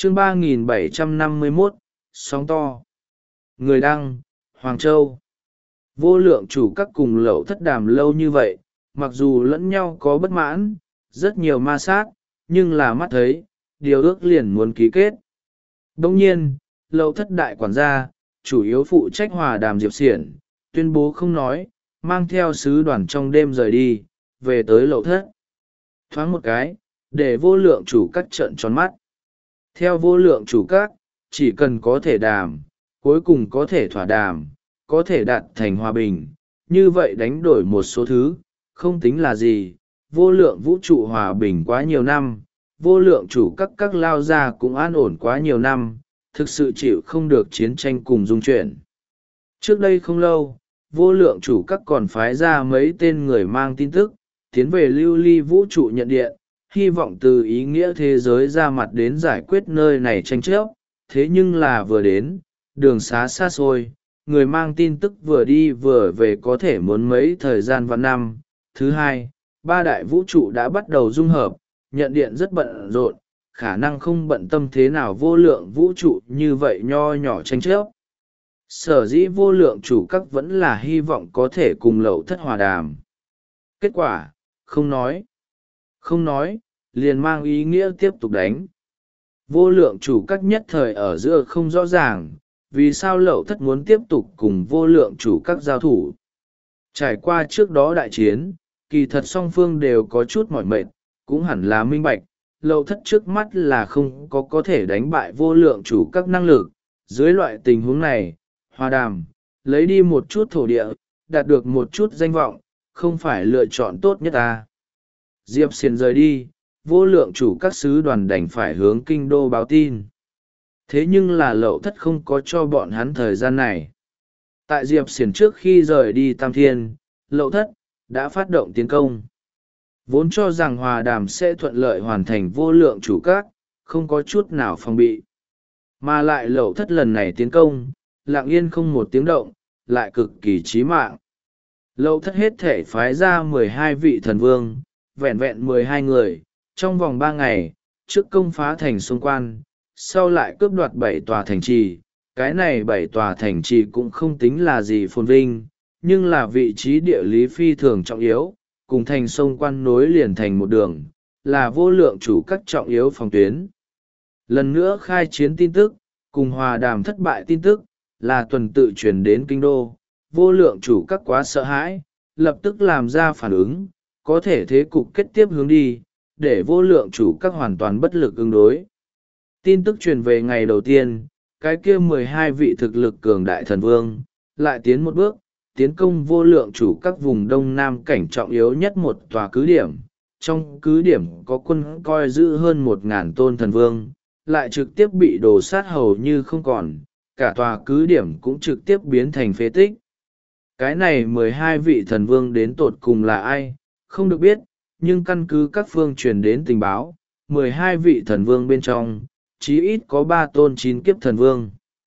Chương 3751, sóng to. Người đăng, Hoàng Châu. Vô lượng chủ các cùng Lậu Thất đàm lâu như vậy, mặc dù lẫn nhau có bất mãn, rất nhiều ma sát, nhưng là mắt thấy, điều ước liền muốn ký kết. Đồng nhiên, Lậu Thất đại quản gia, chủ yếu phụ trách hòa đàm Diệp Xiển, tuyên bố không nói, mang theo sứ đoàn trong đêm rời đi, về tới Lậu Thất. Thoáng một cái, để vô lượng chủ các trợn tròn mắt. Theo vô lượng chủ các, chỉ cần có thể đàm, cuối cùng có thể thỏa đàm, có thể đạt thành hòa bình, như vậy đánh đổi một số thứ, không tính là gì. Vô lượng vũ trụ hòa bình quá nhiều năm, vô lượng chủ các lao gia cũng an ổn quá nhiều năm, thực sự chịu không được chiến tranh cùng dung chuyển. Trước đây không lâu, vô lượng chủ các còn phái ra mấy tên người mang tin tức, tiến về lưu ly vũ trụ nhận điện, hy vọng từ ý nghĩa thế giới ra mặt đến giải quyết nơi này tranh chấp. Thế nhưng là vừa đến, đường xá xa xôi, người mang tin tức vừa đi vừa về có thể muốn mấy thời gian và năm. Thứ hai, ba đại vũ trụ đã bắt đầu dung hợp, nhận điện rất bận rộn, khả năng không bận tâm thế nào vô lượng vũ trụ như vậy nho nhỏ tranh chấp. Sở dĩ vô lượng chủ các vẫn là hy vọng có thể cùng Lậu Thất hòa đàm. Kết quả, không nói. Không nói, liền mang ý nghĩa tiếp tục đánh. Vô lượng chủ các nhất thời ở giữa không rõ ràng, vì sao Lậu Thất muốn tiếp tục cùng vô lượng chủ các giao thủ. Trải qua trước đó đại chiến, kỳ thật song phương đều có chút mỏi mệt, cũng hẳn là minh bạch. Lậu Thất trước mắt là không có thể đánh bại vô lượng chủ các năng lực. Dưới loại tình huống này, hòa đàm, lấy đi một chút thổ địa, đạt được một chút danh vọng, không phải lựa chọn tốt nhất ta. Diệp Xiển rời đi, vô lượng chủ các sứ đoàn đành phải hướng kinh đô báo tin. Thế nhưng là Lậu Thất không có cho bọn hắn thời gian này. Tại Diệp Xiển trước khi rời đi Tam Thiên, Lậu Thất đã phát động tiến công. Vốn cho rằng hòa đàm sẽ thuận lợi hoàn thành vô lượng chủ các, không có chút nào phòng bị. Mà lại Lậu Thất lần này tiến công, lặng yên không một tiếng động, lại cực kỳ chí mạng. Lậu Thất hết thể phái ra 12 vị thần vương, vẹn vẹn 12 người, trong vòng 3 ngày, trước công phá thành Sông Quan, sau lại cướp đoạt 7 tòa thành trì. Cái này 7 tòa thành trì cũng không tính là gì phồn vinh, nhưng là vị trí địa lý phi thường trọng yếu, cùng thành Sông Quan nối liền thành một đường, là vô lượng chủ các trọng yếu phòng tuyến. Lần nữa khai chiến tin tức, cùng hòa đàm thất bại tin tức, là tuần tự truyền đến kinh đô. Vô lượng chủ các quá sợ hãi, lập tức làm ra phản ứng, có thể thế cục kết tiếp hướng đi, để vô lượng chủ các hoàn toàn bất lực ứng đối. Tin tức truyền về ngày đầu tiên, cái kia 12 vị thực lực cường đại thần vương, lại tiến một bước, tiến công vô lượng chủ các vùng đông nam cảnh trọng yếu nhất một tòa cứ điểm. Trong cứ điểm có quân coi giữ hơn 1.000 tôn thần vương, lại trực tiếp bị đổ sát hầu như không còn, cả tòa cứ điểm cũng trực tiếp biến thành phế tích. Cái này 12 vị thần vương đến tột cùng là ai, không được biết, nhưng căn cứ các phương truyền đến tình báo, 12 vị thần vương bên trong, chí ít có 3 tôn 9 kiếp thần vương.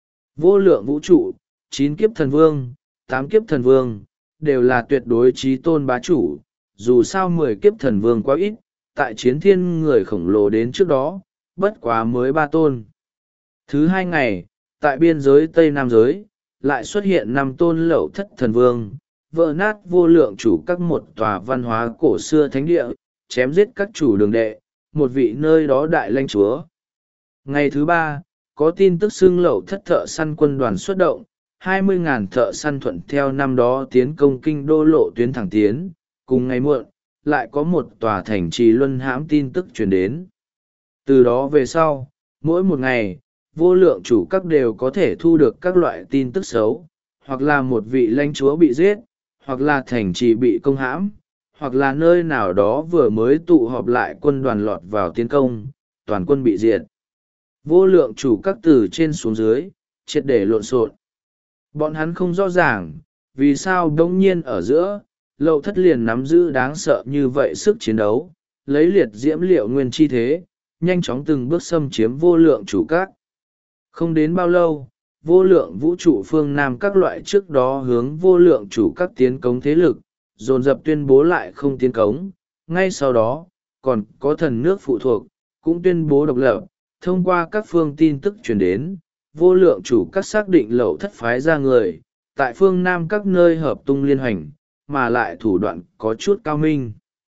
Vô lượng vũ trụ, 9 kiếp thần vương, 8 kiếp thần vương, đều là tuyệt đối chí tôn bá chủ, dù sao 10 kiếp thần vương quá ít, tại chiến thiên người khổng lồ đến trước đó, bất quá mới 3 tôn. Thứ 2 ngày, tại biên giới Tây Nam giới, lại xuất hiện 5 tôn Lậu Thất thần vương, vỡ nát vô lượng chủ các một tòa văn hóa cổ xưa thánh địa, chém giết các chủ đường đệ, một vị nơi đó đại lãnh chúa. Ngày thứ 3, có tin tức xưng Lậu Thất thợ săn quân đoàn xuất động, 20.000 thợ săn thuận theo năm đó tiến công kinh đô lộ tuyến thẳng tiến. Cùng ngày muộn, lại có một tòa thành trì luân hãm tin tức truyền đến. Từ đó về sau, mỗi một ngày, vô lượng chủ các đều có thể thu được các loại tin tức xấu, hoặc là một vị lãnh chúa bị giết, hoặc là thành trì bị công hãm, hoặc là nơi nào đó vừa mới tụ họp lại quân đoàn lọt vào tiến công, toàn quân bị diệt. Vô lượng chủ các từ trên xuống dưới, triệt để lộn xộn. Bọn hắn không rõ ràng, vì sao đống nhiên ở giữa, Lậu Thất liền nắm giữ đáng sợ như vậy sức chiến đấu, lấy liệt diễm liệu nguyên chi thế, nhanh chóng từng bước xâm chiếm vô lượng chủ các. Không đến bao lâu, vô lượng vũ trụ phương Nam các loại trước đó hướng vô lượng chủ các tiến cống thế lực, dồn dập tuyên bố lại không tiến cống. Ngay sau đó, còn có thần nước phụ thuộc, cũng tuyên bố độc lập, Thông qua các phương tin tức truyền đến, vô lượng chủ các xác định Lậu Thất phái ra người tại phương Nam các nơi hợp tung liên hoành, mà lại thủ đoạn có chút cao minh.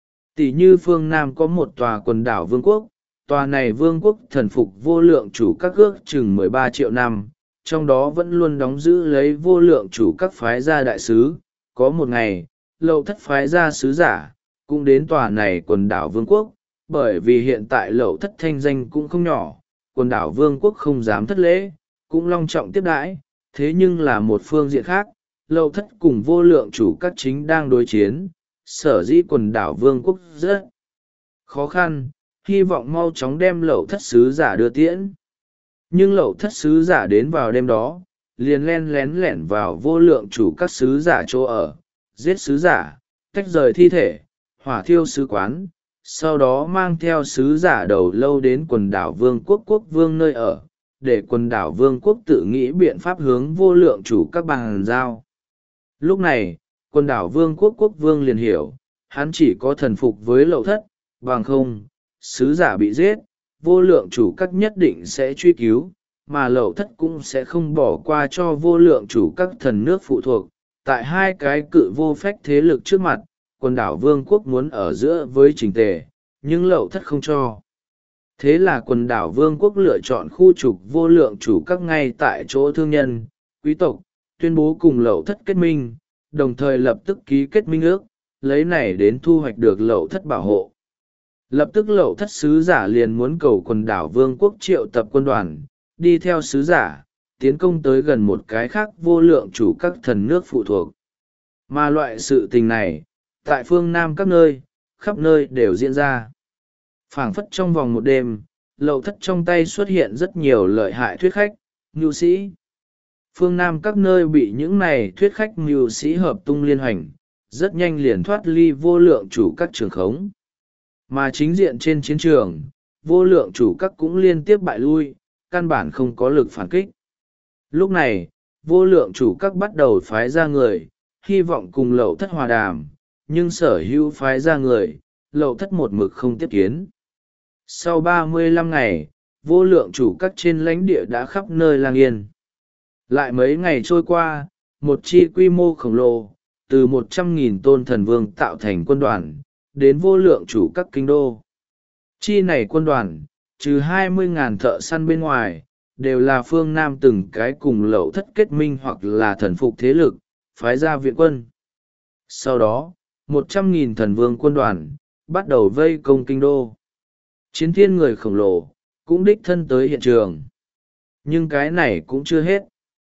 Tỷ như phương Nam có một tòa quần đảo vương quốc, tòa này vương quốc thần phục vô lượng chủ các ước chừng 13 triệu năm, trong đó vẫn luôn đóng giữ lấy vô lượng chủ các phái gia đại sứ. Có một ngày, Lậu Thất phái gia sứ giả cũng đến tòa này quần đảo vương quốc, bởi vì hiện tại Lậu Thất thanh danh cũng không nhỏ, quần đảo vương quốc không dám thất lễ, cũng long trọng tiếp đãi. Thế nhưng là một phương diện khác, Lậu Thất cùng vô lượng chủ các chính đang đối chiến, sở dĩ quần đảo vương quốc rất khó khăn, hy vọng mau chóng đem Lậu Thất sứ giả đưa tiễn. Nhưng Lậu Thất sứ giả đến vào đêm đó, liền len lén lẻn vào vô lượng chủ các sứ giả chỗ ở, giết sứ giả, tách rời thi thể, hỏa thiêu sứ quán, sau đó mang theo sứ giả đầu lâu đến quần đảo vương quốc quốc vương nơi ở, để quần đảo vương quốc tự nghĩ biện pháp hướng vô lượng chủ các bàn giao. Lúc này, quần đảo vương quốc quốc vương liền hiểu, hắn chỉ có thần phục với Lậu Thất, bằng không, sứ giả bị giết, vô lượng chủ các nhất định sẽ truy cứu, mà Lậu Thất cũng sẽ không bỏ qua cho vô lượng chủ các thần nước phụ thuộc. Tại hai cái cự vô phách thế lực trước mặt, quần đảo vương quốc muốn ở giữa với trình tề, nhưng Lậu Thất không cho. Thế là quần đảo vương quốc lựa chọn khu trục vô lượng chủ các ngay tại chỗ thương nhân, quý tộc, tuyên bố cùng Lậu Thất kết minh, đồng thời lập tức ký kết minh ước, lấy này đến thu hoạch được Lậu Thất bảo hộ. Lập tức Lậu Thất sứ giả liền muốn cầu quần đảo vương quốc triệu tập quân đoàn, đi theo sứ giả, tiến công tới gần một cái khác vô lượng chủ các thần nước phụ thuộc. Mà loại sự tình này, tại phương Nam các nơi, khắp nơi đều diễn ra. Phảng phất trong vòng một đêm, Lậu Thất trong tay xuất hiện rất nhiều lợi hại thuyết khách, mưu sĩ. Phương Nam các nơi bị những này thuyết khách mưu sĩ hợp tung liên hoành, rất nhanh liền thoát ly vô lượng chủ các trường khống. Mà chính diện trên chiến trường, vô lượng chủ các cũng liên tiếp bại lui, căn bản không có lực phản kích. Lúc này, vô lượng chủ các bắt đầu phái ra người, hy vọng cùng Lậu Thất hòa đàm, nhưng sở hữu phái ra người, Lậu Thất một mực không tiếp kiến. Sau 35 ngày, vô lượng chủ các trên lãnh địa đã khắp nơi lang yên. Lại mấy ngày trôi qua, một chi quy mô khổng lồ, từ 100.000 tôn thần vương tạo thành quân đoàn, đến vô lượng chủ các kinh đô. Chi này quân đoàn, trừ 20.000 thợ săn bên ngoài, đều là phương Nam từng cái cùng Lậu Thất kết minh hoặc là thần phục thế lực, phái ra viện quân. Sau đó, 100.000 thần vương quân đoàn, bắt đầu vây công kinh đô. Chiến thiên người khổng lồ, cũng đích thân tới hiện trường. Nhưng cái này cũng chưa hết.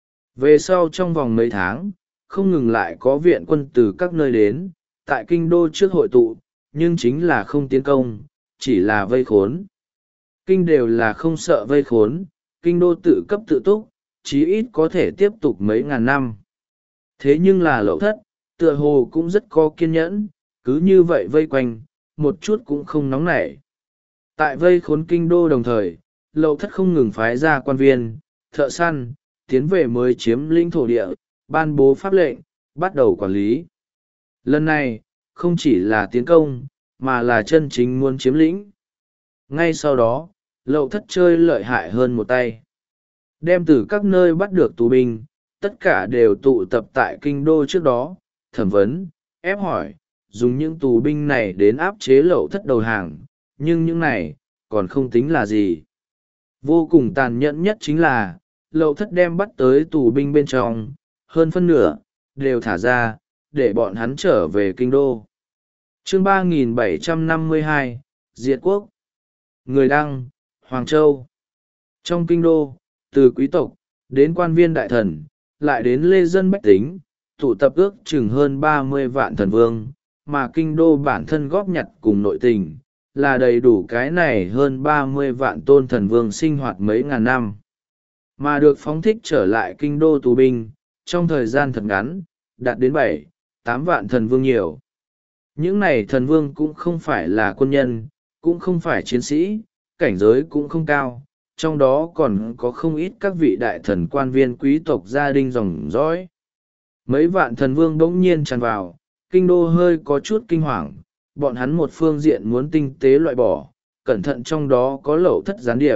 Về sau trong vòng mấy tháng, không ngừng lại có viện quân từ các nơi đến, tại kinh đô trước hội tụ, nhưng chính là không tiến công, chỉ là vây khốn. Kinh đều là không sợ vây khốn, kinh đô tự cấp tự túc, chí ít có thể tiếp tục mấy ngàn năm. Thế nhưng là Lậu Thất, tựa hồ cũng rất có kiên nhẫn, cứ như vậy vây quanh, một chút cũng không nóng nảy. Tại vây khốn kinh đô đồng thời, Lậu Thất không ngừng phái ra quan viên, thợ săn, tiến về mới chiếm lĩnh thổ địa, ban bố pháp lệnh, bắt đầu quản lý. Lần này, không chỉ là tiến công, mà là chân chính muốn chiếm lĩnh. Ngay sau đó, Lậu Thất chơi lợi hại hơn một tay. Đem từ các nơi bắt được tù binh, tất cả đều tụ tập tại kinh đô trước đó, thẩm vấn, ép hỏi, dùng những tù binh này đến áp chế Lậu Thất đầu hàng, nhưng những này, còn không tính là gì. Vô cùng tàn nhẫn nhất chính là, Lậu Thất đem bắt tới tù binh bên trong, hơn phân nửa, đều thả ra, để bọn hắn trở về kinh đô. Chương 3752, Diệt Quốc. Người đăng, Hoàng Châu. Trong kinh đô, từ quý tộc, đến quan viên đại thần, lại đến lê dân bách tính, tụ tập ước chừng hơn 30 vạn thần vương, mà kinh đô bản thân góp nhặt cùng nội tình, là đầy đủ cái này hơn 30 vạn tôn thần vương sinh hoạt mấy ngàn năm. Mà được phóng thích trở lại kinh đô tù binh, trong thời gian thật ngắn, đạt đến 7-8 vạn thần vương nhiều. Những này thần vương cũng không phải là quân nhân, cũng không phải chiến sĩ, cảnh giới cũng không cao, trong đó còn có không ít các vị đại thần quan viên quý tộc gia đình dòng dõi. Mấy vạn thần vương bỗng nhiên tràn vào, kinh đô hơi có chút kinh hoàng, bọn hắn một phương diện muốn tinh tế loại bỏ, cẩn thận trong đó có Lậu Thất gián điệp,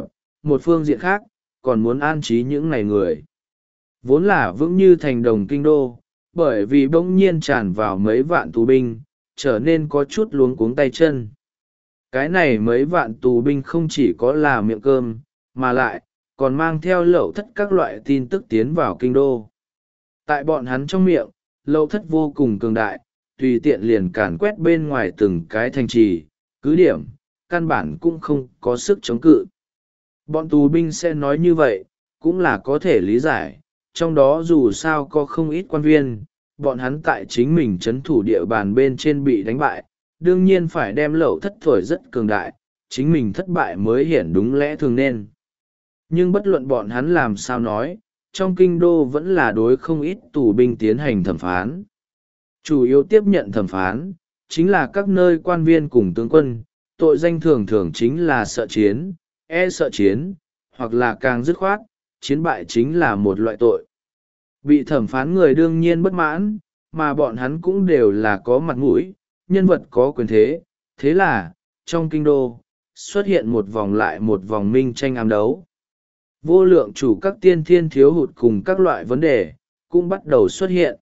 một phương diện khác còn muốn an trí những này người vốn là vững như thành đồng kinh đô, bởi vì bỗng nhiên tràn vào mấy vạn tù binh, trở nên có chút luống cuống tay chân. Cái này mấy vạn tù binh không chỉ có là miệng cơm, mà lại còn mang theo lậu thất các loại tin tức tiến vào kinh đô. Tại bọn hắn trong miệng, lậu thất vô cùng cường đại, tùy tiện liền càn quét bên ngoài từng cái thành trì, cứ điểm, căn bản cũng không có sức chống cự. Bọn tù binh sẽ nói như vậy, cũng là có thể lý giải, trong đó dù sao có không ít quan viên, bọn hắn tại chính mình trấn thủ địa bàn bên trên bị đánh bại, đương nhiên phải đem lậu thất thổi rất cường đại, chính mình thất bại mới hiển đúng lẽ thường nên. Nhưng bất luận bọn hắn làm sao nói, trong kinh đô vẫn là đối không ít tù binh tiến hành thẩm phán. Chủ yếu tiếp nhận thẩm phán, chính là các nơi quan viên cùng tướng quân, tội danh thường thường chính là sợ chiến, e sợ chiến, hoặc là càng dứt khoát, chiến bại chính là một loại tội. Bị thẩm phán người đương nhiên bất mãn, mà bọn hắn cũng đều là có mặt mũi, nhân vật có quyền thế. Thế là, trong kinh đô, xuất hiện một vòng lại một vòng minh tranh ám đấu. Vô lượng chủ các tiên thiên thiếu hụt cùng các loại vấn đề, cũng bắt đầu xuất hiện.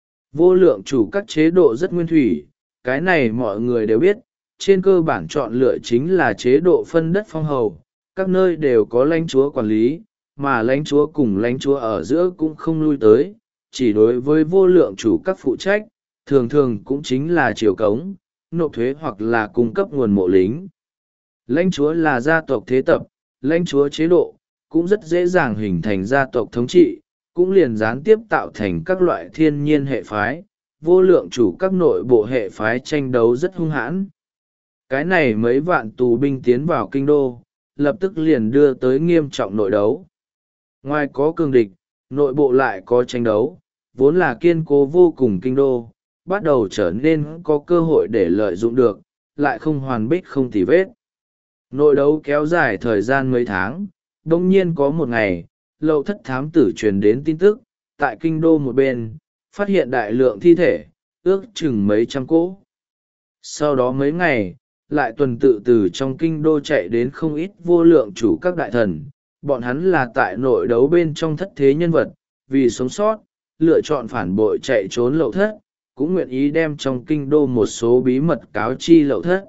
Vô lượng chủ các chế độ rất nguyên thủy, cái này mọi người đều biết, trên cơ bản chọn lựa chính là chế độ phân đất phong hầu, các nơi đều có lãnh chúa quản lý, mà lãnh chúa cùng lãnh chúa ở giữa cũng không lui tới, chỉ đối với vô lượng chủ các phụ trách, thường thường cũng chính là triều cống, nộp thuế hoặc là cung cấp nguồn mộ lính. Lãnh chúa là gia tộc thế tập, lãnh chúa chế độ, cũng rất dễ dàng hình thành gia tộc thống trị, cũng liền gián tiếp tạo thành các loại thiên nhiên hệ phái, vô lượng chủ các nội bộ hệ phái tranh đấu rất hung hãn. Cái này mấy vạn tù binh tiến vào kinh đô, lập tức liền đưa tới nghiêm trọng nội đấu. Ngoài có cường địch, nội bộ lại có tranh đấu, vốn là kiên cố vô cùng kinh đô, bắt đầu trở nên có cơ hội để lợi dụng được, lại không hoàn bích không tì vết. Nội đấu kéo dài thời gian mấy tháng, đông nhiên có một ngày, lậu thất thám tử truyền đến tin tức, tại kinh đô một bên, phát hiện đại lượng thi thể, ước chừng mấy trăm cỗ. Sau đó mấy ngày, lại tuần tự từ trong kinh đô chạy đến không ít vô lượng chủ các đại thần, bọn hắn là tại nội đấu bên trong thất thế nhân vật, vì sống sót, lựa chọn phản bội chạy trốn lậu thất, cũng nguyện ý đem trong kinh đô một số bí mật cáo chi lậu thất.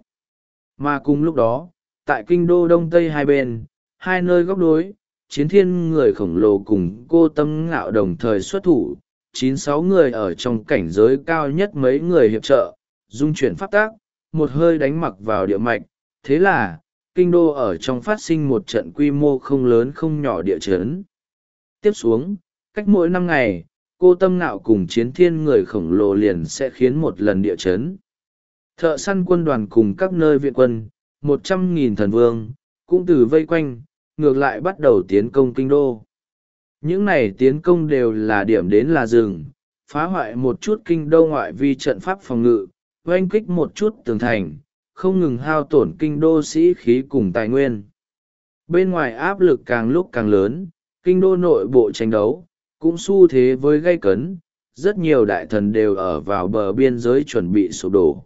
Mà cùng lúc đó, tại kinh đô đông tây hai bên, hai nơi góc đối, chiến thiên người khổng lồ cùng cô tâm ngạo đồng thời xuất thủ, 96 người ở trong cảnh giới cao nhất mấy người hiệp trợ, dung chuyển pháp tác, một hơi đánh mặc vào địa mạch, thế là, kinh đô ở trong phát sinh một trận quy mô không lớn không nhỏ địa chấn. Tiếp xuống, cách mỗi 5 ngày, cô tâm ngạo cùng chiến thiên người khổng lồ liền sẽ khiến một lần địa chấn. Thợ săn quân đoàn cùng các nơi viện quân, 100.000 thần vương, cũng từ vây quanh, ngược lại bắt đầu tiến công kinh đô. Những này tiến công đều là điểm đến là rừng, phá hoại một chút kinh đô ngoại vi trận pháp phòng ngự, oanh kích một chút tường thành, không ngừng hao tổn kinh đô sĩ khí cùng tài nguyên. Bên ngoài áp lực càng lúc càng lớn, kinh đô nội bộ tranh đấu, cũng xu thế với gay cấn, rất nhiều đại thần đều ở vào bờ biên giới chuẩn bị sụp đổ.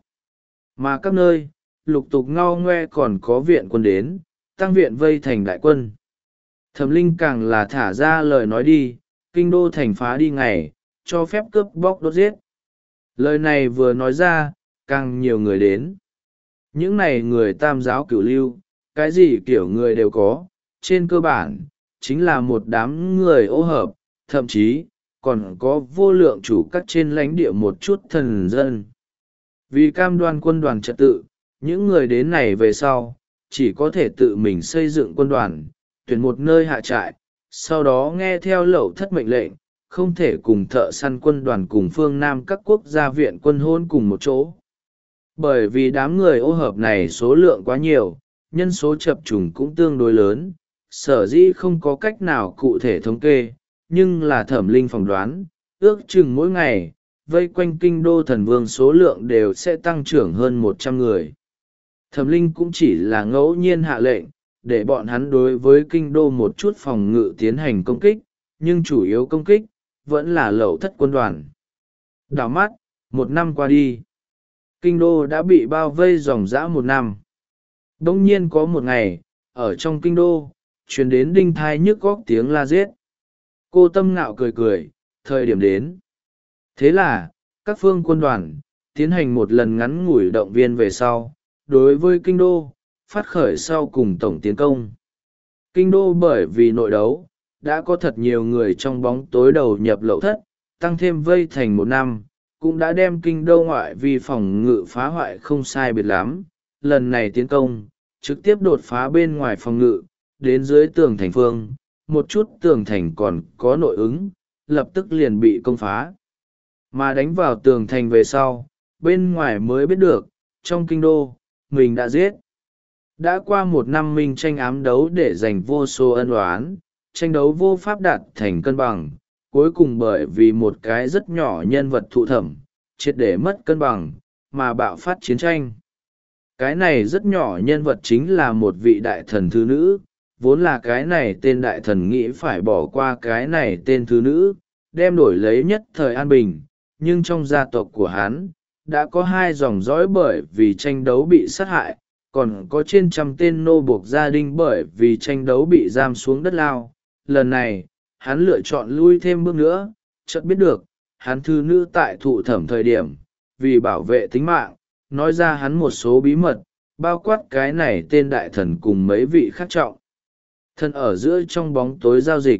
Mà các nơi, lục tục ngao ngoe còn có viện quân đến, tăng viện vây thành đại quân. Thẩm Linh càng là thả ra lời nói đi, kinh đô thành phá đi ngày, cho phép cướp bóc đốt giết. Lời này vừa nói ra, càng nhiều người đến. Những này người tam giáo cửu lưu, cái gì kiểu người đều có, trên cơ bản, chính là một đám người ô hợp, thậm chí, còn có vô lượng chủ các trên lãnh địa một chút thần dân. Vì cam đoan quân đoàn trật tự, những người đến này về sau, chỉ có thể tự mình xây dựng quân đoàn, tuyển một nơi hạ trại, sau đó nghe theo lẩu thất mệnh lệnh, không thể cùng thợ săn quân đoàn cùng phương Nam các quốc gia viện quân hôn cùng một chỗ. Bởi vì đám người ô hợp này số lượng quá nhiều, nhân số chập trùng cũng tương đối lớn, sở dĩ không có cách nào cụ thể thống kê, nhưng là Thẩm Linh phỏng đoán, ước chừng mỗi ngày, vây quanh kinh đô thần vương số lượng đều sẽ tăng trưởng hơn 100 người. Thẩm Linh cũng chỉ là ngẫu nhiên hạ lệnh, để bọn hắn đối với kinh đô một chút phòng ngự tiến hành công kích, nhưng chủ yếu công kích, vẫn là lẩu thất quân đoàn. Đảo mắt, 1 năm qua đi, kinh đô đã bị bao vây dòng dã 1 năm. Đông nhiên có một ngày, ở trong kinh đô, truyền đến đinh thai nhức góc tiếng la giết. Cô Tâm Ngạo cười cười, thời điểm đến. Thế là, các phương quân đoàn, tiến hành một lần ngắn ngủi động viên về sau, đối với kinh đô, phát khởi sau cùng tổng tiến công. Kinh đô bởi vì nội đấu, đã có thật nhiều người trong bóng tối đầu nhập lậu thất, tăng thêm vây thành một năm, cũng đã đem kinh đô ngoại vi phòng ngự phá hoại không sai biệt lắm. Lần này tiến công, trực tiếp đột phá bên ngoài phòng ngự, đến dưới tường thành phương, một chút tường thành còn có nội ứng, lập tức liền bị công phá. Mà đánh vào tường thành về sau, bên ngoài mới biết được, trong kinh đô, mình đã giết. Đã qua một năm minh tranh ám đấu để giành vô số ân oán, tranh đấu vô pháp đạt thành cân bằng, cuối cùng bởi vì một cái rất nhỏ nhân vật thụ thẩm, triệt để mất cân bằng, mà bạo phát chiến tranh. Cái này rất nhỏ nhân vật chính là một vị đại thần thứ nữ, vốn là cái này tên đại thần nghĩ phải bỏ qua cái này tên thứ nữ, đem đổi lấy nhất thời an bình, nhưng trong gia tộc của hắn, đã có hai dòng dõi bởi vì tranh đấu bị sát hại, còn có trên trăm tên nô buộc gia đình bởi vì tranh đấu bị giam xuống đất lao. Lần này, hắn lựa chọn lui thêm bước nữa, chợt biết được, hắn thư nữ tại thụ thẩm thời điểm, vì bảo vệ tính mạng, nói ra hắn một số bí mật, bao quát cái này tên đại thần cùng mấy vị khác trọng. Thân ở giữa trong bóng tối giao dịch.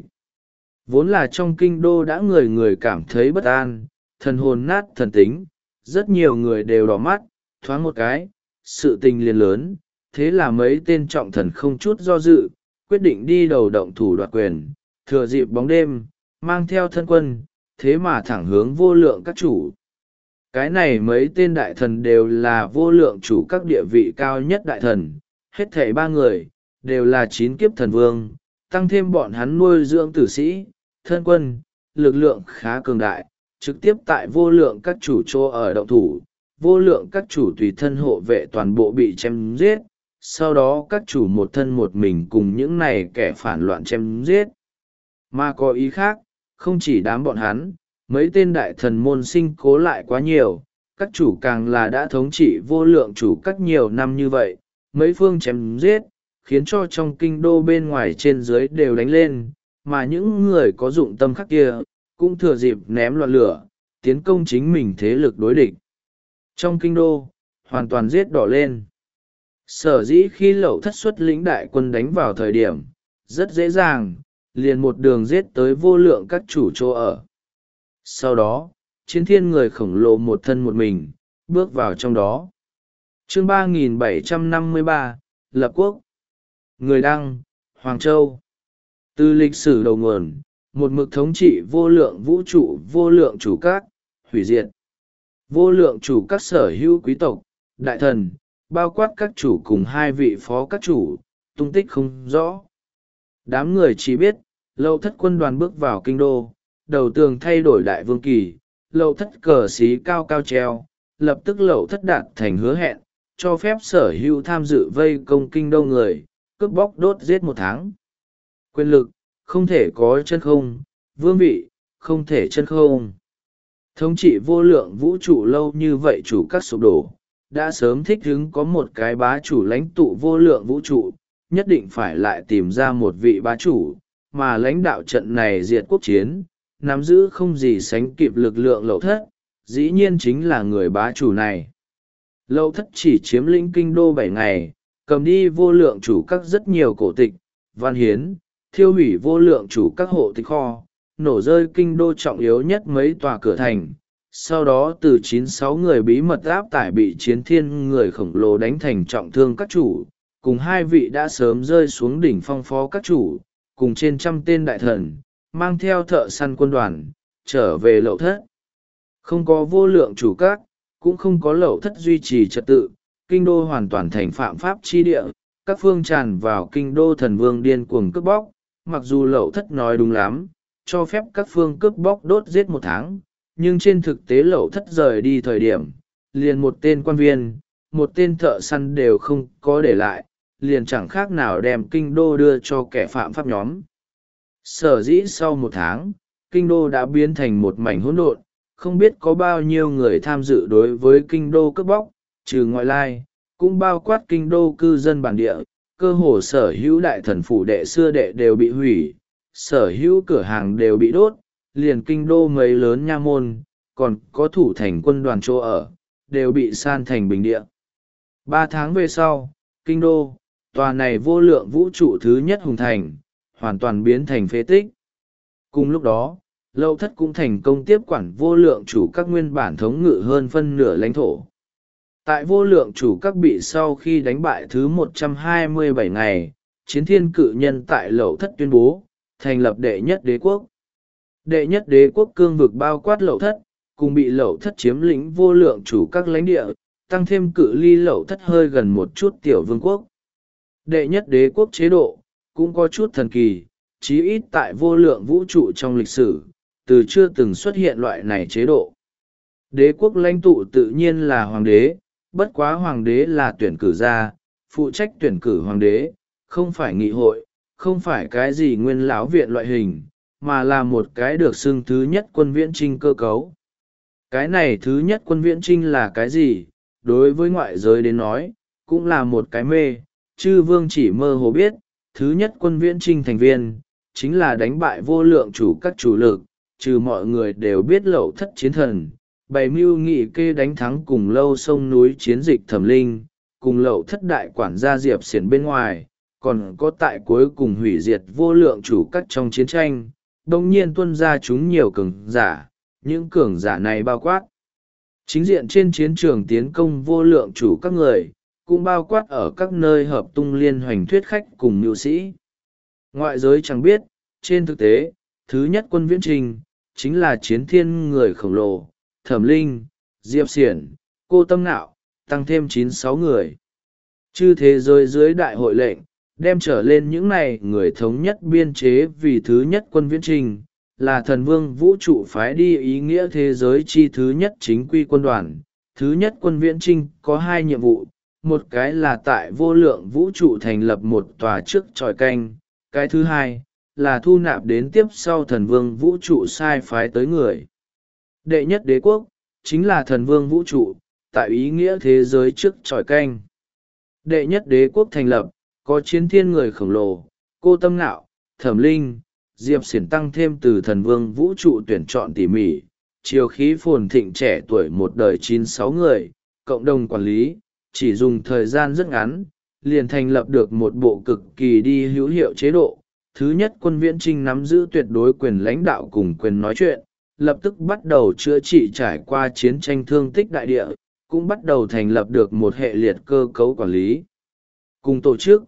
Vốn là trong kinh đô đã người người cảm thấy bất an, thần hồn nát thần tính, rất nhiều người đều đỏ mắt, thoáng một cái, sự tình liền lớn, thế là mấy tên trọng thần không chút do dự, quyết định đi đầu động thủ đoạt quyền, thừa dịp bóng đêm, mang theo thân quân, thế mà thẳng hướng vô lượng các chủ. Cái này mấy tên đại thần đều là vô lượng chủ các địa vị cao nhất đại thần, hết thảy 3 người, đều là 9 kiếp thần vương, tăng thêm bọn hắn nuôi dưỡng tử sĩ, thân quân, lực lượng khá cường đại, trực tiếp tại vô lượng các chủ chỗ ở động thủ, vô lượng các chủ tùy thân hộ vệ toàn bộ bị chém giết, sau đó các chủ một thân một mình cùng những này kẻ phản loạn chém giết. Mà có ý khác, không chỉ đám bọn hắn, mấy tên đại thần môn sinh cố lại quá nhiều, các chủ càng là đã thống trị vô lượng chủ các nhiều năm như vậy, mấy phương chém giết, khiến cho trong kinh đô bên ngoài trên dưới đều đánh lên, mà những người có dụng tâm khác kia, cũng thừa dịp ném loạn lửa, tiến công chính mình thế lực đối địch. Trong kinh đô, hoàn toàn giết đỏ lên. Sở dĩ khi Lậu Thất xuất lĩnh đại quân đánh vào thời điểm, rất dễ dàng, liền một đường giết tới vô lượng các chủ chỗ ở. Sau đó, chiến thiên người khổng lồ một thân một mình, bước vào trong đó. Chương 3753, Lập Quốc. Người đăng, Hoàng Châu. Từ lịch sử đầu nguồn, một mực thống trị vô lượng vũ trụ vô lượng chủ các, hủy diệt. Vô lượng chủ các sở hữu quý tộc, đại thần, bao quát các chủ cùng 2 vị phó các chủ, tung tích không rõ. Đám người chỉ biết, Lậu Thất quân đoàn bước vào kinh đô, đầu tường thay đổi đại vương kỳ, Lậu Thất cờ xí cao cao treo, lập tức Lậu Thất đạt thành hứa hẹn, cho phép sở hữu tham dự vây công kinh đô người, cướp bóc đốt giết 1 tháng. Quyền lực, không thể có chân không, vương vị, không thể chân không. Thống trị vô lượng vũ trụ lâu như vậy chủ các sụp đổ, đã sớm thích hứng có một cái bá chủ lãnh tụ vô lượng vũ trụ, nhất định phải lại tìm ra một vị bá chủ, mà lãnh đạo trận này diệt quốc chiến, nắm giữ không gì sánh kịp lực lượng Lậu Thất, dĩ nhiên chính là người bá chủ này. Lậu Thất chỉ chiếm lĩnh kinh đô 7 ngày, cầm đi vô lượng chủ các rất nhiều cổ tịch, văn hiến, thiêu hủy vô lượng chủ các hộ tịch kho, nổ rơi kinh đô trọng yếu nhất mấy tòa cửa thành. Sau đó từ 96 người bí mật áp tải bị chiến thiên người khổng lồ đánh thành trọng thương các chủ, cùng 2 vị đã sớm rơi xuống đỉnh phong phó các chủ, cùng trên trăm tên đại thần, mang theo thợ săn quân đoàn, trở về Lậu Thất. Không có vô lượng chủ các, cũng không có Lậu Thất duy trì trật tự, kinh đô hoàn toàn thành phạm pháp chi địa, các phương tràn vào kinh đô thần vương điên cuồng cướp bóc, mặc dù Lậu Thất nói đúng lắm, cho phép các phương cướp bóc đốt giết 1 tháng, nhưng trên thực tế Lậu Thất rời đi thời điểm, liền một tên quan viên, một tên thợ săn đều không có để lại, liền chẳng khác nào đem kinh đô đưa cho kẻ phạm pháp nhóm. Sở dĩ sau 1 tháng, kinh đô đã biến thành một mảnh hỗn độn, không biết có bao nhiêu người tham dự đối với kinh đô cướp bóc, trừ ngoại lai, cũng bao quát kinh đô cư dân bản địa, cơ hồ sở hữu đại thần phủ đệ xưa đệ đều bị hủy, sở hữu cửa hàng đều bị đốt, liền kinh đô mấy lớn nha môn, còn có thủ thành quân đoàn chỗ ở, đều bị san thành bình địa. 3 tháng về sau, kinh đô, tòa này vô lượng vũ trụ thứ nhất hùng thành, hoàn toàn biến thành phế tích. Cùng lúc đó, Lậu Thất cũng thành công tiếp quản vô lượng chủ các nguyên bản thống ngự hơn phân nửa lãnh thổ. Tại vô lượng chủ các bị sau khi đánh bại thứ 127 ngày, chiến thiên cự nhân tại Lậu Thất tuyên bố, thành lập đệ nhất đế quốc. Đệ nhất đế quốc cương vực bao quát Lậu Thất, cùng bị Lậu Thất chiếm lĩnh vô lượng chủ các lãnh địa, tăng thêm cự ly Lậu Thất hơi gần một chút tiểu vương quốc. Đệ nhất đế quốc chế độ, cũng có chút thần kỳ, chí ít tại vô lượng vũ trụ trong lịch sử, từ chưa từng xuất hiện loại này chế độ. Đế quốc lãnh tụ tự nhiên là hoàng đế, bất quá hoàng đế là tuyển cử ra, phụ trách tuyển cử hoàng đế, không phải nghị hội, không phải cái gì nguyên lão viện loại hình, mà là một cái được xưng thứ nhất quân viễn trinh cơ cấu. Cái này thứ nhất quân viễn trinh là cái gì? Đối với ngoại giới đến nói, cũng là một cái mê, chư vương chỉ mơ hồ biết, thứ nhất quân viễn trinh thành viên, chính là đánh bại vô lượng chủ các chủ lực, trừ mọi người đều biết Lậu Thất chiến thần, bày mưu nghị kê đánh thắng cùng lâu sông núi chiến dịch Thẩm Linh, cùng Lậu Thất đại quản gia Diệp Xiển bên ngoài, còn có tại cuối cùng hủy diệt vô lượng chủ các trong chiến tranh, đồng nhiên tuân ra chúng nhiều cường giả, những cường giả này bao quát. Chính diện trên chiến trường tiến công vô lượng chủ các người, cũng bao quát ở các nơi hợp tung liên hoành thuyết khách cùng nhu sĩ. Ngoại giới chẳng biết, trên thực tế, thứ nhất quân viễn trình, chính là chiến thiên người khổng lồ, Thẩm Linh, Diệp Xiển, Cô Tâm Nạo, tăng thêm 96 người. Chư thế giới dưới đại hội lệnh, đem trở lên những này người thống nhất biên chế vì thứ nhất quân viễn trình, là thần vương vũ trụ phái đi ý nghĩa thế giới chi thứ nhất chính quy quân đoàn. Thứ nhất quân viễn trinh có 2 nhiệm vụ, một cái là tại vô lượng vũ trụ thành lập một tòa trước tròi canh, cái thứ hai là thu nạp đến tiếp sau thần vương vũ trụ sai phái tới người. Đệ nhất đế quốc, chính là thần vương vũ trụ, tại ý nghĩa thế giới trước tròi canh. Đệ nhất đế quốc thành lập, có chiến thiên người khổng lồ, Cô Tâm Nạo, Thẩm Linh, Diệp Xiển tăng thêm từ thần vương vũ trụ tuyển chọn tỉ mỉ, chiều khí phồn thịnh trẻ tuổi một đời 96 người, cộng đồng quản lý, chỉ dùng thời gian rất ngắn, liền thành lập được một bộ cực kỳ đi hữu hiệu chế độ. Thứ nhất quân viễn trinh nắm giữ tuyệt đối quyền lãnh đạo cùng quyền nói chuyện, lập tức bắt đầu chữa trị trải qua chiến tranh thương tích đại địa, cũng bắt đầu thành lập được một hệ liệt cơ cấu quản lý. Cùng tổ chức,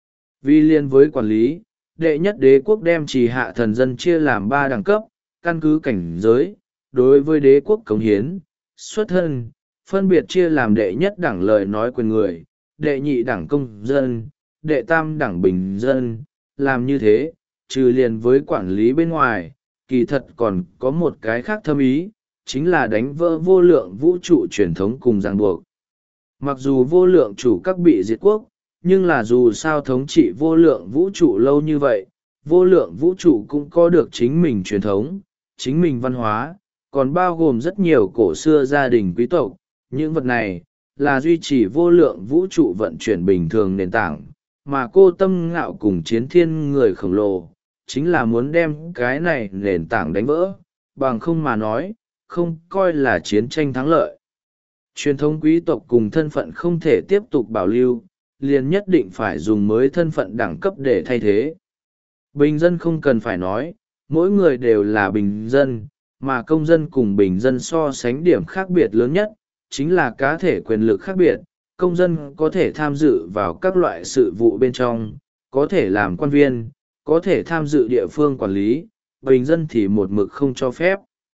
vì liên với quản lý, đệ nhất đế quốc đem trì hạ thần dân chia làm 3 đẳng cấp, căn cứ cảnh giới, đối với đế quốc cống hiến, xuất thân, phân biệt chia làm đệ nhất đẳng lời nói quyền người, đệ nhị đẳng công dân, đệ tam đẳng bình dân. Làm như thế, trừ liền với quản lý bên ngoài, kỳ thật còn có một cái khác thâm ý, chính là đánh vỡ vô lượng vũ trụ truyền thống cùng ràng buộc. Mặc dù vô lượng chủ các bị diệt quốc, nhưng là dù sao thống trị vô lượng vũ trụ lâu như vậy, vô lượng vũ trụ cũng có được chính mình truyền thống, chính mình văn hóa, còn bao gồm rất nhiều cổ xưa gia đình quý tộc. Những vật này, là duy trì vô lượng vũ trụ vận chuyển bình thường nền tảng, mà Cô Tâm Ngạo cùng chiến thiên người khổng lồ, chính là muốn đem cái này nền tảng đánh vỡ, bằng không mà nói, không coi là chiến tranh thắng lợi. Truyền thống quý tộc cùng thân phận không thể tiếp tục bảo lưu, liền nhất định phải dùng mới thân phận đẳng cấp để thay thế. Bình dân không cần phải nói, mỗi người đều là bình dân, mà công dân cùng bình dân so sánh điểm khác biệt lớn nhất, chính là cá thể quyền lực khác biệt. Công dân có thể tham dự vào các loại sự vụ bên trong, có thể làm quan viên, có thể tham dự địa phương quản lý, bình dân thì một mực không cho phép.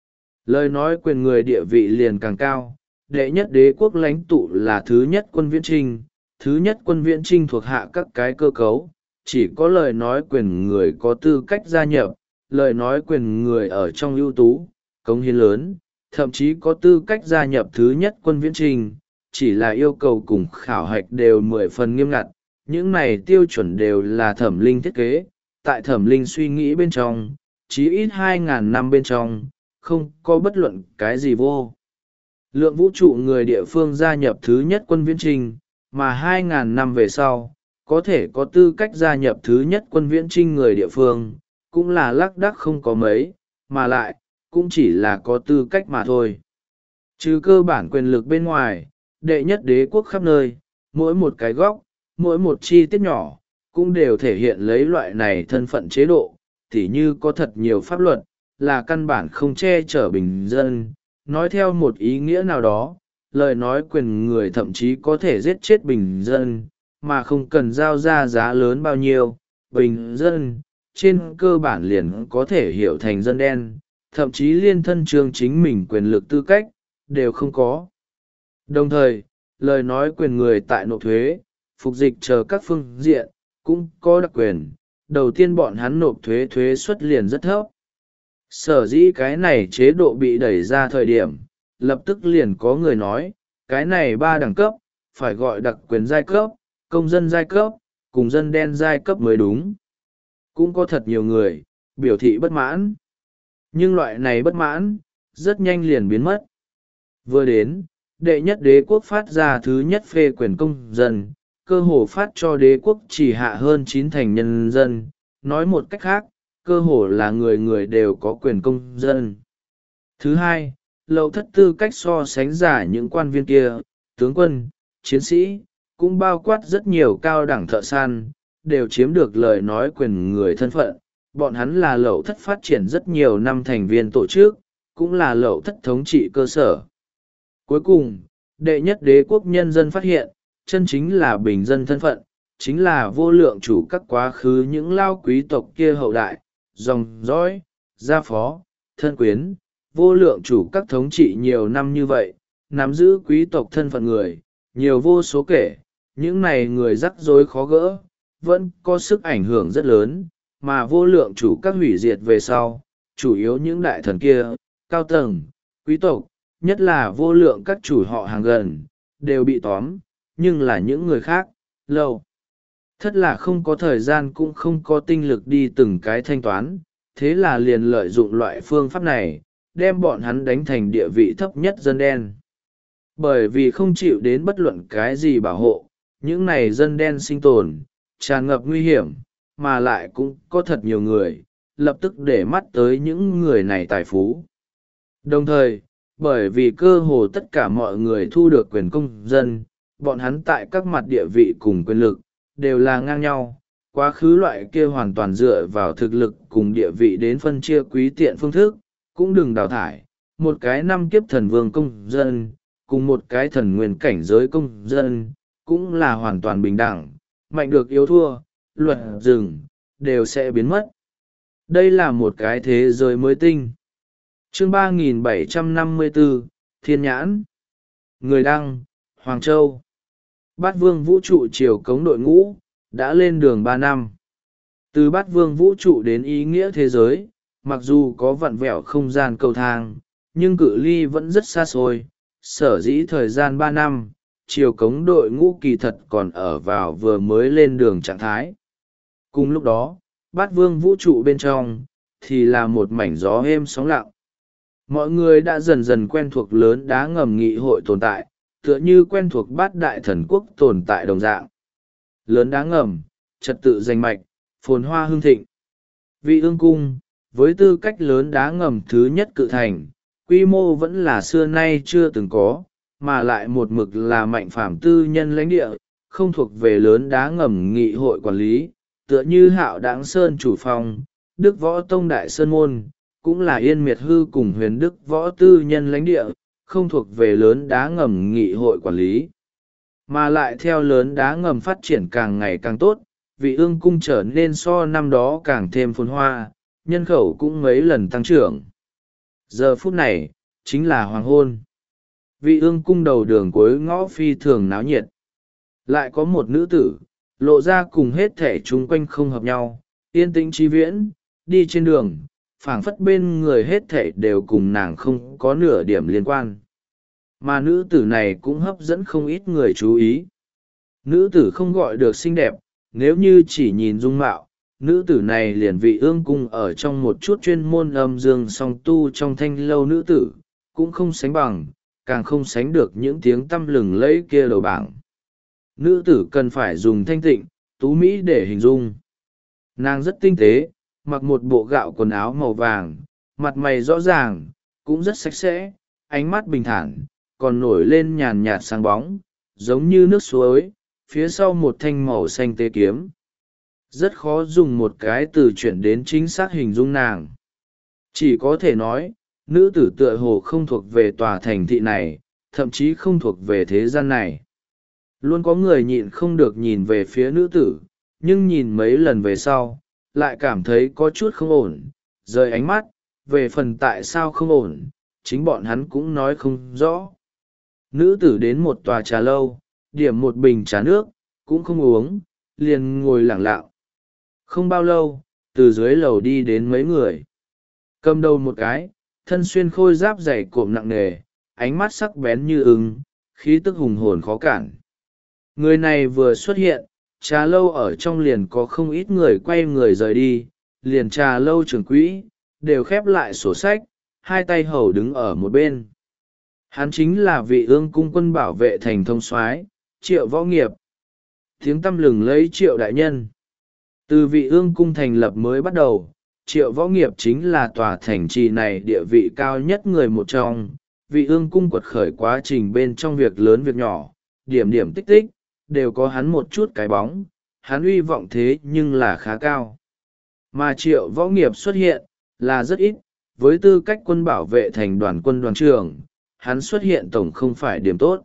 Lời nói quyền người địa vị liền càng cao, đệ nhất đế quốc lãnh tụ là thứ nhất quân viễn trinh, thứ nhất quân viễn trinh thuộc hạ các cái cơ cấu, chỉ có lời nói quyền người có tư cách gia nhập, lời nói quyền người ở trong ưu tú, cống hiến lớn, thậm chí có tư cách gia nhập thứ nhất quân viễn trinh, chỉ là yêu cầu cùng khảo hạch đều 10 phần nghiêm ngặt, những này tiêu chuẩn đều là Thẩm Linh thiết kế, tại Thẩm Linh suy nghĩ bên trong, chí ít 2.000 năm bên trong, không có bất luận cái gì vô. Lượng vũ trụ người địa phương gia nhập thứ nhất quân viễn trinh, mà 2.000 năm về sau, có thể có tư cách gia nhập thứ nhất quân viễn chinh người địa phương, cũng là lác đác không có mấy, mà lại, cũng chỉ là có tư cách mà thôi. Trừ cơ bản quyền lực bên ngoài, đệ nhất đế quốc khắp nơi, mỗi một cái góc, mỗi một chi tiết nhỏ, cũng đều thể hiện lấy loại này thân phận chế độ, tỉ như có thật nhiều pháp luật, là căn bản không che chở bình dân. Nói theo một ý nghĩa nào đó, lời nói quyền người thậm chí có thể giết chết bình dân, mà không cần giao ra giá lớn bao nhiêu. Bình dân, trên cơ bản liền có thể hiểu thành dân đen, thậm chí liên thân chương chính mình quyền lực tư cách, đều không có. Đồng thời, lời nói quyền người tại nộp thuế, phục dịch chờ các phương diện, cũng có đặc quyền. Đầu tiên bọn hắn nộp thuế thuế suất liền rất thấp. Sở dĩ cái này chế độ bị đẩy ra thời điểm, lập tức liền có người nói, cái này ba đẳng cấp, phải gọi đặc quyền giai cấp, công dân giai cấp, cùng dân đen giai cấp mới đúng. Cũng có thật nhiều người, biểu thị bất mãn. Nhưng loại này bất mãn, rất nhanh liền biến mất. Vừa đến, đệ nhất đế quốc phát ra thứ nhất phê quyền công dân, cơ hồ phát cho đế quốc chỉ hạ hơn 9 thành nhân dân. Nói một cách khác, cơ hồ là người người đều có quyền công dân. Thứ hai, Lậu Thất tư cách so sánh giả những quan viên kia, tướng quân, chiến sĩ, cũng bao quát rất nhiều cao đẳng thợ săn, đều chiếm được lời nói quyền người thân phận. Bọn hắn là Lậu Thất phát triển rất nhiều năm thành viên tổ chức, cũng là Lậu Thất thống trị cơ sở. Cuối cùng, đệ nhất đế quốc nhân dân phát hiện, chân chính là bình dân thân phận, chính là vô lượng chủ các quá khứ những lao quý tộc kia hậu đại, dòng dõi, gia phó, thân quyến, vô lượng chủ các thống trị nhiều năm như vậy, nắm giữ quý tộc thân phận người, nhiều vô số kể, những này người rắc rối khó gỡ, vẫn có sức ảnh hưởng rất lớn, mà vô lượng chủ các hủy diệt về sau, chủ yếu những đại thần kia, cao tầng, quý tộc, nhất là vô lượng các chủ họ hàng gần, đều bị tóm, nhưng là những người khác, lâu. Thất là không có thời gian cũng không có tinh lực đi từng cái thanh toán, thế là liền lợi dụng loại phương pháp này, đem bọn hắn đánh thành địa vị thấp nhất dân đen. Bởi vì không chịu đến bất luận cái gì bảo hộ, những này dân đen sinh tồn, tràn ngập nguy hiểm, mà lại cũng có thật nhiều người, lập tức để mắt tới những người này tài phú. Đồng thời, bởi vì cơ hồ tất cả mọi người thu được quyền công dân, bọn hắn tại các mặt địa vị cùng quyền lực, đều là ngang nhau. Quá khứ loại kia hoàn toàn dựa vào thực lực cùng địa vị đến phân chia quý tiện phương thức, cũng đừng đào thải. Một cái năm kiếp thần vương công dân, cùng một cái thần nguyên cảnh giới công dân, cũng là hoàn toàn bình đẳng, mạnh được yếu thua, luật rừng, đều sẽ biến mất. Đây là một cái thế giới mới tinh. Chương 3754, Thiên Nhãn. Người đăng, Hoàng Châu. Bát Vương vũ trụ triều cống đội ngũ, đã lên đường 3 năm. Từ Bát Vương vũ trụ đến ý nghĩa thế giới, mặc dù có vặn vẹo không gian cầu thang, nhưng cự ly vẫn rất xa xôi. Sở dĩ thời gian 3 năm, triều cống đội ngũ kỳ thật còn ở vào vừa mới lên đường trạng thái. Cùng lúc đó, Bát Vương vũ trụ bên trong, thì là một mảnh gió êm sóng lặng. Mọi người đã dần dần quen thuộc lớn đá ngầm nghị hội tồn tại, tựa như quen thuộc bát đại thần quốc tồn tại đồng dạng. Lớn đá ngầm, trật tự danh mạch, phồn hoa hưng thịnh. Vị ương cung, với tư cách lớn đá ngầm thứ nhất cự thành, quy mô vẫn là xưa nay chưa từng có, mà lại một mực là mạnh phạm tư nhân lãnh địa, không thuộc về lớn đá ngầm nghị hội quản lý, tựa như Hạo Đãng Sơn chủ phòng, Đức Võ Tông Đại Sơn Môn, cũng là Yên Miệt Hư cùng Huyền Đức Võ tư nhân lãnh địa, không thuộc về lớn đá ngầm nghị hội quản lý. Mà lại theo lớn đá ngầm phát triển càng ngày càng tốt, vị ương cung trở nên so năm đó càng thêm phồn hoa, nhân khẩu cũng mấy lần tăng trưởng. Giờ phút này, chính là hoàng hôn. Vị ương cung đầu đường cuối ngõ phi thường náo nhiệt. Lại có một nữ tử, lộ ra cùng hết thể chung quanh không hợp nhau, yên tĩnh chi viễn, đi trên đường, phảng phất bên người hết thể đều cùng nàng không có nửa điểm liên quan. Mà nữ tử này cũng hấp dẫn không ít người chú ý. Nữ tử không gọi được xinh đẹp, nếu như chỉ nhìn dung mạo, nữ tử này liền vị ương cung ở trong một chút chuyên môn âm dương song tu trong thanh lâu nữ tử, cũng không sánh bằng, càng không sánh được những tiếng tăm lừng lẫy kia đầu bảng. Nữ tử cần phải dùng thanh tịnh, tú mỹ để hình dung. Nàng rất tinh tế, mặc một bộ gạo quần áo màu vàng, mặt mày rõ ràng, cũng rất sạch sẽ, ánh mắt bình thản, còn nổi lên nhàn nhạt sáng bóng, giống như nước suối, phía sau một thanh màu xanh tế kiếm. Rất khó dùng một cái từ chuyển đến chính xác hình dung nàng. Chỉ có thể nói, nữ tử tựa hồ không thuộc về tòa thành thị này, thậm chí không thuộc về thế gian này. Luôn có người nhịn không được nhìn về phía nữ tử, nhưng nhìn mấy lần về sau, lại cảm thấy có chút không ổn, rời ánh mắt, về phần tại sao không ổn, chính bọn hắn cũng nói không rõ. Nữ tử đến một tòa trà lâu, điểm một bình trà nước, cũng không uống, liền ngồi lặng lặng. Không bao lâu, từ dưới lầu đi đến mấy người. Cầm đầu một cái, thân xuyên khôi giáp dày cộm nặng nề, ánh mắt sắc bén như ưng, khí tức hùng hồn khó cản. Người này vừa xuất hiện, trà lâu ở trong liền có không ít người quay người rời đi, liền trà lâu trưởng quỹ, đều khép lại sổ sách, hai tay hầu đứng ở một bên. Hắn chính là vị ương cung quân bảo vệ thành thông soái Triệu Võ Nghiệp. Tiếng tăm lừng lấy Triệu đại nhân. Từ vị ương cung thành lập mới bắt đầu, Triệu Võ Nghiệp chính là tòa thành trì này địa vị cao nhất người một trong. Vị ương cung quật khởi quá trình bên trong việc lớn việc nhỏ, điểm điểm tích tích, đều có hắn một chút cái bóng, hắn uy vọng thế nhưng là khá cao. Mà Triệu Võ Nghiệp xuất hiện, là rất ít, với tư cách quân bảo vệ thành đoàn quân đoàn trưởng, hắn xuất hiện tổng không phải điểm tốt.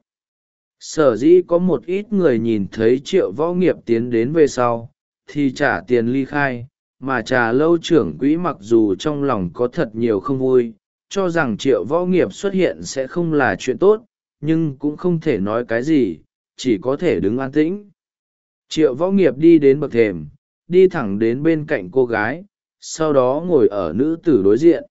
Sở dĩ có một ít người nhìn thấy Triệu Võ Nghiệp tiến đến về sau, thì trả tiền ly khai, mà trà lâu trưởng quỹ mặc dù trong lòng có thật nhiều không vui, cho rằng Triệu Võ Nghiệp xuất hiện sẽ không là chuyện tốt, nhưng cũng không thể nói cái gì, chỉ có thể đứng an tĩnh. Triệu Võ Nghiệp đi đến bậc thềm, đi thẳng đến bên cạnh cô gái, sau đó ngồi ở nữ tử đối diện.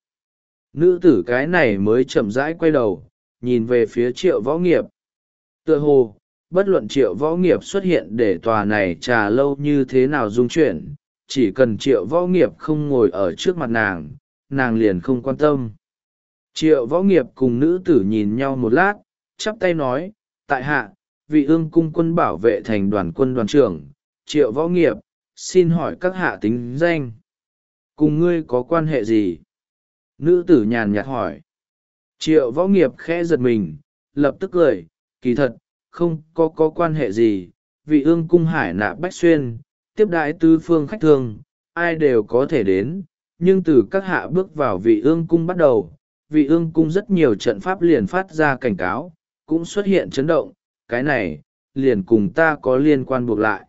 Nữ tử cái này mới chậm rãi quay đầu, nhìn về phía Triệu Võ Nghiệp. Tựa hồ, bất luận Triệu Võ Nghiệp xuất hiện để tòa này trà lâu như thế nào dung chuyển, chỉ cần Triệu Võ Nghiệp không ngồi ở trước mặt nàng, nàng liền không quan tâm. Triệu Võ Nghiệp cùng nữ tử nhìn nhau một lát, chắp tay nói, tại hạ, vị ương cung quân bảo vệ thành đoàn quân đoàn trưởng, Triệu Võ Nghiệp, xin hỏi các hạ tính danh. Cùng ngươi có quan hệ gì? Nữ tử nhàn nhạt hỏi. Triệu Võ Nghiệp khẽ giật mình, lập tức cười, kỳ thật, không có quan hệ gì, vị ương cung hải nạp bách xuyên, tiếp đãi tứ phương khách thường, ai đều có thể đến, nhưng từ các hạ bước vào vị ương cung bắt đầu, vị ương cung rất nhiều trận pháp liền phát ra cảnh cáo, cũng xuất hiện chấn động, cái này, liền cùng ta có liên quan buộc lại.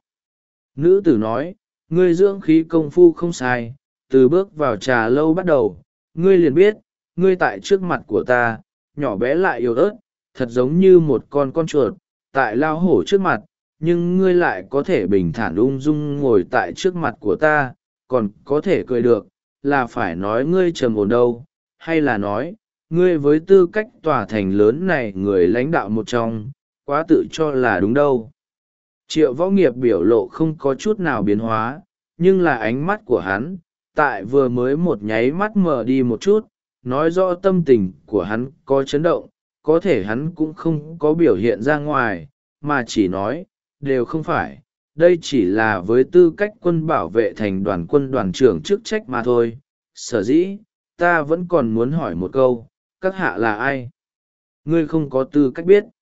Nữ tử nói, ngươi dưỡng khí công phu không sai, từ bước vào trà lâu bắt đầu, ngươi liền biết, ngươi tại trước mặt của ta, nhỏ bé lại yếu ớt, thật giống như một con chuột, tại lao hổ trước mặt, nhưng ngươi lại có thể bình thản ung dung ngồi tại trước mặt của ta, còn có thể cười được, là phải nói ngươi trầm ổn đâu, hay là nói, ngươi với tư cách tòa thành lớn này người lãnh đạo một trong, quá tự cho là đúng đâu. Triệu Võ Nghiệp biểu lộ không có chút nào biến hóa, nhưng là ánh mắt của hắn, tại vừa mới một nháy mắt mở đi một chút, nói rõ tâm tình của hắn có chấn động, có thể hắn cũng không có biểu hiện ra ngoài, mà chỉ nói, đều không phải, đây chỉ là với tư cách quân bảo vệ thành đoàn quân đoàn trưởng chức trách mà thôi. Sở dĩ, ta vẫn còn muốn hỏi một câu, các hạ là ai? Ngươi không có tư cách biết.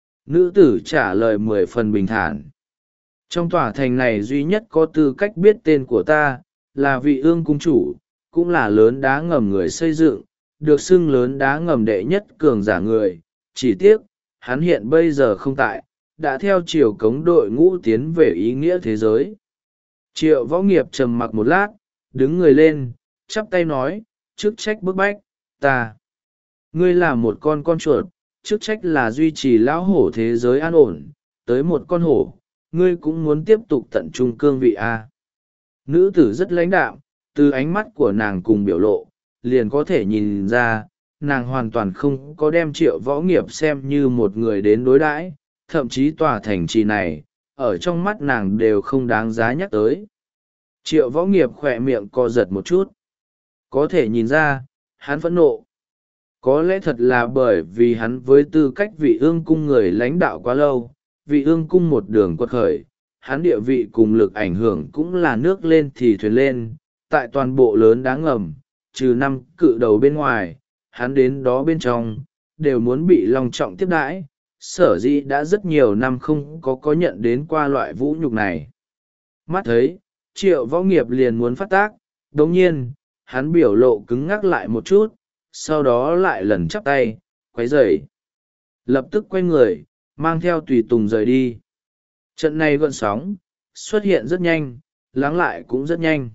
Nữ tử trả lời 10 phần bình thản. Trong tòa thành này duy nhất có tư cách biết tên của ta, là vị ương cung chủ, cũng là lớn đá ngầm người xây dựng, được xưng lớn đá ngầm đệ nhất cường giả người. Chỉ tiếc, hắn hiện bây giờ không tại, đã theo chiều cống đội ngũ tiến về ý nghĩa thế giới. Triệu Võ Nghiệp trầm mặc một lát, đứng người lên, chắp tay nói, chức trách bức bách, ta. Ngươi là một con chuột, chức trách là duy trì lão hổ thế giới an ổn, tới một con hổ, ngươi cũng muốn tiếp tục tận trung cương vị a. Nữ tử rất lãnh đạm, từ ánh mắt của nàng cùng biểu lộ, liền có thể nhìn ra, nàng hoàn toàn không có đem Triệu Võ Nghiệp xem như một người đến đối đãi, thậm chí tòa thành trì này, ở trong mắt nàng đều không đáng giá nhắc tới. Triệu Võ Nghiệp khỏe miệng co giật một chút. Có thể nhìn ra, hắn phẫn nộ. Có lẽ thật là bởi vì hắn với tư cách vị ương cung người lãnh đạo quá lâu, vị ương cung một đường quật khởi, hắn địa vị cùng lực ảnh hưởng cũng là nước lên thì thuyền lên, tại toàn bộ lớn đá ngầm, trừ 5 cự đầu bên ngoài, hắn đến đó bên trong, đều muốn bị long trọng tiếp đãi, sở dĩ đã rất nhiều năm không có nhận đến qua loại vũ nhục này. Mắt thấy, Triệu Võ Nghiệp liền muốn phát tác, đồng nhiên, hắn biểu lộ cứng ngắc lại một chút, sau đó lại lần chắp tay, quấy rầy. Lập tức quay người, mang theo tùy tùng rời đi. Trận này gợn sóng, xuất hiện rất nhanh, lắng lại cũng rất nhanh.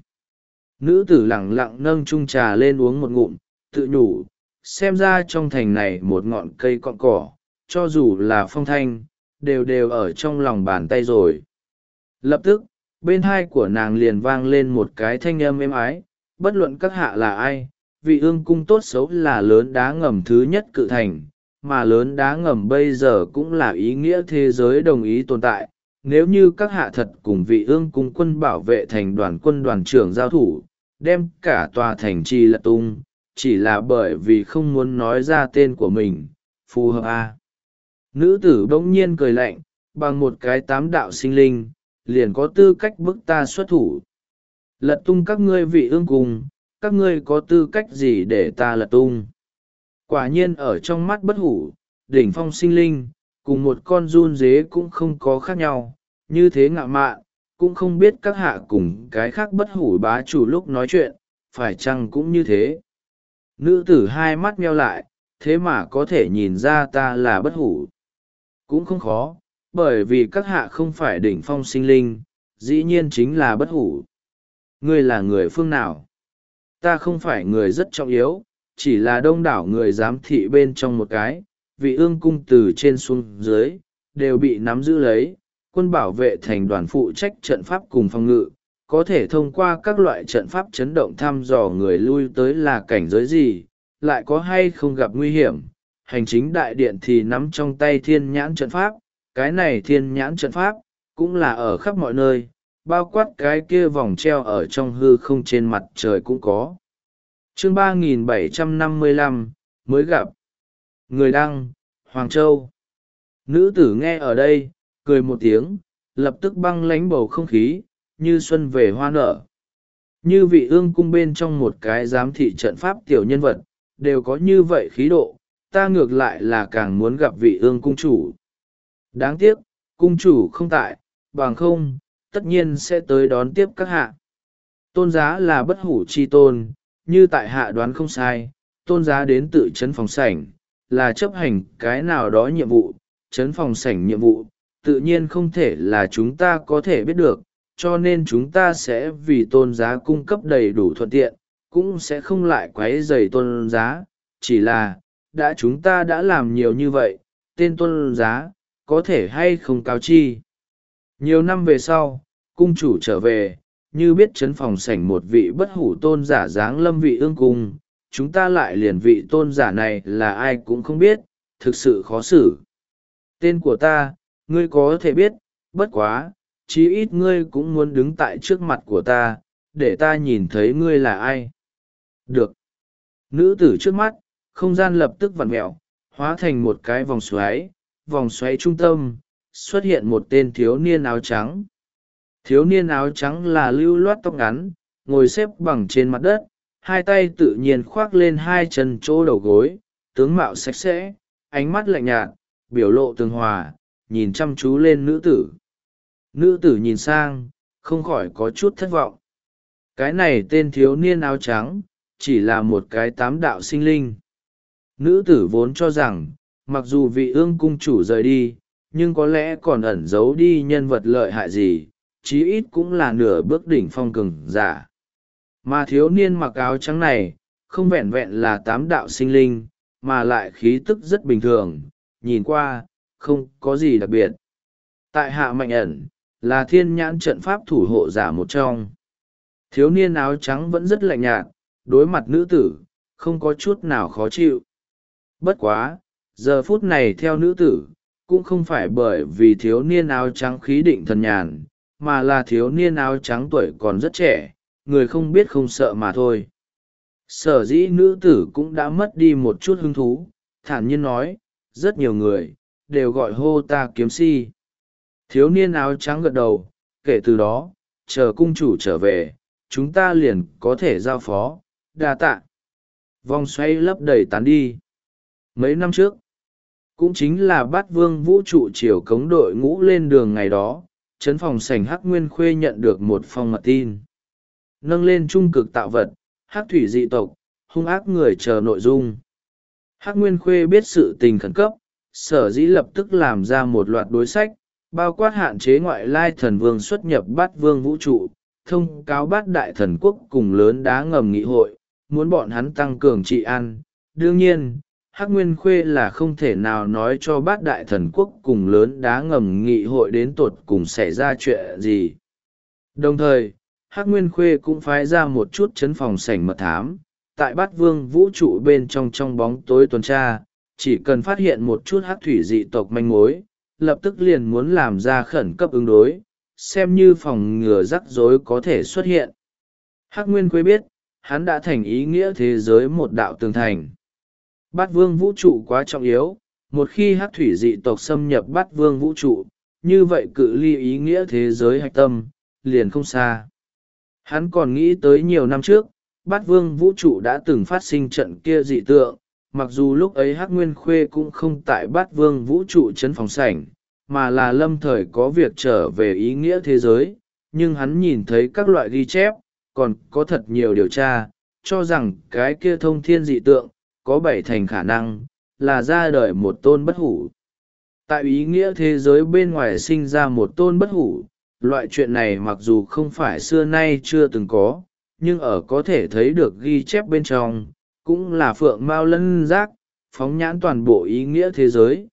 Nữ tử lẳng lặng nâng chung trà lên uống một ngụm, tự nhủ, xem ra trong thành này một ngọn cây cọn cỏ, cho dù là phong thanh, đều đều ở trong lòng bàn tay rồi. Lập tức, bên hai của nàng liền vang lên một cái thanh âm êm ái, bất luận các hạ là ai, vị ương cung tốt xấu là lớn đá ngầm thứ nhất cự thành, mà lớn đá ngầm bây giờ cũng là ý nghĩa thế giới đồng ý tồn tại. Nếu như các hạ thật cùng vị ương cung quân bảo vệ thành đoàn quân đoàn trưởng giao thủ, đem cả tòa thành trì lật tung, chỉ là bởi vì không muốn nói ra tên của mình, phù hợp à. Nữ tử bỗng nhiên cười lạnh, bằng một cái 8 đạo sinh linh, liền có tư cách bức ta xuất thủ. Lật tung các ngươi vị ương cung, các ngươi có tư cách gì để ta lật tung? Quả nhiên ở trong mắt bất hủ, đỉnh phong sinh linh, cùng một con giun dế cũng không có khác nhau, như thế ngạo mạn, cũng không biết các hạ cùng cái khác bất hủ bá chủ lúc nói chuyện, phải chăng cũng như thế. Nữ tử hai mắt nheo lại, thế mà có thể nhìn ra ta là bất hủ. Cũng không khó, bởi vì các hạ không phải đỉnh phong sinh linh, dĩ nhiên chính là bất hủ. Ngươi là người phương nào? Ta không phải người rất trọng yếu, chỉ là đông đảo người giám thị bên trong một cái, vị ương cung từ trên xuống dưới, đều bị nắm giữ lấy, quân bảo vệ thành đoàn phụ trách trận pháp cùng phòng ngự, có thể thông qua các loại trận pháp chấn động thăm dò người lui tới là cảnh giới gì, lại có hay không gặp nguy hiểm. Hành chính đại điện thì nắm trong tay thiên nhãn trận pháp, cái này thiên nhãn trận pháp, cũng là ở khắp mọi nơi, bao quát cái kia vòng treo ở trong hư không trên mặt trời cũng có. Chương 3755, mới gặp. Người đăng, Hoàng Châu. Nữ tử nghe ở đây, cười một tiếng, lập tức băng lánh bầu không khí, như xuân về hoa nở. Như vị ương cung bên trong một cái giám thị trận pháp tiểu nhân vật, đều có như vậy khí độ, ta ngược lại là càng muốn gặp vị ương cung chủ. Đáng tiếc, cung chủ không tại, bằng không, tất nhiên sẽ tới đón tiếp các hạ. Tôn giá là bất hủ chi tôn, như tại hạ đoán không sai, tôn giá đến tự trấn phòng sảnh, là chấp hành cái nào đó nhiệm vụ, trấn phòng sảnh nhiệm vụ, tự nhiên không thể là chúng ta có thể biết được, cho nên chúng ta sẽ vì tôn giá cung cấp đầy đủ thuận tiện, cũng sẽ không lại quấy rầy tôn giá, chỉ là, chúng ta đã làm nhiều như vậy, tên tôn giá, có thể hay không cáo chi. Nhiều năm về sau, cung chủ trở về, như biết trấn phòng sảnh một vị bất hủ tôn giả dáng lâm vị ương cung, chúng ta lại liền vị tôn giả này là ai cũng không biết, thực sự khó xử. Tên của ta, ngươi có thể biết, bất quá, chí ít ngươi cũng muốn đứng tại trước mặt của ta, để ta nhìn thấy ngươi là ai. Được. Nữ tử trước mắt, không gian lập tức vặn mẹo, hóa thành một cái vòng xoáy trung tâm, xuất hiện một tên thiếu niên áo trắng. Thiếu niên áo trắng là lưu loát tóc ngắn, ngồi xếp bằng trên mặt đất, hai tay tự nhiên khoác lên hai chân chỗ đầu gối, tướng mạo sạch sẽ, ánh mắt lạnh nhạt, biểu lộ tường hòa, nhìn chăm chú lên nữ tử. Nữ tử nhìn sang, không khỏi có chút thất vọng. Cái này tên thiếu niên áo trắng, chỉ là một cái 8 đạo sinh linh. Nữ tử vốn cho rằng, mặc dù vị ương cung chủ rời đi, nhưng có lẽ còn ẩn giấu đi nhân vật lợi hại gì, chí ít cũng là nửa bước đỉnh phong cường giả. Mà thiếu niên mặc áo trắng này, không vẹn vẹn là 8 đạo sinh linh, mà lại khí tức rất bình thường, nhìn qua, không có gì đặc biệt. Tại hạ Mạnh Ẩn, là thiên nhãn trận pháp thủ hộ giả một trong. Thiếu niên áo trắng vẫn rất lạnh nhạt, đối mặt nữ tử, không có chút nào khó chịu. Bất quá, giờ phút này theo nữ tử, cũng không phải bởi vì thiếu niên áo trắng khí định thần nhàn, mà là thiếu niên áo trắng tuổi còn rất trẻ, người không biết không sợ mà thôi. Sở dĩ nữ tử cũng đã mất đi một chút hứng thú, thản nhiên nói, rất nhiều người, đều gọi hô ta kiếm si. Thiếu niên áo trắng gật đầu, kể từ đó chờ cung chủ trở về chúng ta liền có thể giao phó. Đa tạ. Vòng xoay lấp đầy tán đi. Mấy năm trước cũng chính là Bát Vương vũ trụ triều cống đội ngũ lên đường ngày đó, trấn phòng sảnh Hắc Nguyên Khuê nhận được một phong mật tin nâng lên trung cực tạo vật Hắc thủy dị tộc hung ác người chờ nội dung. Hắc Nguyên Khuê biết sự tình khẩn cấp, sở dĩ lập tức làm ra một loạt đối sách, bao quát hạn chế ngoại lai thần vương xuất nhập Bát Vương vũ trụ, thông cáo Bát đại thần quốc cùng lớn đá ngầm nghị hội, muốn bọn hắn tăng cường trị an. Đương nhiên, Hắc Nguyên Khuê là không thể nào nói cho Bát đại thần quốc cùng lớn đá ngầm nghị hội đến tột cùng xảy ra chuyện gì. Đồng thời, Hắc Nguyên Khuê cũng phái ra một chút trấn phòng sảnh mật thám, tại Bát Vương vũ trụ bên trong bóng tối tuần tra, chỉ cần phát hiện một chút hắc thủy dị tộc manh mối, lập tức liền muốn làm ra khẩn cấp ứng đối, xem như phòng ngừa rắc rối có thể xuất hiện. Hắc Nguyên Khuê biết, hắn đã thành ý nghĩa thế giới một đạo tường thành. Bát Vương vũ trụ quá trọng yếu, một khi hắc thủy dị tộc xâm nhập Bát Vương vũ trụ, như vậy cự ly ý nghĩa thế giới hạch tâm, liền không xa. Hắn còn nghĩ tới nhiều năm trước, Bát Vương vũ trụ đã từng phát sinh trận kia dị tượng, mặc dù lúc ấy Hắc Nguyên Khuê cũng không tại Bát Vương vũ trụ trấn phòng sảnh, mà là lâm thời có việc trở về ý nghĩa thế giới, nhưng hắn nhìn thấy các loại ghi chép, còn có thật nhiều điều tra, cho rằng cái kia thông thiên dị tượng, có 7 thành khả năng, là ra đời một tôn bất hủ. Tại ý nghĩa thế giới bên ngoài sinh ra một tôn bất hủ, loại chuyện này mặc dù không phải xưa nay chưa từng có, nhưng ở có thể thấy được ghi chép bên trong, cũng là phượng mao lân giác, phóng nhãn toàn bộ ý nghĩa thế giới,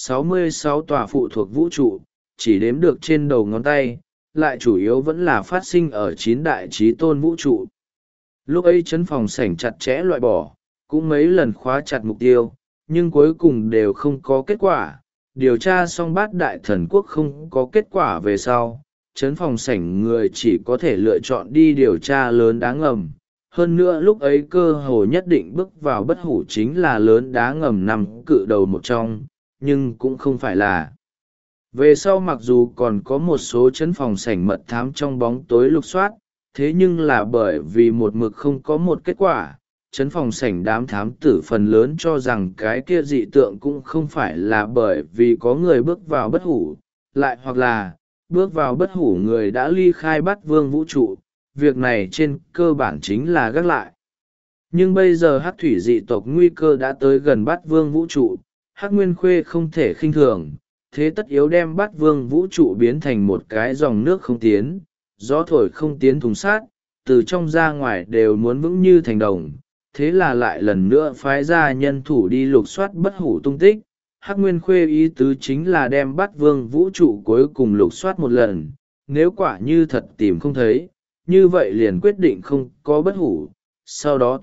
66 tòa phụ thuộc vũ trụ, chỉ đếm được trên đầu ngón tay, lại chủ yếu vẫn là phát sinh ở 9 đại trí tôn vũ trụ. Lúc ấy trấn phòng sảnh chặt chẽ loại bỏ, cũng mấy lần khóa chặt mục tiêu, nhưng cuối cùng đều không có kết quả. Điều tra xong Bát đại thần quốc không có kết quả về sau, trấn phòng sảnh người chỉ có thể lựa chọn đi điều tra lớn đá ngầm. Hơn nữa lúc ấy cơ hồ nhất định bước vào bất hủ chính là lớn đá ngầm nằm cự đầu một trong, nhưng cũng không phải là. Về sau mặc dù còn có một số trấn phòng sảnh mật thám trong bóng tối lục soát, thế nhưng là bởi vì một mực không có một kết quả, trấn phòng sảnh đám thám tử phần lớn cho rằng cái kia dị tượng cũng không phải là bởi vì có người bước vào bất hủ, lại hoặc là bước vào bất hủ người đã ly khai Bát Vương vũ trụ, việc này trên cơ bản chính là gác lại. Nhưng bây giờ hắc thủy dị tộc nguy cơ đã tới gần Bát Vương vũ trụ, Hắc Nguyên Khuê không thể khinh thường, thế tất yếu đem Bát Vương vũ trụ biến thành một cái dòng nước không tiến, gió thổi không tiến thùng sát, từ trong ra ngoài đều muốn vững như thành đồng. Thế là lại lần nữa phái ra nhân thủ đi lục soát bất hủ tung tích. Hắc Nguyên Khuê ý tứ chính là đem Bát Vương vũ trụ cuối cùng lục soát một lần, nếu quả như thật tìm không thấy, như vậy liền quyết định không có bất hủ, sau đó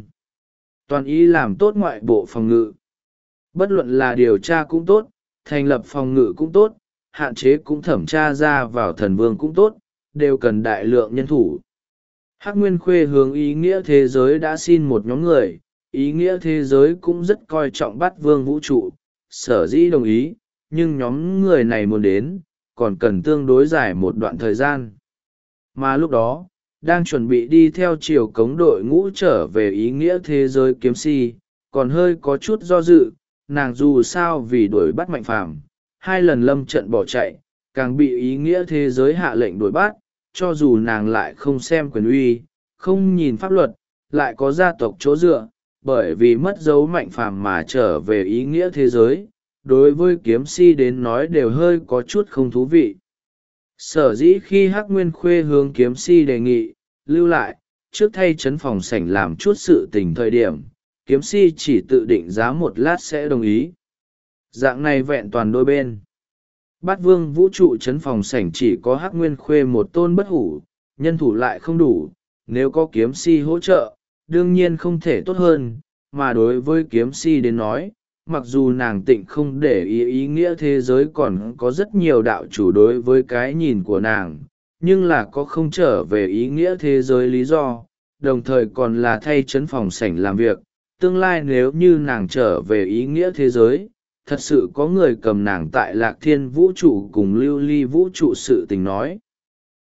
toàn ý làm tốt ngoại bộ phòng ngự. Bất luận là điều tra cũng tốt, thành lập phòng ngự cũng tốt, hạn chế cũng thẩm tra ra vào thần vương cũng tốt, đều cần đại lượng nhân thủ. Hắc Nguyên Khuê hướng ý nghĩa thế giới đã xin một nhóm người, ý nghĩa thế giới cũng rất coi trọng Bát Vương vũ trụ, sở dĩ đồng ý, nhưng nhóm người này muốn đến, còn cần tương đối dài một đoạn thời gian. Mà lúc đó, đang chuẩn bị đi theo chiều cống đội ngũ trở về ý nghĩa thế giới kiếm si, còn hơi có chút do dự, nàng dù sao vì đuổi bắt Mạnh Phàm 2 lần lâm trận bỏ chạy, càng bị ý nghĩa thế giới hạ lệnh đuổi bắt, cho dù nàng lại không xem quyền uy, không nhìn pháp luật, lại có gia tộc chỗ dựa, bởi vì mất dấu Mạnh Phàm mà trở về ý nghĩa thế giới, đối với kiếm si đến nói đều hơi có chút không thú vị. Sở dĩ khi Hắc Nguyên Khuê hướng kiếm si đề nghị, lưu lại, trước thay trấn phòng sảnh làm chút sự tình thời điểm, kiếm si chỉ tự định giá một lát sẽ đồng ý. Dạng này vẹn toàn đôi bên. Bát Vương vũ trụ trấn phòng sảnh chỉ có Hắc Nguyên Khuê một tôn bất hủ, nhân thủ lại không đủ, nếu có kiếm si hỗ trợ, đương nhiên không thể tốt hơn, mà đối với kiếm si đến nói, mặc dù nàng tịnh không để ý nghĩa thế giới còn có rất nhiều đạo chủ đối với cái nhìn của nàng, nhưng là có không trở về ý nghĩa thế giới lý do, đồng thời còn là thay trấn phòng sảnh làm việc, tương lai nếu như nàng trở về ý nghĩa thế giới, thật sự có người cầm nàng tại Lạc Thiên vũ trụ cùng Lưu Ly vũ trụ sự tình nói.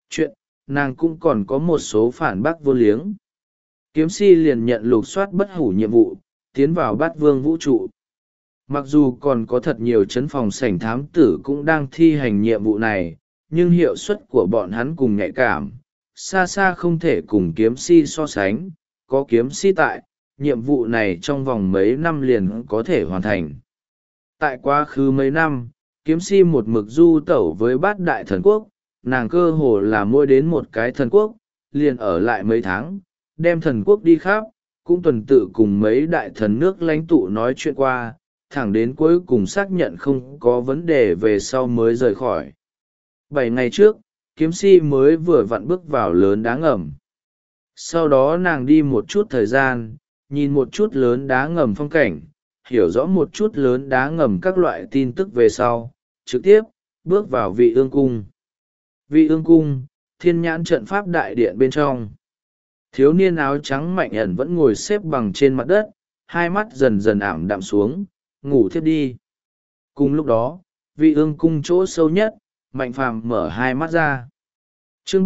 chuyện nàng cũng còn có một số phản bác vô liếng. Kiếm si liền nhận lục soát bất hủ nhiệm vụ, tiến vào bát vương vũ trụ. Mặc dù còn có thật nhiều chấn phòng sảnh thám tử cũng đang thi hành nhiệm vụ này, nhưng hiệu suất của bọn hắn cùng nhạy cảm, xa xa không thể cùng kiếm si so sánh. Có kiếm si tại, nhiệm vụ này trong vòng mấy năm liền có thể hoàn thành. Tại quá khứ mấy năm, kiếm si một mực du tẩu với bát đại thần quốc, nàng cơ hồ là mỗi đến một cái thần quốc, liền ở lại mấy tháng, đem thần quốc đi khắp, cũng tuần tự cùng mấy đại thần nước lãnh tụ nói chuyện qua, thẳng đến cuối cùng xác nhận không có vấn đề về sau mới rời khỏi. 7 ngày trước, kiếm si mới vừa vặn bước vào lớn đá ngầm. Sau đó nàng đi một chút thời gian, nhìn một chút lớn đá ngầm phong cảnh, hiểu rõ một chút lớn đá ngầm các loại tin tức về sau, trực tiếp bước vào vị ương cung. Vị ương cung, thiên nhãn trận pháp đại điện bên trong. Thiếu niên áo trắng mạnh ẩn vẫn ngồi xếp bằng trên mặt đất, hai mắt dần dần ảm đạm xuống, ngủ thiếp đi. Cùng lúc đó, vị ương cung chỗ sâu nhất, Mạnh Phàm mở hai mắt ra. Chương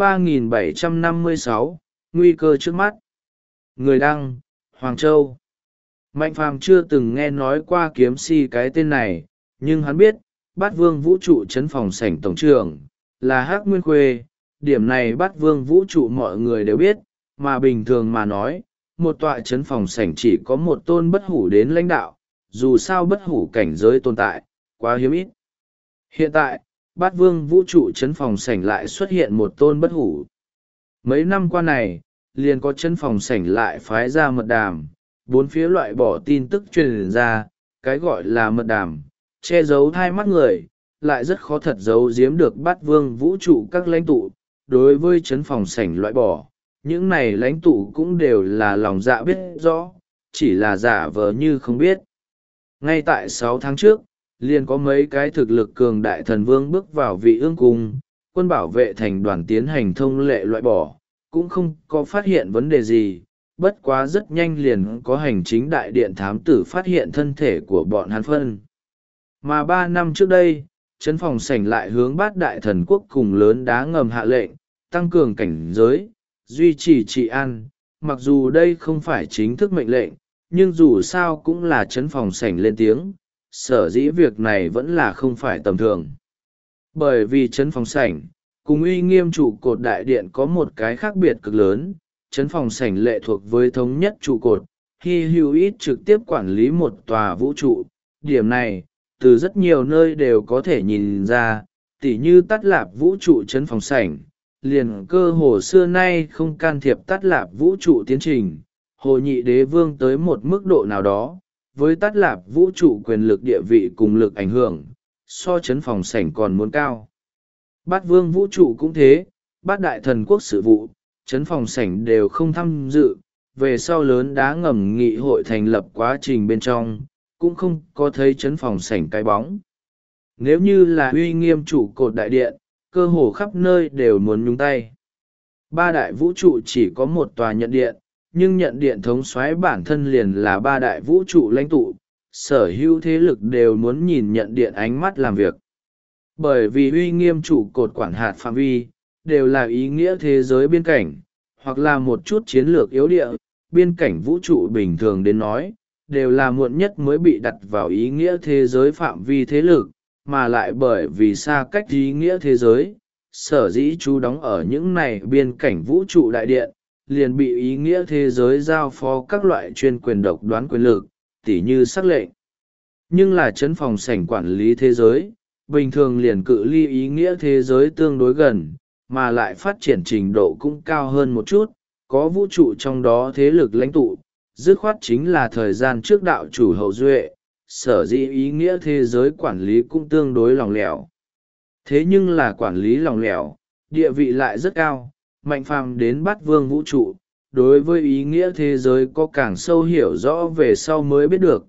3756, nguy cơ trước mắt. Người đăng, Hoàng Châu. Mạnh Phàm chưa từng nghe nói qua kiếm si cái tên này, nhưng hắn biết, Bát Vương Vũ trụ trấn phòng sảnh tổng trưởng, là Hắc Nguyên Khuê. Điểm này Bát Vương Vũ trụ mọi người đều biết, mà bình thường mà nói, một tọa trấn phòng sảnh chỉ có một tôn bất hủ đến lãnh đạo, dù sao bất hủ cảnh giới tồn tại, quá hiếm ít. Hiện tại, Bát Vương Vũ trụ trấn phòng sảnh lại xuất hiện một tôn bất hủ. Mấy năm qua này, liền có trấn phòng sảnh lại phái ra mật đàm, bốn phía loại bỏ tin tức truyền ra, cái gọi là mật đàm, che giấu hai mắt người, lại rất khó thật giấu giếm được Bát Vương Vũ trụ các lãnh tụ. Đối với trấn phòng sảnh loại bỏ, những này lãnh tụ cũng đều là lòng dạ biết rõ, chỉ là giả vờ như không biết. Ngay tại 6 tháng trước, liền có mấy cái thực lực cường đại thần vương bước vào vị ương cung, quân bảo vệ thành đoàn tiến hành thông lệ loại bỏ, cũng không có phát hiện vấn đề gì, bất quá rất nhanh liền có hành chính đại điện thám tử phát hiện thân thể của bọn hắn phân. Mà 3 năm trước đây, trấn phòng sảnh lại hướng bát đại thần quốc cùng lớn đá ngầm hạ lệnh, tăng cường cảnh giới, duy trì trị an. Mặc dù đây không phải chính thức mệnh lệnh, nhưng dù sao cũng là trấn phòng sảnh lên tiếng, sở dĩ việc này vẫn là không phải tầm thường. Bởi vì trấn phòng sảnh, cùng uy nghiêm trụ cột đại điện có một cái khác biệt cực lớn, trấn phòng sảnh lệ thuộc với thống nhất trụ cột, hy hữu ít trực tiếp quản lý một tòa vũ trụ. Điểm này, từ rất nhiều nơi đều có thể nhìn ra, tỉ như tắt lạp vũ trụ trấn phòng sảnh, liền cơ hồ xưa nay không can thiệp tắt lạp vũ trụ tiến trình, hồ nhị đế vương tới một mức độ nào đó, với tắt lạp vũ trụ quyền lực địa vị cùng lực ảnh hưởng, so trấn phòng sảnh còn muốn cao. Bát vương vũ trụ cũng thế, bát đại thần quốc sự vụ, trấn phòng sảnh đều không tham dự, về sau lớn đá ngầm nghị hội thành lập quá trình bên trong, cũng không có thấy trấn phòng sảnh cái bóng. Nếu như là uy nghiêm trụ cột đại điện, cơ hồ khắp nơi đều muốn nhúng tay. Ba đại vũ trụ chỉ có một tòa nhận điện, nhưng nhận điện thống soái bản thân liền là ba đại vũ trụ lãnh tụ, sở hữu thế lực đều muốn nhìn nhận điện ánh mắt làm việc. Bởi vì uy nghiêm trụ cột quản hạt phạm vi, đều là ý nghĩa thế giới biên cảnh, hoặc là một chút chiến lược yếu địa, biên cảnh vũ trụ bình thường đến nói, đều là muộn nhất mới bị đặt vào ý nghĩa thế giới phạm vi thế lực, mà lại bởi vì xa cách ý nghĩa thế giới, sở dĩ chú đóng ở những này biên cảnh vũ trụ đại điện, liền bị ý nghĩa thế giới giao phó các loại chuyên quyền độc đoán quyền lực, tỉ như sắc lệnh. Nhưng là trấn phòng sảnh quản lý thế giới, bình thường liền cự ly ý nghĩa thế giới tương đối gần, mà lại phát triển trình độ cũng cao hơn một chút, có vũ trụ trong đó thế lực lãnh tụ, dứt khoát chính là thời gian trước đạo chủ hậu duệ, sở dĩ ý nghĩa thế giới quản lý cũng tương đối lỏng lẻo. Thế nhưng là quản lý lỏng lẻo, địa vị lại rất cao, Mạnh Phàm đến Bát Vương vũ trụ, đối với ý nghĩa thế giới có càng sâu hiểu rõ về sau mới biết được,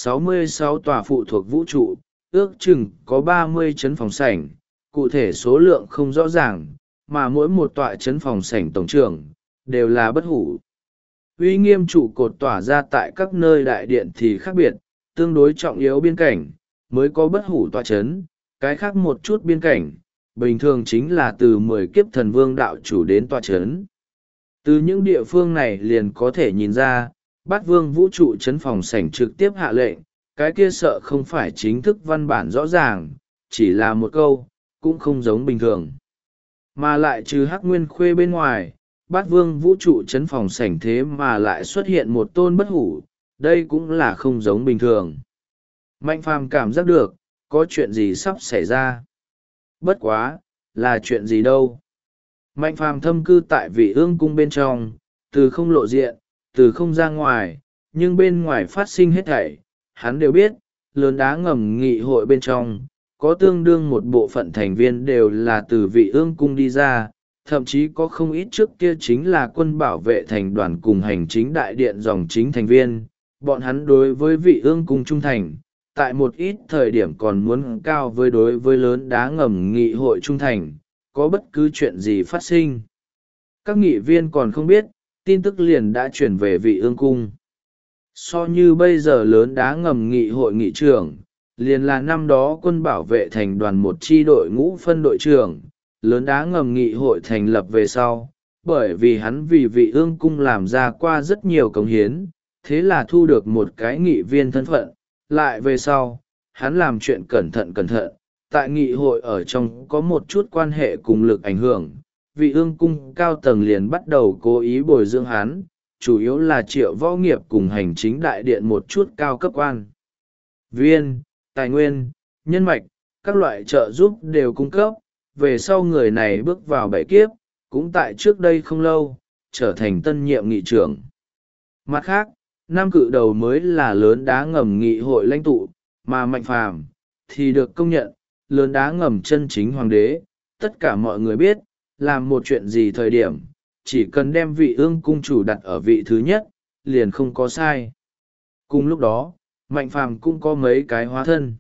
66 tòa phụ thuộc vũ trụ, ước chừng có 30 trấn phòng sảnh, cụ thể số lượng không rõ ràng, mà mỗi một tọa trấn phòng sảnh tổng trưởng, đều là bất hủ. Uy nghiêm trụ cột tỏa ra tại các nơi đại điện thì khác biệt, tương đối trọng yếu biên cảnh, mới có bất hủ tọa trấn, cái khác một chút biên cảnh, bình thường chính là từ 10 kiếp thần vương đạo chủ đến tọa chấn. Từ những địa phương này liền có thể nhìn ra, Bát Vương vũ trụ chấn phòng sảnh trực tiếp hạ lệnh, cái kia sợ không phải chính thức văn bản rõ ràng, chỉ là một câu, cũng không giống bình thường. Mà lại trừ Hắc Nguyên Khuê bên ngoài, Bát Vương vũ trụ chấn phòng sảnh thế mà lại xuất hiện một tôn bất hủ, đây cũng là không giống bình thường. Mạnh Phàm cảm giác được, có chuyện gì sắp xảy ra. Bất quá, là chuyện gì đâu. Mạnh Phàm thâm cư tại Vị Ương cung bên trong, từ không lộ diện, từ không ra ngoài, nhưng bên ngoài phát sinh hết thảy, hắn đều biết, lớn đá ngầm nghị hội bên trong, có tương đương một bộ phận thành viên đều là từ Vị Ương cung đi ra, thậm chí có không ít trước kia chính là quân bảo vệ thành đoàn cùng hành chính đại điện dòng chính thành viên, bọn hắn đối với Vị Ương cung trung thành, tại một ít thời điểm còn muốn cao với đối với lớn đá ngầm nghị hội trung thành, có bất cứ chuyện gì phát sinh. Các nghị viên còn không biết, tin tức liền đã chuyển về Vị Ương cung. So như bây giờ lớn đá ngầm nghị hội nghị trưởng, liền là năm đó quân bảo vệ thành đoàn một chi đội ngũ phân đội trưởng, lớn đá ngầm nghị hội thành lập về sau, bởi vì hắn vì Vị Ương cung làm ra qua rất nhiều cống hiến, thế là thu được một cái nghị viên thân phận, lại về sau, hắn làm chuyện cẩn thận, tại nghị hội ở trong có một chút quan hệ cùng lực ảnh hưởng, Vị Ương cung cao tầng liền bắt đầu cố ý bồi dưỡng hắn, chủ yếu là Triệu Võ Nghiệp cùng hành chính đại điện một chút cao cấp quan viên, tài nguyên, nhân mạch, các loại trợ giúp đều cung cấp, về sau người này bước vào bảy kiếp, cũng tại trước đây không lâu, trở thành tân nhiệm nghị trưởng. Mặt khác, năm cự đầu mới là lớn đá ngầm nghị hội lãnh tụ, mà Mạnh Phàm thì được công nhận, lớn đá ngầm chân chính hoàng đế. Tất cả mọi người biết, làm một chuyện gì thời điểm, chỉ cần đem Vị Ương cung chủ đặt ở vị thứ nhất, liền không có sai. Cùng lúc đó, Mạnh Phàm cũng có mấy cái hóa thân.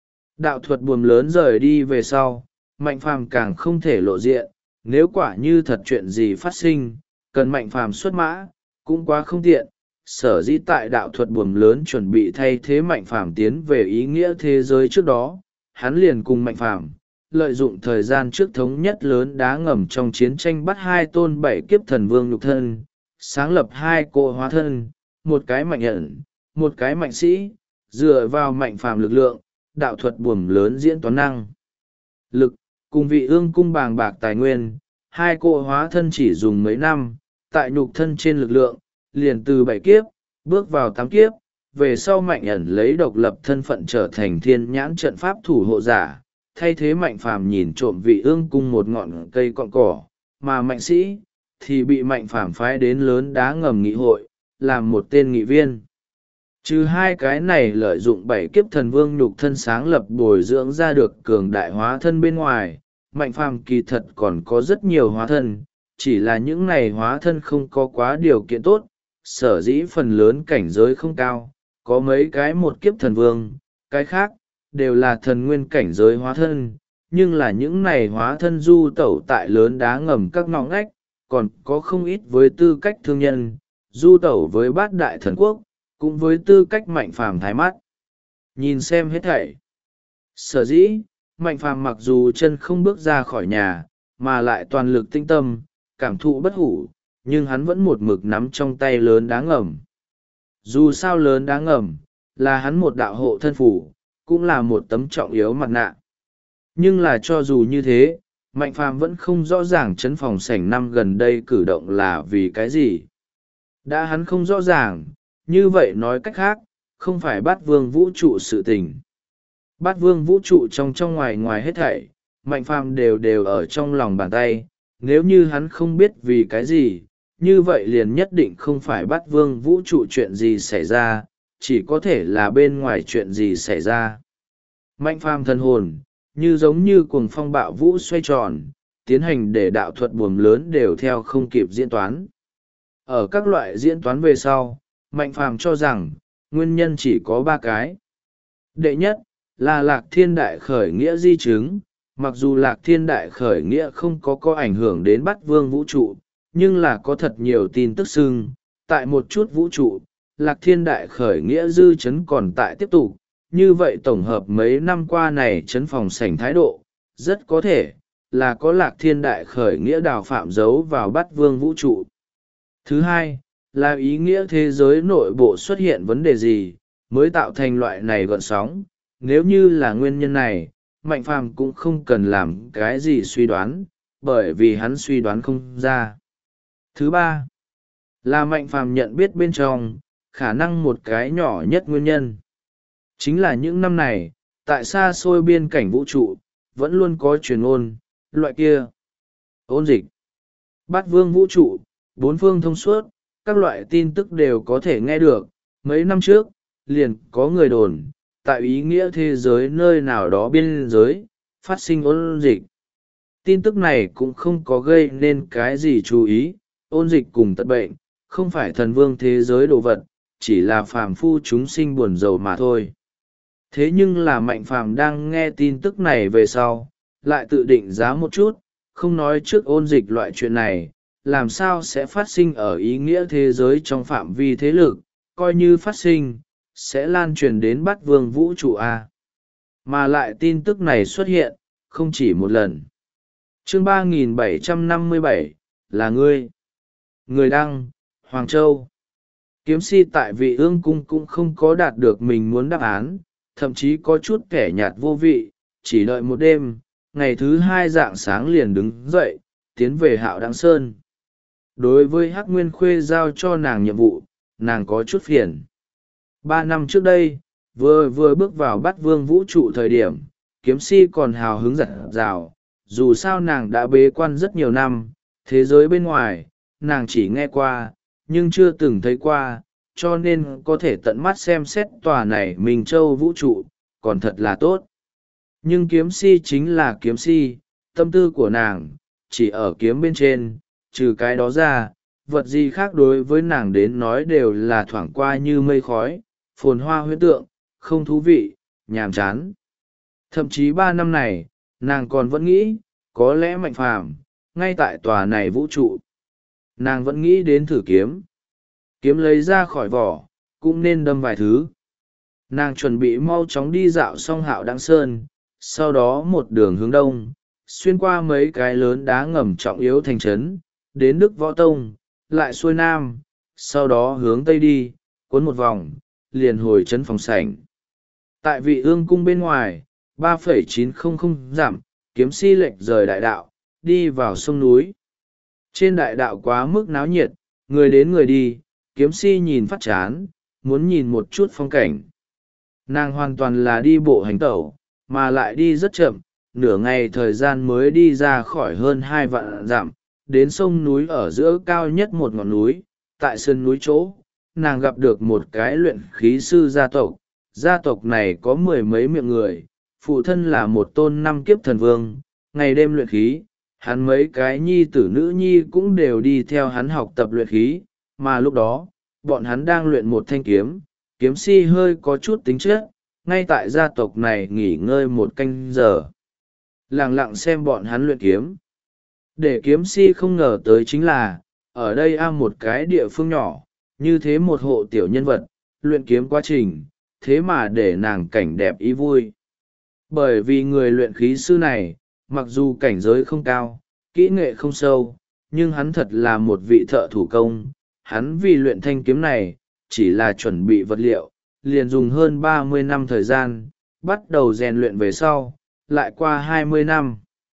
Đạo thuật buồm lớn rời đi về sau, Mạnh Phàm càng không thể lộ diện, nếu quả như thật chuyện gì phát sinh, cần Mạnh Phàm xuất mã, cũng quá không tiện. Sở dĩ tại đạo thuật buồm lớn chuẩn bị thay thế Mạnh Phàm tiến về ý nghĩa thế giới trước đó, hắn liền cùng Mạnh Phàm lợi dụng thời gian trước thống nhất lớn đá ngầm trong chiến tranh bắt hai tôn bảy kiếp thần vương nhục thân, sáng lập hai cỗ hóa thân, một cái mạnh ẩn, một cái mạnh sĩ, dựa vào Mạnh Phàm lực lượng, đạo thuật buồm lớn diễn toán năng lực, cùng Vị Ương cung bàng bạc tài nguyên, hai cỗ hóa thân chỉ dùng mấy năm, tại nhục thân trên lực lượng, liền từ 7 kiếp, bước vào 8 kiếp, về sau Mạnh ẩn lấy độc lập thân phận trở thành thiên nhãn trận pháp thủ hộ giả, thay thế Mạnh Phàm nhìn trộm Vị Ương cung một ngọn cây cọn cỏ, mà Mạnh sĩ, thì bị Mạnh Phàm phái đến lớn đá ngầm nghị hội, làm một tên nghị viên. Trừ hai cái này lợi dụng 7 kiếp thần vương nhục thân sáng lập bồi dưỡng ra được cường đại hóa thân bên ngoài, Mạnh Phàm kỳ thật còn có rất nhiều hóa thân, chỉ là những này hóa thân không có quá điều kiện tốt, sở dĩ phần lớn cảnh giới không cao, có mấy cái một kiếp thần vương, cái khác, đều là thần nguyên cảnh giới hóa thân, nhưng là những này hóa thân du tẩu tại lớn đá ngầm các ngõ ngách, còn có không ít với tư cách thương nhân, du tẩu với bát đại thần quốc, cũng với tư cách Mạnh Phàm thái mắt. Nhìn xem hết thảy. Sở dĩ, Mạnh Phàm mặc dù chân không bước ra khỏi nhà, mà lại toàn lực tinh tâm, cảm thụ bất hủ, nhưng hắn vẫn một mực nắm trong tay lớn đá ngầm. Dù sao lớn đá ngầm, là hắn một đạo hộ thân phủ, cũng là một tấm trọng yếu mặt nạ. Nhưng là cho dù như thế, Mạnh Phàm vẫn không rõ ràng chấn phòng sảnh năm gần đây cử động là vì cái gì. Đã hắn không rõ ràng, như vậy nói cách khác, không phải Bát Vương vũ trụ sự tình. Bát Vương vũ trụ trong ngoài ngoài hết thảy, Mạnh Phàm đều ở trong lòng bàn tay, nếu như hắn không biết vì cái gì, như vậy liền nhất định không phải Bát Vương vũ trụ chuyện gì xảy ra, chỉ có thể là bên ngoài chuyện gì xảy ra. Mạnh Phàm thần hồn, như giống như cuồng phong bạo vũ xoay tròn, tiến hành để đạo thuật buồm lớn đều theo không kịp diễn toán. Ở các loại diễn toán về sau, Mạnh Phàm cho rằng, nguyên nhân chỉ có 3 cái. Đệ nhất, là Lạc Thiên Đại Khởi Nghĩa di chứng, mặc dù Lạc Thiên Đại Khởi Nghĩa không có ảnh hưởng đến Bát Vương vũ trụ, nhưng là có thật nhiều tin tức xưng, tại một chút vũ trụ, Lạc Thiên Đại Khởi Nghĩa dư chấn còn tại tiếp tục, như vậy tổng hợp mấy năm qua này chấn phòng sảnh thái độ, rất có thể, là có Lạc Thiên Đại khởi nghĩa đào phạm giấu vào Bát Vương vũ trụ. Thứ hai, là ý nghĩa thế giới nội bộ xuất hiện vấn đề gì, mới tạo thành loại này gợn sóng. Nếu như là nguyên nhân này, Mạnh Phàm cũng không cần làm cái gì suy đoán, bởi vì hắn suy đoán không ra. Thứ ba, là Mạnh Phàm nhận biết bên trong, khả năng một cái nhỏ nhất nguyên nhân. Chính là những năm này, tại xa xôi biên cảnh vũ trụ, vẫn luôn có truyền ôn, loại kia. Ôn dịch. Bát Vương vũ trụ, bốn phương thông suốt, các loại tin tức đều có thể nghe được. Mấy năm trước, liền có người đồn, tại ý nghĩa thế giới nơi nào đó biên giới, phát sinh ôn dịch. Tin tức này cũng không có gây nên cái gì chú ý, ôn dịch cùng tật bệnh, không phải thần vương thế giới đồ vật, chỉ là phàm phu chúng sinh buồn rầu mà thôi. Thế nhưng là Mạnh Phàm đang nghe tin tức này về sau, lại tự định giá một chút, không nói trước ôn dịch loại chuyện này, làm sao sẽ phát sinh ở ý nghĩa thế giới trong phạm vi thế lực, coi như phát sinh, sẽ lan truyền đến Bát Vương vũ trụ A. Mà lại tin tức này xuất hiện, không chỉ một lần. Chương 3757, là ngươi. Người đăng, Hoàng Châu. Kiếm si tại Vị Ương Cung cũng không có đạt được mình muốn đáp án, thậm chí có chút kẻ nhạt vô vị, chỉ đợi một đêm, ngày thứ hai rạng sáng liền đứng dậy, tiến về Hạo Đăng Sơn. Đối với Hắc Nguyên Khuê giao cho nàng nhiệm vụ, nàng có chút phiền. 3 năm trước đây, vừa bước vào Bát Vương vũ trụ thời điểm, kiếm si còn hào hứng giặt rào, dù sao nàng đã bế quan rất nhiều năm, thế giới bên ngoài, nàng chỉ nghe qua, nhưng chưa từng thấy qua, cho nên có thể tận mắt xem xét tòa này Minh Châu vũ trụ, còn thật là tốt. Nhưng kiếm si chính là kiếm si, tâm tư của nàng, chỉ ở kiếm bên trên, trừ cái đó ra, vật gì khác đối với nàng đến nói đều là thoảng qua như mây khói, phồn hoa huyễn tượng, không thú vị, nhàm chán. Thậm chí 3 năm này, nàng còn vẫn nghĩ, có lẽ Mạnh Phàm ngay tại tòa này vũ trụ. Nàng vẫn nghĩ đến thử kiếm. Kiếm lấy ra khỏi vỏ, cũng nên đâm vài thứ. Nàng chuẩn bị mau chóng đi dạo xong Hạo Đăng Sơn, sau đó một đường hướng đông, xuyên qua mấy cái lớn đá ngầm trọng yếu thành trấn, đến Đức Võ Tông, lại xuôi nam, sau đó hướng tây đi, cuốn một vòng, liền hồi trấn phòng sảnh. Tại Vị Ương Cung bên ngoài, 3,900 dặm, kiếm si lệch rời đại đạo, đi vào sông núi. Trên đại đạo quá mức náo nhiệt, người đến người đi, kiếm si nhìn phát chán, muốn nhìn một chút phong cảnh. Nàng hoàn toàn là đi bộ hành tẩu, mà lại đi rất chậm, nửa ngày thời gian mới đi ra khỏi hơn 2 vạn dặm, đến sông núi ở giữa cao nhất một ngọn núi, tại sân núi chỗ, nàng gặp được một cái luyện khí sư gia tộc này có 10 mấy miệng người, phụ thân là một tôn 5 kiếp thần vương, ngày đêm luyện khí, hắn mấy cái nhi tử nữ nhi cũng đều đi theo hắn học tập luyện khí, mà lúc đó, bọn hắn đang luyện một thanh kiếm, kiếm si hơi có chút tính chất, ngay tại gia tộc này nghỉ ngơi 1 canh giờ. Lặng lặng xem bọn hắn luyện kiếm. Để kiếm si không ngờ tới chính là, ở đây một cái địa phương nhỏ, như thế một hộ tiểu nhân vật, luyện kiếm quá trình, thế mà để nàng cảnh đẹp ý vui. Bởi vì người luyện khí sư này, mặc dù cảnh giới không cao, kỹ nghệ không sâu, nhưng hắn thật là một vị thợ thủ công. Hắn vì luyện thanh kiếm này, chỉ là chuẩn bị vật liệu, liền dùng hơn 30 năm thời gian, bắt đầu rèn luyện về sau, lại qua 20 năm.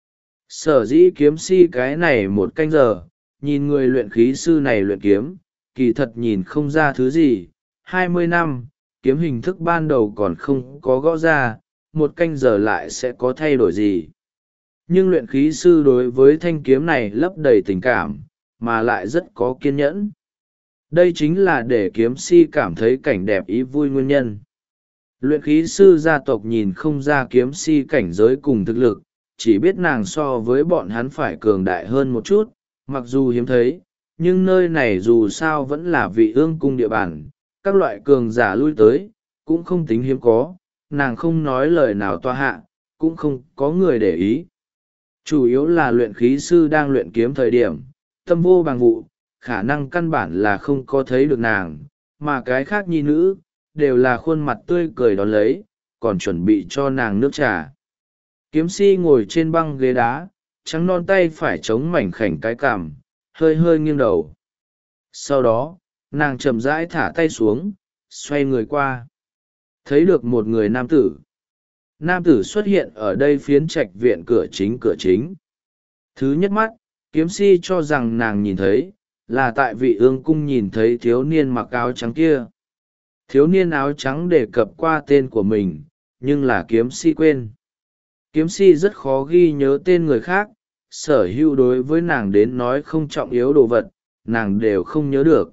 Sở dĩ kiếm si cái này 1 canh giờ, nhìn người luyện khí sư này luyện kiếm, kỳ thật nhìn không ra thứ gì. 20 năm, kiếm hình thức ban đầu còn không có gõ ra, 1 canh giờ lại sẽ có thay đổi gì. Nhưng luyện khí sư đối với thanh kiếm này lấp đầy tình cảm, mà lại rất có kiên nhẫn. Đây chính là để kiếm si cảm thấy cảnh đẹp ý vui nguyên nhân. Luyện khí sư gia tộc nhìn không ra kiếm si cảnh giới cùng thực lực, chỉ biết nàng so với bọn hắn phải cường đại hơn một chút, mặc dù hiếm thấy, nhưng nơi này dù sao vẫn là Vị Ương Cung địa bàn, các loại cường giả lui tới, cũng không tính hiếm có, nàng không nói lời nào toa hạ, cũng không có người để ý. Chủ yếu là luyện khí sư đang luyện kiếm thời điểm, tâm vô bằng vụ, khả năng căn bản là không có thấy được nàng, mà cái khác nhi nữ, đều là khuôn mặt tươi cười đón lấy, còn chuẩn bị cho nàng nước trà. Kiếm si ngồi trên băng ghế đá, trắng non tay phải chống mảnh khảnh cái cằm, hơi hơi nghiêng đầu. Sau đó nàng chậm rãi thả tay xuống, xoay người qua, thấy được một người nam tử. Nam tử xuất hiện ở đây phiến trạch viện cửa chính. Thứ nhất mắt, kiếm si cho rằng nàng nhìn thấy là tại vị ương cung nhìn thấy thiếu niên mặc áo trắng kia. Thiếu niên áo trắng đề cập qua tên của mình, nhưng là kiếm si quên. Kiếm si rất khó ghi nhớ tên người khác, sở hữu đối với nàng đến nói không trọng yếu đồ vật, nàng đều không nhớ được.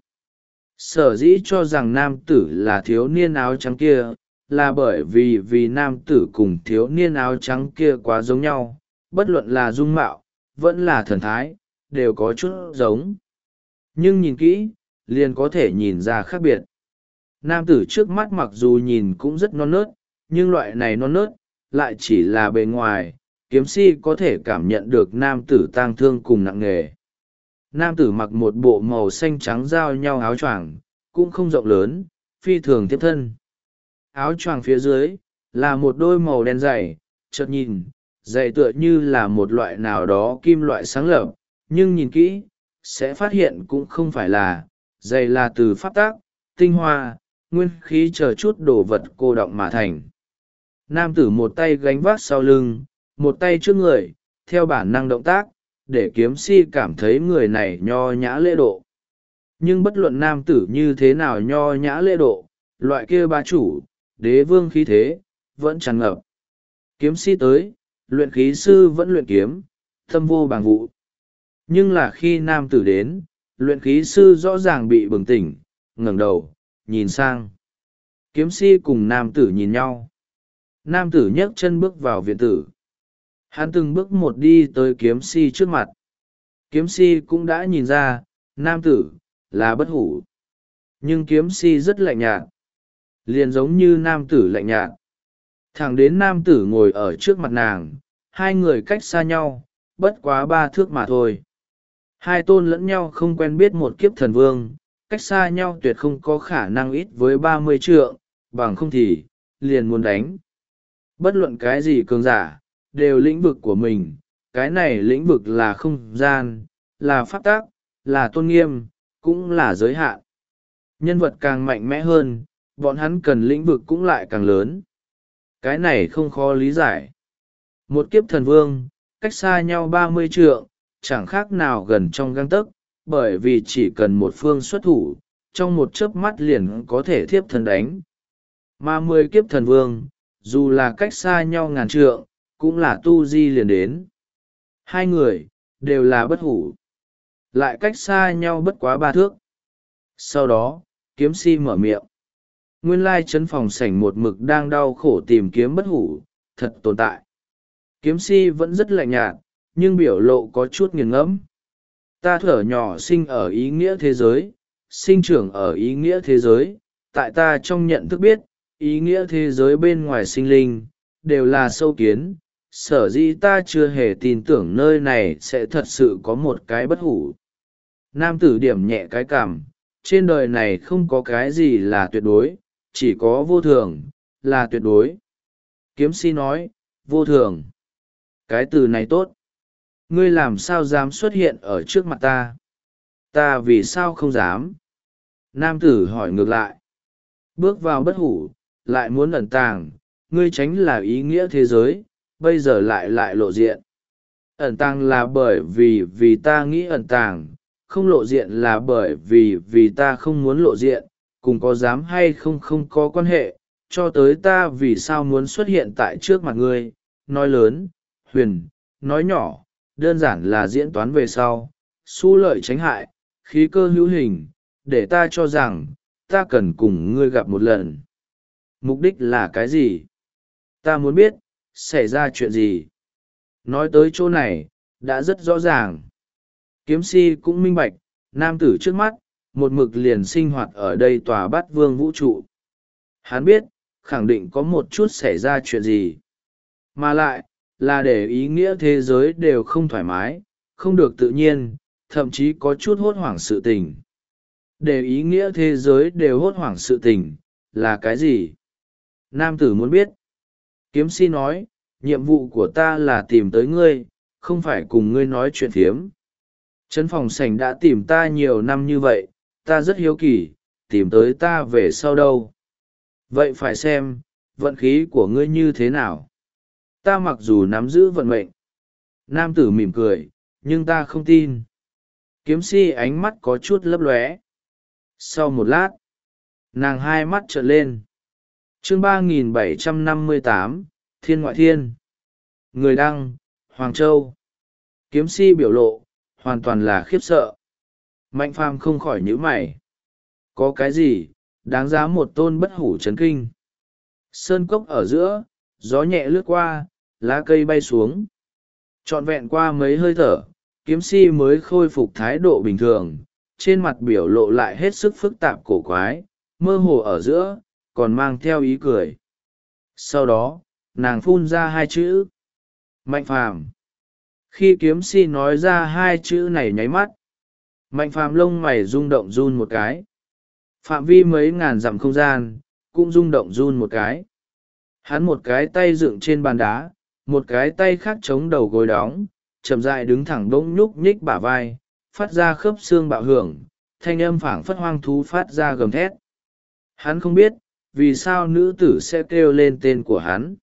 Sở dĩ cho rằng nam tử là thiếu niên áo trắng kia, là bởi vì nam tử cùng thiếu niên áo trắng kia quá giống nhau, bất luận là dung mạo, vẫn là thần thái, đều có chút giống. Nhưng nhìn kỹ, liền có thể nhìn ra khác biệt. Nam tử trước mắt mặc dù nhìn cũng rất non nớt, nhưng loại này non nớt, lại chỉ là bề ngoài, kiếm si có thể cảm nhận được nam tử tang thương cùng nặng nề. Nam tử mặc một bộ màu xanh trắng giao nhau áo choàng, cũng không rộng lớn, phi thường tiếp thân. Áo choàng phía dưới, là một đôi màu đen dày, chợt nhìn, dày tựa như là một loại nào đó kim loại sáng lợp, nhưng nhìn kỹ, sẽ phát hiện cũng không phải là, dày là từ pháp tác, tinh hoa, nguyên khí chờ chút đồ vật cô đọng mà thành. Nam tử một tay gánh vác sau lưng, một tay trước người, theo bản năng động tác, để kiếm si cảm thấy người này nho nhã lễ độ. Nhưng bất luận nam tử như thế nào nho nhã lễ độ, loại kia bá chủ, đế vương khí thế, vẫn tràn ngập. Kiếm si tới, luyện khí sư vẫn luyện kiếm, thâm vô bàng vụ. Nhưng là khi nam tử đến, luyện khí sư rõ ràng bị bừng tỉnh, ngẩng đầu, nhìn sang. Kiếm si cùng nam tử nhìn nhau. Nam tử nhấc chân bước vào viện tử. Hắn từng bước một đi tới kiếm si trước mặt. Kiếm si cũng đã nhìn ra, nam tử, là bất hủ. Nhưng kiếm si rất lạnh nhạt. Liền giống như nam tử lạnh nhạt. Thẳng đến nam tử ngồi ở trước mặt nàng, hai người cách xa nhau, bất quá 3 thước mà thôi. Hai tôn lẫn nhau không quen biết một kiếp thần vương, cách xa nhau tuyệt không có khả năng ít với 30 trượng, bằng không thì, liền muốn đánh. Bất luận cái gì cường giả, đều lĩnh vực của mình, cái này lĩnh vực là không gian, là pháp tác, là tôn nghiêm, cũng là giới hạn. Nhân vật càng mạnh mẽ hơn, bọn hắn cần lĩnh vực cũng lại càng lớn. Cái này không khó lý giải. Một kiếp thần vương, cách xa nhau 30 trượng, chẳng khác nào gần trong gang tấc, bởi vì chỉ cần một phương xuất thủ, trong một chớp mắt liền có thể thiếp thân đánh. Mà 10 kiếp thần vương, dù là cách xa nhau ngàn trượng, cũng là tu di liền đến. Hai người, đều là bất hủ. Lại cách xa nhau bất quá 3 thước. Sau đó, kiếm si mở miệng. Nguyên lai trấn phòng sảnh một mực đang đau khổ tìm kiếm bất hủ, thật tồn tại. Kiếm si vẫn rất lạnh nhạt, nhưng biểu lộ có chút nghiền ngẫm. Ta thở nhỏ sinh ở ý nghĩa thế giới, sinh trưởng ở ý nghĩa thế giới, tại ta trong nhận thức biết, ý nghĩa thế giới bên ngoài sinh linh, đều là sâu kiến, sở dĩ ta chưa hề tin tưởng nơi này sẽ thật sự có một cái bất hủ. Nam tử điểm nhẹ cái cảm, trên đời này không có cái gì là tuyệt đối, chỉ có vô thường, là tuyệt đối. Kiếm si nói, vô thường. Cái từ này tốt. Ngươi làm sao dám xuất hiện ở trước mặt ta? Ta vì sao không dám? Nam tử hỏi ngược lại. Bước vào bất hủ, lại muốn ẩn tàng, ngươi tránh là ý nghĩa thế giới, bây giờ lại lộ diện. Ẩn tàng là bởi vì ta nghĩ ẩn tàng, không lộ diện là bởi vì ta không muốn lộ diện, cùng có dám hay không có quan hệ, cho tới ta vì sao muốn xuất hiện tại trước mặt ngươi, nói lớn, huyền, nói nhỏ, đơn giản là diễn toán về sau, xu lợi tránh hại, khí cơ hữu hình, để ta cho rằng, ta cần cùng ngươi gặp một lần. Mục đích là cái gì? Ta muốn biết, xảy ra chuyện gì? Nói tới chỗ này, đã rất rõ ràng. Kiếm si cũng minh bạch, nam tử trước mắt, một mực liền sinh hoạt ở đây tòa bát vương vũ trụ. Hắn biết, khẳng định có một chút xảy ra chuyện gì. Mà lại, là để ý nghĩa thế giới đều không thoải mái, không được tự nhiên, thậm chí có chút hốt hoảng sự tình. Để ý nghĩa thế giới đều hốt hoảng sự tình, là cái gì? Nam tử muốn biết. Kiếm si nói, nhiệm vụ của ta là tìm tới ngươi, không phải cùng ngươi nói chuyện phiếm. Trấn phòng sảnh đã tìm ta nhiều năm như vậy, ta rất hiếu kỳ, tìm tới ta về sau đâu. Vậy phải xem, vận khí của ngươi như thế nào. Ta mặc dù nắm giữ vận mệnh. Nam tử mỉm cười, nhưng ta không tin. Kiếm si ánh mắt có chút lấp lóe. Sau một lát, nàng hai mắt trợn lên. Chương 3758, Thiên Ngoại Thiên. Người đăng, Hoàng Châu. Kiếm si biểu lộ, hoàn toàn là khiếp sợ. Mạnh phàm không khỏi nhíu mày. Có cái gì, đáng giá một tôn bất hủ chấn kinh. Sơn cốc ở giữa, gió nhẹ lướt qua, lá cây bay xuống. Trọn vẹn qua mấy hơi thở, kiếm si mới khôi phục thái độ bình thường, trên mặt biểu lộ lại hết sức phức tạp cổ quái, mơ hồ ở giữa, còn mang theo ý cười. Sau đó, nàng phun ra hai chữ. Mạnh phàm. Khi kiếm si nói ra hai chữ này nháy mắt, Mạnh phàm lông mày rung động run một cái. Phạm vi mấy ngàn dặm không gian, cũng rung động run một cái. Hắn một cái tay dựng trên bàn đá, một cái tay khác chống đầu gối đóng, chậm rãi đứng thẳng bỗng nhúc nhích bả vai, phát ra khớp xương bạo hưởng, thanh âm phảng phất hoang thú phát ra gầm thét. Hắn không biết, vì sao nữ tử sẽ kêu lên tên của hắn.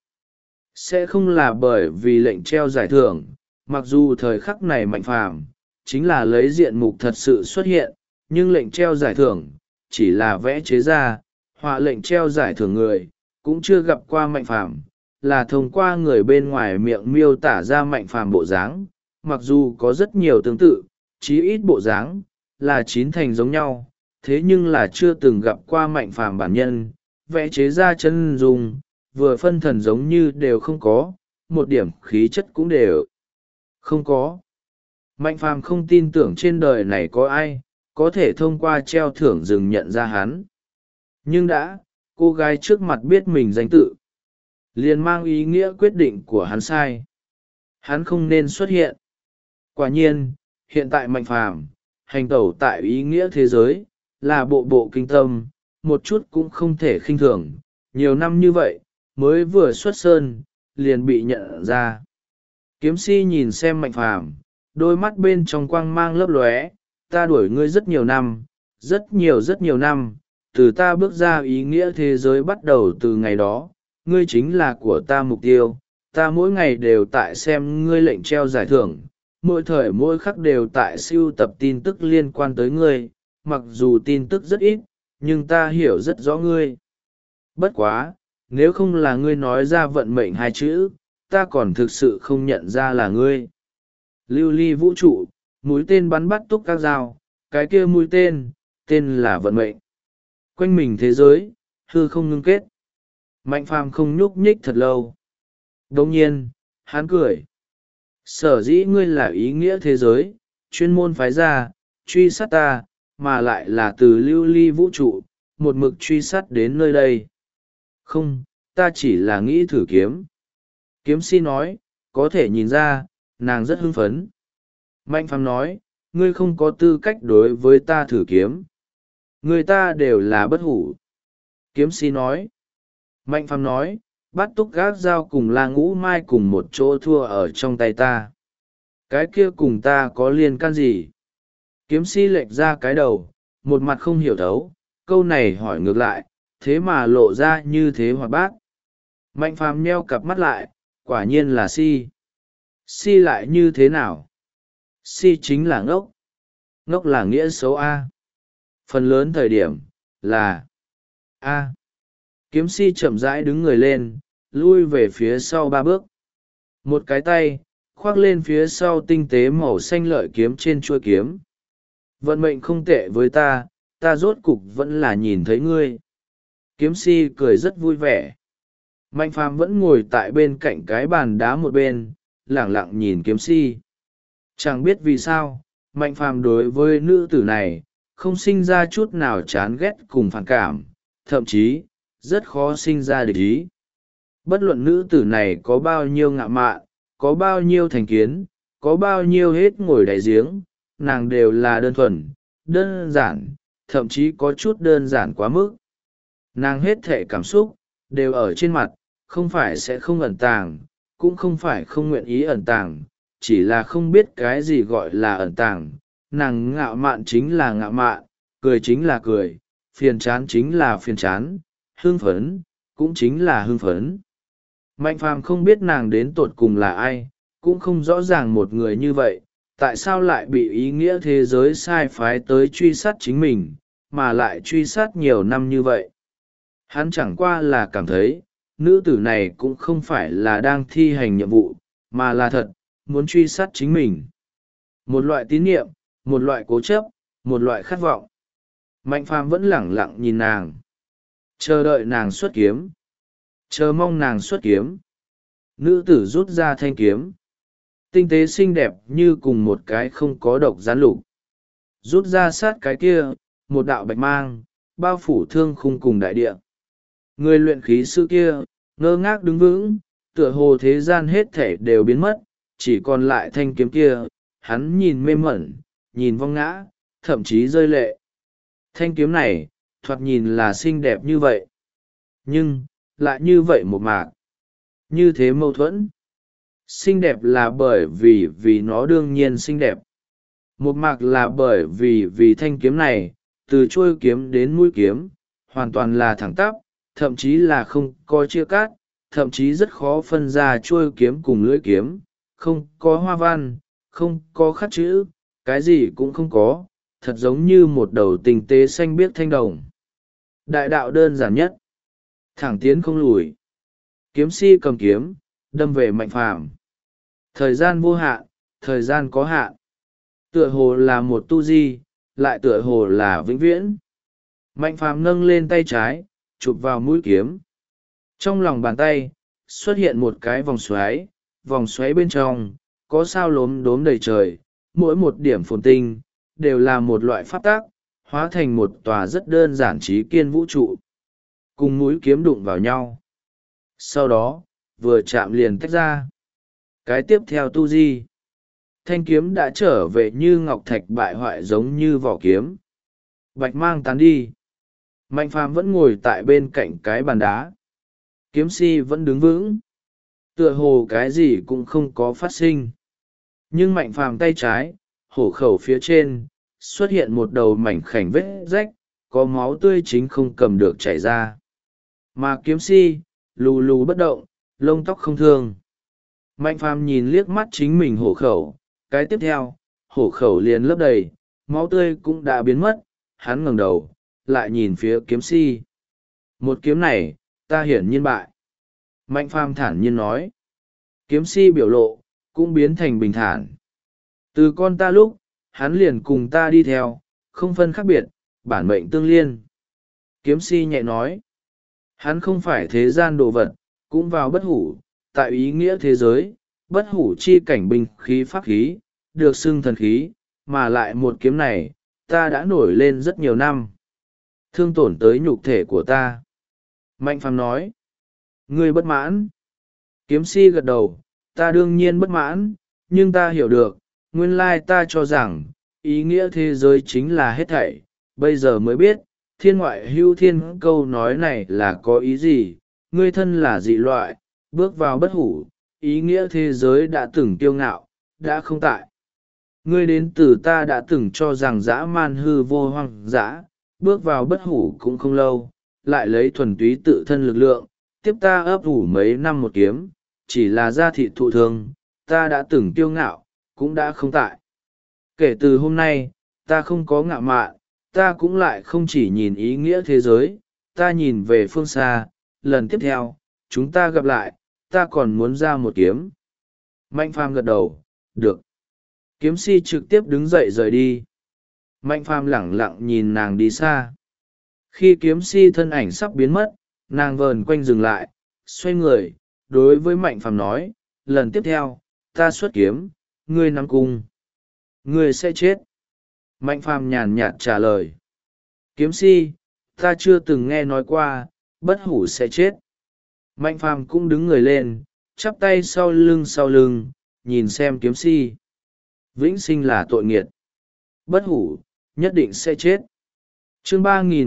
Sẽ không là bởi vì lệnh treo giải thưởng, mặc dù thời khắc này Mạnh phàm chính là lấy diện mục thật sự xuất hiện, nhưng lệnh treo giải thưởng chỉ là vẽ chế ra, họa lệnh treo giải thưởng người cũng chưa gặp qua Mạnh phàm, là thông qua người bên ngoài miệng miêu tả ra Mạnh phàm bộ dáng, mặc dù có rất nhiều tương tự, chí ít bộ dáng là chín thành giống nhau, thế nhưng là chưa từng gặp qua Mạnh phàm bản nhân, vẽ chế ra chân dung, vừa phân thần giống như đều không có, một điểm khí chất cũng đều không có. Mạnh phàm không tin tưởng trên đời này có ai có thể thông qua treo thưởng rừng nhận ra hắn. Nhưng cô gái trước mặt biết mình danh tự, liền mang ý nghĩa quyết định của hắn sai. Hắn không nên xuất hiện. Quả nhiên, hiện tại Mạnh phàm hành tẩu tại ý nghĩa thế giới, là bộ bộ kinh tâm, một chút cũng không thể khinh thường. Nhiều năm như vậy, mới vừa xuất sơn, liền bị nhận ra. Kiếm si nhìn xem Mạnh phàm, đôi mắt bên trong quang mang lấp lóe. Ta đuổi ngươi rất nhiều năm, rất nhiều năm, từ ta bước ra ý nghĩa thế giới bắt đầu từ ngày đó, ngươi chính là của ta mục tiêu. Ta mỗi ngày đều tại xem ngươi lệnh treo giải thưởng, mỗi thời mỗi khắc đều tại sưu tập tin tức liên quan tới ngươi, mặc dù tin tức rất ít, nhưng ta hiểu rất rõ ngươi. Bất quá, nếu không là ngươi nói ra vận mệnh hai chữ, ta còn thực sự không nhận ra là ngươi. Lưu ly vũ trụ, mũi tên bắn bắt túc các dao, cái kia mũi tên là vận mệnh. Quanh mình thế giới, hư không ngưng kết. Mạnh phàm không nhúc nhích thật lâu. Đồng nhiên, hắn cười. Sở dĩ ngươi là ý nghĩa thế giới, chuyên môn phái ra, truy sát ta, mà lại là từ lưu ly vũ trụ, một mực truy sát đến nơi đây. Không, ta chỉ là nghĩ thử kiếm. Kiếm si nói, có thể nhìn ra, nàng rất hưng phấn. Mạnh phàm nói, ngươi không có tư cách đối với ta thử kiếm. Người ta đều là bất hủ. Kiếm si nói. Mạnh phàm nói, bắt túc gác dao cùng la ngũ mai cùng một chỗ thua ở trong tay ta. Cái kia cùng ta có liên can gì? Kiếm si lệch ra cái đầu, một mặt không hiểu thấu, câu này hỏi ngược lại, thế mà lộ ra như thế hoạt bát. Mạnh phàm nheo cặp mắt lại, quả nhiên là si. Si lại như thế nào? Si chính là ngốc. Ngốc là nghĩa xấu A. Phần lớn thời điểm, là A. Kiếm si chậm rãi đứng người lên, lui về phía sau 3 bước. Một cái tay, khoác lên phía sau tinh tế màu xanh lợi kiếm trên chuôi kiếm. Vận mệnh không tệ với ta, ta rốt cục vẫn là nhìn thấy ngươi. Kiếm si cười rất vui vẻ. Mạnh phàm vẫn ngồi tại bên cạnh cái bàn đá một bên, lẳng lặng nhìn kiếm si. Chẳng biết vì sao, Mạnh phàm đối với nữ tử này, không sinh ra chút nào chán ghét cùng phản cảm, thậm chí, rất khó sinh ra địch ý. Bất luận nữ tử này có bao nhiêu ngạo mạn, có bao nhiêu thành kiến, có bao nhiêu hết ngồi đáy giếng, nàng đều là đơn thuần, đơn giản, thậm chí có chút đơn giản quá mức. Nàng hết thể cảm xúc, đều ở trên mặt, không phải sẽ không ẩn tàng, cũng không phải không nguyện ý ẩn tàng, chỉ là không biết cái gì gọi là ẩn tàng. Nàng ngạo mạn chính là ngạo mạn, cười chính là cười, phiền chán chính là phiền chán, hưng phấn cũng chính là hưng phấn. Mạnh phàm không biết nàng đến tột cùng là ai, cũng không rõ ràng một người như vậy tại sao lại bị ý nghĩa thế giới sai phái tới truy sát chính mình, mà lại truy sát nhiều năm như vậy. Hắn chẳng qua là cảm thấy nữ tử này cũng không phải là đang thi hành nhiệm vụ, mà là thật muốn truy sát chính mình. Một loại tín nhiệm, một loại cố chấp, một loại khát vọng. Mạnh phàm vẫn lẳng lặng nhìn nàng, chờ đợi nàng xuất kiếm, chờ mong nàng xuất kiếm. Nữ tử rút ra thanh kiếm, tinh tế xinh đẹp như cùng một cái không có độc gián lục. Rút ra sát cái kia, một đạo bạch mang bao phủ thương khung cùng đại địa. Người luyện khí sư kia ngơ ngác đứng vững, tựa hồ thế gian hết thể đều biến mất, chỉ còn lại thanh kiếm kia. Hắn nhìn mê mẩn, nhìn vong ngã, thậm chí rơi lệ. Thanh kiếm này thoạt nhìn là xinh đẹp như vậy, nhưng lại như vậy một mạc, như thế mâu thuẫn. Xinh đẹp là bởi vì nó đương nhiên xinh đẹp. Một mạc là bởi vì thanh kiếm này, từ chuôi kiếm đến mũi kiếm, hoàn toàn là thẳng tắp, thậm chí là không có chia cắt, thậm chí rất khó phân ra chuôi kiếm cùng lưỡi kiếm, không có hoa văn, không có khắc chữ, cái gì cũng không có, thật giống như một đầu tinh tế xanh biếc thanh đồng. Đại đạo đơn giản nhất, thẳng tiến không lùi. Kiếm si cầm kiếm, đâm về Mạnh phàm. Thời gian vô hạn, thời gian có hạn. Tựa hồ là một tu di, lại tựa hồ là vĩnh viễn. Mạnh phàm nâng lên tay trái, chụp vào mũi kiếm. Trong lòng bàn tay xuất hiện một cái vòng xoáy bên trong có sao lốm đốm đầy trời, mỗi một điểm phồn tinh đều là một loại pháp tác, hóa thành một tòa rất đơn giản trí kiên vũ trụ, cùng mũi kiếm đụng vào nhau. Sau đó vừa chạm liền tách ra. Cái tiếp theo tu di, thanh kiếm đã trở về như ngọc thạch bại hoại, giống như vỏ kiếm. Bạch mang tán đi. Mạnh phàm vẫn ngồi tại bên cạnh cái bàn đá. Kiếm si vẫn đứng vững, tựa hồ cái gì cũng không có phát sinh. Nhưng Mạnh phàm tay trái, hổ khẩu phía trên xuất hiện một đầu mảnh khảnh vết rách, có máu tươi chính không cầm được chảy ra. Mà kiếm si lù lù bất động, lông tóc không thương. Mạnh phàm nhìn liếc mắt chính mình hổ khẩu, cái tiếp theo hổ khẩu liền lấp đầy, máu tươi cũng đã biến mất. Hắn ngẩng đầu lại nhìn phía kiếm si. Một kiếm này ta hiển nhiên bại. Mạnh phàm thản nhiên nói. Kiếm si biểu lộ cũng biến thành bình thản. Từ con ta lúc hắn liền cùng ta đi theo, không phân khác biệt, bản mệnh tương liên. Kiếm si nhẹ nói. Hắn không phải thế gian đồ vật, cũng vào bất hủ. Tại ý nghĩa thế giới, bất hủ chi cảnh binh khí pháp khí, được xưng thần khí, mà lại một kiếm này, ta đã nổi lên rất nhiều năm. Thương tổn tới nhục thể của ta. Mạnh phàm nói. Ngươi bất mãn. Kiếm si gật đầu, ta đương nhiên bất mãn, nhưng ta hiểu được, nguyên lai ta cho rằng, ý nghĩa thế giới chính là hết thảy, bây giờ mới biết, thiên ngoại hữu thiên câu nói này là có ý gì. Ngươi thân là dị loại, bước vào bất hủ, ý nghĩa thế giới đã từng kiêu ngạo, đã không tại. Ngươi đến từ ta đã từng cho rằng dã man hư vô hoang dã, bước vào bất hủ cũng không lâu, lại lấy thuần túy tự thân lực lượng, tiếp ta ấp ủ mấy năm một kiếm, chỉ là da thịt thụ thương, ta đã từng kiêu ngạo, cũng đã không tại. Kể từ hôm nay, ta không có ngạo mạn, ta cũng lại không chỉ nhìn ý nghĩa thế giới, ta nhìn về phương xa, lần tiếp theo, chúng ta gặp lại, ta còn muốn ra một kiếm. Mạnh phàm gật đầu, được. Kiếm si trực tiếp đứng dậy rời đi. Mạnh phàm lẳng lặng nhìn nàng đi xa. Khi kiếm si thân ảnh sắp biến mất, nàng vờn quanh dừng lại, xoay người, đối với Mạnh phàm nói, lần tiếp theo, ta xuất kiếm, ngươi nắm cung. Ngươi sẽ chết. Mạnh phàm nhàn nhạt trả lời. Kiếm si, ta chưa từng nghe nói qua, bất hủ sẽ chết. Mạnh phàm cũng đứng người lên, chắp tay sau lưng, nhìn xem kiếm si. Vĩnh sinh là tội nghiệt. Bất hủ, nhất định sẽ chết. Chương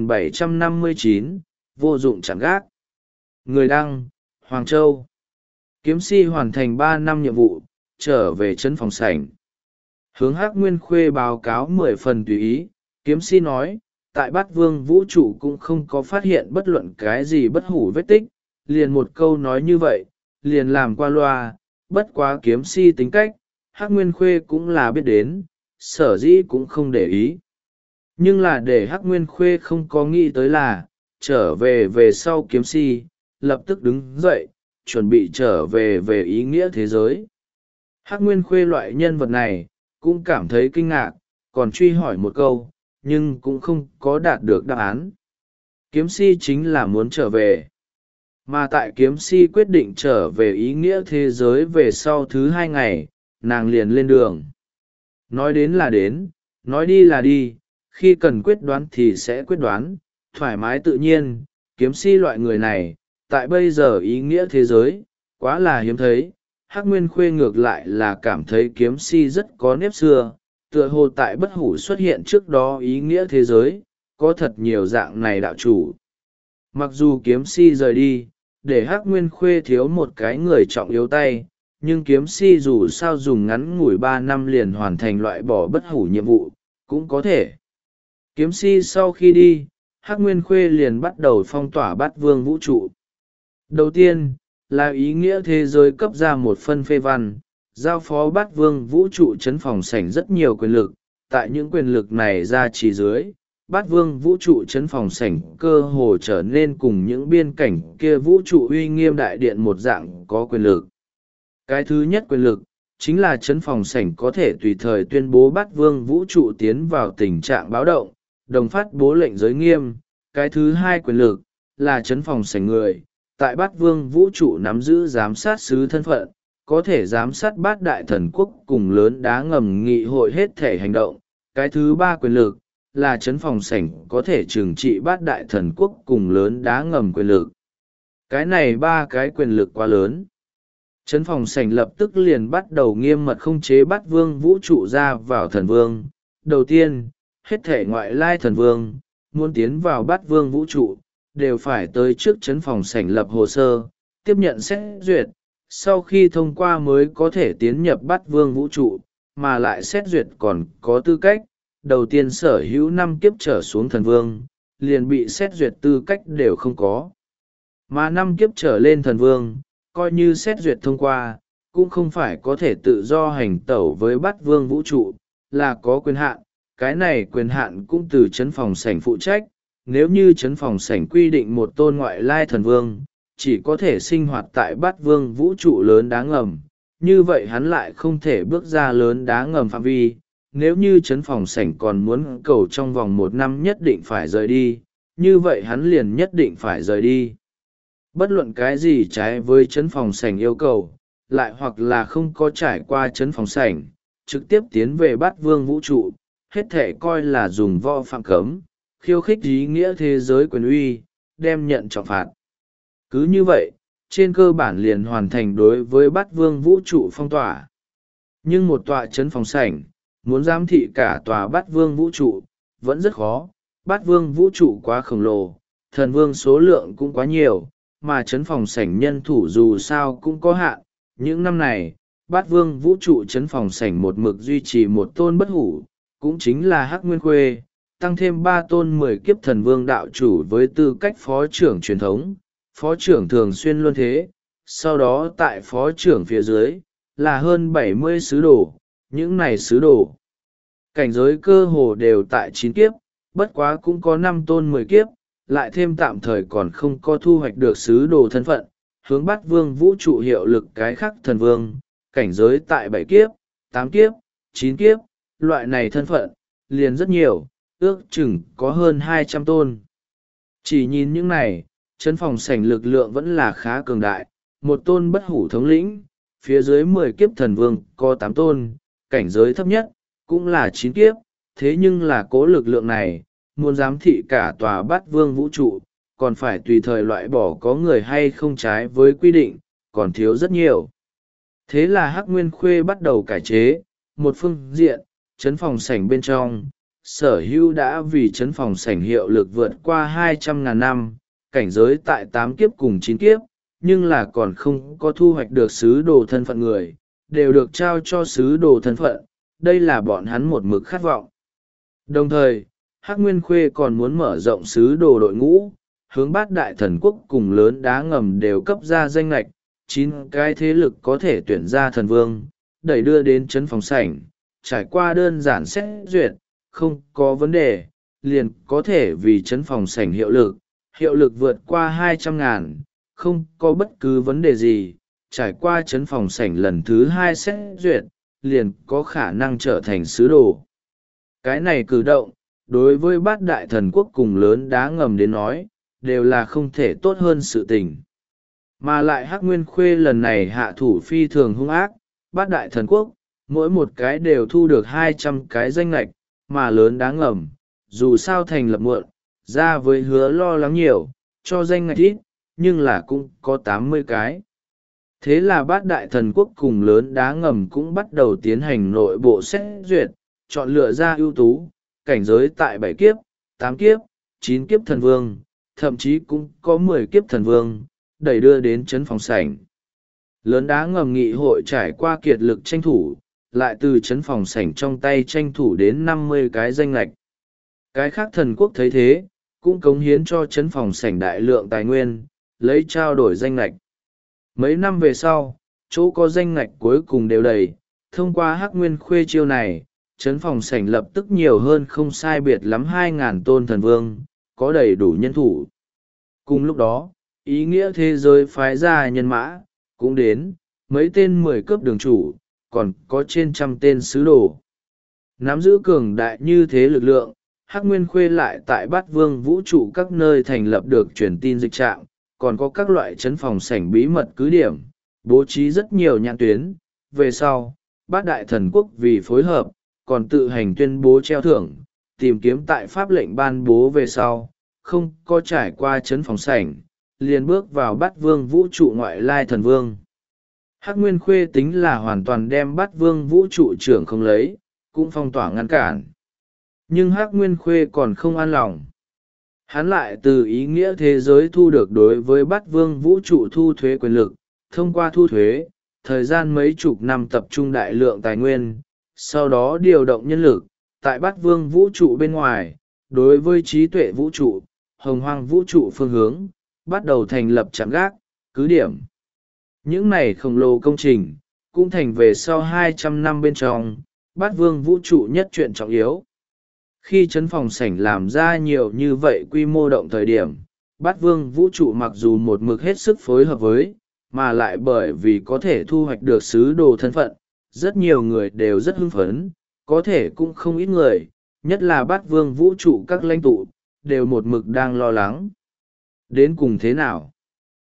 3759, vô dụng chẳng gác. Người đăng, Hoàng Châu. Kiếm si hoàn thành 3 năm nhiệm vụ, trở về trấn phòng sảnh. Hướng Hắc Nguyên Khuê báo cáo 10 phần tùy ý, kiếm si nói, tại Bát Vương vũ trụ cũng không có phát hiện bất luận cái gì bất hủ vết tích, liền một câu nói như vậy, liền làm qua loa, bất quá kiếm si tính cách, Hắc Nguyên Khuê cũng là biết đến, sở dĩ cũng không để ý. Nhưng là để Hắc Nguyên Khuê không có nghĩ tới là, trở về sau kiếm si, lập tức đứng dậy, chuẩn bị trở về ý nghĩa thế giới. Hắc Nguyên Khuê loại nhân vật này, cũng cảm thấy kinh ngạc, còn truy hỏi một câu, nhưng cũng không có đạt được đáp án. Kiếm si chính là muốn trở về. Mà tại kiếm si quyết định trở về ý nghĩa thế giới về sau thứ 2 ngày, nàng liền lên đường. Nói đến là đến, nói đi là đi, khi cần quyết đoán thì sẽ quyết đoán, thoải mái tự nhiên, kiếm si loại người này, tại bây giờ ý nghĩa thế giới, quá là hiếm thấy. Hắc Nguyên Khuê ngược lại là cảm thấy kiếm si rất có nếp xưa, tựa hồ tại bất hủ xuất hiện trước đó ý nghĩa thế giới, có thật nhiều dạng này đạo chủ. Mặc dù kiếm si rời đi, để Hắc Nguyên Khuê thiếu một cái người trọng yếu tay, nhưng kiếm si dù sao dùng ngắn ngủi 3 năm liền hoàn thành loại bỏ bất hủ nhiệm vụ, cũng có thể. Kiếm si sau khi đi, Hắc Nguyên Khuê liền bắt đầu phong tỏa Bát Vương vũ trụ. Đầu tiên, là ý nghĩa thế giới cấp ra một phân phê văn, giao phó Bát Vương vũ trụ trấn phòng sảnh rất nhiều quyền lực. Tại những quyền lực này ra chỉ dưới, Bát Vương vũ trụ trấn phòng sảnh cơ hồ trở nên cùng những biên cảnh kia vũ trụ uy nghiêm đại điện một dạng có quyền lực. Cái thứ nhất quyền lực, chính là trấn phòng sảnh có thể tùy thời tuyên bố Bát Vương vũ trụ tiến vào tình trạng báo động, đồng phát bố lệnh giới nghiêm. Cái thứ hai quyền lực, là trấn phòng sảnh người, tại Bát Vương vũ trụ nắm giữ giám sát sứ thân phận, có thể giám sát Bát Đại Thần Quốc cùng lớn đá ngầm nghị hội hết thể hành động. Cái thứ ba quyền lực, là trấn phòng sảnh có thể trừng trị Bát Đại Thần Quốc cùng lớn đá ngầm quyền lực. Cái này ba cái quyền lực quá lớn. Trấn phòng sảnh lập tức liền bắt đầu nghiêm mật khống chế Bát Vương vũ trụ ra vào thần vương. Đầu tiên, hết thể ngoại lai thần vương, muốn tiến vào Bát Vương vũ trụ, đều phải tới trước trấn phòng sảnh lập hồ sơ, tiếp nhận xét duyệt, sau khi thông qua mới có thể tiến nhập Bát Vương vũ trụ, mà lại xét duyệt còn có tư cách. Đầu tiên sở hữu 5 kiếp trở xuống thần vương, liền bị xét duyệt tư cách đều không có. Mà 5 kiếp trở lên thần vương, coi như xét duyệt thông qua, cũng không phải có thể tự do hành tẩu với Bát Vương vũ trụ, là có quyền hạn. Cái này quyền hạn cũng từ trấn phòng sảnh phụ trách. Nếu như trấn phòng sảnh quy định một tôn ngoại lai thần vương, chỉ có thể sinh hoạt tại Bát Vương vũ trụ lớn đá ngầm, như vậy hắn lại không thể bước ra lớn đá ngầm phạm vi. Nếu như trấn phòng sảnh còn muốn cầu trong vòng 1 năm nhất định phải rời đi, như vậy hắn liền nhất định phải rời đi. Bất luận cái gì trái với trấn phòng sảnh yêu cầu, lại hoặc là không có trải qua trấn phòng sảnh, trực tiếp tiến về Bát Vương vũ trụ, hết thể coi là dùng võ phạm cấm, khiêu khích ý nghĩa thế giới quyền uy, đem nhận trọng phạt. Cứ như vậy, trên cơ bản liền hoàn thành đối với Bát Vương vũ trụ phong tỏa. Nhưng một tọa trấn phòng sảnh, muốn giám thị cả tòa Bát Vương vũ trụ, vẫn rất khó. Bát Vương vũ trụ quá khổng lồ, thần vương số lượng cũng quá nhiều, mà trấn phòng sảnh nhân thủ dù sao cũng có hạn. Những năm này, Bát Vương vũ trụ trấn phòng sảnh một mực duy trì một tôn bất hủ, cũng chính là Hắc Nguyên Khuê, tăng thêm 3 tôn 10 kiếp thần vương đạo chủ với tư cách phó trưởng truyền thống, phó trưởng thường xuyên luân thế. Sau đó tại phó trưởng phía dưới, là hơn 70 sứ đồ, những này sứ đồ. Cảnh giới cơ hồ đều tại 9 kiếp, bất quá cũng có 5 tôn 10 kiếp, lại thêm tạm thời còn không có thu hoạch được sứ đồ thân phận, hướng Bát Vương vũ trụ hiệu lực cái khác thần vương, cảnh giới tại 7 kiếp, 8 kiếp, 9 kiếp, loại này thân phận, liền rất nhiều, ước chừng có hơn 200 tôn. Chỉ nhìn những này, trấn phòng sảnh lực lượng vẫn là khá cường đại, một tôn bất hủ thống lĩnh, phía dưới 10 kiếp thần vương có 8 tôn, cảnh giới thấp nhất, cũng là 9 kiếp, thế nhưng là cố lực lượng này, muốn giám thị cả tòa Bát Vương vũ trụ, còn phải tùy thời loại bỏ có người hay không trái với quy định, còn thiếu rất nhiều. Thế là Hắc Nguyên Khuê bắt đầu cải chế, một phương diện, trấn phòng sảnh bên trong, sở hữu đã vì trấn phòng sảnh hiệu lực vượt qua 200.000 năm, cảnh giới tại 8 kiếp cùng 9 kiếp, nhưng là còn không có thu hoạch được sứ đồ thân phận người, đều được trao cho sứ đồ thân phận, đây là bọn hắn một mực khát vọng. Đồng thời, Hắc Nguyên Khuê còn muốn mở rộng sứ đồ đội ngũ, hướng Bát Đại Thần Quốc cùng Lớn Đá Ngầm đều cấp ra danh lệch, 9 cái thế lực có thể tuyển ra thần vương, đẩy đưa đến trấn phòng sảnh, trải qua đơn giản xét duyệt, không có vấn đề, liền có thể vì trấn phòng sảnh hiệu lực vượt qua 200.000, không có bất cứ vấn đề gì, trải qua trấn phòng sảnh lần thứ 2 xét duyệt, liền có khả năng trở thành sứ đồ. Cái này cử động, đối với Bát Đại Thần Quốc cùng Lớn Đá Ngầm đến nói, đều là không thể tốt hơn sự tình. Mà lại Hắc Nguyên Khuê lần này hạ thủ phi thường hung ác, Bát Đại Thần Quốc, mỗi một cái đều thu được 200 cái danh lệch, mà Lớn Đá Ngầm, dù sao thành lập muộn, ra với hứa lo lắng nhiều, cho danh ngạch ít, nhưng là cũng có 80 cái. Thế là Bát Đại Thần Quốc cùng Lớn Đá Ngầm cũng bắt đầu tiến hành nội bộ xét duyệt, chọn lựa ra ưu tú, cảnh giới tại 7 kiếp, 8 kiếp, 9 kiếp thần vương, thậm chí cũng có 10 kiếp thần vương, đẩy đưa đến trấn phòng sảnh. Lớn Đá Ngầm nghị hội trải qua kiệt lực tranh thủ, lại từ trấn phòng sảnh trong tay tranh thủ đến 50 cái danh lệch. Cái khác thần quốc thấy thế, cũng cống hiến cho trấn phòng sảnh đại lượng tài nguyên, lấy trao đổi danh lệch. Mấy năm về sau, chỗ có danh lệch cuối cùng đều đầy, thông qua Hắc Nguyên Khuê chiêu này, trấn phòng sảnh lập tức nhiều hơn không sai biệt lắm 2.000 tôn thần vương, có đầy đủ nhân thủ. Cùng lúc đó, ý nghĩa thế giới phái ra nhân mã, cũng đến, mấy tên 10 cấp đường chủ, còn có trên 100 tên sứ đồ. Nắm giữ cường đại như thế lực lượng, Hắc Nguyên Khuê lại tại Bát Vương vũ trụ các nơi thành lập được truyền tin dịch trạm, còn có các loại trấn phòng sảnh bí mật cứ điểm, bố trí rất nhiều nhãn tuyến. Về sau, Bát Đại Thần Quốc vì phối hợp, còn tự hành tuyên bố treo thưởng, tìm kiếm tại pháp lệnh ban bố về sau, không có trải qua trấn phòng sảnh, liền bước vào Bát Vương vũ trụ ngoại lai thần vương. Hắc Nguyên Khuê tính là hoàn toàn đem Bát Vương vũ trụ trưởng không lấy, cũng phong tỏa ngăn cản. Nhưng Hắc Nguyên Khuê còn không an lòng. Hắn lại từ ý nghĩa thế giới thu được đối với Bát Vương vũ trụ thu thuế quyền lực, thông qua thu thuế, thời gian mấy chục năm tập trung đại lượng tài nguyên, sau đó điều động nhân lực, tại Bát Vương vũ trụ bên ngoài, đối với trí tuệ vũ trụ, hồng hoang vũ trụ phương hướng, bắt đầu thành lập trạm gác, cứ điểm. Những này khổng lồ công trình, cũng thành về sau 200 năm bên trong, Bát Vương vũ trụ nhất chuyện trọng yếu. Khi trấn phòng sảnh làm ra nhiều như vậy quy mô động thời điểm, Bát Vương vũ trụ mặc dù một mực hết sức phối hợp với, mà lại bởi vì có thể thu hoạch được sứ đồ thân phận, rất nhiều người đều rất hưng phấn, có thể cũng không ít người, nhất là Bát Vương vũ trụ các lãnh tụ, đều một mực đang lo lắng. Đến cùng thế nào?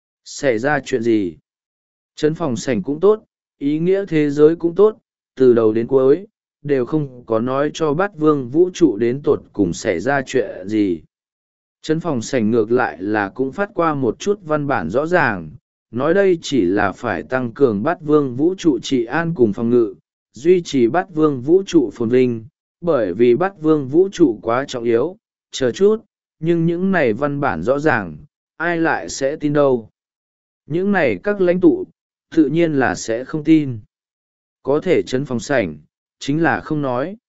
Xảy ra chuyện gì? Trấn phòng sảnh cũng tốt, ý nghĩa thế giới cũng tốt, từ đầu đến cuối, đều không có nói cho Bát Vương vũ trụ đến tột cùng xảy ra chuyện gì. Trấn phòng sảnh ngược lại là cũng phát qua một chút văn bản rõ ràng, nói đây chỉ là phải tăng cường Bát Vương vũ trụ trị an cùng phòng ngự, duy trì Bát Vương vũ trụ phồn vinh, bởi vì Bát Vương vũ trụ quá trọng yếu, chờ chút, nhưng những này văn bản rõ ràng, ai lại sẽ tin đâu. Những này các lãnh tụ, tự nhiên là sẽ không tin. Có thể trấn phòng sảnh, chính là không nói.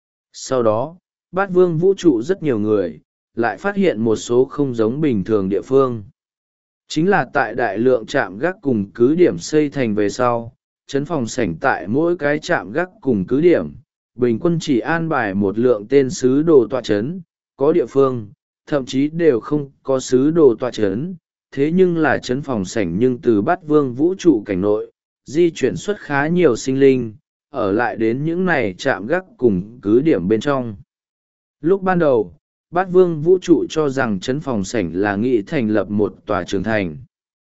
Sau đó, Bát Vương vũ trụ rất nhiều người, lại phát hiện một số không giống bình thường địa phương. Chính là tại đại lượng trạm gác cùng cứ điểm xây thành về sau, trấn phòng sảnh tại mỗi cái trạm gác cùng cứ điểm, bình quân chỉ an bài một lượng tên sứ đồ tọa trấn, có địa phương, thậm chí đều không có sứ đồ tọa trấn, thế nhưng là trấn phòng sảnh nhưng từ Bát Vương vũ trụ cảnh nội, di chuyển xuất khá nhiều sinh linh, ở lại đến những này chạm gác cùng cứ điểm bên trong. Lúc ban đầu, Bát Vương vũ trụ cho rằng trấn phòng sảnh là nghĩ thành lập một tòa trường thành.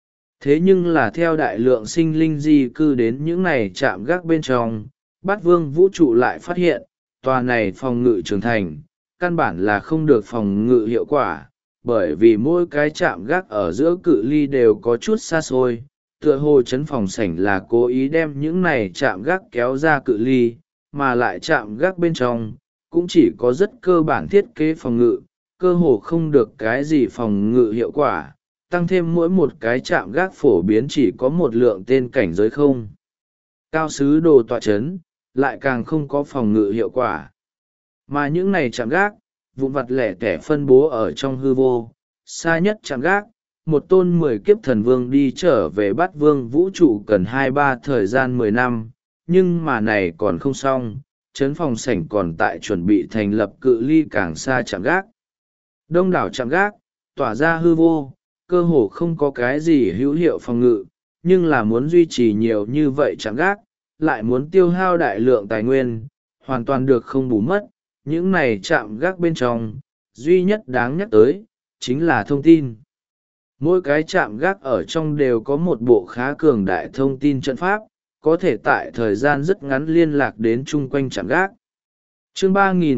Thế nhưng là theo đại lượng sinh linh di cư đến những này chạm gác bên trong, Bát Vương vũ trụ lại phát hiện, tòa này phòng ngự trường thành, căn bản là không được phòng ngự hiệu quả, bởi vì mỗi cái chạm gác ở giữa cự ly đều có chút xa xôi. Tựa hồ trấn phòng sảnh là cố ý đem những này chạm gác kéo ra cự ly, mà lại chạm gác bên trong, cũng chỉ có rất cơ bản thiết kế phòng ngự, cơ hồ không được cái gì phòng ngự hiệu quả, tăng thêm mỗi một cái chạm gác phổ biến chỉ có một lượng tên cảnh giới không. cao sứ đồ tọa chấn, lại càng không có phòng ngự hiệu quả. Mà những này chạm gác, vụn vặt lẻ tẻ phân bố ở trong hư vô, xa nhất chạm gác, một tôn 10 kiếp thần vương đi trở về Bát Vương vũ trụ cần 2-3 thời gian 10 năm, nhưng mà này còn không xong, trấn phòng sảnh còn tại chuẩn bị thành lập cự ly càng xa chạm gác. Đông đảo chạm gác, tỏa ra hư vô, cơ hồ không có cái gì hữu hiệu phòng ngự, nhưng là muốn duy trì nhiều như vậy chạm gác, lại muốn tiêu hao đại lượng tài nguyên, hoàn toàn được không bù mất. Những này chạm gác bên trong, duy nhất đáng nhắc tới, chính là thông tin. Mỗi cái chạm gác ở trong đều có một bộ khá cường đại thông tin trận pháp, có thể tại thời gian rất ngắn liên lạc đến chung quanh chạm gác. Chương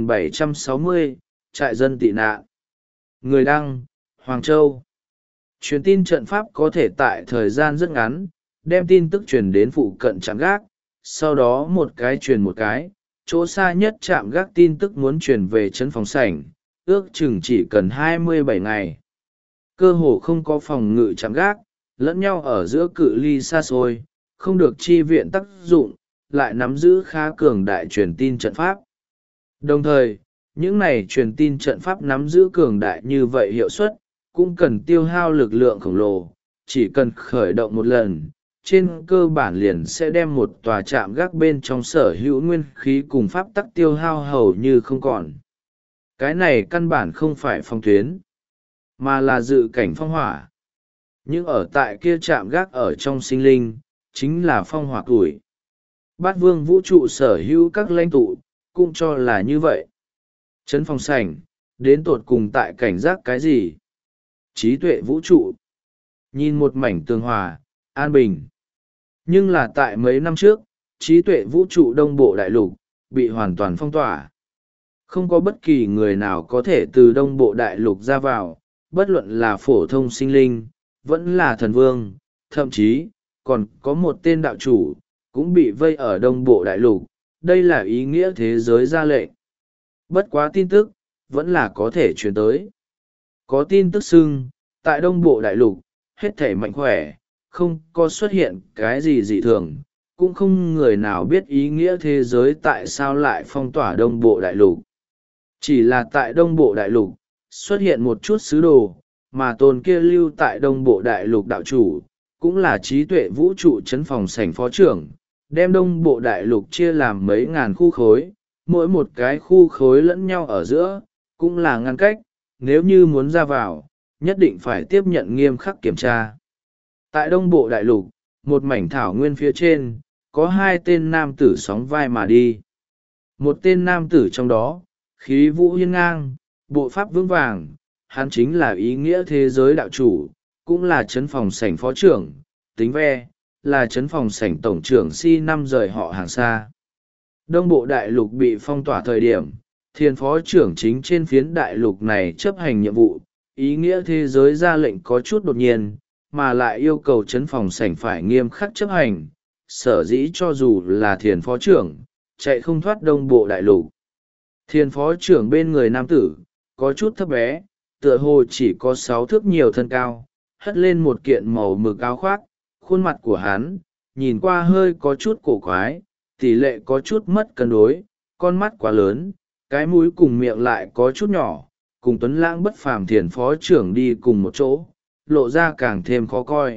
3760, trại dân tị nạn. Người đăng, Hoàng Châu. Truyền tin trận pháp có thể tại thời gian rất ngắn, đem tin tức truyền đến phụ cận chạm gác, sau đó một cái truyền một cái, chỗ xa nhất chạm gác tin tức muốn truyền về trấn phòng sảnh, ước chừng chỉ cần 27 ngày. Cơ hồ không có phòng ngự chạm gác, lẫn nhau ở giữa cự ly xa xôi, không được chi viện tác dụng, lại nắm giữ khá cường đại truyền tin trận pháp. Đồng thời, những này truyền tin trận pháp nắm giữ cường đại như vậy hiệu suất, cũng cần tiêu hao lực lượng khổng lồ, chỉ cần khởi động một lần, trên cơ bản liền sẽ đem một tòa trạm gác bên trong sở hữu nguyên khí cùng pháp tắc tiêu hao hầu như không còn. Cái này căn bản không phải phong tuyến, mà là dự cảnh phong hỏa. Nhưng ở tại kia trạm gác ở trong sinh linh, chính là phong hỏa tuổi. Bát Vương vũ trụ sở hữu các lãnh tụ, cũng cho là như vậy. Trấn phòng sảnh, đến tột cùng tại cảnh giác cái gì? Trí tuệ vũ trụ. Nhìn một mảnh tường hòa, an bình. Nhưng là tại mấy năm trước, trí tuệ vũ trụ đông bộ đại lục, bị hoàn toàn phong tỏa. Không có bất kỳ người nào có thể từ đông bộ đại lục ra vào, bất luận là phổ thông sinh linh, vẫn là thần vương, thậm chí, còn có một tên đạo chủ, cũng bị vây ở đông bộ đại lục. Đây là ý nghĩa thế giới ra lệnh. Bất quá tin tức, vẫn là có thể truyền tới. Có tin tức xưng, tại đông bộ đại lục, hết thể mạnh khỏe, không có xuất hiện cái gì dị thường, cũng không người nào biết ý nghĩa thế giới tại sao lại phong tỏa đông bộ đại lục. Chỉ là tại đông bộ đại lục, xuất hiện một chút sứ đồ, mà tôn kia lưu tại đông bộ đại lục đạo chủ, cũng là trí tuệ vũ trụ trấn phòng sảnh phó trưởng, đem đông bộ đại lục chia làm mấy ngàn khu khối, mỗi một cái khu khối lẫn nhau ở giữa, cũng là ngăn cách, nếu như muốn ra vào, nhất định phải tiếp nhận nghiêm khắc kiểm tra. Tại đông bộ đại lục, một mảnh thảo nguyên phía trên, có hai tên nam tử sóng vai mà đi. Một tên nam tử trong đó, khí vũ hiên ngang, bộ pháp vững vàng, hắn chính là ý nghĩa thế giới đạo chủ, cũng là trấn phòng sảnh phó trưởng, tính ve, là trấn phòng sảnh tổng trưởng Si-5 rời họ hàng xa. Đông bộ đại lục bị phong tỏa thời điểm, thiên phó trưởng chính trên phiến đại lục này chấp hành nhiệm vụ, ý nghĩa thế giới ra lệnh có chút đột nhiên, mà lại yêu cầu trấn phòng sảnh phải nghiêm khắc chấp hành, sở dĩ cho dù là thiền phó trưởng, chạy không thoát đông bộ đại lục. Thiền phó trưởng bên người nam tử, có chút thấp bé, tựa hồ chỉ có 6 thước nhiều thân cao, hất lên một kiện màu mực áo khoác, khuôn mặt của hắn, nhìn qua hơi có chút cổ quái, tỷ lệ có chút mất cân đối, con mắt quá lớn, cái mũi cùng miệng lại có chút nhỏ, cùng tuấn lãng bất phàm thiền phó trưởng đi cùng một chỗ, lộ ra càng thêm khó coi.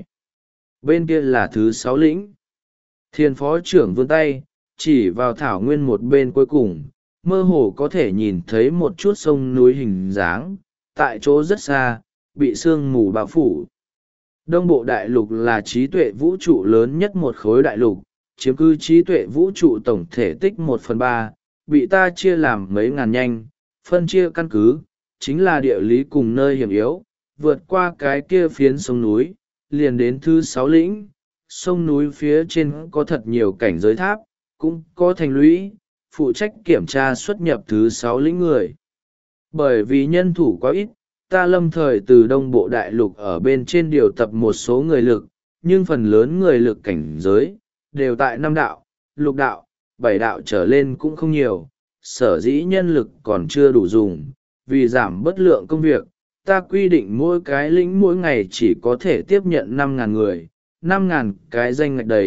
Bên kia là thứ 6 lĩnh. Thiền phó trưởng vươn tay, chỉ vào thảo nguyên một bên cuối cùng, mơ hồ có thể nhìn thấy một chút sông núi hình dáng, tại chỗ rất xa, bị sương mù bao phủ. Đông bộ đại lục là trí tuệ vũ trụ lớn nhất một khối đại lục, chiếm cứ trí tuệ vũ trụ tổng thể tích 1/3, bị ta chia làm mấy ngàn nhanh, phân chia căn cứ, chính là địa lý cùng nơi hiểm yếu, vượt qua cái kia phiến sông núi, liền đến thứ 6 lĩnh, sông núi phía trên có thật nhiều cảnh giới tháp, cũng có thành lũy, phụ trách kiểm tra xuất nhập thứ 6 lĩnh người. Bởi vì nhân thủ quá ít, ta lâm thời từ đông bộ đại lục ở bên trên điều tập một số người lực, nhưng phần lớn người lực cảnh giới, đều tại 5 đạo, lục đạo, 7 đạo trở lên cũng không nhiều, sở dĩ nhân lực còn chưa đủ dùng, vì giảm bất lượng công việc, ta quy định mỗi cái lĩnh mỗi ngày chỉ có thể tiếp nhận 5.000 người, 5.000 cái danh ngạch đầy,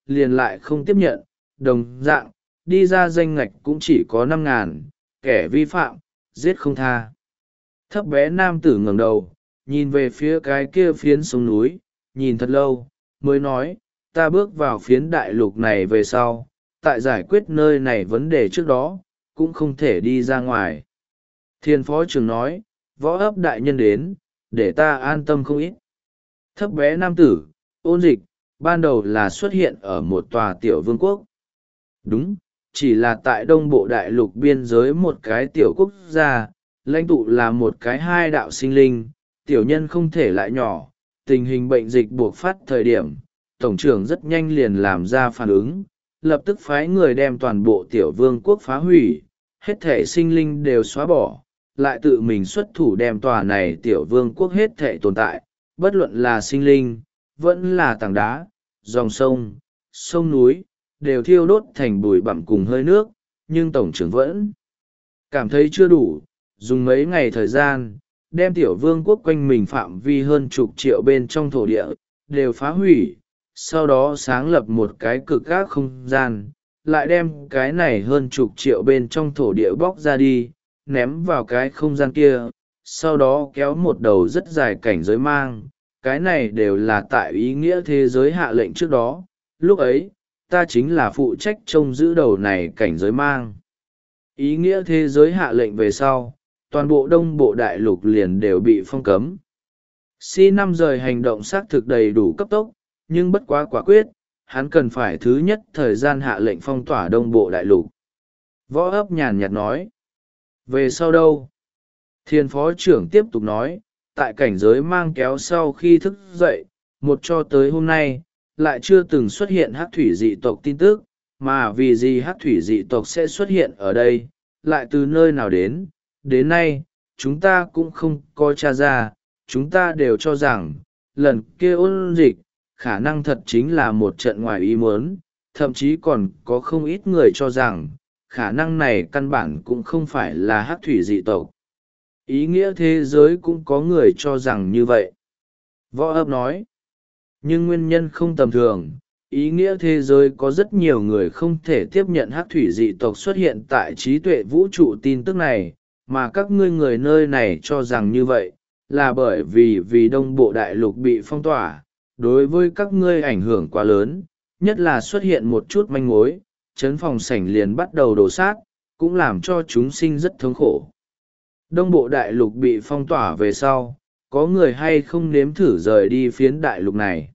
liền lại không tiếp nhận, đồng dạng, đi ra danh ngạch cũng chỉ có 5.000, kẻ vi phạm, giết không tha. Thấp bé nam tử ngẩng đầu, nhìn về phía cái kia phiến sông núi, nhìn thật lâu, mới nói, ta bước vào phiến đại lục này về sau, tại giải quyết nơi này vấn đề trước đó, cũng không thể đi ra ngoài. Thiên phó trưởng nói, võ ấp đại nhân đến, để ta an tâm không ít. Thấp bé nam tử, ôn dịch, ban đầu là xuất hiện ở một tòa tiểu vương quốc. Đúng, chỉ là tại đông bộ đại lục biên giới một cái tiểu quốc gia, lãnh tụ là một cái hai đạo sinh linh, tiểu nhân không thể lại nhỏ, tình hình bệnh dịch buộc phát thời điểm, tổng trưởng rất nhanh liền làm ra phản ứng, lập tức phái người đem toàn bộ tiểu vương quốc phá hủy, hết thể sinh linh đều xóa bỏ, lại tự mình xuất thủ đem tòa này tiểu vương quốc hết thể tồn tại, bất luận là sinh linh, vẫn là tảng đá, dòng sông, sông núi, đều thiêu đốt thành bụi bặm cùng hơi nước, nhưng tổng trưởng vẫn cảm thấy chưa đủ, dùng mấy ngày thời gian, đem tiểu vương quốc quanh mình phạm vi hơn chục triệu bên trong thổ địa, đều phá hủy, sau đó sáng lập một cái cực gác không gian, lại đem cái này hơn chục triệu bên trong thổ địa bóc ra đi, ném vào cái không gian kia, sau đó kéo một đầu rất dài cảnh giới mang, cái này đều là tại ý nghĩa thế giới hạ lệnh trước đó, lúc ấy, ta chính là phụ trách trông giữ đầu này cảnh giới mang. Ý nghĩa thế giới hạ lệnh về sau, toàn bộ đông bộ đại lục liền đều bị phong cấm. C5 rời hành động xác thực đầy đủ cấp tốc, nhưng bất quá quả quyết, hắn cần phải thứ nhất thời gian hạ lệnh phong tỏa đông bộ đại lục. Võ ấp nhàn nhạt nói. Về sau đâu? Thiên phó trưởng tiếp tục nói, tại cảnh giới mang kéo sau khi thức dậy, một cho tới hôm nay, lại chưa từng xuất hiện hắc thủy dị tộc tin tức, mà vì gì hắc thủy dị tộc sẽ xuất hiện ở đây, lại từ nơi nào đến nay, chúng ta cũng không coi tra ra, chúng ta đều cho rằng, lần kia ôn dịch, khả năng thật chính là một trận ngoài ý muốn, thậm chí còn có không ít người cho rằng, khả năng này căn bản cũng không phải là hắc thủy dị tộc. Ý nghĩa thế giới cũng có người cho rằng như vậy. Võ ấp nói, nhưng nguyên nhân không tầm thường, ý nghĩa thế giới có rất nhiều người không thể tiếp nhận hắc thủy dị tộc xuất hiện tại trí tuệ vũ trụ tin tức này, mà các ngươi người nơi này cho rằng như vậy, là bởi vì đông bộ đại lục bị phong tỏa, đối với các ngươi ảnh hưởng quá lớn, nhất là xuất hiện một chút manh mối, trấn phòng sảnh liền bắt đầu đổ sát, cũng làm cho chúng sinh rất thống khổ. Đông bộ đại lục bị phong tỏa về sau, có người hay không nếm thử rời đi phiến đại lục này?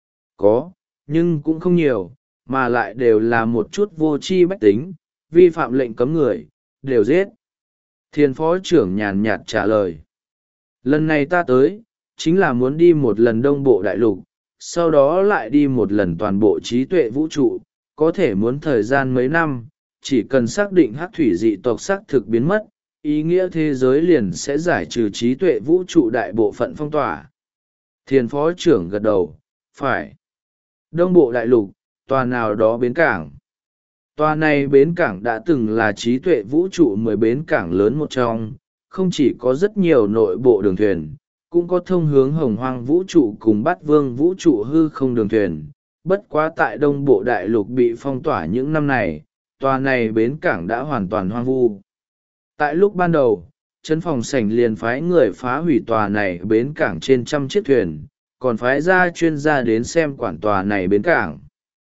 Có, nhưng cũng không nhiều, mà lại đều là một chút vô tri bách tính, vi phạm lệnh cấm người, đều giết. Thiên phó trưởng nhàn nhạt trả lời. Lần này ta tới, chính là muốn đi một lần đông bộ đại lục, sau đó lại đi một lần toàn bộ trí tuệ vũ trụ, có thể muốn thời gian mấy năm, chỉ cần xác định hắc thủy dị tộc xác thực biến mất, ý nghĩa thế giới liền sẽ giải trừ trí tuệ vũ trụ đại bộ phận phong tỏa. Thiên phó trưởng gật đầu, phải. Đông bộ đại lục, tòa nào đó bến cảng. Tòa này bến cảng đã từng là trí tuệ vũ trụ 10 bến cảng lớn một trong, không chỉ có rất nhiều nội bộ đường thuyền, cũng có thông hướng hồng hoang vũ trụ cùng bát vương vũ trụ hư không đường thuyền. Bất quá tại đông bộ đại lục bị phong tỏa những năm này, tòa này bến cảng đã hoàn toàn hoang vu. Tại lúc ban đầu, trấn phòng sảnh liền phái người phá hủy tòa này bến cảng trên trăm chiếc thuyền, còn phái ra chuyên gia đến xem quản tòa này bến cảng.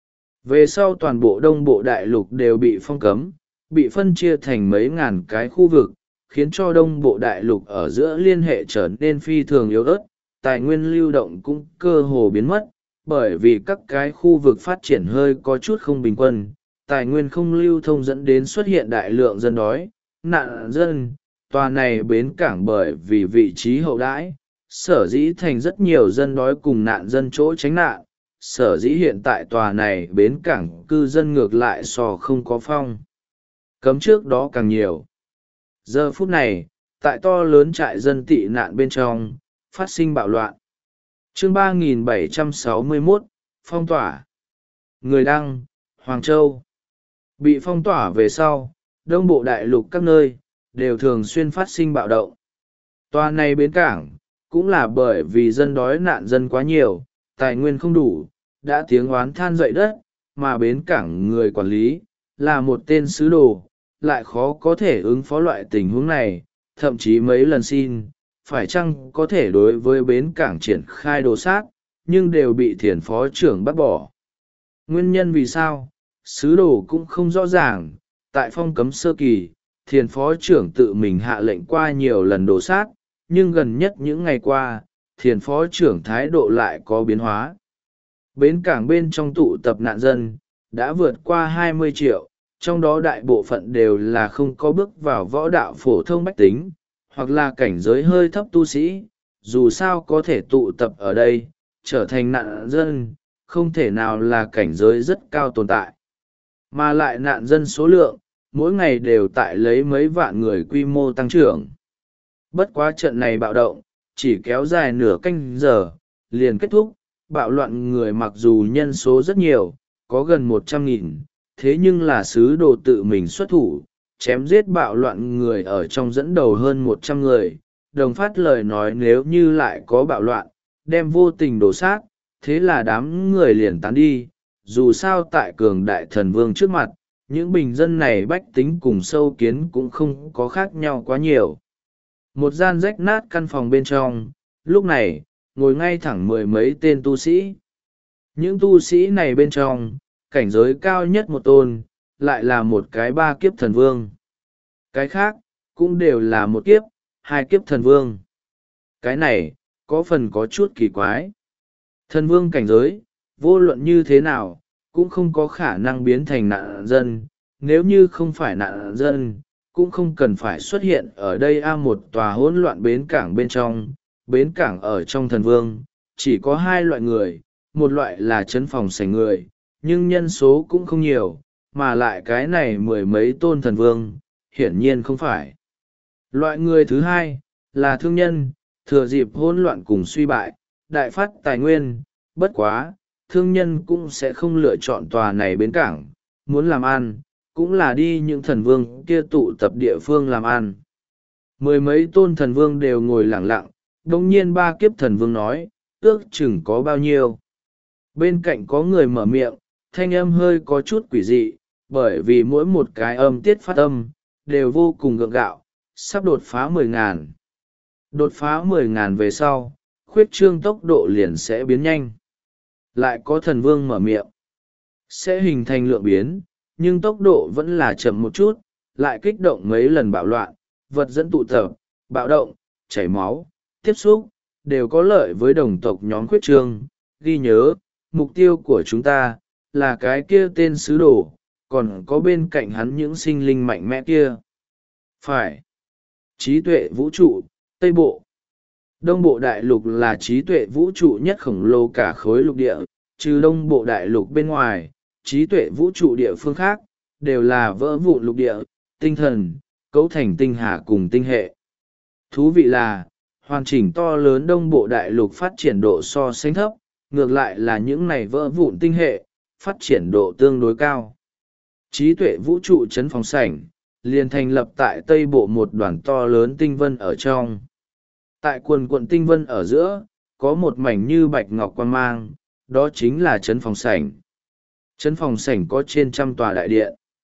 Về sau toàn bộ đông bộ đại lục đều bị phong cấm, bị phân chia thành mấy ngàn cái khu vực, khiến cho đông bộ đại lục ở giữa liên hệ trở nên phi thường yếu ớt, tài nguyên lưu động cũng cơ hồ biến mất, bởi vì các cái khu vực phát triển hơi có chút không bình quân, tài nguyên không lưu thông dẫn đến xuất hiện đại lượng dân đói, nạn dân, tòa này bến cảng bởi vì vị trí hậu đãi, sở dĩ thành rất nhiều dân đói cùng nạn dân chỗ tránh nạn, sở dĩ hiện tại tòa này bến cảng cư dân ngược lại so không có phong cấm trước đó càng nhiều. Giờ phút này, tại to lớn trại dân tị nạn bên trong, phát sinh bạo loạn. Chương 3761, phong tỏa. Người đăng, Hoàng Châu. Bị phong tỏa về sau, đông bộ đại lục các nơi, đều thường xuyên phát sinh bạo động. Tòa này bến cảng, cũng là bởi vì dân đói nạn dân quá nhiều, tài nguyên không đủ, đã tiếng oán than dậy đất, mà bến cảng người quản lý là một tên sứ đồ, lại khó có thể ứng phó loại tình huống này, thậm chí mấy lần xin phải chăng có thể đối với bến cảng triển khai đồ sát, nhưng đều bị thiền phó trưởng bác bỏ. Nguyên nhân vì sao, sứ đồ cũng không rõ ràng. Tại phong cấm sơ kỳ, thiền phó trưởng tự mình hạ lệnh qua nhiều lần đồ sát, nhưng gần nhất những ngày qua, thiền phó trưởng thái độ lại có biến hóa. Bến cảng bên trong tụ tập nạn dân đã vượt qua 20 triệu, trong đó đại bộ phận đều là không có bước vào võ đạo phổ thông bách tính, hoặc là cảnh giới hơi thấp tu sĩ. Dù sao có thể tụ tập ở đây trở thành nạn dân, không thể nào là cảnh giới rất cao tồn tại, mà lại nạn dân số lượng mỗi ngày đều tại lấy mấy vạn người quy mô tăng trưởng. Bất quá trận này bạo động chỉ kéo dài nửa canh giờ liền kết thúc. Bạo loạn người mặc dù nhân số rất nhiều, có gần 100.000, thế nhưng là sứ đồ tự mình xuất thủ chém giết bạo loạn người ở trong, dẫn đầu hơn 100 người. Đồng phát lời nói nếu như lại có bạo loạn, đem vô tình đổ sát, thế là đám người liền tán đi. Dù sao tại cường đại thần vương trước mặt, những bình dân này bách tính cùng sâu kiến cũng không có khác nhau quá nhiều. Một gian rách nát căn phòng bên trong, lúc này ngồi ngay thẳng mười mấy tên tu sĩ. Những tu sĩ này bên trong, cảnh giới cao nhất một tôn lại là một cái 3 kiếp thần vương, cái khác cũng đều là 1 kiếp 2 kiếp thần vương. Cái này có phần có chút kỳ quái. Thần vương cảnh giới vô luận như thế nào cũng không có khả năng biến thành nạn dân. Nếu như không phải nạn dân, cũng không cần phải xuất hiện ở đây. Một tòa hỗn loạn bến cảng bên trong. Bến cảng ở trong thần vương chỉ có 2 loại người, một loại là trấn phòng sảnh người, nhưng nhân số cũng không nhiều, mà lại cái này mười mấy tôn thần vương hiển nhiên không phải. Loại người thứ hai là thương nhân, thừa dịp hỗn loạn cùng suy bại, đại phát tài nguyên. Bất quá thương nhân cũng sẽ không lựa chọn tòa này bến cảng, muốn làm ăn cũng là đi những thần vương kia tụ tập địa phương làm ăn. Mười mấy tôn thần vương đều ngồi lặng lặng. Đông nhiên 3 kiếp thần vương nói, ước chừng có bao nhiêu. Bên cạnh có người mở miệng, thanh âm hơi có chút quỷ dị, bởi vì mỗi một cái âm tiết phát âm đều vô cùng gượng gạo, sắp đột phá 10.000. Đột phá 10.000 về sau, khuyết trương tốc độ liền sẽ biến nhanh. Lại có thần vương mở miệng, sẽ hình thành lượng biến, nhưng tốc độ vẫn là chậm một chút, lại kích động mấy lần bạo loạn, vật dẫn tụ tập, bạo động, chảy máu, tiếp xúc, đều có lợi với đồng tộc nhóm khuyết trương. Ghi nhớ, mục tiêu của chúng ta là cái kia tên sứ đồ, còn có bên cạnh hắn những sinh linh mạnh mẽ kia. Phải. Trí tuệ vũ trụ, Tây Bộ. Đông Bộ Đại Lục là trí tuệ vũ trụ nhất khổng lồ cả khối lục địa, trừ Đông Bộ Đại Lục bên ngoài, trí tuệ vũ trụ địa phương khác, đều là vỡ vụn lục địa, tinh thần, cấu thành tinh hà cùng tinh hệ. Thú vị là, hoàn chỉnh to lớn Đông Bộ Đại Lục phát triển độ so sánh thấp, ngược lại là những này vỡ vụn tinh hệ, phát triển độ tương đối cao. Trí tuệ vũ trụ trấn phòng sảnh, liền thành lập tại Tây Bộ một đoàn to lớn tinh vân ở trong. Tại quần quận tinh vân ở giữa, có một mảnh như bạch ngọc quang mang, đó chính là trấn phòng sảnh. Trấn phòng sảnh có trên 100 tòa đại điện.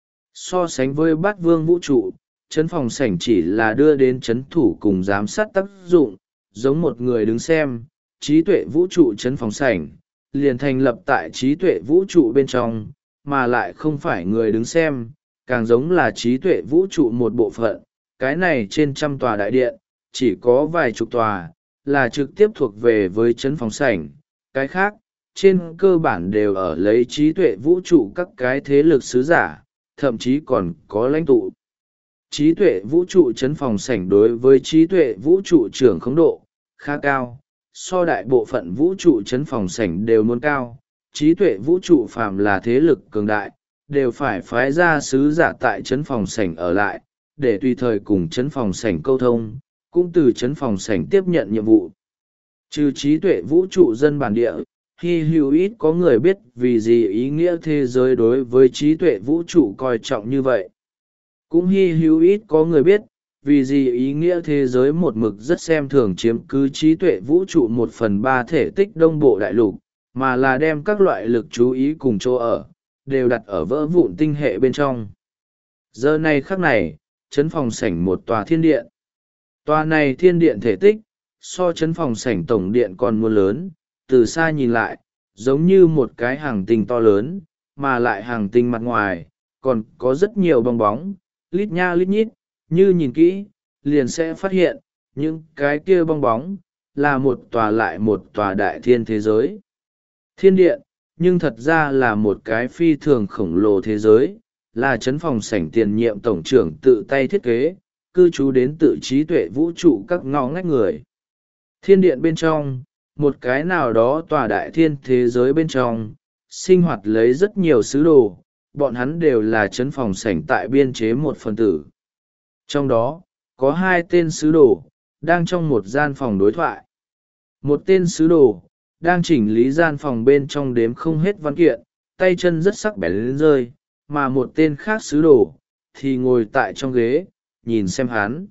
So sánh với bát vương vũ trụ, trấn phòng sảnh chỉ là đưa đến trấn thủ cùng giám sát tác dụng, giống một người đứng xem. Trí tuệ vũ trụ trấn phòng sảnh liền thành lập tại trí tuệ vũ trụ bên trong, mà lại không phải người đứng xem, càng giống là trí tuệ vũ trụ một bộ phận. Cái này trên 100 tòa đại điện, chỉ có vài chục tòa là trực tiếp thuộc về với trấn phòng sảnh, cái khác trên cơ bản đều ở lấy trí tuệ vũ trụ các cái thế lực sứ giả, thậm chí còn có lãnh tụ. Trí tuệ vũ trụ trấn phòng sảnh đối với trí tuệ vũ trụ trưởng khống độ khá cao, so đại bộ phận vũ trụ trấn phòng sảnh đều muốn cao. Trí tuệ vũ trụ phàm là thế lực cường đại, đều phải phái ra sứ giả tại trấn phòng sảnh ở lại, để tùy thời cùng trấn phòng sảnh câu thông, cũng từ trấn phòng sảnh tiếp nhận nhiệm vụ. Trừ trí tuệ vũ trụ dân bản địa, hy hữu ít có người biết vì gì ý nghĩa thế giới đối với trí tuệ vũ trụ coi trọng như vậy. Cũng hy hữu ít có người biết vì gì ý nghĩa thế giới một mực rất xem thường chiếm cứ trí tuệ vũ trụ 1/3 thể tích Đông Bộ Đại Lục, mà là đem các loại lực chú ý cùng chỗ ở đều đặt ở vỡ vụn tinh hệ bên trong. Giờ này khắc này, trấn phòng sảnh một tòa thiên điện. Tòa này thiên điện thể tích, so trấn phòng sảnh tổng điện còn muốn lớn, từ xa nhìn lại, giống như một cái hàng tinh to lớn, mà lại hàng tinh mặt ngoài, còn có rất nhiều bong bóng, lít nha lít nhít, như nhìn kỹ, liền sẽ phát hiện, những cái kia bong bóng, là một tòa lại một tòa đại thiên thế giới. Thiên điện, nhưng thật ra là một cái phi thường khổng lồ thế giới, là trấn phòng sảnh tiền nhiệm tổng trưởng tự tay thiết kế, cư trú đến tự trí tuệ vũ trụ các ngõ ngách người. Thiên điện bên trong, một cái nào đó tòa đại thiên thế giới bên trong, sinh hoạt lấy rất nhiều sứ đồ, bọn hắn đều là trấn phòng sảnh tại biên chế một phần tử. Trong đó, có hai tên sứ đồ, đang trong một gian phòng đối thoại. Một tên sứ đồ, đang chỉnh lý gian phòng bên trong đếm không hết văn kiện, tay chân rất sắc bén lên rơi, mà một tên khác sứ đồ, thì ngồi tại trong ghế, nhìn xem hắn.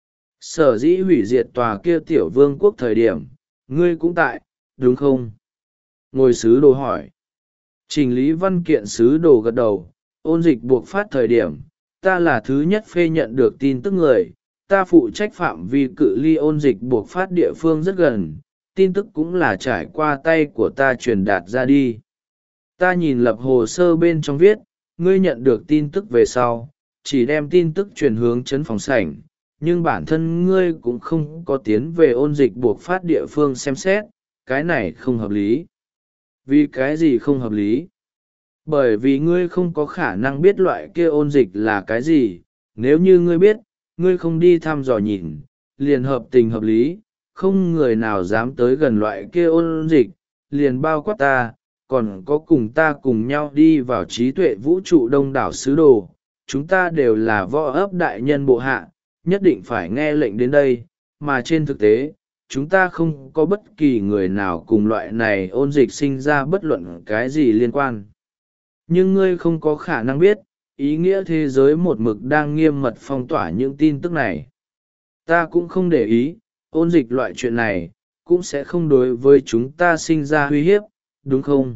Sở dĩ hủy diệt tòa kia tiểu vương quốc thời điểm, ngươi cũng tại, đúng không? Ngồi sứ đồ hỏi. Chỉnh lý văn kiện sứ đồ gật đầu, ôn dịch buộc phát thời điểm, ta là thứ nhất phê nhận được tin tức người, ta phụ trách phạm vi cự ly ôn dịch buộc phát địa phương rất gần, tin tức cũng là trải qua tay của ta truyền đạt ra đi. Ta nhìn lập hồ sơ bên trong viết, ngươi nhận được tin tức về sau, chỉ đem tin tức truyền hướng trấn phòng sảnh, nhưng bản thân ngươi cũng không có tiến về ôn dịch buộc phát địa phương xem xét, cái này không hợp lý. Vì cái gì không hợp lý? Bởi vì ngươi không có khả năng biết loại kia ôn dịch là cái gì, nếu như ngươi biết, ngươi không đi thăm dò nhìn, liền hợp tình hợp lý, không người nào dám tới gần loại kia ôn dịch, liền bao quát ta, còn có cùng ta cùng nhau đi vào trí tuệ vũ trụ đông đảo sứ đồ, chúng ta đều là võ ấp đại nhân bộ hạ, nhất định phải nghe lệnh đến đây, mà trên thực tế, chúng ta không có bất kỳ người nào cùng loại này ôn dịch sinh ra bất luận cái gì liên quan. Nhưng ngươi không có khả năng biết, ý nghĩa thế giới một mực đang nghiêm mật phong tỏa những tin tức này. Ta cũng không để ý, ôn dịch loại chuyện này, cũng sẽ không đối với chúng ta sinh ra uy hiếp, đúng không?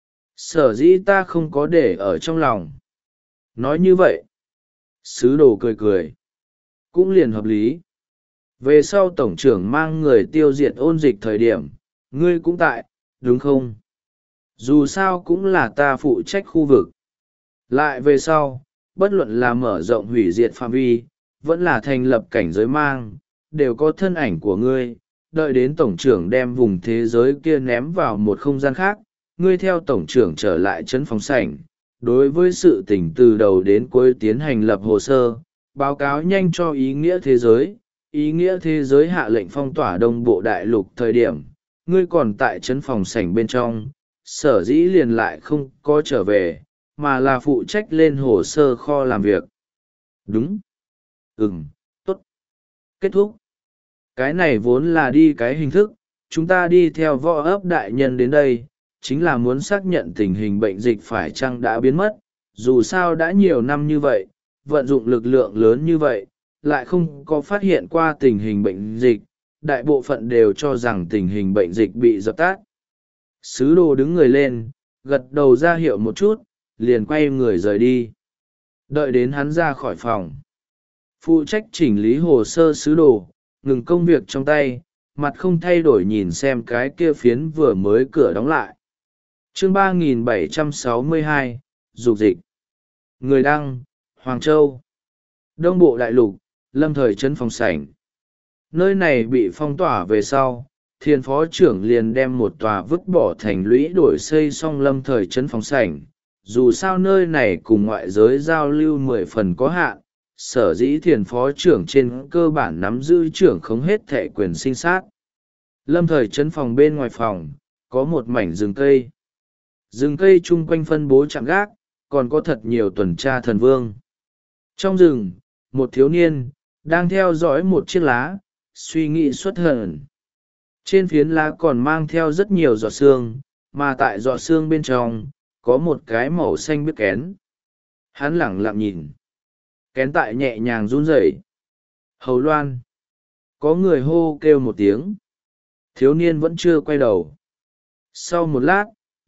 Sở dĩ ta không có để ở trong lòng. Nói như vậy, sứ đồ cười cười, cũng liền hợp lý. Về sau tổng trưởng mang người tiêu diệt ôn dịch thời điểm, ngươi cũng tại, đúng không? Dù sao cũng là ta phụ trách khu vực. Lại về sau, bất luận là mở rộng hủy diệt phạm vi, vẫn là thành lập cảnh giới mang, đều có thân ảnh của ngươi. Đợi đến tổng trưởng đem vùng thế giới kia ném vào một không gian khác, ngươi theo tổng trưởng trở lại trấn phòng sảnh. Đối với sự tình từ đầu đến cuối tiến hành lập hồ sơ, báo cáo nhanh cho ý nghĩa thế giới. Ý nghĩa thế giới hạ lệnh phong tỏa đông bộ đại lục thời điểm, ngươi còn tại trấn phòng sảnh bên trong, sở dĩ liền lại không có trở về, mà là phụ trách lên hồ sơ kho làm việc. Đúng. Tốt. Kết thúc. Cái này vốn là đi cái hình thức, chúng ta đi theo võ ấp đại nhân đến đây, chính là muốn xác nhận tình hình bệnh dịch phải chăng đã biến mất, dù sao đã nhiều năm như vậy, vận dụng lực lượng lớn như vậy, lại không có phát hiện qua tình hình bệnh dịch, đại bộ phận đều cho rằng tình hình bệnh dịch bị dập tắt. Sứ đồ đứng người lên, gật đầu ra hiệu một chút, liền quay người rời đi. Đợi đến hắn ra khỏi phòng. Phụ trách chỉnh lý hồ sơ sứ đồ, ngừng công việc trong tay, mặt không thay đổi nhìn xem cái kia phiến vừa mới cửa đóng lại. Chương 3762, Dục dịch. Người đăng, Hoàng Châu. Đông bộ đại lục, lâm thời trấn phòng sảnh. Nơi này bị phong tỏa về sau, thiên phó trưởng liền đem một tòa vứt bỏ thành lũy đổi xây xong lâm thời trấn phòng sảnh. Dù sao nơi này cùng ngoại giới giao lưu 10 phần có hạn, sở dĩ thiền phó trưởng trên cơ bản nắm giữ trưởng không hết thệ quyền sinh sát. Lâm thời trấn phòng bên ngoài phòng, có một mảnh rừng cây. Rừng cây chung quanh phân bố trạm gác, còn có thật nhiều tuần tra thần vương. Trong rừng, một thiếu niên, đang theo dõi một chiếc lá, suy nghĩ xuất hờn. Trên phiến lá còn mang theo rất nhiều giọt xương, mà tại giọt xương bên trong, có một cái màu xanh biếc kén. Hắn lẳng lặng nhìn. Kén tại nhẹ nhàng run rẩy. Hầu Loan. Có người hô kêu một tiếng. Thiếu niên vẫn chưa quay đầu. Sau một lát,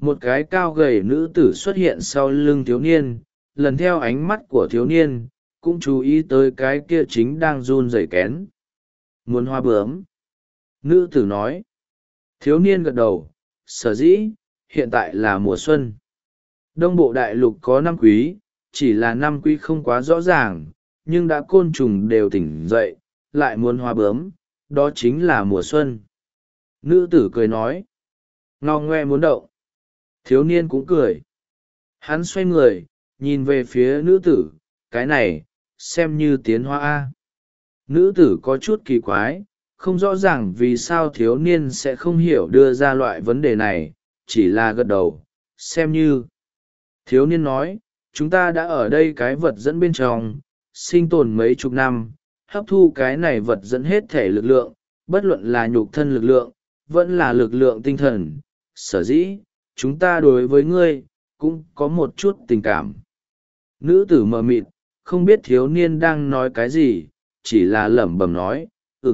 một cái cao gầy nữ tử xuất hiện sau lưng thiếu niên, lần theo ánh mắt của thiếu niên cũng chú ý tới cái kia chính đang run rẩy kén. Muốn hoa bướm, nữ tử nói. Thiếu niên gật đầu, sở dĩ hiện tại là mùa xuân. Đông bộ đại lục có năm quý, chỉ là năm quý không quá rõ ràng, nhưng đã côn trùng đều tỉnh dậy, lại muốn hoa bướm, đó chính là mùa xuân. Nữ tử cười nói. Ngao ngoe muốn động. Thiếu niên cũng cười. Hắn xoay người, nhìn về phía nữ tử, cái này, xem như tiến hóa A. Nữ tử có chút kỳ quái, không rõ ràng vì sao thiếu niên sẽ không hiểu đưa ra loại vấn đề này, chỉ là gật đầu, xem như. Thiếu niên nói, chúng ta đã ở đây cái vật dẫn bên trong, sinh tồn mấy chục năm, hấp thu cái này vật dẫn hết thể lực lượng, bất luận là nhục thân lực lượng, vẫn là lực lượng tinh thần. Sở dĩ, chúng ta đối với ngươi, cũng có một chút tình cảm. Nữ tử mờ mịt, không biết thiếu niên đang nói cái gì, chỉ là lẩm bẩm nói,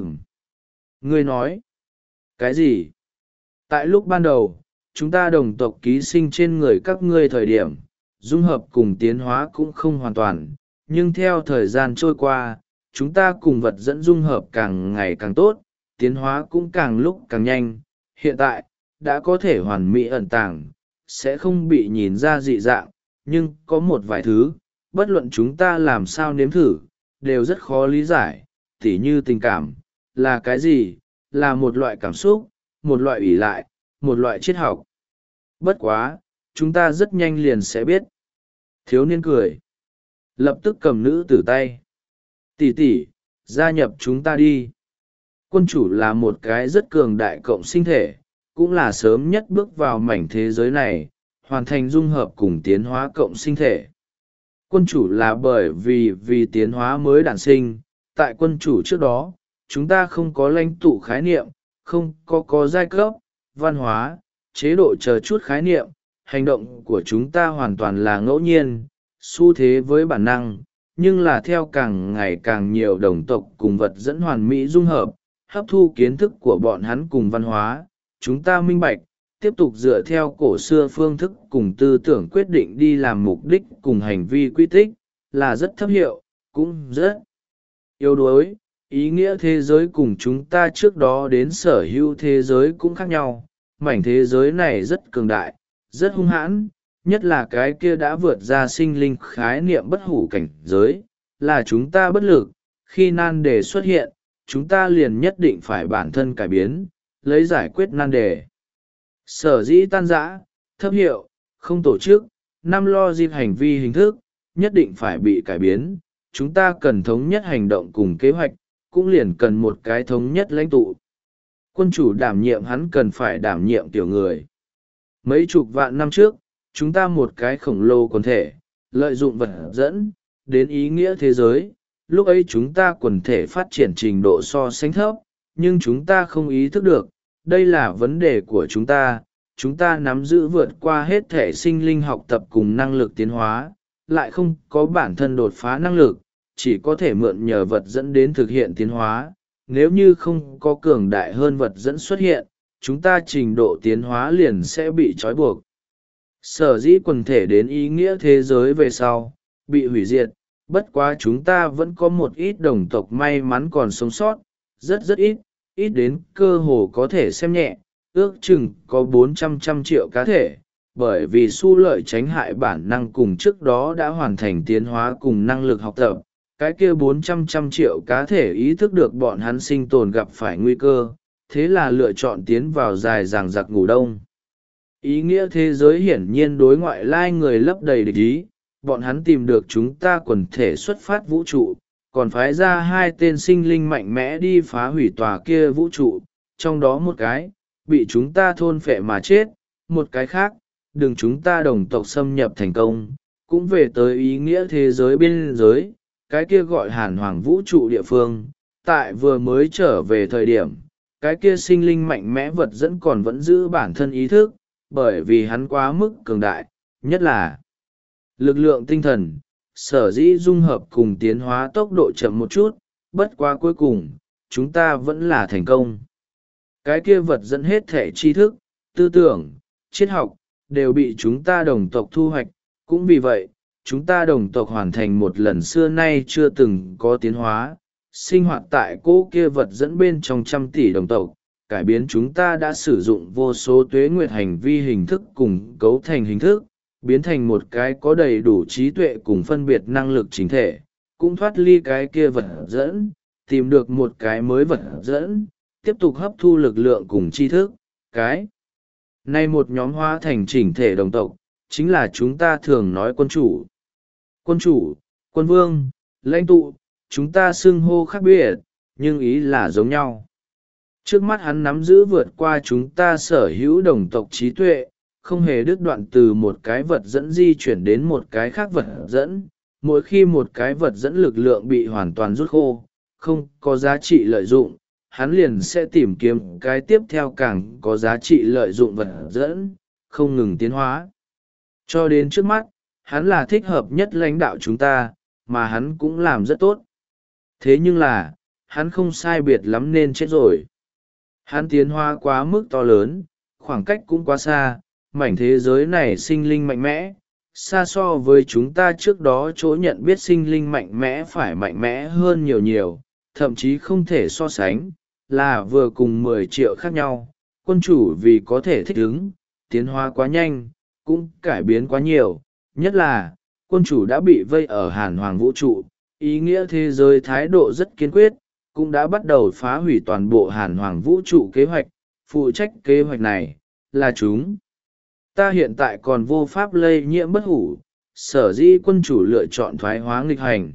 Ngươi nói, cái gì? Tại lúc ban đầu, chúng ta đồng tộc ký sinh trên người các ngươi thời điểm, dung hợp cùng tiến hóa cũng không hoàn toàn, nhưng theo thời gian trôi qua, chúng ta cùng vật dẫn dung hợp càng ngày càng tốt, tiến hóa cũng càng lúc càng nhanh. Hiện tại, đã có thể hoàn mỹ ẩn tàng, sẽ không bị nhìn ra dị dạng, nhưng có một vài thứ, bất luận chúng ta làm sao nếm thử, đều rất khó lý giải, tỉ như tình cảm, là cái gì, là một loại cảm xúc, một loại ủy lại, một loại triết học. Bất quá, chúng ta rất nhanh liền sẽ biết. Thiếu niên cười. Lập tức cầm nữ tử tay. Tỷ tỷ, gia nhập chúng ta đi. Quân chủ là một cái rất cường đại cộng sinh thể, cũng là sớm nhất bước vào mảnh thế giới này, hoàn thành dung hợp cùng tiến hóa cộng sinh thể. Quân chủ là bởi vì tiến hóa mới đản sinh, tại quân chủ trước đó, chúng ta không có lãnh tụ khái niệm, không có giai cấp, văn hóa, chế độ chờ chút khái niệm, hành động của chúng ta hoàn toàn là ngẫu nhiên, xu thế với bản năng, nhưng là theo càng ngày càng nhiều đồng tộc cùng vật dẫn hoàn mỹ dung hợp, hấp thu kiến thức của bọn hắn cùng văn hóa, chúng ta minh bạch, tiếp tục dựa theo cổ xưa phương thức cùng tư tưởng quyết định đi làm mục đích cùng hành vi quy tích, là rất thấp hiệu, cũng rất yếu đuối. Ý nghĩa thế giới cùng chúng ta trước đó đến sở hữu thế giới cũng khác nhau, mảnh thế giới này rất cường đại, rất hung hãn, nhất là cái kia đã vượt ra sinh linh khái niệm bất hủ cảnh giới, là chúng ta bất lực, khi nan đề xuất hiện, chúng ta liền nhất định phải bản thân cải biến, lấy giải quyết nan đề. Sở dĩ tan rã, thấp hiệu, không tổ chức, năm lo dịp hành vi hình thức, nhất định phải bị cải biến, chúng ta cần thống nhất hành động cùng kế hoạch, cũng liền cần một cái thống nhất lãnh tụ. Quân chủ đảm nhiệm hắn cần phải đảm nhiệm tiểu người. Mấy chục vạn năm trước, chúng ta một cái khổng lồ quần thể, lợi dụng vật dẫn, đến ý nghĩa thế giới. Lúc ấy chúng ta quần thể phát triển trình độ so sánh thấp, nhưng chúng ta không ý thức được, đây là vấn đề của chúng ta nắm giữ vượt qua hết thể sinh linh học tập cùng năng lực tiến hóa, lại không có bản thân đột phá năng lực, chỉ có thể mượn nhờ vật dẫn đến thực hiện tiến hóa. Nếu như không có cường đại hơn vật dẫn xuất hiện, chúng ta trình độ tiến hóa liền sẽ bị trói buộc. Sở dĩ quần thể đến ý nghĩa thế giới về sau, bị hủy diệt, bất quá chúng ta vẫn có một ít đồng tộc may mắn còn sống sót, rất ít, ít đến cơ hồ có thể xem nhẹ, ước chừng có 400 triệu cá thể, bởi vì xu lợi tránh hại bản năng cùng trước đó đã hoàn thành tiến hóa cùng năng lực học tập. Cái kia 400 triệu cá thể ý thức được bọn hắn sinh tồn gặp phải nguy cơ, thế là lựa chọn tiến vào dài dằng dặc ngủ đông. Ý nghĩa thế giới hiển nhiên đối ngoại lai người lấp đầy địch ý, bọn hắn tìm được chúng ta quần thể xuất phát vũ trụ, còn phái ra 2 tên sinh linh mạnh mẽ đi phá hủy tòa kia vũ trụ, trong đó một cái, bị chúng ta thôn phệ mà chết, một cái khác, đừng chúng ta đồng tộc xâm nhập thành công, cũng về tới ý nghĩa thế giới biên giới, cái kia gọi Hàn Hoàng vũ trụ địa phương, tại vừa mới trở về thời điểm, cái kia sinh linh mạnh mẽ vật dẫn còn vẫn giữ bản thân ý thức, bởi vì hắn quá mức cường đại, nhất là lực lượng tinh thần, sở dĩ dung hợp cùng tiến hóa tốc độ chậm một chút, bất quá cuối cùng, chúng ta vẫn là thành công. Cái kia vật dẫn hết thể tri thức, tư tưởng, triết học, đều bị chúng ta đồng tộc thu hoạch. Cũng vì vậy, chúng ta đồng tộc hoàn thành một lần xưa nay chưa từng có tiến hóa, sinh hoạt tại cỗ kia vật dẫn bên trong trăm tỷ đồng tộc, cải biến chúng ta đã sử dụng vô số tuế nguyệt hành vi hình thức cùng cấu thành hình thức, biến thành một cái có đầy đủ trí tuệ cùng phân biệt năng lực chính thể, cũng thoát ly cái kia vật dẫn, tìm được một cái mới vật dẫn, tiếp tục hấp thu lực lượng cùng tri thức. Cái này một nhóm hóa thành chỉnh thể đồng tộc, chính là chúng ta thường nói quân chủ. Quân chủ, quân vương, lãnh tụ, chúng ta xưng hô khác biệt, nhưng ý là giống nhau. Trước mắt hắn nắm giữ vượt qua chúng ta sở hữu đồng tộc trí tuệ, không hề đứt đoạn từ một cái vật dẫn di chuyển đến một cái khác vật dẫn. Mỗi khi một cái vật dẫn lực lượng bị hoàn toàn rút khô, không có giá trị lợi dụng, hắn liền sẽ tìm kiếm cái tiếp theo càng có giá trị lợi dụng vật dẫn, không ngừng tiến hóa. Cho đến trước mắt, hắn là thích hợp nhất lãnh đạo chúng ta, mà hắn cũng làm rất tốt. Thế nhưng là, hắn không sai biệt lắm nên chết rồi. Hắn tiến hóa quá mức to lớn, khoảng cách cũng quá xa, mảnh thế giới này sinh linh mạnh mẽ, xa so với chúng ta trước đó chỗ nhận biết sinh linh mạnh mẽ phải mạnh mẽ hơn nhiều nhiều, thậm chí không thể so sánh, là vừa cùng 10 triệu khác nhau. Quân chủ vì có thể thích ứng, tiến hóa quá nhanh, cũng cải biến quá nhiều, nhất là, quân chủ đã bị vây ở Hàn Hoàng vũ trụ, ý nghĩa thế giới thái độ rất kiên quyết, cũng đã bắt đầu phá hủy toàn bộ Hàn Hoàng vũ trụ kế hoạch, phụ trách kế hoạch này, là chúng. Ta hiện tại còn vô pháp lây nhiễm bất hủ, sở dĩ quân chủ lựa chọn thoái hóa nghịch hành.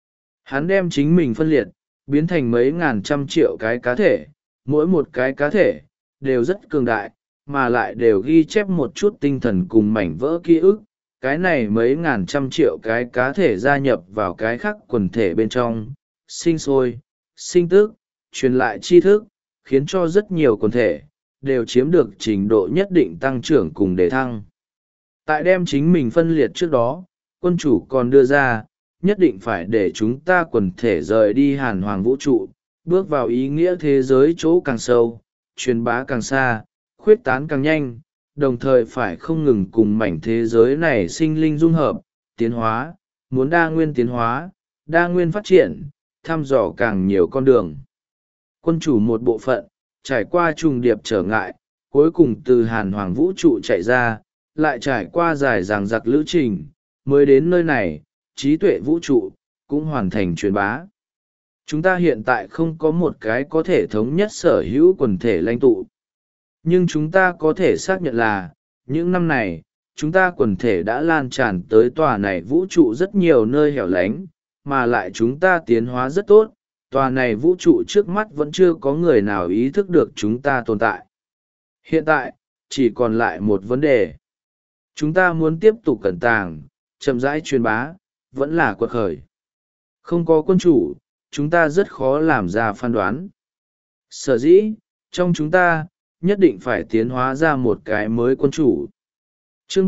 Hắn đem chính mình phân liệt, biến thành mấy ngàn trăm triệu cái cá thể, mỗi một cái cá thể, đều rất cường đại, mà lại đều ghi chép một chút tinh thần cùng mảnh vỡ ký ức. Cái này mấy ngàn trăm triệu cái cá thể gia nhập vào cái khác quần thể bên trong, sinh sôi, sinh tức, truyền lại tri thức, khiến cho rất nhiều quần thể đều chiếm được trình độ nhất định tăng trưởng cùng đề thăng. Tại đem chính mình phân liệt trước đó, quân chủ còn đưa ra, nhất định phải để chúng ta quần thể rời đi Hàn Hoàng vũ trụ, bước vào ý nghĩa thế giới chỗ càng sâu, truyền bá càng xa, khuyết tán càng nhanh, đồng thời phải không ngừng cùng mảnh thế giới này sinh linh dung hợp, tiến hóa, muốn đa nguyên tiến hóa, đa nguyên phát triển, thăm dò càng nhiều con đường. Quân chủ một bộ phận, trải qua trùng điệp trở ngại, cuối cùng từ Hàn Hoàng vũ trụ chạy ra, lại trải qua dài dằng dặc lữ trình, mới đến nơi này, trí tuệ vũ trụ, cũng hoàn thành truyền bá. Chúng ta hiện tại không có một cái có thể thống nhất sở hữu quần thể lãnh tụ. Nhưng chúng ta có thể xác nhận là, những năm này, chúng ta quần thể đã lan tràn tới tòa này vũ trụ rất nhiều nơi hẻo lánh, mà lại chúng ta tiến hóa rất tốt, tòa này vũ trụ trước mắt vẫn chưa có người nào ý thức được chúng ta tồn tại. Hiện tại, chỉ còn lại một vấn đề. Chúng ta muốn tiếp tục cẩn tàng, chậm rãi truyền bá, vẫn là quật khởi. Không có quân chủ, chúng ta rất khó làm ra phán đoán. Sở dĩ, trong chúng ta, nhất định phải tiến hóa ra một cái mới quân chủ. Chương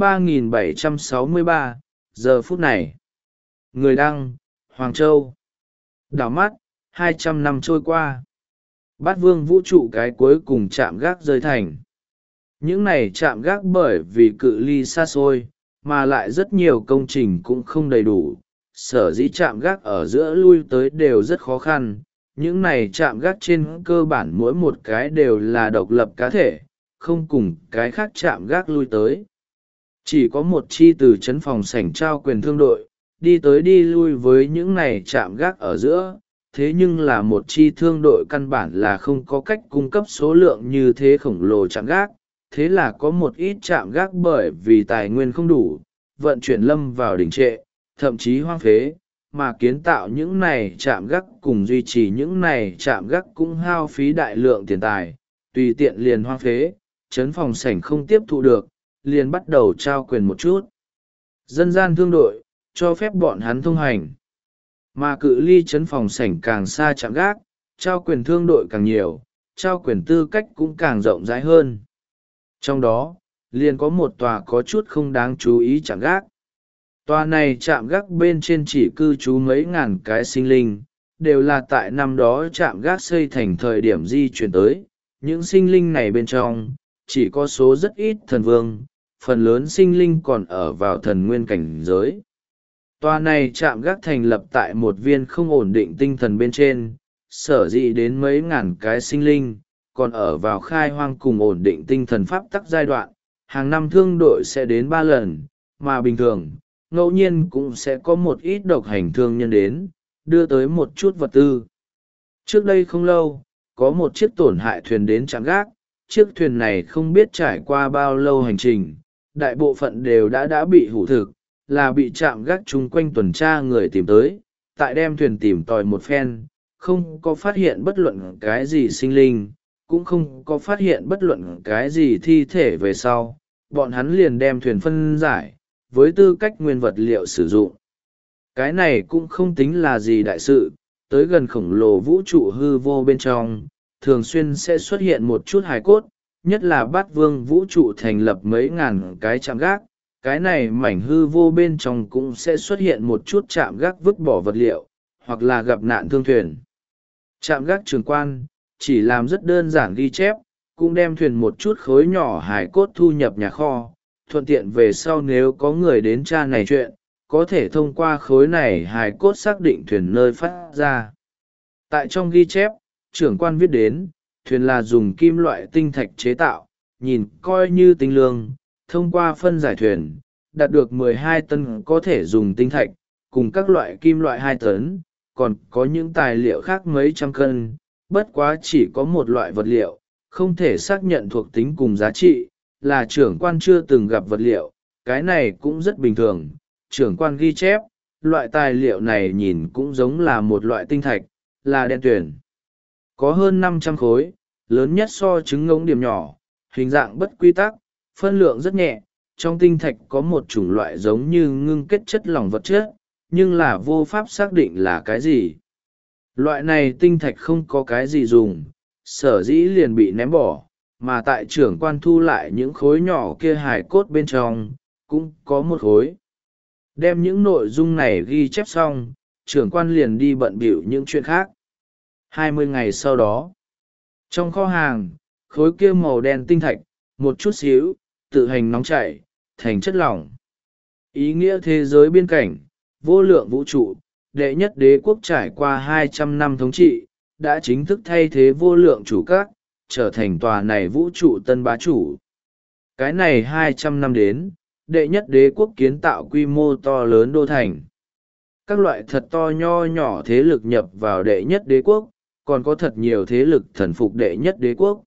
3763, giờ phút này. Người đăng, Hoàng Châu. Đảo mắt, 200 năm trôi qua. Bát vương vũ trụ cái cuối cùng chạm gác rơi thành. Những này chạm gác bởi vì cự ly xa xôi, mà lại rất nhiều công trình cũng không đầy đủ. Sở dĩ chạm gác ở giữa lui tới đều rất khó khăn. Những này chạm gác trên cơ bản mỗi một cái đều là độc lập cá thể, không cùng cái khác chạm gác lui tới. Chỉ có một chi từ trấn phòng sảnh trao quyền thương đội, đi tới đi lui với những này chạm gác ở giữa, thế nhưng là một chi thương đội căn bản là không có cách cung cấp số lượng như thế khổng lồ chạm gác, thế là có một ít chạm gác bởi vì tài nguyên không đủ, vận chuyển lâm vào đình trệ, thậm chí hoang phế, mà kiến tạo những này chạm gác cùng duy trì những này chạm gác cũng hao phí đại lượng tiền tài, tùy tiện liền hoang phế, trấn phòng sảnh không tiếp thụ được, liền bắt đầu trao quyền một chút. Dân gian thương đội, cho phép bọn hắn thông hành. Mà cự ly trấn phòng sảnh càng xa chạm gác, trao quyền thương đội càng nhiều, trao quyền tư cách cũng càng rộng rãi hơn. Trong đó, liền có một tòa có chút không đáng chú ý chạm gác. Tòa này chạm gác bên trên chỉ cư trú mấy ngàn cái sinh linh, đều là tại năm đó chạm gác xây thành thời điểm di chuyển tới. Những sinh linh này bên trong, chỉ có số rất ít thần vương, phần lớn sinh linh còn ở vào thần nguyên cảnh giới. Tòa này trạm gác thành lập tại một viên không ổn định tinh thần bên trên, sở dĩ đến mấy ngàn cái sinh linh, còn ở vào khai hoang cùng ổn định tinh thần pháp tắc giai đoạn, hàng năm thương đội sẽ đến 3 lần, mà bình thường, ngẫu nhiên cũng sẽ có một ít độc hành thương nhân đến, đưa tới một chút vật tư. Trước đây không lâu, có một chiếc tổn hại thuyền đến trạm gác, chiếc thuyền này không biết trải qua bao lâu hành trình, đại bộ phận đều đã bị hủ thực, là bị trạm gác chung quanh tuần tra người tìm tới, tại đem thuyền tìm tòi một phen, không có phát hiện bất luận cái gì sinh linh, cũng không có phát hiện bất luận cái gì thi thể về sau, bọn hắn liền đem thuyền phân giải, với tư cách nguyên vật liệu sử dụng. Cái này cũng không tính là gì đại sự, tới gần khổng lồ vũ trụ hư vô bên trong, thường xuyên sẽ xuất hiện một chút hài cốt, nhất là bát vương vũ trụ thành lập mấy ngàn cái trạm gác, cái này mảnh hư vô bên trong cũng sẽ xuất hiện một chút trạm gác vứt bỏ vật liệu, hoặc là gặp nạn thương thuyền. Trạm gác trường quan, chỉ làm rất đơn giản ghi chép, cũng đem thuyền một chút khối nhỏ hài cốt thu nhập nhà kho, thuận tiện về sau nếu có người đến tra này chuyện, có thể thông qua khối này hài cốt xác định thuyền nơi phát ra. Tại trong ghi chép, trưởng quan viết đến, thuyền là dùng kim loại tinh thạch chế tạo, nhìn coi như tinh lương, thông qua phân giải thuyền, đạt được 12 tấn có thể dùng tinh thạch, cùng các loại kim loại 2 tấn, còn có những tài liệu khác mấy trăm cân, bất quá chỉ có một loại vật liệu, không thể xác nhận thuộc tính cùng giá trị, là trưởng quan chưa từng gặp vật liệu, cái này cũng rất bình thường. Trưởng quan ghi chép, loại tài liệu này nhìn cũng giống là một loại tinh thạch, là đen tuyền. Có hơn 500 khối, lớn nhất so trứng ngỗng điểm nhỏ, hình dạng bất quy tắc, phân lượng rất nhẹ. Trong tinh thạch có một chủng loại giống như ngưng kết chất lỏng vật chất, nhưng là vô pháp xác định là cái gì. Loại này tinh thạch không có cái gì dùng, sở dĩ liền bị ném bỏ, mà tại trưởng quan thu lại những khối nhỏ kia hài cốt bên trong, cũng có một khối. Đem những nội dung này ghi chép xong, trưởng quan liền đi bận bịu những chuyện khác. 20 ngày sau đó, trong kho hàng, khối kia màu đen tinh thạch, một chút xíu, tự hành nóng chảy, thành chất lỏng. Ý nghĩa thế giới biên cảnh, vô lượng vũ trụ, đệ nhất đế quốc trải qua 200 năm thống trị, đã chính thức thay thế vô lượng chủ các, trở thành tòa này vũ trụ tân bá chủ. Cái này 200 năm đến, đệ nhất đế quốc kiến tạo quy mô to lớn đô thành. Các loại thật to nho nhỏ thế lực nhập vào đệ nhất đế quốc, còn có thật nhiều thế lực thần phục đệ nhất đế quốc.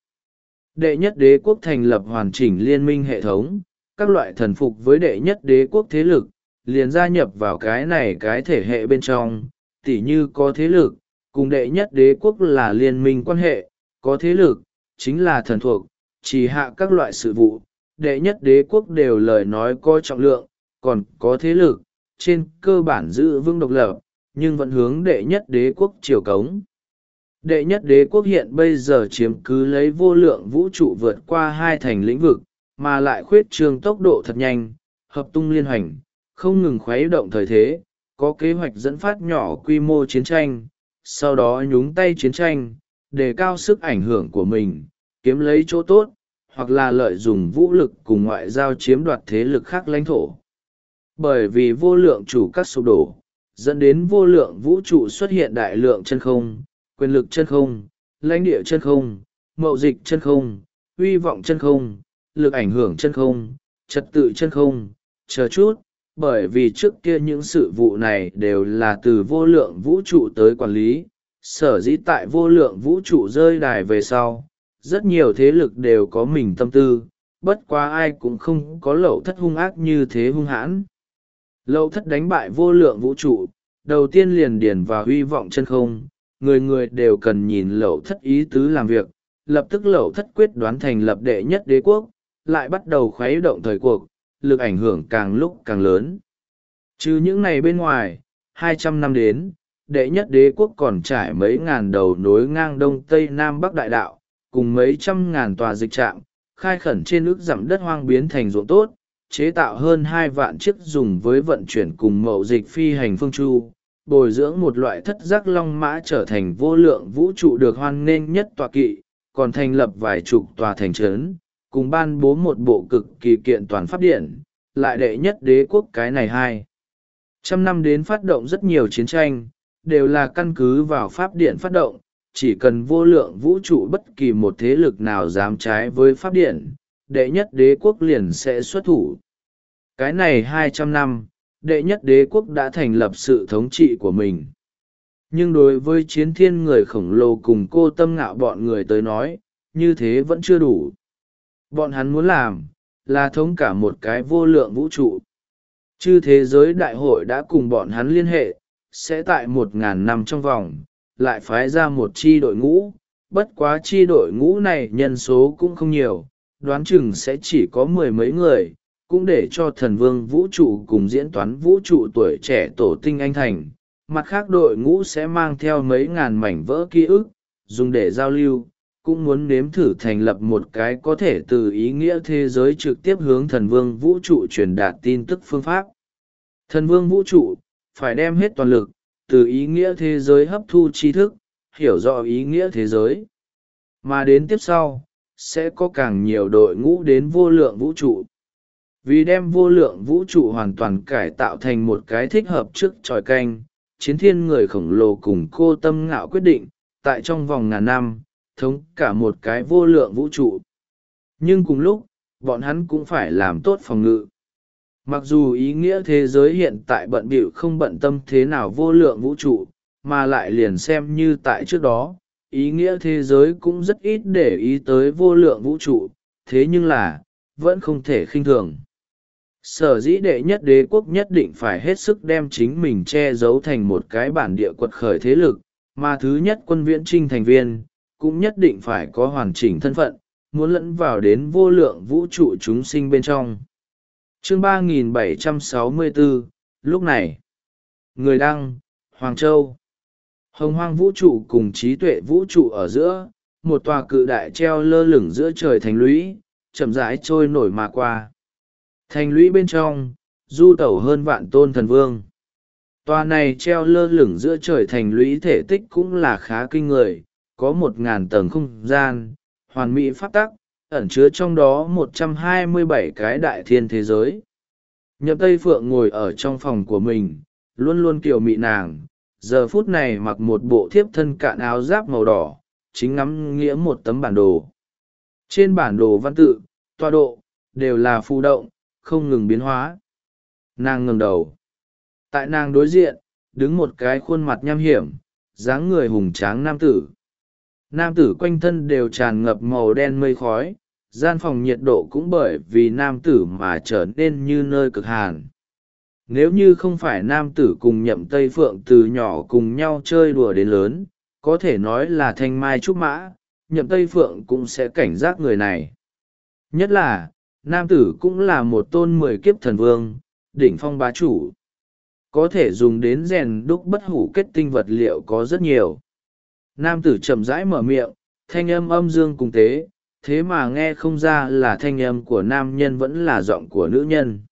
Đệ nhất đế quốc thành lập hoàn chỉnh liên minh hệ thống, các loại thần phục với đệ nhất đế quốc thế lực, liền gia nhập vào cái này cái thể hệ bên trong, tỉ như có thế lực, cùng đệ nhất đế quốc là liên minh quan hệ, có thế lực, chính là thần thuộc, chỉ hạ các loại sự vụ, đệ nhất đế quốc đều lời nói có trọng lượng, còn có thế lực, trên cơ bản giữ vững độc lập, nhưng vẫn hướng đệ nhất đế quốc chiều cống. Đệ nhất đế quốc hiện bây giờ chiếm cứ lấy vô lượng vũ trụ vượt qua 2 thành lĩnh vực, mà lại khuyết trương tốc độ thật nhanh, hợp tung liên hoành, không ngừng khuấy động thời thế, có kế hoạch dẫn phát nhỏ quy mô chiến tranh, sau đó nhúng tay chiến tranh, đề cao sức ảnh hưởng của mình, kiếm lấy chỗ tốt, hoặc là lợi dụng vũ lực cùng ngoại giao chiếm đoạt thế lực khác lãnh thổ. Bởi vì vô lượng chủ các sụp đổ, dẫn đến vô lượng vũ trụ xuất hiện đại lượng chân không, quyền lực chân không, lãnh địa chân không, mậu dịch chân không, uy vọng chân không, lực ảnh hưởng chân không, trật tự chân không, chờ chút, bởi vì trước kia những sự vụ này đều là từ vô lượng vũ trụ tới quản lý, sở dĩ tại vô lượng vũ trụ rơi đài về sau, rất nhiều thế lực đều có mình tâm tư, bất quá ai cũng không có Lậu Thất hung ác như thế hung hãn. Lậu Thất đánh bại vô lượng vũ trụ, đầu tiên liền điền vào uy vọng chân không, người người đều cần nhìn Lậu Thất ý tứ làm việc, lập tức Lậu Thất quyết đoán thành lập đệ nhất đế quốc, lại bắt đầu khuấy động thời cuộc, lực ảnh hưởng càng lúc càng lớn. Trừ những này bên ngoài, 200 năm đến, đệ nhất đế quốc còn trải mấy ngàn đầu nối ngang đông tây nam bắc đại đạo, cùng mấy trăm ngàn tòa dịch trạm, khai khẩn trên ước dặm đất hoang biến thành ruộng tốt, chế tạo hơn 2 vạn chiếc dùng với vận chuyển cùng mậu dịch phi hành phương chu, bồi dưỡng một loại thất giác long mã trở thành vô lượng vũ trụ được hoan nghênh nhất tọa kỵ, còn thành lập vài chục tòa thành trấn, cùng ban bố một bộ cực kỳ kiện toàn pháp điển, lại đệ nhất đế quốc cái này 200 năm đến phát động rất nhiều chiến tranh, đều là căn cứ vào pháp điển phát động. Chỉ cần vô lượng vũ trụ bất kỳ một thế lực nào dám trái với pháp điển, đệ nhất đế quốc liền sẽ xuất thủ. Cái này 200 năm, đệ nhất đế quốc đã thành lập sự thống trị của mình. Nhưng đối với chiến thiên người khổng lồ cùng cô Tâm Ngạo bọn người tới nói, như thế vẫn chưa đủ. Bọn hắn muốn làm, là thống cả một cái vô lượng vũ trụ. Chư thế giới đại hội đã cùng bọn hắn liên hệ, sẽ tại 1000 năm trong vòng, lại phái ra một chi đội ngũ. Bất quá chi đội ngũ này nhân số cũng không nhiều, đoán chừng sẽ chỉ có 10 mấy người, cũng để cho thần vương vũ trụ cùng diễn toán vũ trụ tuổi trẻ tổ tinh anh thành. Mặt khác đội ngũ sẽ mang theo mấy ngàn mảnh vỡ ký ức, dùng để giao lưu, cũng muốn nếm thử thành lập một cái có thể từ ý nghĩa thế giới trực tiếp hướng thần vương vũ trụ truyền đạt tin tức phương pháp. Thần vương vũ trụ, phải đem hết toàn lực, từ ý nghĩa thế giới hấp thu tri thức, hiểu rõ ý nghĩa thế giới. Mà đến tiếp sau, sẽ có càng nhiều đội ngũ đến vô lượng vũ trụ. Vì đem vô lượng vũ trụ hoàn toàn cải tạo thành một cái thích hợp trước tròi canh, chiến thiên người khổng lồ cùng cô Tâm Ngạo quyết định, tại trong vòng ngàn năm, thống cả một cái vô lượng vũ trụ. Nhưng cùng lúc, bọn hắn cũng phải làm tốt phòng ngự. Mặc dù ý nghĩa thế giới hiện tại bận bịu không bận tâm thế nào vô lượng vũ trụ, mà lại liền xem như tại trước đó, ý nghĩa thế giới cũng rất ít để ý tới vô lượng vũ trụ, thế nhưng là, vẫn không thể khinh thường. Sở dĩ đệ nhất đế quốc nhất định phải hết sức đem chính mình che giấu thành một cái bản địa quật khởi thế lực, mà thứ nhất quân viễn trinh thành viên, cũng nhất định phải có hoàn chỉnh thân phận, muốn lẫn vào đến vô lượng vũ trụ chúng sinh bên trong. Chương 3764, lúc này, người đăng, Hoàng Châu. Hồng hoang vũ trụ cùng trí tuệ vũ trụ ở giữa, một tòa cự đại treo lơ lửng giữa trời thành lũy, chậm rãi trôi nổi mà qua. Thành lũy bên trong, du tẩu hơn vạn tôn thần vương. Tòa này treo lơ lửng giữa trời thành lũy thể tích cũng là khá kinh người, có 1000 tầng không gian, hoàn mỹ pháp tắc, ẩn chứa trong đó 127 cái đại thiên thế giới. Nhậm Tây Phượng ngồi ở trong phòng của mình, luôn luôn kiều mị nàng, giờ phút này mặc một bộ thiếp thân cạn áo giáp màu đỏ, chính ngắm nghĩa một tấm bản đồ. Trên bản đồ văn tự, tọa độ, đều là phù động, không ngừng biến hóa. Nàng ngẩng đầu. Tại nàng đối diện, đứng một cái khuôn mặt nham hiểm, dáng người hùng tráng nam tử. Nam tử quanh thân đều tràn ngập màu đen mây khói, gian phòng nhiệt độ cũng bởi vì nam tử mà trở nên như nơi cực hàn. Nếu như không phải nam tử cùng Nhậm Tây Phượng từ nhỏ cùng nhau chơi đùa đến lớn, có thể nói là thanh mai trúc mã, Nhậm Tây Phượng cũng sẽ cảnh giác người này. Nhất là, nam tử cũng là một tôn 10 kiếp thần vương, đỉnh phong bá chủ. Có thể dùng đến rèn đúc bất hủ kết tinh vật liệu có rất nhiều. Nam tử chậm rãi mở miệng, thanh âm âm dương cùng tế, thế mà nghe không ra là thanh âm của nam nhân vẫn là giọng của nữ nhân.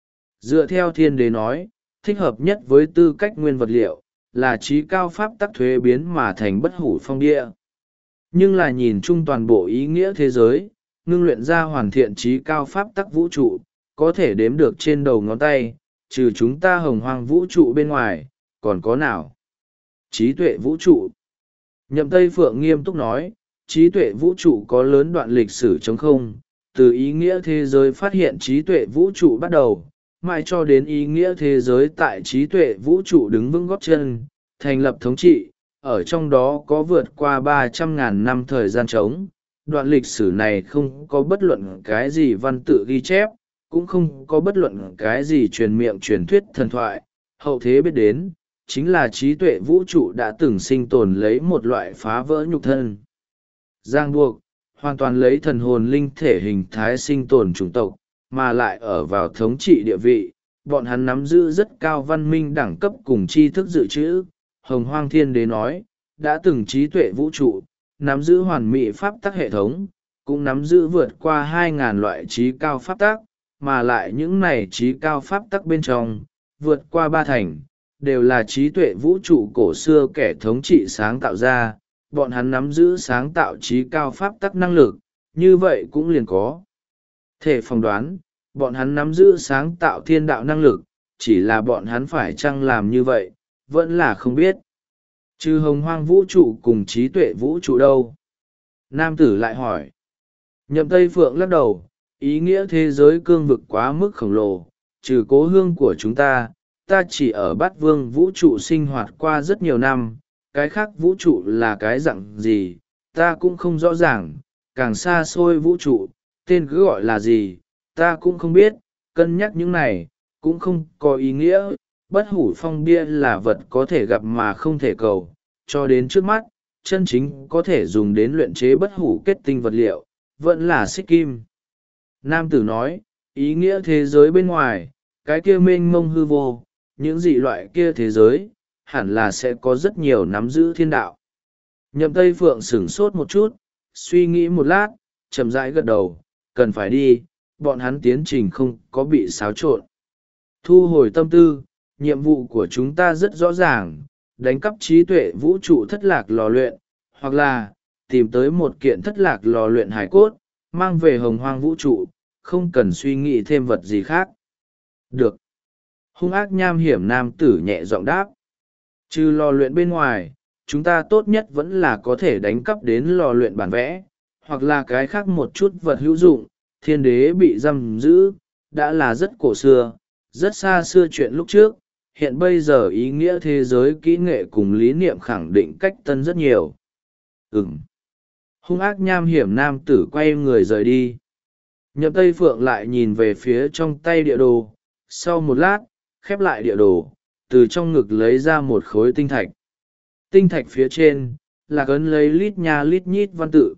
Dựa theo thiên đế nói, thích hợp nhất với tư cách nguyên vật liệu, là trí cao pháp tắc thuế biến mà thành bất hủ phong địa. Nhưng là nhìn chung toàn bộ ý nghĩa thế giới, ngưng luyện ra hoàn thiện trí cao pháp tắc vũ trụ, có thể đếm được trên đầu ngón tay, trừ chúng ta hồng hoang vũ trụ bên ngoài, còn có nào? Trí tuệ vũ trụ. Nhậm Tây Phượng nghiêm túc nói, trí tuệ vũ trụ có lớn đoạn lịch sử trống không, từ ý nghĩa thế giới phát hiện trí tuệ vũ trụ bắt đầu, mãi cho đến ý nghĩa thế giới tại trí tuệ vũ trụ đứng vững gót chân, thành lập thống trị, ở trong đó có vượt qua 300.000 năm thời gian trống. Đoạn lịch sử này không có bất luận cái gì văn tự ghi chép, cũng không có bất luận cái gì truyền miệng truyền thuyết thần thoại, hậu thế biết đến, chính là trí tuệ vũ trụ đã từng sinh tồn lấy một loại phá vỡ nhục thân. Giang buộc, hoàn toàn lấy thần hồn linh thể hình thái sinh tồn chủng tộc, mà lại ở vào thống trị địa vị, bọn hắn nắm giữ rất cao văn minh đẳng cấp cùng tri thức dự trữ. Hồng Hoang Thiên Đế nói, đã từng trí tuệ vũ trụ, nắm giữ hoàn mỹ pháp tắc hệ thống, cũng nắm giữ vượt qua 2.000 loại trí cao pháp tắc, mà lại những này trí cao pháp tắc bên trong, vượt qua 3 thành, đều là trí tuệ vũ trụ cổ xưa kẻ thống trị sáng tạo ra. Bọn hắn nắm giữ sáng tạo trí cao pháp tắc năng lực, như vậy cũng liền có Thể phỏng đoán, bọn hắn nắm giữ sáng tạo thiên đạo năng lực, chỉ là bọn hắn phải chăng làm như vậy, vẫn là không biết. Trừ hồng hoang vũ trụ cùng trí tuệ vũ trụ đâu? Nam tử lại hỏi. Nhậm Tây Phượng lắc đầu, ý nghĩa thế giới cương vực quá mức khổng lồ, trừ cố hương của chúng ta, ta chỉ ở bát vương vũ trụ sinh hoạt qua rất nhiều năm, cái khác vũ trụ là cái dạng gì, ta cũng không rõ ràng, càng xa xôi vũ trụ, tên cứ gọi là gì, ta cũng không biết, cân nhắc những này, cũng không có ý nghĩa, bất hủ phong bia là vật có thể gặp mà không thể cầu, cho đến trước mắt, chân chính có thể dùng đến luyện chế bất hủ kết tinh vật liệu, vẫn là xích kim. Nam tử nói, ý nghĩa thế giới bên ngoài, cái kia mênh mông hư vô, những dị loại kia thế giới, hẳn là sẽ có rất nhiều nắm giữ thiên đạo. Nhậm Tây Phượng sửng sốt một chút, suy nghĩ một lát, chậm rãi gật đầu, cần phải đi, bọn hắn tiến trình không có bị xáo trộn. Thu hồi tâm tư, nhiệm vụ của chúng ta rất rõ ràng, đánh cắp trí tuệ vũ trụ thất lạc lò luyện, hoặc là tìm tới một kiện thất lạc lò luyện hải cốt, mang về hồng hoang vũ trụ, không cần suy nghĩ thêm vật gì khác. Được. Hung ác nham hiểm nam tử nhẹ giọng đáp. Trừ lò luyện bên ngoài, chúng ta tốt nhất vẫn là có thể đánh cắp đến lò luyện bản vẽ, hoặc là cái khác một chút vật hữu dụng. Thiên đế bị giam giữ, đã là rất cổ xưa, rất xa xưa chuyện lúc trước, hiện bây giờ ý nghĩa thế giới kỹ nghệ cùng lý niệm khẳng định cách tân rất nhiều. Hung ác nham hiểm nam tử quay người rời đi. Nhậm Tây Phượng lại nhìn về phía trong tay địa đồ, sau một lát, khép lại địa đồ, từ trong ngực lấy ra một khối tinh thạch. Tinh thạch phía trên, là ấn lấy lít nha lít nhít văn tự.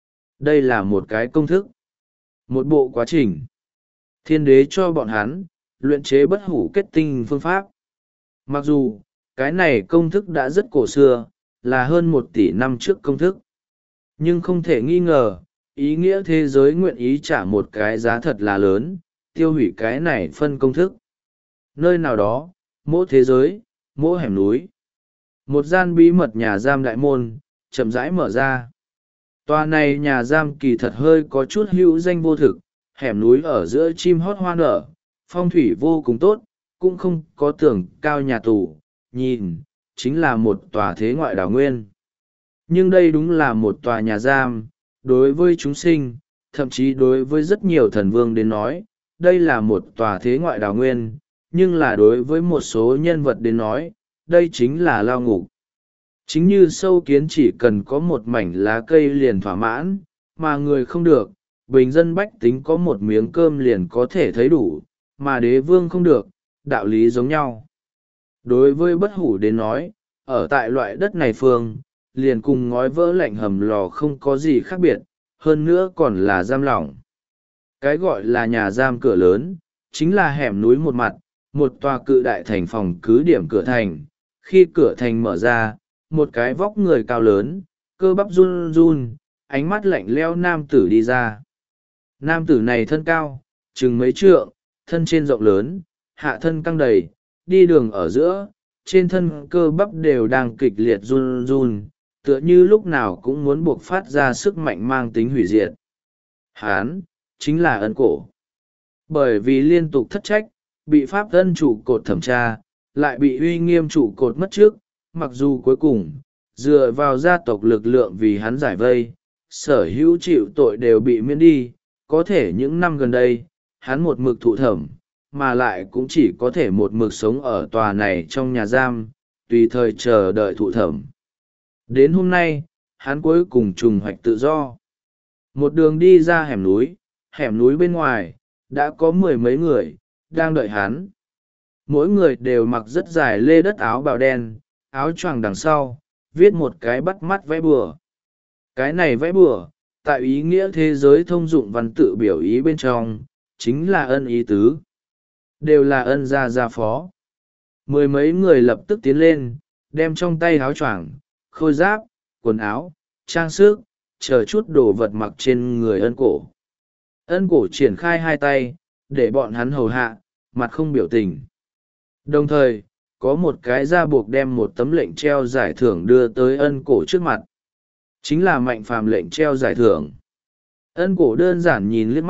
Đây là một cái công thức, một bộ quá trình. Thiên đế cho bọn hắn, luyện chế bất hủ kết tinh phương pháp. Mặc dù, cái này công thức đã rất cổ xưa, là hơn 1 tỷ năm trước công thức. Nhưng không thể nghi ngờ, ý nghĩa thế giới nguyện ý trả một cái giá thật là lớn, tiêu hủy cái này phân công thức. Nơi nào đó, mỗi thế giới, mỗi hẻm núi. Một gian bí mật nhà giam đại môn, chậm rãi mở ra. Tòa này nhà giam kỳ thật hơi có chút hữu danh vô thực, hẻm núi ở giữa chim hót hoa nở, phong thủy vô cùng tốt, cũng không có tường cao nhà tù, nhìn, chính là một tòa thế ngoại đảo nguyên. Nhưng đây đúng là một tòa nhà giam, đối với chúng sinh, thậm chí đối với rất nhiều thần vương đến nói, đây là một tòa thế ngoại đảo nguyên, nhưng là đối với một số nhân vật đến nói, đây chính là lao ngục. Chính như sâu kiến chỉ cần có một mảnh lá cây liền thỏa mãn, mà người không được, bình dân bách tính có một miếng cơm liền có thể thấy đủ, mà đế vương không được, đạo lý giống nhau. Đối với bất hủ đến nói, ở tại loại đất này phương, liền cùng ngói vỡ lạnh hầm lò không có gì khác biệt, hơn nữa còn là giam lỏng. Cái gọi là nhà giam cửa lớn, chính là hẻm núi một mặt, một tòa cự đại thành phòng cứ điểm cửa thành. Khi cửa thành mở ra, một cái vóc người cao lớn, cơ bắp run run, ánh mắt lạnh leo nam tử đi ra. Nam tử này thân cao, chừng mấy trượng, thân trên rộng lớn, hạ thân căng đầy, đi đường ở giữa, trên thân cơ bắp đều đang kịch liệt run run, tựa như lúc nào cũng muốn buộc phát ra sức mạnh mang tính hủy diệt. Hán, chính là Ân Cổ. Bởi vì liên tục thất trách, bị pháp ân trụ cột thẩm tra, lại bị uy nghiêm trụ cột mất trước, mặc dù cuối cùng, dựa vào gia tộc lực lượng vì hắn giải vây, sở hữu chịu tội đều bị miễn đi, có thể những năm gần đây, hắn một mực thụ thẩm, mà lại cũng chỉ có thể một mực sống ở tòa này trong nhà giam, tùy thời chờ đợi thụ thẩm. Đến hôm nay, hắn cuối cùng trùng hoạch tự do. Một đường đi ra hẻm núi bên ngoài, đã có 10 mấy người, đang đợi hắn. Mỗi người đều mặc rất dài lê đất áo bào đen, áo choàng đằng sau, viết một cái bắt mắt vẽ bừa. Cái này vẽ bừa, tại ý nghĩa thế giới thông dụng văn tự biểu ý bên trong, chính là ân ý tứ. Đều là ân gia phó. 10 mấy người lập tức tiến lên, đem trong tay áo choàng, khôi giáp, quần áo, trang sức, chờ chút đồ vật mặc trên người Ân Cổ. Ân Cổ triển khai hai tay, để bọn hắn hầu hạ, mặt không biểu tình. Đồng thời, có một cái da buộc đem một tấm lệnh treo giải thưởng đưa tới Ân Cổ trước mặt. Chính là Mạnh Phàm lệnh treo giải thưởng. Ân Cổ đơn giản nhìn liếc mắt,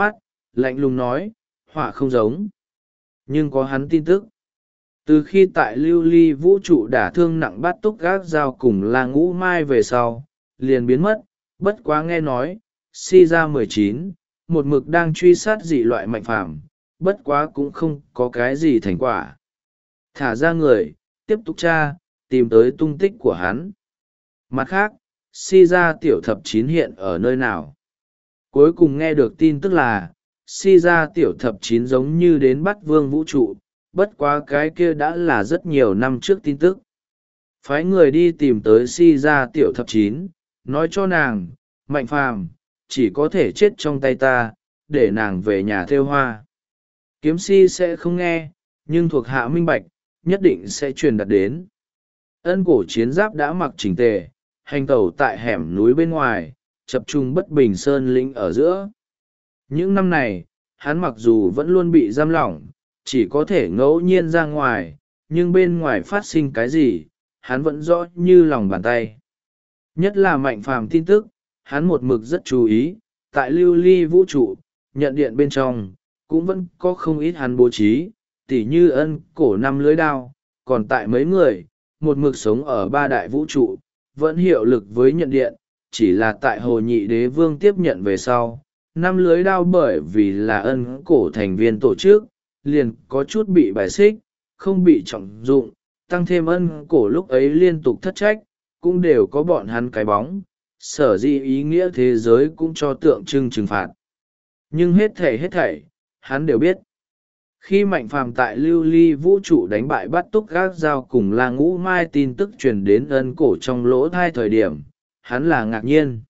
lạnh lùng nói, họa không giống. Nhưng có hắn tin tức. Từ khi tại lưu ly vũ trụ đả thương nặng bát túc gác giao cùng là ngũ mai về sau, liền biến mất, bất quá nghe nói, si ra 19, một mực đang truy sát dị loại mạnh phàm, bất quá cũng không có cái gì thành quả. Thả ra người, tiếp tục tra, tìm tới tung tích của hắn. Mặt khác, si ra tiểu thập 9 hiện ở nơi nào? Cuối cùng nghe được tin tức là, si ra tiểu thập 9 giống như đến bắt vương vũ trụ, bất quá cái kia đã là rất nhiều năm trước tin tức. Phái người đi tìm tới si ra tiểu thập 9, nói cho nàng, mạnh phàm, chỉ có thể chết trong tay ta, để nàng về nhà thêu hoa. Kiếm si sẽ không nghe, nhưng thuộc hạ minh bạch, nhất định sẽ truyền đạt đến. Ân cổ chiến giáp đã mặc chỉnh tề, hành tẩu tại hẻm núi bên ngoài, chập trung bất bình sơn lĩnh ở giữa. Những năm này, hắn mặc dù vẫn luôn bị giam lỏng, chỉ có thể ngẫu nhiên ra ngoài, nhưng bên ngoài phát sinh cái gì, hắn vẫn rõ như lòng bàn tay. Nhất là mạnh phàm tin tức, hắn một mực rất chú ý, tại lưu ly vũ trụ, nhận điện bên trong, cũng vẫn có không ít hắn bố trí, tỉ như ân cổ năm lưới đao, còn tại mấy người, một mực sống ở ba đại vũ trụ, vẫn hiệu lực với nhận điện, chỉ là tại hồ nhị đế vương tiếp nhận về sau. Năm lưới đao bởi vì là ân cổ thành viên tổ chức, liền có chút bị bài xích, không bị trọng dụng, tăng thêm ân cổ lúc ấy liên tục thất trách, cũng đều có bọn hắn cái bóng, sở dĩ ý nghĩa thế giới cũng cho tượng trưng trừng phạt. Nhưng hết thảy, hắn đều biết. Khi mạnh phàm tại lưu ly vũ trụ đánh bại bắt túc gác giao cùng là ngũ mai tin tức truyền đến ân cổ trong lỗ thai thời điểm, hắn là ngạc nhiên.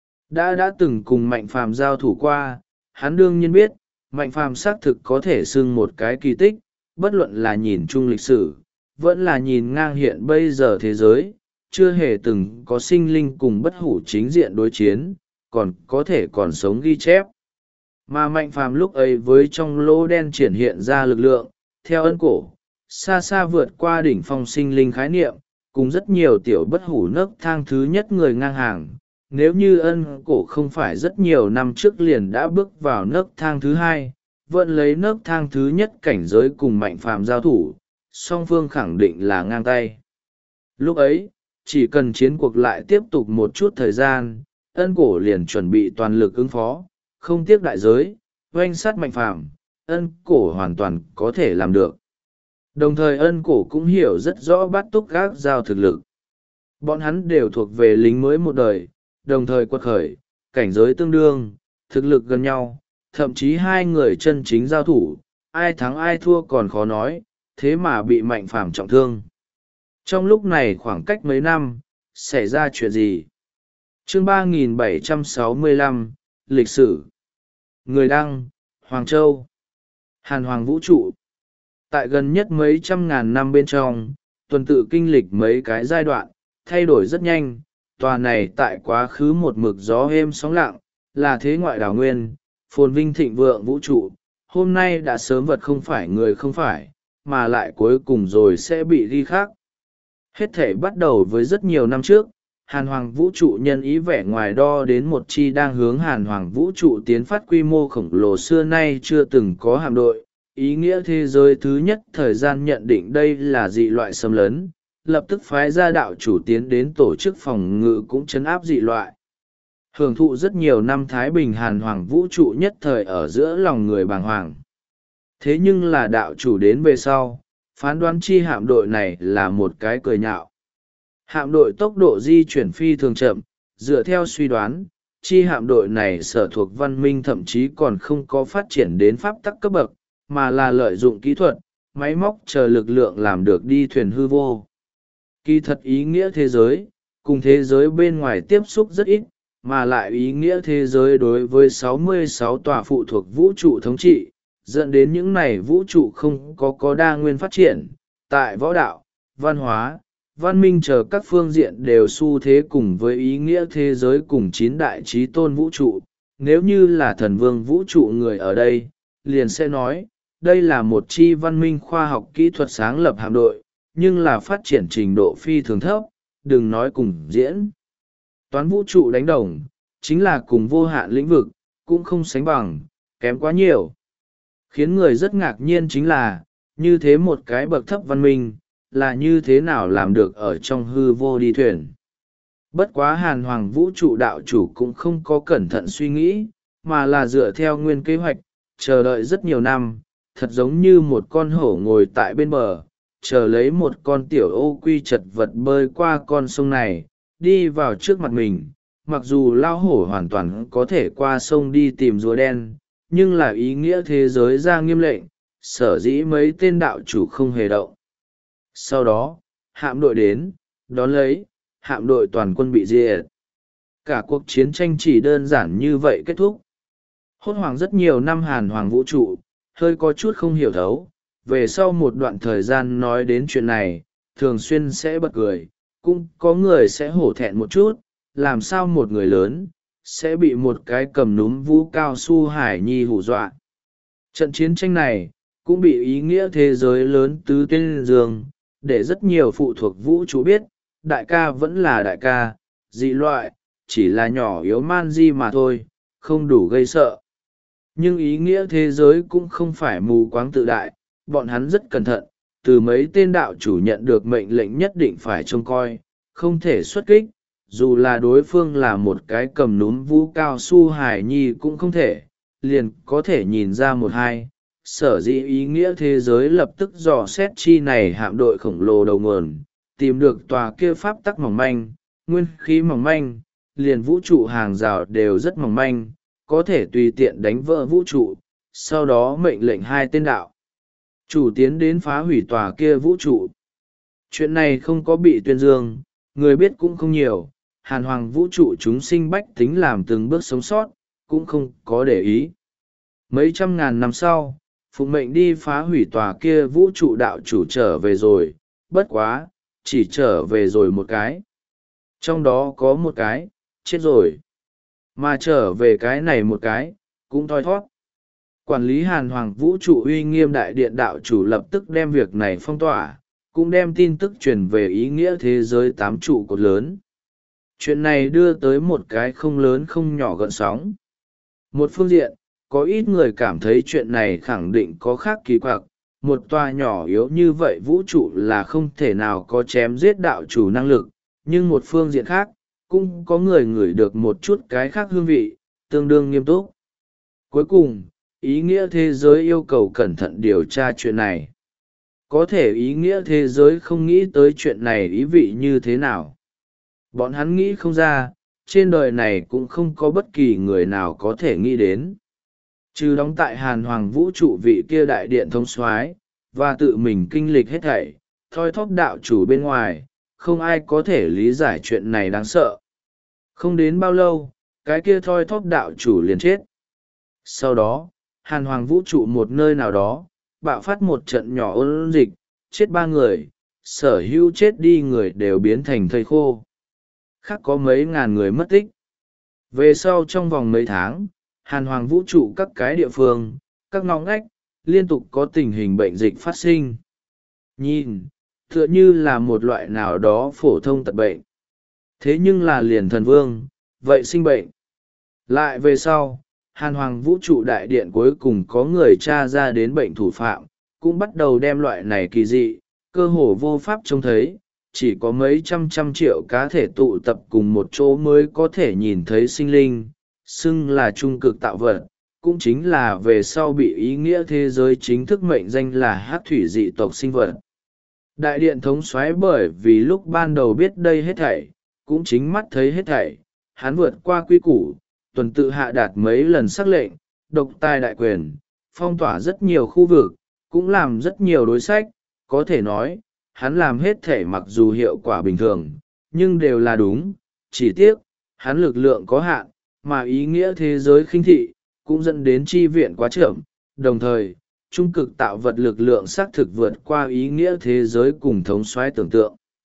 Đã từng cùng mạnh phàm giao thủ qua, hắn đương nhiên biết, mạnh phàm xác thực có thể xưng một cái kỳ tích, bất luận là nhìn chung lịch sử, vẫn là nhìn ngang hiện bây giờ thế giới, chưa hề từng có sinh linh cùng bất hủ chính diện đối chiến, còn có thể còn sống ghi chép. Mà mạnh phàm lúc ấy với trong lỗ đen triển hiện ra lực lượng, theo ân cổ, xa xa vượt qua đỉnh phong sinh linh khái niệm, cùng rất nhiều tiểu bất hủ nấc thang thứ nhất người ngang hàng. Nếu như ân cổ không phải rất nhiều năm trước liền đã bước vào nấc thang thứ hai, vẫn lấy nấc thang thứ nhất cảnh giới cùng mạnh phàm giao thủ, song phương khẳng định là ngang tay. Lúc ấy, chỉ cần chiến cuộc lại tiếp tục một chút thời gian, ân cổ liền chuẩn bị toàn lực ứng phó, không tiếc đại giới, oanh sát mạnh phàm, ân cổ hoàn toàn có thể làm được. Đồng thời ân cổ cũng hiểu rất rõ bát túc gác giao thực lực. Bọn hắn đều thuộc về lính mới một đời, đồng thời quật khởi, cảnh giới tương đương, thực lực gần nhau, thậm chí hai người chân chính giao thủ, ai thắng ai thua còn khó nói, thế mà bị mạnh phàm trọng thương. Trong lúc này khoảng cách mấy năm, xảy ra chuyện gì? Chương 3765, lịch sử. Người đăng, Hoàng Châu. Hàn Hoàng vũ trụ. Tại gần nhất mấy trăm ngàn năm bên trong, tuần tự kinh lịch mấy cái giai đoạn, thay đổi rất nhanh. Tòa này tại quá khứ một mực gió êm sóng lặng, là thế ngoại đảo nguyên, phồn vinh thịnh vượng vũ trụ. Hôm nay đã sớm vật không phải người không phải, mà lại cuối cùng rồi sẽ bị ghi khắc. Hết thể bắt đầu với rất nhiều năm trước, Hàn Hoàng vũ trụ nhân ý vẻ ngoài đo đến một chi đang hướng Hàn Hoàng vũ trụ tiến phát quy mô khổng lồ xưa nay chưa từng có hạm đội. Ý nghĩa thế giới thứ nhất thời gian nhận định đây là dị loại xâm lấn, lập tức phái ra đạo chủ tiến đến tổ chức phòng ngự cũng chấn áp dị loại. Hưởng thụ rất nhiều năm Thái Bình Hàn Hoàng vũ trụ nhất thời ở giữa lòng người bàng hoàng. Thế nhưng là đạo chủ đến về sau, phán đoán chi hạm đội này là một cái cười nhạo. Hạm đội tốc độ di chuyển phi thường chậm, dựa theo suy đoán, chi hạm đội này sở thuộc văn minh thậm chí còn không có phát triển đến pháp tắc cấp bậc, mà là lợi dụng kỹ thuật, máy móc chờ lực lượng làm được đi thuyền hư vô. Kỳ thật ý nghĩa thế giới, cùng thế giới bên ngoài tiếp xúc rất ít, mà lại ý nghĩa thế giới đối với 66 tòa phụ thuộc vũ trụ thống trị, dẫn đến những này vũ trụ không có đa nguyên phát triển, tại võ đạo, văn hóa, văn minh chờ các phương diện đều xu thế cùng với ý nghĩa thế giới cùng 9 đại trí tôn vũ trụ. Nếu như là thần vương vũ trụ người ở đây, liền sẽ nói, đây là một chi văn minh khoa học kỹ thuật sáng lập hạm đội, nhưng là phát triển trình độ phi thường thấp, đừng nói cùng diễn. Toán vũ trụ đánh đồng, chính là cùng vô hạn lĩnh vực, cũng không sánh bằng, kém quá nhiều. Khiến người rất ngạc nhiên chính là, như thế một cái bậc thấp văn minh, là như thế nào làm được ở trong hư vô đi thuyền. Bất quá Hàn Hoàng vũ trụ đạo chủ cũng không có cẩn thận suy nghĩ, mà là dựa theo nguyên kế hoạch, chờ đợi rất nhiều năm, thật giống như một con hổ ngồi tại bên bờ, chờ lấy một con tiểu ô quy chật vật bơi qua con sông này, đi vào trước mặt mình. Mặc dù lao hổ hoàn toàn có thể qua sông đi tìm rùa đen, nhưng là ý nghĩa thế giới ra nghiêm lệnh, sở dĩ mấy tên đạo chủ không hề động. Sau đó, hạm đội đến, đón lấy, hạm đội toàn quân bị diệt. Cả cuộc chiến tranh chỉ đơn giản như vậy kết thúc. Hốt hoảng rất nhiều năm Hàn Hoàng vũ trụ, hơi có chút không hiểu thấu. Về sau một đoạn thời gian nói đến chuyện này, thường xuyên sẽ bật cười, cũng có người sẽ hổ thẹn một chút, làm sao một người lớn, sẽ bị một cái cầm núm vũ cao su hải nhi hù dọa. Trận chiến tranh này, cũng bị ý nghĩa thế giới lớn tứ tuyên dương, để rất nhiều phụ thuộc vũ trụ biết, đại ca vẫn là đại ca, dị loại, chỉ là nhỏ yếu man di mà thôi, không đủ gây sợ. Nhưng ý nghĩa thế giới cũng không phải mù quáng tự đại, bọn hắn rất cẩn thận, từ mấy tên đạo chủ nhận được mệnh lệnh nhất định phải trông coi, không thể xuất kích, dù là đối phương là một cái cầm núm vũ cao su hải nhi cũng không thể, liền có thể nhìn ra một hai. Sở dĩ ý nghĩa thế giới lập tức dò xét chi này hạm đội khổng lồ đầu nguồn, tìm được tòa kia pháp tắc mỏng manh, nguyên khí mỏng manh, liền vũ trụ hàng rào đều rất mỏng manh, có thể tùy tiện đánh vỡ vũ trụ, sau đó mệnh lệnh hai tên đạo chủ tiến đến phá hủy tòa kia vũ trụ. Chuyện này không có bị tuyên dương, người biết cũng không nhiều, Hàn Hoàng vũ trụ chúng sinh bách tính làm từng bước sống sót, cũng không có để ý. Mấy trăm ngàn năm sau, phụng mệnh đi phá hủy tòa kia vũ trụ đạo chủ trở về rồi, bất quá, chỉ trở về rồi một cái. Trong đó có một cái, chết rồi. Mà trở về cái này một cái, cũng thoi thoát. Quản lý Hàn Hoàng vũ trụ uy nghiêm đại điện đạo chủ lập tức đem việc này phong tỏa, cũng đem tin tức truyền về ý nghĩa thế giới tám trụ cột lớn. Chuyện này đưa tới một cái không lớn không nhỏ gợn sóng. Một phương diện, có ít người cảm thấy chuyện này khẳng định có khác kỳ quặc, một tòa nhỏ yếu như vậy vũ trụ là không thể nào có chém giết đạo chủ năng lực, nhưng một phương diện khác, cũng có người ngửi được một chút cái khác hương vị, tương đương nghiêm túc. Cuối cùng, ý nghĩa thế giới yêu cầu cẩn thận điều tra chuyện này. Có thể ý nghĩa thế giới không nghĩ tới chuyện này ý vị như thế nào. Bọn hắn nghĩ không ra, trên đời này cũng không có bất kỳ người nào có thể nghĩ đến. Trừ đóng tại Hàn Hoàng vũ trụ vị kia đại điện thống soái và tự mình kinh lịch hết thảy, thoi thóp đạo chủ bên ngoài, không ai có thể lý giải chuyện này đáng sợ. Không đến bao lâu, cái kia thoi thóp đạo chủ liền chết. Sau đó, Hàn Hoàng vũ trụ một nơi nào đó, bạo phát một trận nhỏ ôn dịch, chết 3 người, sở hữu chết đi người đều biến thành thây khô. Khác có mấy ngàn người mất tích. Về sau trong vòng mấy tháng, Hàn Hoàng vũ trụ các cái địa phương, các ngõ ngách, liên tục có tình hình bệnh dịch phát sinh. Nhìn, tựa như là một loại nào đó phổ thông tật bệnh. Thế nhưng là liền thần vương, vậy sinh bệnh. Lại về sau, Hàn Hoàng vũ trụ đại điện cuối cùng có người tra ra đến bệnh thủ phạm, cũng bắt đầu đem loại này kỳ dị, cơ hồ vô pháp trông thấy, chỉ có mấy trăm triệu cá thể tụ tập cùng một chỗ mới có thể nhìn thấy sinh linh, xưng là trung cực tạo vật, cũng chính là về sau bị ý nghĩa thế giới chính thức mệnh danh là hắc thủy dị tộc sinh vật. Đại điện thống soái bởi vì lúc ban đầu biết đây hết thảy, cũng chính mắt thấy hết thảy, hắn vượt qua quy củ, tuần tự hạ đạt mấy lần sắc lệnh, độc tài đại quyền, phong tỏa rất nhiều khu vực, cũng làm rất nhiều đối sách, có thể nói, hắn làm hết thể mặc dù hiệu quả bình thường, nhưng đều là đúng, chỉ tiếc, hắn lực lượng có hạn, mà ý nghĩa thế giới khinh thị, cũng dẫn đến chi viện quá chậm, đồng thời, trung cực tạo vật lực lượng xác thực vượt qua ý nghĩa thế giới cùng thống soái tưởng tượng.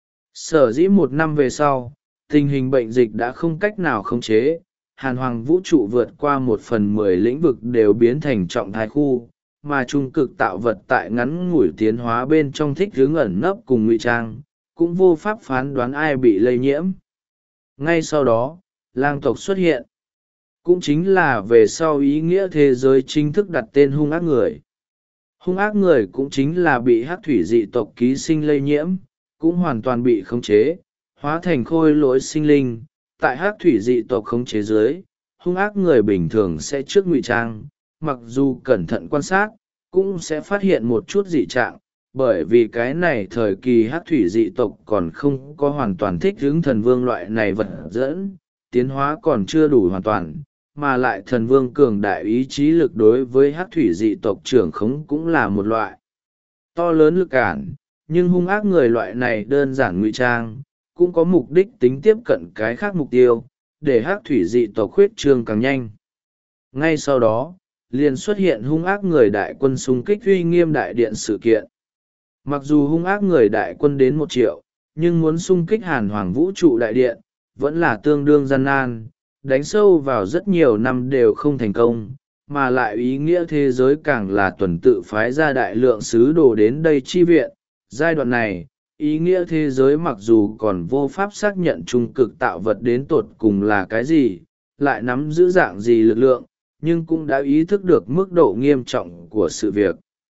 Sở dĩ 1 năm về sau, tình hình bệnh dịch đã không cách nào khống chế, Hàn Hoàng vũ trụ vượt qua 1/10 lĩnh vực đều biến thành trọng thái khu, mà trung cực tạo vật tại ngắn ngủi tiến hóa bên trong thích hướng ẩn nấp cùng ngụy trang, cũng vô pháp phán đoán ai bị lây nhiễm. Ngay sau đó, lang tộc xuất hiện. cũng chính là về sau ý nghĩa thế giới chính thức đặt tên hung ác người. Hung ác người cũng chính là bị hắc thủy dị tộc ký sinh lây nhiễm, cũng hoàn toàn bị khống chế, hóa thành khôi lỗi sinh linh. Tại hắc thủy dị tộc khống chế dưới, hung ác người bình thường sẽ trước ngụy trang, mặc dù cẩn thận quan sát, cũng sẽ phát hiện một chút dị trạng, bởi vì cái này thời kỳ hắc thủy dị tộc còn không có hoàn toàn thích ứng thần vương loại này vật dẫn, tiến hóa còn chưa đủ hoàn toàn, mà lại thần vương cường đại ý chí lực đối với hắc thủy dị tộc trưởng khống cũng là một loại to lớn lực cản. Nhưng hung ác người loại này đơn giản ngụy trang, cũng có mục đích tính tiếp cận cái khác mục tiêu, để hắc thủy dị tộc khuyết trương càng nhanh. Ngay sau đó, liền xuất hiện hung ác người đại quân xung kích uy nghiêm đại điện sự kiện. Mặc dù hung ác người đại quân đến 1 triệu, nhưng muốn xung kích Hàn Hoàng vũ trụ đại điện, vẫn là tương đương gian nan, đánh sâu vào rất nhiều năm đều không thành công, mà lại ý nghĩa thế giới càng là tuần tự phái ra đại lượng sứ đồ đến đây chi viện. Giai đoạn này, ý nghĩa thế giới mặc dù còn vô pháp xác nhận trung cực tạo vật đến tột cùng là cái gì, lại nắm giữ dạng gì lực lượng, nhưng cũng đã ý thức được mức độ nghiêm trọng của sự việc.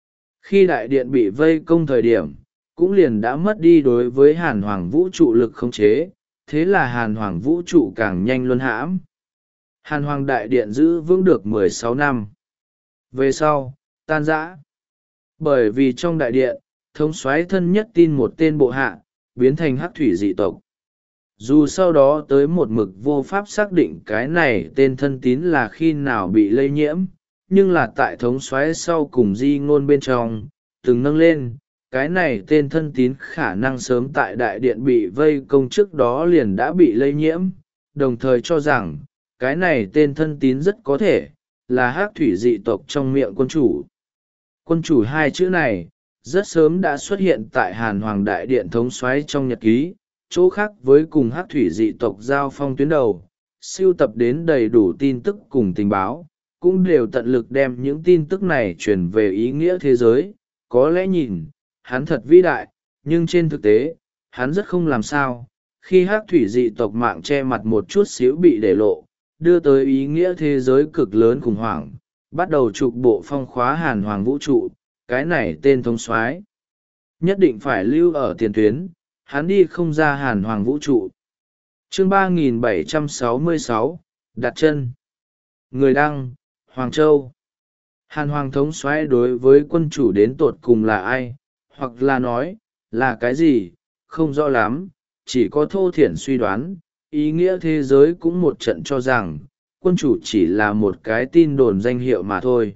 Khi đại điện bị vây công thời điểm, cũng liền đã mất đi đối với Hàn Hoàng vũ trụ lực khống chế, thế là Hàn Hoàng vũ trụ càng nhanh luân hãm. Hàn Hoàng đại điện giữ vững được 16 năm. Về sau, tan rã. Bởi vì trong đại điện, thống soái thân nhất tin một tên bộ hạ, biến thành hắc thủy dị tộc. Dù sau đó tới một mực vô pháp xác định cái này tên thân tín là khi nào bị lây nhiễm, nhưng là tại thống soái sau cùng di ngôn bên trong, từng nâng lên, cái này tên thân tín khả năng sớm tại đại điện bị vây công trước đó liền đã bị lây nhiễm, đồng thời cho rằng, cái này tên thân tín rất có thể là hắc thủy dị tộc trong miệng quân chủ. Quân chủ 2 chữ này, rất sớm đã xuất hiện tại Hàn Hoàng đại điện thống soái trong nhật ký, chỗ khác với cùng hắc thủy dị tộc giao phong tuyến đầu, sưu tập đến đầy đủ tin tức cùng tình báo, cũng đều tận lực đem những tin tức này truyền về ý nghĩa thế giới. Có lẽ nhìn, hắn thật vĩ đại, nhưng trên thực tế, hắn rất không làm sao. Khi hắc thủy dị tộc mạng che mặt một chút xíu bị để lộ, đưa tới ý nghĩa thế giới cực lớn khủng hoảng, bắt đầu trục bộ phong khóa Hàn Hoàng vũ trụ, cái này tên thống soái nhất định phải lưu ở tiền tuyến, hắn đi không ra Hàn Hoàng vũ trụ. Chương 3766, đặt chân. Người đăng, Hoàng Châu. Hàn Hoàng thống soái đối với quân chủ đến tột cùng là ai, hoặc là nói, là cái gì, không rõ lắm, chỉ có thô thiển suy đoán. Ý nghĩa thế giới cũng một trận cho rằng, quân chủ chỉ là một cái tin đồn danh hiệu mà thôi.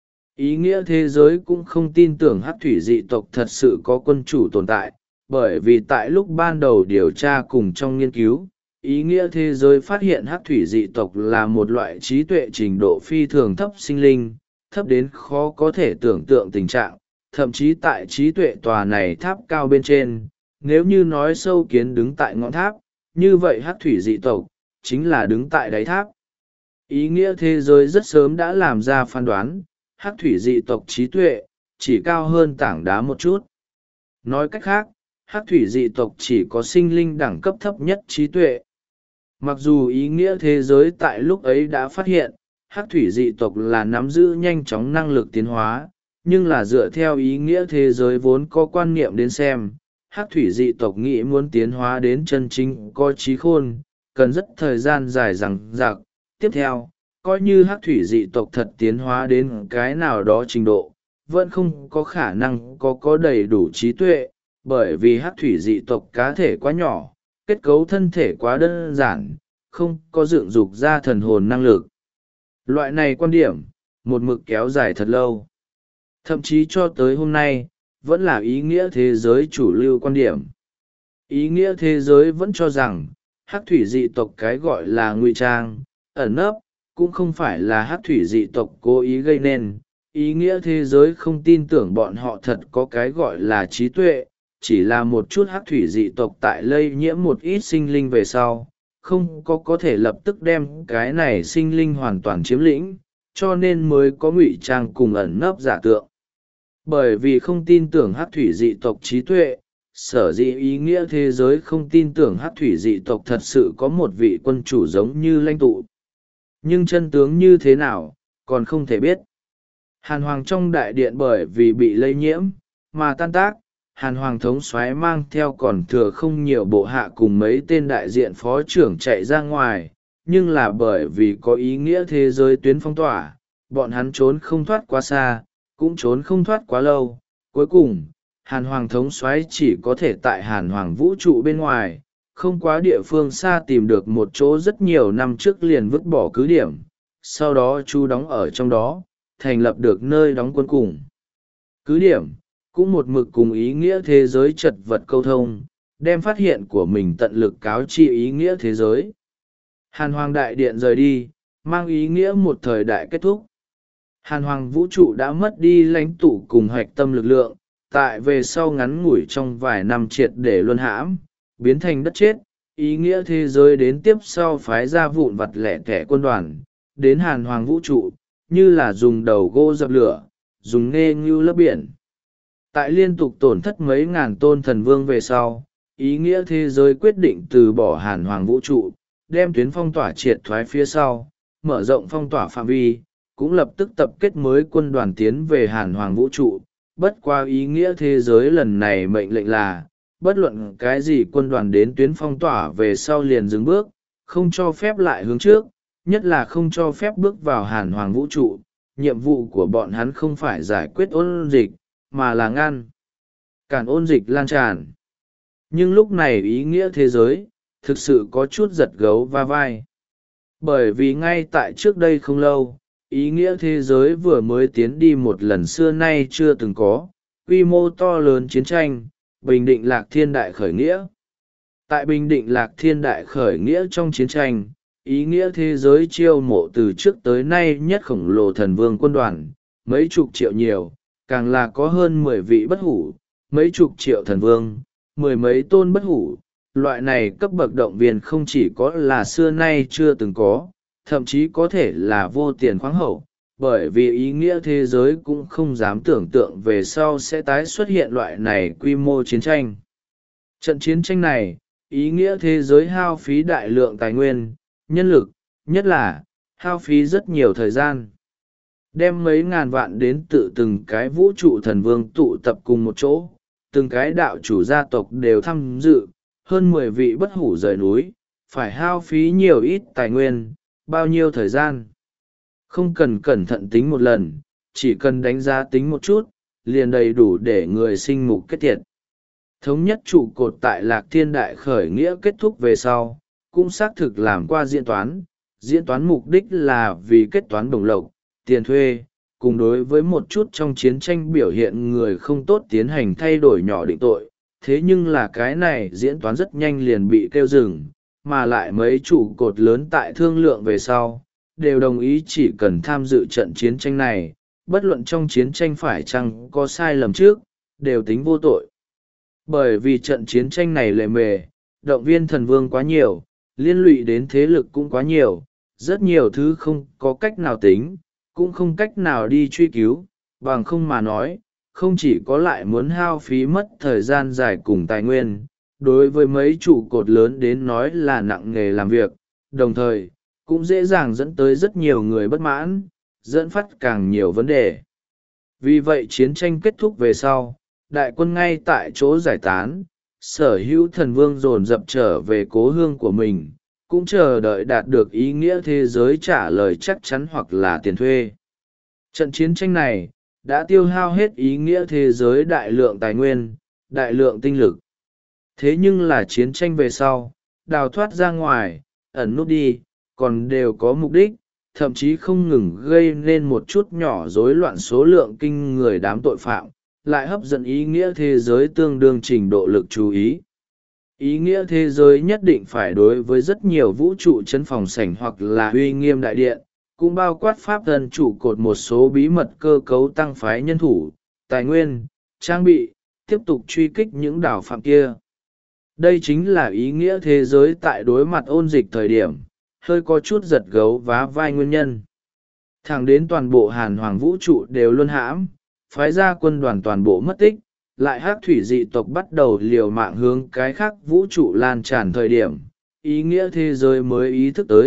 Ý nghĩa thế giới cũng không tin tưởng hắc thủy dị tộc thật sự có quân chủ tồn tại, bởi vì tại lúc ban đầu điều tra cùng trong nghiên cứu, ý nghĩa thế giới phát hiện hắc thủy dị tộc là một loại trí tuệ trình độ phi thường thấp sinh linh, thấp đến khó có thể tưởng tượng tình trạng, thậm chí tại trí tuệ tòa này tháp cao bên trên, nếu như nói sâu kiến đứng tại ngọn tháp, như vậy hắc thủy dị tộc chính là đứng tại đáy tháp. Ý nghĩa thế giới rất sớm đã làm ra phán đoán, hắc thủy dị tộc trí tuệ chỉ cao hơn tảng đá một chút. Nói cách khác, hắc thủy dị tộc chỉ có sinh linh đẳng cấp thấp nhất trí tuệ. Mặc dù ý nghĩa thế giới tại lúc ấy đã phát hiện, hắc thủy dị tộc là nắm giữ nhanh chóng năng lực tiến hóa, nhưng là dựa theo ý nghĩa thế giới vốn có quan niệm đến xem, hắc thủy dị tộc nghĩ muốn tiến hóa đến chân chính có trí khôn, cần rất thời gian dài dằng dặc. Tiếp theo, coi như hắc thủy dị tộc thật tiến hóa đến cái nào đó trình độ, vẫn không có khả năng có đầy đủ trí tuệ, bởi vì hắc thủy dị tộc cá thể quá nhỏ, kết cấu thân thể quá đơn giản, không có dựng dục ra thần hồn năng lực. Loại này quan điểm, một mực kéo dài thật lâu. Thậm chí cho tới hôm nay, vẫn là ý nghĩa thế giới chủ lưu quan điểm. Ý nghĩa thế giới vẫn cho rằng, hắc thủy dị tộc cái gọi là ngụy trang, ẩn nấp, cũng không phải là hắc thủy dị tộc cố ý gây nên. Ý nghĩa thế giới không tin tưởng bọn họ thật có cái gọi là trí tuệ, chỉ là một chút hắc thủy dị tộc tại lây nhiễm một ít sinh linh về sau, không có thể lập tức đem cái này sinh linh hoàn toàn chiếm lĩnh, cho nên mới có ngụy trang cùng ẩn nấp giả tượng. Bởi vì không tin tưởng hắc thủy dị tộc trí tuệ, sở dĩ ý nghĩa thế giới không tin tưởng hắc thủy dị tộc thật sự có một vị quân chủ giống như lãnh tụ. Nhưng chân tướng như thế nào còn không thể biết. Hàn Hoàng trong đại điện bởi vì bị lây nhiễm mà tan tác. Hàn Hoàng thống soái mang theo còn thừa không nhiều bộ hạ cùng mấy tên đại diện phó trưởng chạy ra ngoài, nhưng là bởi vì có ý nghĩa thế giới tuyến phong tỏa, bọn hắn trốn không thoát quá xa, cũng trốn không thoát quá lâu. Cuối cùng, Hàn Hoàng thống soái chỉ có thể tại Hàn Hoàng vũ trụ bên ngoài, không quá địa phương xa tìm được một chỗ rất nhiều năm trước liền vứt bỏ cứ điểm, sau đó chú đóng ở trong đó, thành lập được nơi đóng quân cùng. Cứ điểm, cũng một mực cùng ý nghĩa thế giới chật vật câu thông, đem phát hiện của mình tận lực cáo chi ý nghĩa thế giới. Hàn Hoàng đại điện rời đi, mang ý nghĩa một thời đại kết thúc. Hàn Hoàng vũ trụ đã mất đi lãnh tụ cùng hoạch tâm lực lượng, tại về sau ngắn ngủi trong vài năm triệt để luân hãm, biến thành đất chết. Ý nghĩa thế giới đến tiếp sau phái ra vụn vặt lẻ tẻ quân đoàn, đến Hàn Hoàng vũ trụ, như là dùng đầu gỗ dập lửa, dùng nghê ngưu lấp biển. Tại liên tục tổn thất mấy ngàn tôn thần vương về sau, ý nghĩa thế giới quyết định từ bỏ Hàn Hoàng vũ trụ, đem tuyến phong tỏa triệt thoái phía sau, mở rộng phong tỏa phạm vi, cũng lập tức tập kết mới quân đoàn tiến về Hàn Hoàng vũ trụ. Bất qua ý nghĩa thế giới lần này mệnh lệnh là, bất luận cái gì quân đoàn đến tuyến phong tỏa về sau liền dừng bước, không cho phép lại hướng trước, nhất là không cho phép bước vào Hàn Hoàng vũ trụ. Nhiệm vụ của bọn hắn không phải giải quyết ôn dịch, mà là ngăn cản ôn dịch lan tràn. Nhưng lúc này ý nghĩa thế giới thực sự có chút giật gấu va vai, bởi vì ngay tại trước đây không lâu, ý nghĩa thế giới vừa mới tiến đi một lần xưa nay chưa từng có quy mô to lớn chiến tranh, Bình Định Lạc Thiên Đại khởi nghĩa. Tại Bình Định Lạc Thiên Đại khởi nghĩa trong chiến tranh, ý nghĩa thế giới chiêu mộ từ trước tới nay nhất khổng lồ thần vương quân đoàn, mấy chục triệu nhiều, càng là có hơn 10 vị bất hủ, mấy chục triệu thần vương, mười mấy tôn bất hủ. Loại này cấp bậc động viên không chỉ có là xưa nay chưa từng có, thậm chí có thể là vô tiền khoáng hậu, bởi vì ý nghĩa thế giới cũng không dám tưởng tượng về sau sẽ tái xuất hiện loại này quy mô chiến tranh. Trận chiến tranh này, ý nghĩa thế giới hao phí đại lượng tài nguyên, nhân lực, nhất là hao phí rất nhiều thời gian. Đem mấy ngàn vạn đến tự từng cái vũ trụ thần vương tụ tập cùng một chỗ, từng cái đạo chủ gia tộc đều tham dự, hơn 10 vị bất hủ rời núi, phải hao phí nhiều ít tài nguyên, bao nhiêu thời gian. Không cần cẩn thận tính một lần, chỉ cần đánh giá tính một chút, liền đầy đủ để người sinh mục kết thiệt. Thống nhất trụ cột tại Lạc Thiên Đại khởi nghĩa kết thúc về sau, cũng xác thực làm qua diễn toán mục đích là vì kết toán đồng lộc, tiền thuê, cùng đối với một chút trong chiến tranh biểu hiện người không tốt tiến hành thay đổi nhỏ định tội. Thế nhưng là cái này diễn toán rất nhanh liền bị kêu dừng, mà lại mấy trụ cột lớn tại thương lượng về sau, đều đồng ý chỉ cần tham dự trận chiến tranh này, bất luận trong chiến tranh phải chăng có sai lầm trước, đều tính vô tội. Bởi vì trận chiến tranh này lề mề, động viên thần vương quá nhiều, liên lụy đến thế lực cũng quá nhiều, rất nhiều thứ không có cách nào tính, cũng không cách nào đi truy cứu, bằng không mà nói, không chỉ có lại muốn hao phí mất thời gian dài cùng tài nguyên, đối với mấy trụ cột lớn đến nói là nặng nghề làm việc, đồng thời, cũng dễ dàng dẫn tới rất nhiều người bất mãn, dẫn phát càng nhiều vấn đề. Vì vậy chiến tranh kết thúc về sau, đại quân ngay tại chỗ giải tán, sở hữu thần vương dồn dập trở về cố hương của mình, cũng chờ đợi đạt được ý nghĩa thế giới trả lời chắc chắn hoặc là tiền thuê. Trận chiến tranh này đã tiêu hao hết ý nghĩa thế giới đại lượng tài nguyên, đại lượng tinh lực. Thế nhưng là chiến tranh về sau, đào thoát ra ngoài, ẩn nút đi, còn đều có mục đích, thậm chí không ngừng gây nên một chút nhỏ rối loạn số lượng kinh người đám tội phạm, lại hấp dẫn ý nghĩa thế giới tương đương trình độ lực chú ý. Ý nghĩa thế giới nhất định phải đối với rất nhiều vũ trụ chân phòng sảnh hoặc là uy nghiêm đại điện, cũng bao quát pháp thân trụ cột một số bí mật cơ cấu tăng phái nhân thủ, tài nguyên, trang bị, tiếp tục truy kích những đảo phạm kia. Đây chính là ý nghĩa thế giới tại đối mặt ôn dịch thời điểm, hơi có chút giật gấu vá vai nguyên nhân. Thẳng đến toàn bộ Hàn Hoàng vũ trụ đều luân hãm, phái ra quân đoàn toàn bộ mất tích, lại hắc thủy dị tộc bắt đầu liều mạng hướng cái khác vũ trụ lan tràn thời điểm, ý nghĩa thế giới mới ý thức tới,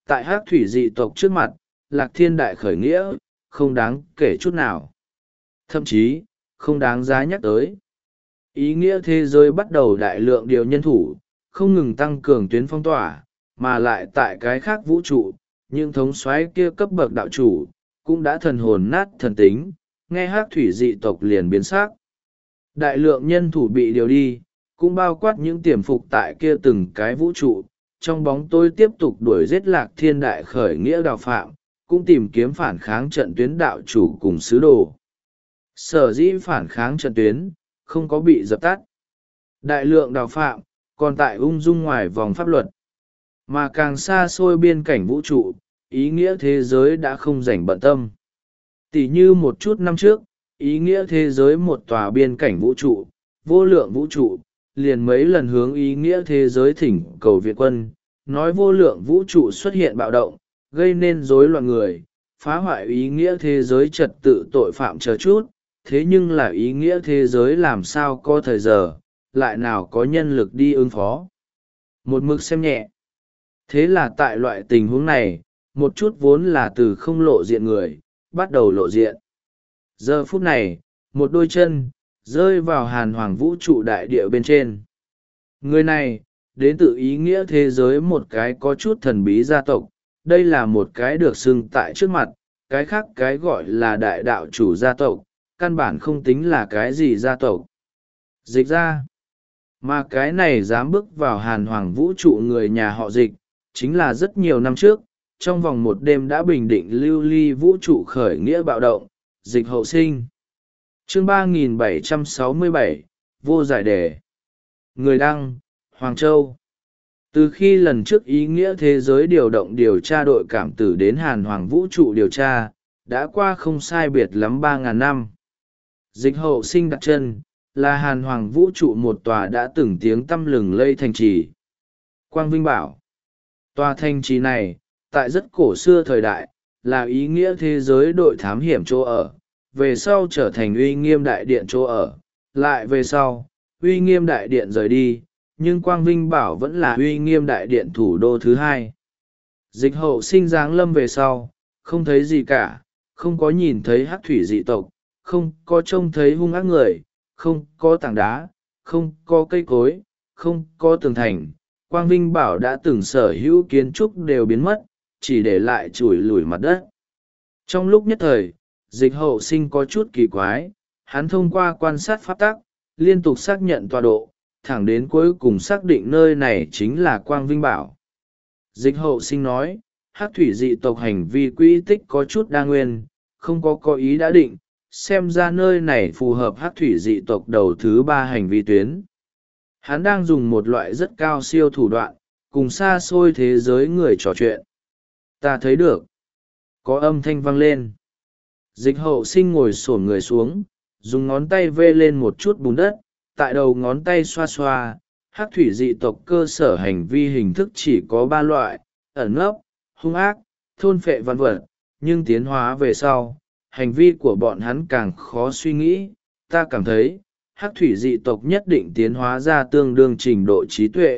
tại hắc thủy dị tộc trước mặt, Lạc Thiên Đại khởi nghĩa, không đáng kể chút nào. Thậm chí, không đáng giá nhắc tới. Ý nghĩa thế giới bắt đầu đại lượng điều nhân thủ, không ngừng tăng cường tuyến phong tỏa, mà lại tại cái khác vũ trụ, những thống soái kia cấp bậc đạo chủ, cũng đã thần hồn nát thần tính, nghe hắc thủy dị tộc liền biến sắc. Đại lượng nhân thủ bị điều đi, cũng bao quát những tiềm phục tại kia từng cái vũ trụ, trong bóng tối tiếp tục đuổi giết Lạc Thiên Đại khởi nghĩa đạo phạm, cũng tìm kiếm phản kháng trận tuyến đạo chủ cùng sứ đồ. Sở dĩ phản kháng trận tuyến, không có bị dập tắt. Đại lượng đạo phạm, còn tại ung dung ngoài vòng pháp luật. Mà càng xa xôi biên cảnh vũ trụ, ý nghĩa thế giới đã không rảnh bận tâm. Tỷ như một chút năm trước, ý nghĩa thế giới một tòa biên cảnh vũ trụ, vô lượng vũ trụ, liền mấy lần hướng ý nghĩa thế giới thỉnh cầu viện quân, nói vô lượng vũ trụ xuất hiện bạo động, gây nên rối loạn người, phá hoại ý nghĩa thế giới trật tự tội phạm chờ chút, thế nhưng là ý nghĩa thế giới làm sao có thời giờ, lại nào có nhân lực đi ứng phó. Một mực xem nhẹ. Thế là tại loại tình huống này, một chút vốn là từ không lộ diện người, bắt đầu lộ diện. Giờ phút này, một đôi chân, rơi vào hàn hoàng vũ trụ đại địa bên trên. Người này, đến từ ý nghĩa thế giới một cái có chút thần bí gia tộc, đây là một cái được xưng tại trước mặt, cái khác cái gọi là đại đạo chủ gia tộc, căn bản không tính là cái gì gia tộc. Dịch ra, mà cái này dám bước vào hàn hoàng vũ trụ người nhà họ Dịch, chính là rất nhiều năm trước, trong vòng một đêm đã bình định lưu ly vũ trụ khởi nghĩa bạo động, Dịch Hậu Sinh. Chương 3767, vô giải đề. Người đăng, Hoàng Châu. Từ khi lần trước ý nghĩa thế giới điều động điều tra đội cảm tử đến hàn hoàng vũ trụ điều tra, đã qua không sai biệt lắm 3.000 năm. Dịch Hậu Sinh đặt chân, là hàn hoàng vũ trụ một tòa đã từng tiếng tăm lừng lây thành trì. Quang Vinh bảo, tòa thành trì này, tại rất cổ xưa thời đại, là ý nghĩa thế giới đội thám hiểm chỗ ở, về sau trở thành uy nghiêm đại điện chỗ ở, lại về sau, uy nghiêm đại điện rời đi, nhưng Quang Vinh bảo vẫn là uy nghiêm đại điện thủ đô thứ hai. Dịch Hậu Sinh giáng lâm về sau, không thấy gì cả, không có nhìn thấy hắc thủy dị tộc, không có trông thấy hung ác người, không có tảng đá, không có cây cối, không có tường thành. Quang Vinh bảo đã từng sở hữu kiến trúc đều biến mất, chỉ để lại chùi lùi mặt đất. Trong lúc nhất thời, Dịch Hậu Sinh có chút kỳ quái, hắn thông qua quan sát pháp tắc, liên tục xác nhận tọa độ, thẳng đến cuối cùng xác định nơi này chính là Quang Vinh bảo. Dịch Hậu Sinh nói, hắc thủy dị tộc hành vi quỹ tích có chút đa nguyên, không có ý đã định, xem ra nơi này phù hợp hắc thủy dị tộc đầu thứ 3 hành vi tuyến. Hắn đang dùng một loại rất cao siêu thủ đoạn, cùng xa xôi thế giới người trò chuyện. Ta thấy được. Có âm thanh vang lên. Dịch Hậu Sinh ngồi xổm người xuống, dùng ngón tay vê lên một chút bùn đất, tại đầu ngón tay xoa xoa. Hắc thủy dị tộc cơ sở hành vi hình thức chỉ có 3 loại, ẩn nấp, hung ác, thôn phệ vạn vật, nhưng tiến hóa về sau, hành vi của bọn hắn càng khó suy nghĩ. Ta cảm thấy, hắc thủy dị tộc nhất định tiến hóa ra tương đương trình độ trí tuệ.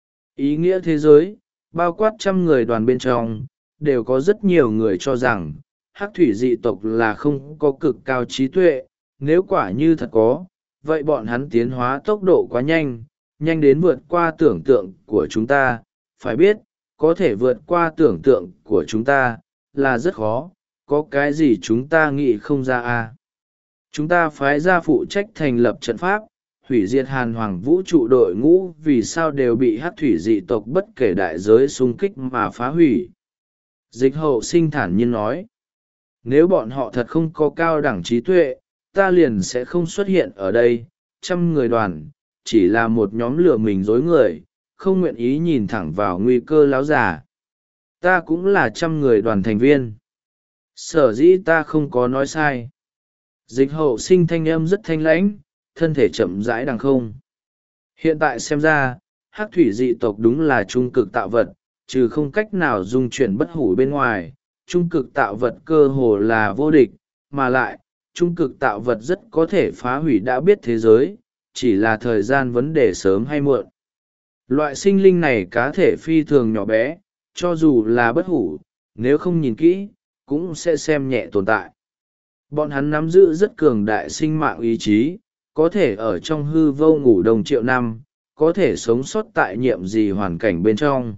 Ý nghĩa thế giới, bao quát trăm người đoàn bên trong, đều có rất nhiều người cho rằng, hắc thủy dị tộc là không có cực cao trí tuệ, nếu quả như thật có, vậy bọn hắn tiến hóa tốc độ quá nhanh, nhanh đến vượt qua tưởng tượng của chúng ta. Phải biết, có thể vượt qua tưởng tượng của chúng ta, là rất khó, có cái gì chúng ta nghĩ không ra à. Chúng ta phái ra phụ trách thành lập trận pháp, hủy diệt hàn hoàng vũ trụ đội ngũ vì sao đều bị hắc thủy dị tộc bất kể đại giới xung kích mà phá hủy. Dịch Hậu Sinh thản nhiên nói, nếu bọn họ thật không có cao đẳng trí tuệ, ta liền sẽ không xuất hiện ở đây. Trăm người đoàn, chỉ là một nhóm lừa mình dối người, không nguyện ý nhìn thẳng vào nguy cơ láo giả. Ta cũng là trăm người đoàn thành viên. Sở dĩ ta không có nói sai. Dịch Hậu Sinh thanh âm rất thanh lãnh, thân thể chậm rãi đằng không. Hiện tại xem ra, hắc thủy dị tộc đúng là trung cực tạo vật, trừ không cách nào dung chuyển bất hủ bên ngoài, trung cực tạo vật cơ hồ là vô địch, mà lại, trung cực tạo vật rất có thể phá hủy đã biết thế giới, chỉ là thời gian vấn đề sớm hay muộn. Loại sinh linh này cá thể phi thường nhỏ bé, cho dù là bất hủ, nếu không nhìn kỹ, cũng sẽ xem nhẹ tồn tại. Bọn hắn nắm giữ rất cường đại sinh mạng ý chí, có thể ở trong hư vô ngủ đông triệu năm, có thể sống sót tại nhiệm gì hoàn cảnh bên trong.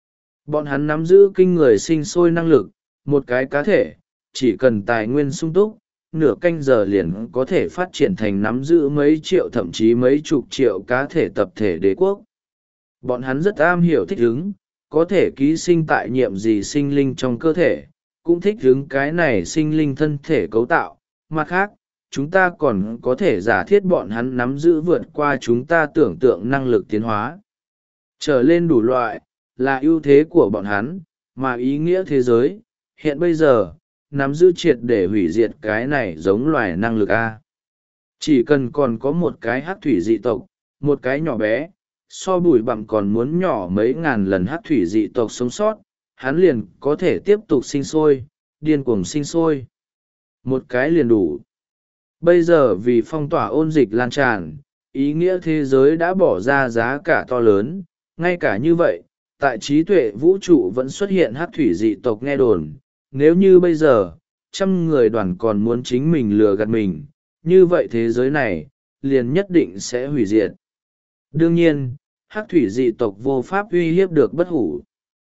Bọn hắn nắm giữ kinh người sinh sôi năng lực, một cái cá thể, chỉ cần tài nguyên sung túc, nửa canh giờ liền có thể phát triển thành nắm giữ mấy triệu thậm chí mấy chục triệu cá thể tập thể đế quốc. Bọn hắn rất am hiểu thích ứng, có thể ký sinh tại nhiệm gì sinh linh trong cơ thể, cũng thích ứng cái này sinh linh thân thể cấu tạo. Mặt khác, chúng ta còn có thể giả thiết bọn hắn nắm giữ vượt qua chúng ta tưởng tượng năng lực tiến hóa. Trở lên đủ loại, là ưu thế của bọn hắn, mà ý nghĩa thế giới, hiện bây giờ, nắm giữ triệt để hủy diệt cái này giống loài năng lực A. Chỉ cần còn có một cái hắc thủy dị tộc, một cái nhỏ bé, so bụi bặm còn muốn nhỏ mấy ngàn lần hắc thủy dị tộc sống sót, hắn liền có thể tiếp tục sinh sôi, điên cuồng sinh sôi. Một cái liền đủ. Bây giờ vì phong tỏa ôn dịch lan tràn, ý nghĩa thế giới đã bỏ ra giá cả to lớn, ngay cả như vậy, tại trí tuệ vũ trụ vẫn xuất hiện hắc thủy dị tộc nghe đồn. Nếu như bây giờ, 100 người đoàn còn muốn chính mình lừa gạt mình, như vậy thế giới này, liền nhất định sẽ hủy diệt. Đương nhiên, hắc thủy dị tộc vô pháp uy hiếp được bất hủ.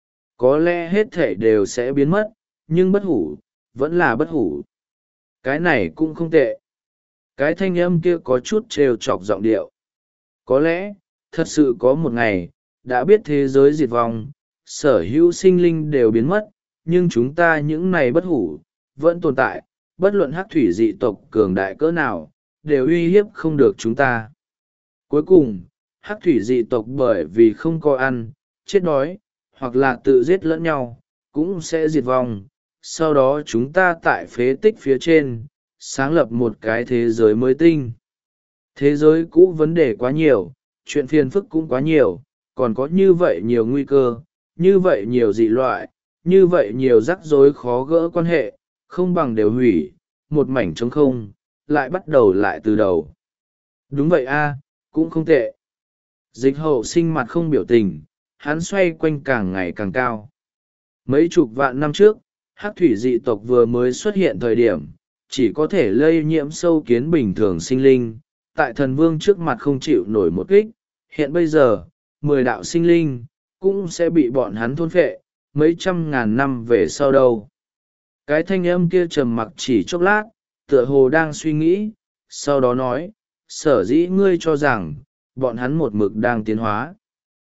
Có lẽ hết thể đều sẽ biến mất, nhưng bất hủ, vẫn là bất hủ. Cái này cũng không tệ. Cái thanh âm kia có chút trêu chọc giọng điệu. Có lẽ, thật sự có một ngày, đã biết thế giới diệt vong, sở hữu sinh linh đều biến mất, nhưng chúng ta những này bất hủ, vẫn tồn tại, bất luận hắc thủy dị tộc cường đại cỡ nào, đều uy hiếp không được chúng ta. Cuối cùng, hắc thủy dị tộc bởi vì không có ăn, chết đói, hoặc là tự giết lẫn nhau, cũng sẽ diệt vong. Sau đó chúng ta tại phế tích phía trên, sáng lập một cái thế giới mới tinh. Thế giới cũ vấn đề quá nhiều, chuyện phiền phức cũng quá nhiều, còn có như vậy nhiều nguy cơ, như vậy nhiều dị loại, như vậy nhiều rắc rối khó gỡ quan hệ, không bằng đều hủy, một mảnh trống không, lại bắt đầu lại từ đầu. Đúng vậy a, cũng không tệ. Dịch hậu sinh mặt không biểu tình, hắn xoay quanh càng ngày càng cao. Mấy chục vạn năm trước, hắc thủy dị tộc vừa mới xuất hiện thời điểm, chỉ có thể lây nhiễm sâu kiến bình thường sinh linh, tại thần vương trước mặt không chịu nổi một kích. Hiện bây giờ, 10 đạo sinh linh, cũng sẽ bị bọn hắn thôn phệ, mấy trăm ngàn năm về sau đâu. Cái thanh âm kia trầm mặc chỉ chốc lát, tựa hồ đang suy nghĩ, sau đó nói, sở dĩ ngươi cho rằng, bọn hắn một mực đang tiến hóa.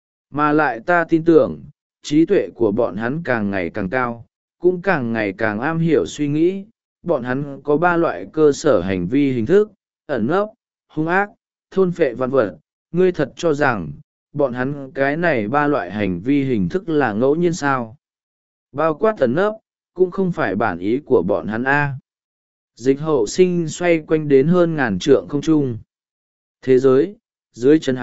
Mà lại ta tin tưởng, trí tuệ của bọn hắn càng ngày càng cao, cũng càng ngày càng am hiểu suy nghĩ. Bọn hắn có 3 loại cơ sở hành vi hình thức, ẩn nấp, hung ác, thôn phệ vạn vật. Ngươi thật cho rằng, bọn hắn cái này 3 loại hành vi hình thức là ngẫu nhiên sao? Bao quát ẩn nấp, cũng không phải bản ý của bọn hắn A. Dịch hậu sinh xoay quanh đến hơn ngàn trượng không trung. Thế giới, dưới chân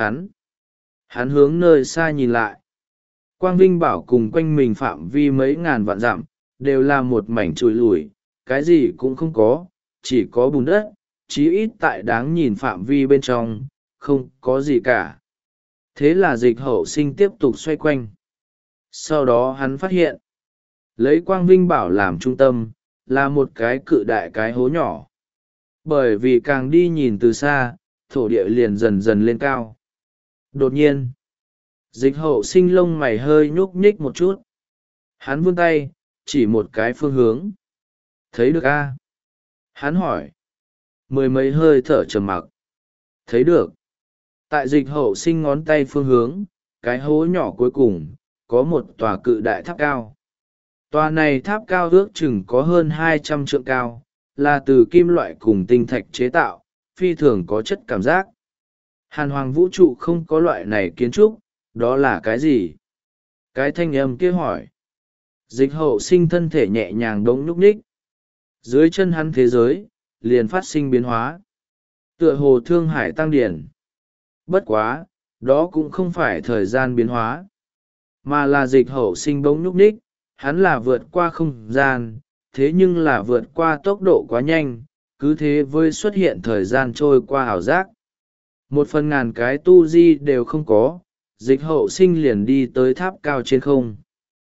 hắn hướng nơi xa nhìn lại. Quang Vinh bảo cùng quanh mình phạm vi mấy ngàn vạn dặm, đều là một mảnh trùi lùi, cái gì cũng không có, chỉ có bùn đất, chí ít tại đáng nhìn phạm vi bên trong, không có gì cả. Thế là dịch hậu sinh tiếp tục xoay quanh. Sau đó hắn phát hiện, lấy Quang Vinh bảo làm trung tâm, là một cái cự đại cái hố nhỏ. Bởi vì càng đi nhìn từ xa, thổ địa liền dần dần lên cao. Đột nhiên, dịch hậu sinh lông mày hơi nhúc nhích một chút. Hắn vươn tay, chỉ một cái phương hướng. Thấy được a? Hắn hỏi. 10 mấy hơi thở trầm mặc. Thấy được. Tại dịch hậu sinh ngón tay phương hướng, cái hố nhỏ cuối cùng, có một tòa cự đại tháp cao. Tòa này tháp cao ước chừng có hơn 200 trượng cao, là từ kim loại cùng tinh thạch chế tạo, phi thường có chất cảm giác. Hàn hoàng vũ trụ không có loại này kiến trúc, đó là cái gì? Cái thanh âm kia hỏi. Dịch hậu sinh thân thể nhẹ nhàng đống nhúc nhích. Dưới chân hắn thế giới, liền phát sinh biến hóa. Tựa hồ thương hải tăng điển. Bất quá, đó cũng không phải thời gian biến hóa, mà là dịch hậu sinh bỗng nhúc nhích, hắn là vượt qua không gian, thế nhưng là vượt qua tốc độ quá nhanh, cứ thế với xuất hiện thời gian trôi qua ảo giác. 1/1000 cái tu di đều không có, dịch hậu sinh liền đi tới tháp cao trên không.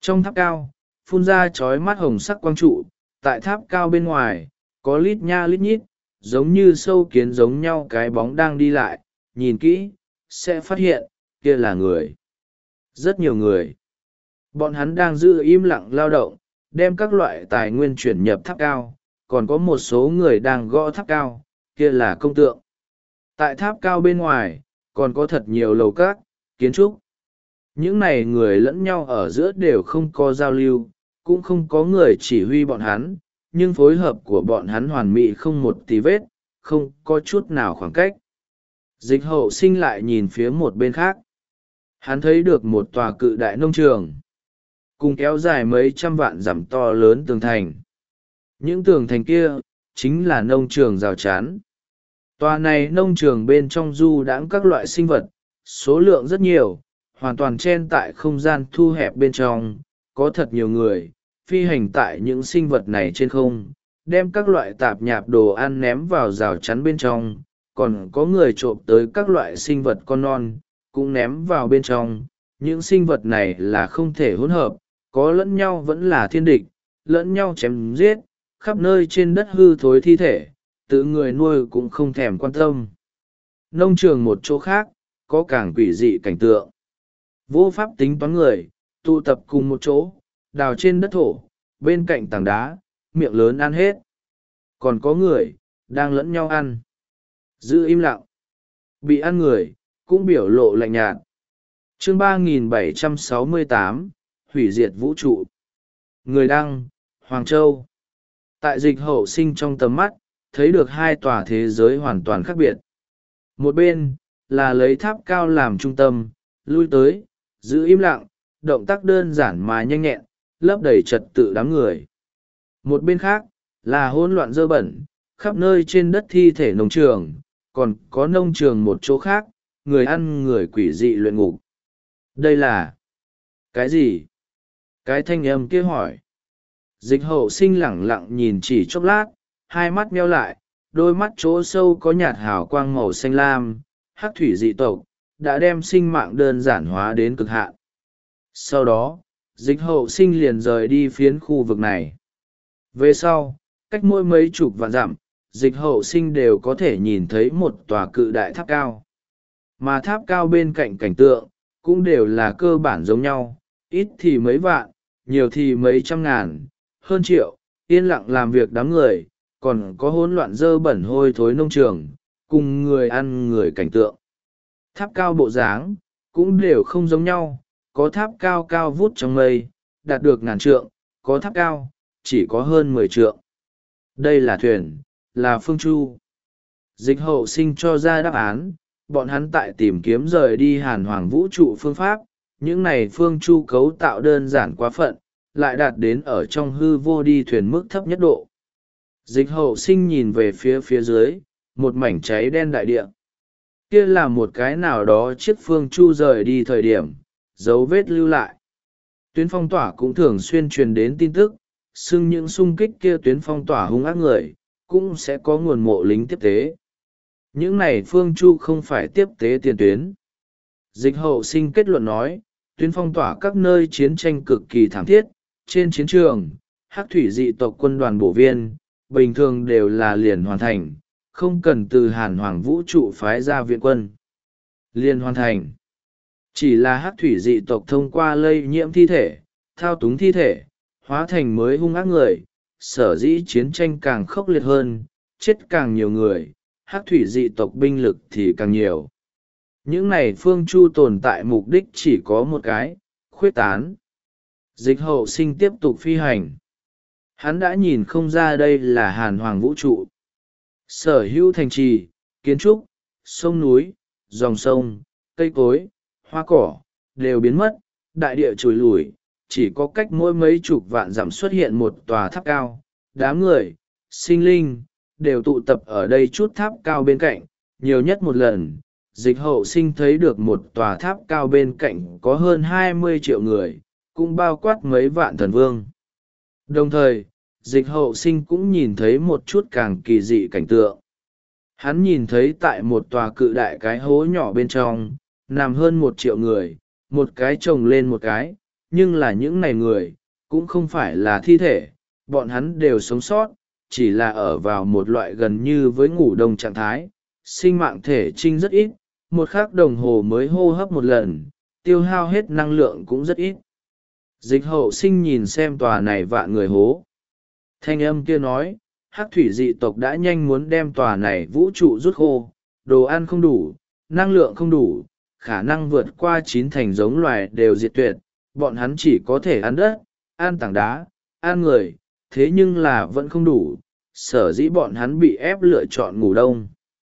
Trong tháp cao, phun ra chói mắt hồng sắc quang trụ, tại tháp cao bên ngoài, có lít nha lít nhít, giống như sâu kiến giống nhau cái bóng đang đi lại, nhìn kỹ, sẽ phát hiện, kia là người. Rất nhiều người. Bọn hắn đang giữ im lặng lao động, đem các loại tài nguyên chuyển nhập tháp cao, còn có một số người đang gõ tháp cao, kia là công tượng. Tại tháp cao bên ngoài, còn có thật nhiều lầu các, kiến trúc. Những này người lẫn nhau ở giữa đều không có giao lưu, cũng không có người chỉ huy bọn hắn, nhưng phối hợp của bọn hắn hoàn mỹ không một tí vết, không có chút nào khoảng cách. Dịch hậu sinh lại nhìn phía một bên khác. Hắn thấy được một tòa cự đại nông trường, cùng kéo dài mấy trăm vạn dặm to lớn tường thành. Những tường thành kia, chính là nông trường rào chắn. Tòa này nông trường bên trong du đãng các loại sinh vật, số lượng rất nhiều, hoàn toàn chen tại không gian thu hẹp bên trong, có thật nhiều người, phi hành tại những sinh vật này trên không, đem các loại tạp nhạp đồ ăn ném vào rào chắn bên trong, còn có người trộm tới các loại sinh vật con non, cũng ném vào bên trong. Những sinh vật này là không thể hỗn hợp, có lẫn nhau vẫn là thiên địch, lẫn nhau chém giết, khắp nơi trên đất hư thối thi thể, tự người nuôi cũng không thèm quan tâm. Nông trường một chỗ khác, có càng quỷ dị cảnh tượng. Vô pháp tính toán người, tụ tập cùng một chỗ, đào trên đất thổ, bên cạnh tảng đá, miệng lớn ăn hết. Còn có người, đang lẫn nhau ăn. Giữ im lặng. Bị ăn người, cũng biểu lộ lạnh nhạt. Chương 3768, hủy diệt vũ trụ. Người đăng, Hoàng Châu. Tại dịch hậu sinh trong tầm mắt, thấy được hai tòa thế giới hoàn toàn khác biệt. Một bên, là lấy tháp cao làm trung tâm, lui tới, giữ im lặng, động tác đơn giản mà nhanh nhẹn, lấp đầy trật tự đám người. Một bên khác, là hỗn loạn dơ bẩn, khắp nơi trên đất thi thể nông trường, còn có nông trường một chỗ khác, người ăn người quỷ dị luyện ngục. Đây là cái gì? Cái thanh âm kia hỏi. Dịch hậu sinh lẳng lặng nhìn chỉ chốc lát, hai mắt meo lại, đôi mắt chỗ sâu có nhạt hào quang màu xanh lam, hắc thủy dị tộc, đã đem sinh mạng đơn giản hóa đến cực hạn. Sau đó, dịch hậu sinh liền rời đi phiến khu vực này. Về sau, cách mỗi mấy chục vạn dặm, dịch hậu sinh đều có thể nhìn thấy một tòa cự đại tháp cao. Mà tháp cao bên cạnh cảnh tượng, cũng đều là cơ bản giống nhau, ít thì mấy vạn, nhiều thì mấy trăm ngàn, hơn triệu, yên lặng làm việc đám người, còn có hỗn loạn dơ bẩn hôi thối nông trường, cùng người ăn người cảnh tượng. Tháp cao bộ dáng, cũng đều không giống nhau, có tháp cao cao vút trong mây, đạt được ngàn trượng, có tháp cao, chỉ có hơn 10 trượng. Đây là thuyền, là phương chu. Dịch hậu sinh cho ra đáp án, bọn hắn tại tìm kiếm rời đi hàn hoàng vũ trụ phương pháp, những này phương chu cấu tạo đơn giản quá phận, lại đạt đến ở trong hư vô đi thuyền mức thấp nhất độ. Dịch hậu sinh nhìn về phía dưới, một mảnh cháy đen đại địa. Kia là một cái nào đó chiếc phương chu rời đi thời điểm, dấu vết lưu lại. Tuyến phong tỏa cũng thường xuyên truyền đến tin tức, xưng những xung kích kia tuyến phong tỏa hung ác người, cũng sẽ có nguồn mộ lính tiếp tế. Những này phương chu không phải tiếp tế tiền tuyến. Dịch hậu sinh kết luận nói, tuyến phong tỏa các nơi chiến tranh cực kỳ thảm thiết, trên chiến trường, hắc thủy dị tộc quân đoàn bổ viên, bình thường đều là liền hoàn thành, không cần từ hàn hoàng vũ trụ phái ra viện quân. Liền hoàn thành. Chỉ là hắc thủy dị tộc thông qua lây nhiễm thi thể, thao túng thi thể, hóa thành mới hung ác người, sở dĩ chiến tranh càng khốc liệt hơn, chết càng nhiều người, hắc thủy dị tộc binh lực thì càng nhiều. Những này phương chu tồn tại mục đích chỉ có một cái, khuyết tán. Dịch hậu sinh tiếp tục phi hành. Hắn đã nhìn không ra đây là hàn hoàng vũ trụ. Sở hữu thành trì, kiến trúc, sông núi, dòng sông, cây cối, hoa cỏ, đều biến mất, đại địa trùi lùi, chỉ có cách mỗi mấy chục vạn dặm xuất hiện một tòa tháp cao, đám người, sinh linh, đều tụ tập ở đây chút tháp cao bên cạnh, nhiều nhất một lần, dịch hậu sinh thấy được một tòa tháp cao bên cạnh có hơn 20 triệu người, cũng bao quát mấy vạn thần vương. Đồng thời, dịch hậu sinh cũng nhìn thấy một chút càng kỳ dị cảnh tượng. Hắn nhìn thấy tại một tòa cự đại cái hố nhỏ bên trong, nằm hơn 1 triệu người, một cái chồng lên một cái, nhưng là những này người cũng không phải là thi thể, bọn hắn đều sống sót, chỉ là ở vào một loại gần như với ngủ đông trạng thái, sinh mạng thể trinh rất ít, một khắc đồng hồ mới hô hấp một lần, tiêu hao hết năng lượng cũng rất ít. Dịch hậu sinh nhìn xem tòa này vạn người hố. Thanh âm kia nói, hắc thủy dị tộc đã nhanh muốn đem tòa này vũ trụ rút khô, đồ ăn không đủ, năng lượng không đủ, khả năng vượt qua 9 thành giống loài đều diệt tuyệt, bọn hắn chỉ có thể ăn đất, ăn tảng đá, ăn người, thế nhưng là vẫn không đủ, sở dĩ bọn hắn bị ép lựa chọn ngủ đông.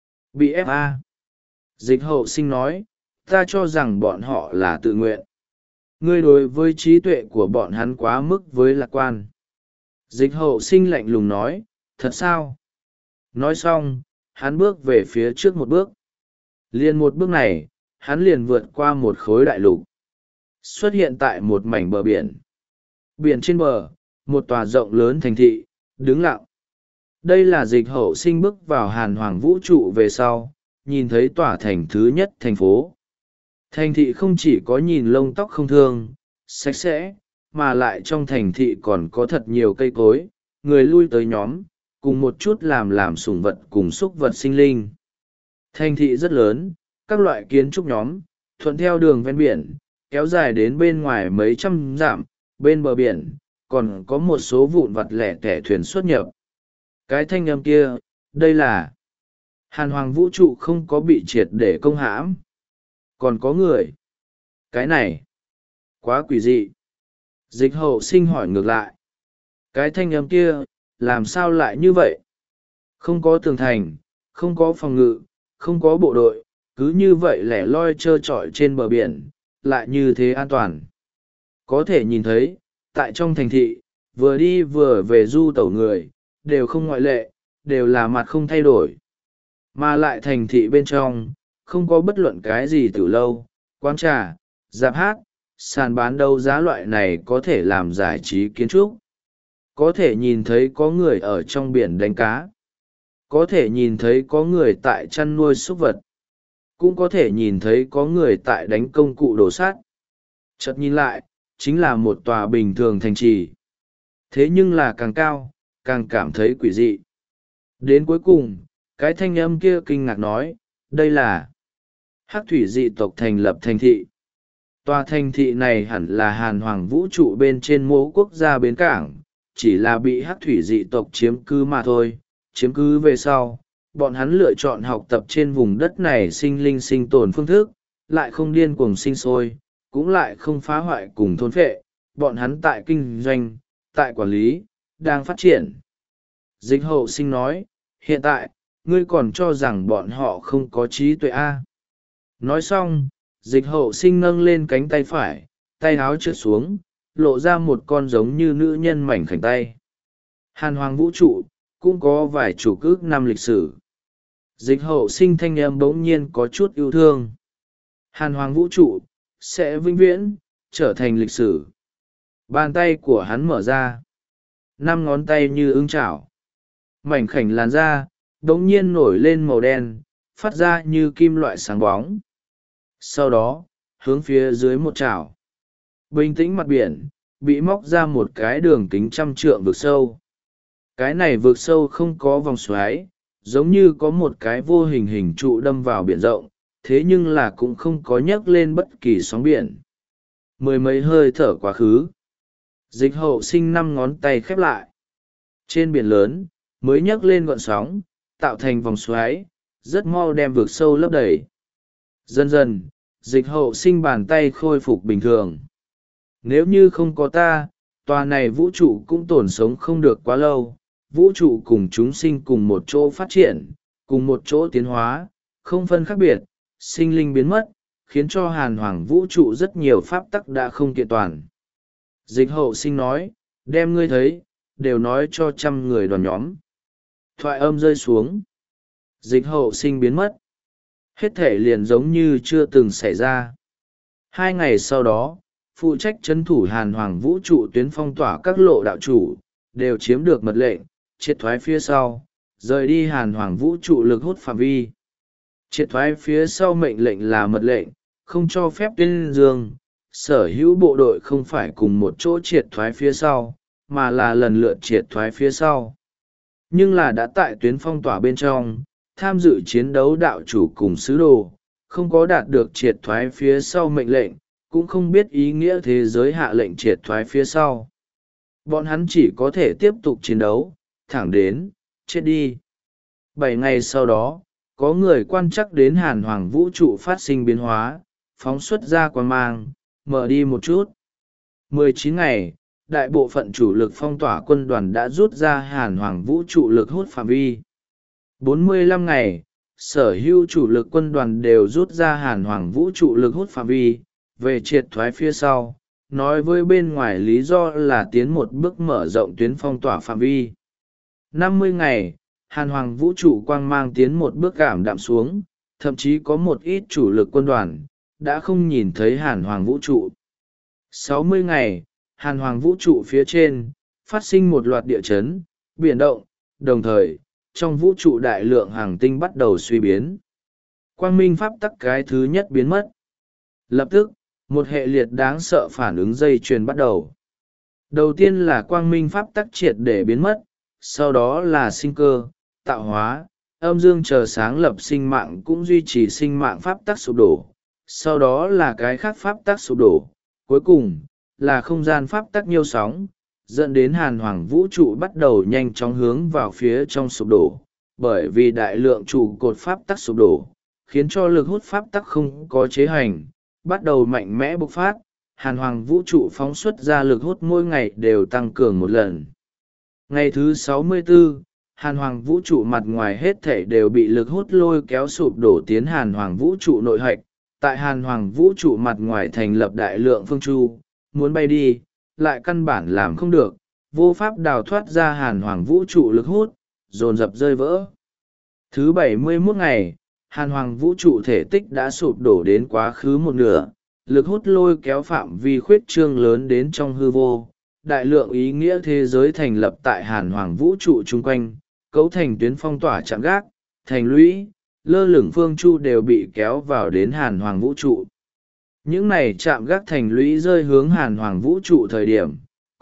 Bị ép à? Dịch hậu sinh nói, ta cho rằng bọn họ là tự nguyện. Ngươi đối với trí tuệ của bọn hắn quá mức với lạc quan. Dịch hậu sinh lạnh lùng nói, thật sao? Nói xong, hắn bước về phía trước một bước. Liền một bước này, hắn liền vượt qua một khối đại lục. Xuất hiện tại một mảnh bờ biển. Biển trên bờ, một tòa rộng lớn thành thị, đứng lặng. Đây là dịch hậu sinh bước vào hàn hoàng vũ trụ về sau, nhìn thấy tòa thành thứ nhất thành phố. Thành thị không chỉ có nhìn lông tóc không thương, sạch sẽ, mà lại trong thành thị còn có thật nhiều cây cối, người lui tới nhóm, cùng một chút làm sủng vật cùng xúc vật sinh linh. Thành thị rất lớn, các loại kiến trúc nhóm, thuận theo đường ven biển, kéo dài đến bên ngoài mấy trăm dặm, bên bờ biển, còn có một số vụn vặt lẻ tẻ thuyền xuất nhập. Cái thanh âm kia, đây là hàn hoàng vũ trụ không có bị triệt để công hãm. Còn có người. Cái này, quá quỷ dị. Dịch hậu sinh hỏi ngược lại. Cái thanh âm kia, làm sao lại như vậy? Không có tường thành, không có phòng ngự, không có bộ đội, cứ như vậy lẻ loi trơ trọi trên bờ biển, lại như thế an toàn. Có thể nhìn thấy, tại trong thành thị, vừa đi vừa về du tẩu người, đều không ngoại lệ, đều là mặt không thay đổi. Mà lại thành thị bên trong, không có bất luận cái gì từ lâu, quán trà, dạp hát, sàn bán đấu giá loại này có thể làm giải trí kiến trúc. Có thể nhìn thấy có người ở trong biển đánh cá. Có thể nhìn thấy có người tại chăn nuôi súc vật. Cũng có thể nhìn thấy có người tại đánh công cụ đồ sát. Chợt nhìn lại, chính là một tòa bình thường thành trì. Thế nhưng là càng cao, càng cảm thấy quỷ dị. Đến cuối cùng, cái thanh âm kia kinh ngạc nói, đây là hắc thủy dị tộc thành lập thành thị. Tòa thành thị này hẳn là hàn hoàng vũ trụ bên trên mỗi quốc gia bến cảng, chỉ là bị hắc thủy dị tộc chiếm cứ mà thôi. Chiếm cứ về sau, bọn hắn lựa chọn học tập trên vùng đất này sinh linh sinh tồn phương thức, lại không điên cuồng sinh sôi, cũng lại không phá hoại cùng thôn phệ. Bọn hắn tại kinh doanh, tại quản lý, đang phát triển. Dịch hậu sinh nói, hiện tại, ngươi còn cho rằng bọn họ không có trí tuệ a? Nói xong, dịch hậu sinh nâng lên cánh tay phải, tay áo trượt xuống, lộ ra một con giống như nữ nhân mảnh khảnh tay. Hàn hoàng vũ trụ, cũng có vài chục ước năm lịch sử. Dịch hậu sinh thanh em bỗng nhiên có chút yêu thương. Hàn hoàng vũ trụ, sẽ vĩnh viễn, trở thành lịch sử. Bàn tay của hắn mở ra. 5 ngón tay như ưng chảo. Mảnh khảnh làn da, bỗng nhiên nổi lên màu đen, phát ra như kim loại sáng bóng. Sau đó, hướng phía dưới một chảo. Bình tĩnh mặt biển, bị móc ra một cái đường kính 100 trượng vực sâu. Cái này vực sâu không có vòng xoáy, giống như có một cái vô hình hình trụ đâm vào biển rộng, thế nhưng là cũng không có nhấc lên bất kỳ sóng biển. 10 mấy hơi thở quá khứ. Dịch hậu sinh 5 ngón tay khép lại. Trên biển lớn, mới nhấc lên gọn sóng, tạo thành vòng xoáy, rất mau đem vực sâu lấp đầy. Dần dần, dịch hậu sinh bàn tay khôi phục bình thường. Nếu như không có ta, tòa này vũ trụ cũng tồn sống không được quá lâu. Vũ trụ cùng chúng sinh cùng một chỗ phát triển, cùng một chỗ tiến hóa, không phân khác biệt, sinh linh biến mất, khiến cho hàn hoàng vũ trụ rất nhiều pháp tắc đã không kiện toàn. Dịch hậu sinh nói, đem ngươi thấy, đều nói cho 100 người đoàn nhóm. Thoại âm rơi xuống. Dịch hậu sinh biến mất. Hết thể liền giống như chưa từng xảy ra. 2 ngày sau đó, phụ trách trấn thủ hàn hoàng vũ trụ tuyến phong tỏa các lộ đạo chủ, đều chiếm được mật lệnh, triệt thoái phía sau, rời đi hàn hoàng vũ trụ lực hút phạm vi. Triệt thoái phía sau mệnh lệnh là mật lệnh, không cho phép tuyên dương, sở hữu bộ đội không phải cùng một chỗ triệt thoái phía sau, mà là lần lượt triệt thoái phía sau. Nhưng là đã tại tuyến phong tỏa bên trong, tham dự chiến đấu đạo chủ cùng sứ đồ, không có đạt được triệt thoái phía sau mệnh lệnh, cũng không biết ý nghĩa thế giới hạ lệnh triệt thoái phía sau. Bọn hắn chỉ có thể tiếp tục chiến đấu, thẳng đến, chết đi. 7 ngày sau đó, có người quan trắc đến hàn hoàng vũ trụ phát sinh biến hóa, phóng xuất ra quang mang, mở đi một chút. 19 ngày, đại bộ phận chủ lực phong tỏa quân đoàn đã rút ra hàn hoàng vũ trụ lực hút phạm vi. 45 ngày, sở hữu chủ lực quân đoàn đều rút ra hàn hoàng vũ trụ lực hút phạm vi, về triệt thoái phía sau, nói với bên ngoài lý do là tiến một bước mở rộng tuyến phong tỏa phạm vi. 50 ngày, hàn hoàng vũ trụ quang mang tiến một bước giảm đạm xuống, thậm chí có một ít chủ lực quân đoàn đã không nhìn thấy hàn hoàng vũ trụ. 60 ngày, hàn hoàng vũ trụ phía trên phát sinh một loạt địa chấn, biển động, đồng thời trong vũ trụ đại lượng hành tinh bắt đầu suy biến. Quang minh pháp tắc cái thứ nhất biến mất. Lập tức, một hệ liệt đáng sợ phản ứng dây chuyền bắt đầu. Đầu tiên là quang minh pháp tắc triệt để biến mất, sau đó là sinh cơ, tạo hóa, âm dương chờ sáng lập sinh mạng cũng duy trì sinh mạng pháp tắc sụp đổ, sau đó là cái khác pháp tắc sụp đổ, cuối cùng là không gian pháp tắc nhiêu sóng, dẫn đến hàn hoàng vũ trụ bắt đầu nhanh chóng hướng vào phía trong sụp đổ, bởi vì đại lượng trụ cột pháp tắc sụp đổ, khiến cho lực hút pháp tắc không có chế hành, bắt đầu mạnh mẽ bộc phát, hàn hoàng vũ trụ phóng xuất ra lực hút mỗi ngày đều tăng cường một lần. Ngày thứ 64, hàn hoàng vũ trụ mặt ngoài hết thể đều bị lực hút lôi kéo sụp đổ tiến hàn hoàng vũ trụ nội hạch, tại hàn hoàng vũ trụ mặt ngoài thành lập đại lượng phương chu, muốn bay đi, lại căn bản làm không được, vô pháp đào thoát ra hàn hoàng vũ trụ lực hút, dồn dập rơi vỡ. Thứ 71 ngày, hàn hoàng vũ trụ thể tích đã sụp đổ đến quá khứ một nửa, lực hút lôi kéo phạm vi khuyết trương lớn đến trong hư vô, đại lượng ý nghĩa thế giới thành lập tại hàn hoàng vũ trụ chung quanh, cấu thành tuyến phong tỏa chạm gác, thành lũy, lơ lửng phương chu đều bị kéo vào đến hàn hoàng vũ trụ. Những này chạm gác thành lũy rơi hướng hàn hoàng vũ trụ thời điểm,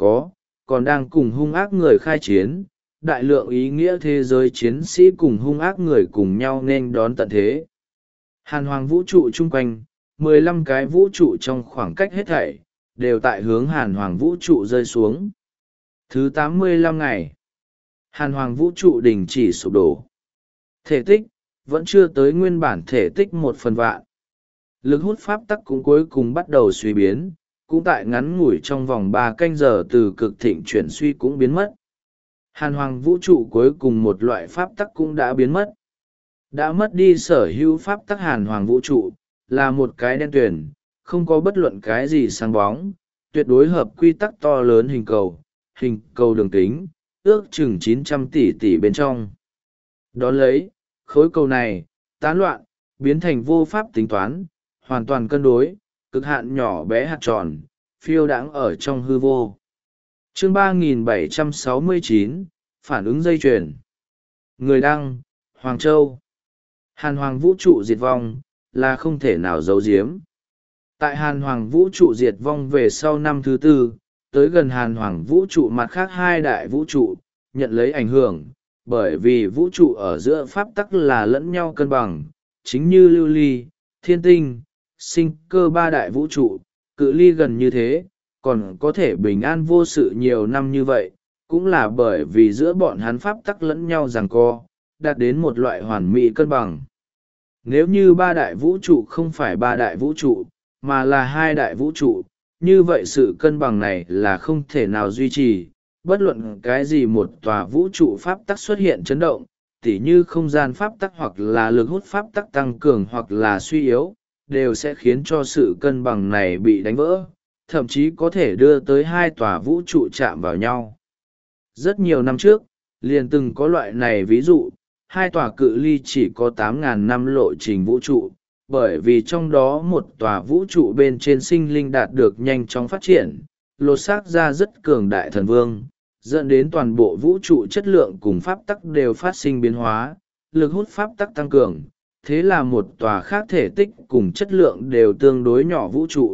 còn đang cùng hung ác người khai chiến, đại lượng ý nghĩa thế giới chiến sĩ cùng hung ác người cùng nhau nên đón tận thế. Hàn hoàng vũ trụ chung quanh, 15 cái vũ trụ trong khoảng cách hết thảy, đều tại hướng hàn hoàng vũ trụ rơi xuống. Thứ 85 ngày, hàn hoàng vũ trụ đình chỉ sụp đổ. Thể tích, vẫn chưa tới nguyên bản thể tích 1/1000. Lực hút pháp tắc cũng cuối cùng bắt đầu suy biến, cũng tại ngắn ngủi trong vòng 3 canh giờ từ cực thịnh chuyển suy cũng biến mất. Hàn hoàng vũ trụ cuối cùng một loại pháp tắc cũng đã biến mất. Đã mất đi sở hữu pháp tắc hàn hoàng vũ trụ, là một cái đen tuyền, không có bất luận cái gì sáng bóng, tuyệt đối hợp quy tắc to lớn hình cầu đường kính, ước chừng 900 tỷ bên trong. Đón lấy, khối cầu này, tán loạn, biến thành vô pháp tính toán, hoàn toàn cân đối, cực hạn nhỏ bé hạt tròn, phiêu đãng ở trong hư vô. Chương 3769, phản ứng dây chuyền. Người đăng, Hoàng Châu. Hàn hoàng vũ trụ diệt vong, là không thể nào giấu giếm. Tại hàn hoàng vũ trụ diệt vong về sau năm thứ 4, tới gần hàn hoàng vũ trụ mặt khác 2 đại vũ trụ, nhận lấy ảnh hưởng, bởi vì vũ trụ ở giữa pháp tắc là lẫn nhau cân bằng, chính như lưu ly, thiên tinh, sinh cơ 3 đại vũ trụ, cự ly gần như thế, còn có thể bình an vô sự nhiều năm như vậy, cũng là bởi vì giữa bọn hắn pháp tắc lẫn nhau giằng co, đạt đến một loại hoàn mỹ cân bằng. Nếu như 3 đại vũ trụ không phải 3 đại vũ trụ, mà là 2 đại vũ trụ, như vậy sự cân bằng này là không thể nào duy trì. Bất luận cái gì một tòa vũ trụ pháp tắc xuất hiện chấn động, tỉ như không gian pháp tắc hoặc là lực hút pháp tắc tăng cường hoặc là suy yếu, đều sẽ khiến cho sự cân bằng này bị đánh vỡ, thậm chí có thể đưa tới 2 tòa vũ trụ chạm vào nhau. Rất nhiều năm trước, liền từng có loại này ví dụ, 2 tòa cự ly chỉ có 8.000 năm lộ trình vũ trụ, bởi vì trong đó một tòa vũ trụ bên trên sinh linh đạt được nhanh chóng phát triển, lột xác ra rất cường đại thần vương, dẫn đến toàn bộ vũ trụ chất lượng cùng pháp tắc đều phát sinh biến hóa, lực hút pháp tắc tăng cường, thế là một tòa khác thể tích cùng chất lượng đều tương đối nhỏ vũ trụ,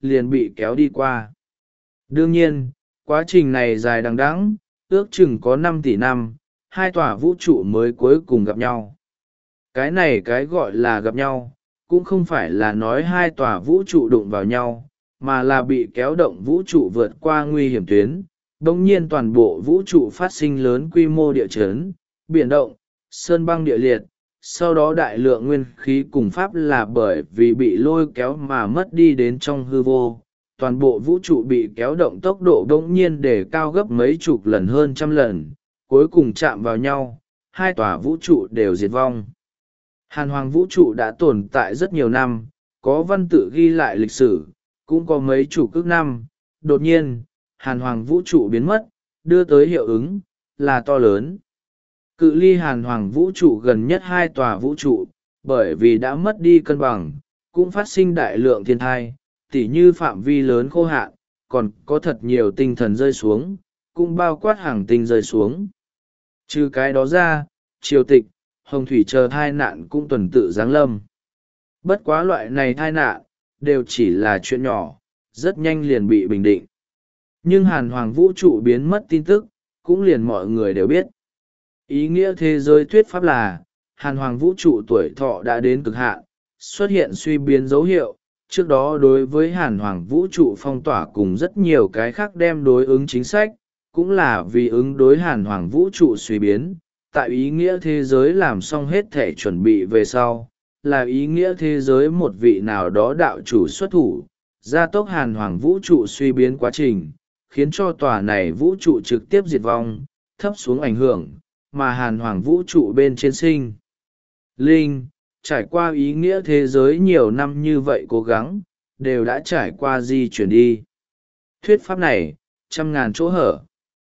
liền bị kéo đi qua. Đương nhiên, quá trình này dài đằng đẵng, ước chừng có 5 tỷ năm, hai tòa vũ trụ mới cuối cùng gặp nhau. Cái này cái gọi là gặp nhau, cũng không phải là nói hai tòa vũ trụ đụng vào nhau, mà là bị kéo động vũ trụ vượt qua nguy hiểm tuyến. Bỗng nhiên toàn bộ vũ trụ phát sinh lớn quy mô địa chấn, biển động, sơn băng địa liệt, sau đó đại lượng nguyên khí cùng pháp là bởi vì bị lôi kéo mà mất đi đến trong hư vô. Toàn bộ vũ trụ bị kéo động tốc độ bỗng nhiên để cao gấp mấy chục lần hơn trăm lần, cuối cùng chạm vào nhau, hai tòa vũ trụ đều diệt vong. Hàn Hoàng vũ trụ đã tồn tại rất nhiều năm, có văn tự ghi lại lịch sử, cũng có mấy chục ức năm. Đột nhiên, Hàn Hoàng vũ trụ biến mất, đưa tới hiệu ứng là to lớn. Cự ly Hàn Hoàng vũ trụ gần nhất hai tòa vũ trụ, bởi vì đã mất đi cân bằng, cũng phát sinh đại lượng thiên thai, tỉ như phạm vi lớn khô hạn, còn có thật nhiều tinh thần rơi xuống, cũng bao quát hàng tinh rơi xuống. Trừ cái đó ra, triều tịch, hồng thủy chờ thai nạn cũng tuần tự giáng lâm. Bất quá loại này thai nạn, đều chỉ là chuyện nhỏ, rất nhanh liền bị bình định. Nhưng Hàn Hoàng vũ trụ biến mất tin tức, cũng liền mọi người đều biết. Ý nghĩa thế giới thuyết pháp là, Hàn Hoàng vũ trụ tuổi thọ đã đến cực hạn, xuất hiện suy biến dấu hiệu. Trước đó đối với Hàn Hoàng vũ trụ phong tỏa cùng rất nhiều cái khác đem đối ứng chính sách, cũng là vì ứng đối Hàn Hoàng vũ trụ suy biến. Tại ý nghĩa thế giới làm xong hết thể chuẩn bị về sau, là ý nghĩa thế giới một vị nào đó đạo chủ xuất thủ, gia tốc Hàn Hoàng vũ trụ suy biến quá trình, khiến cho tòa này vũ trụ trực tiếp diệt vong, thấp xuống ảnh hưởng, mà Hàn Hoàng vũ trụ bên trên sinh. Linh, trải qua ý nghĩa thế giới nhiều năm như vậy cố gắng, đều đã trải qua di chuyển đi. Thuyết pháp này, trăm ngàn chỗ hở.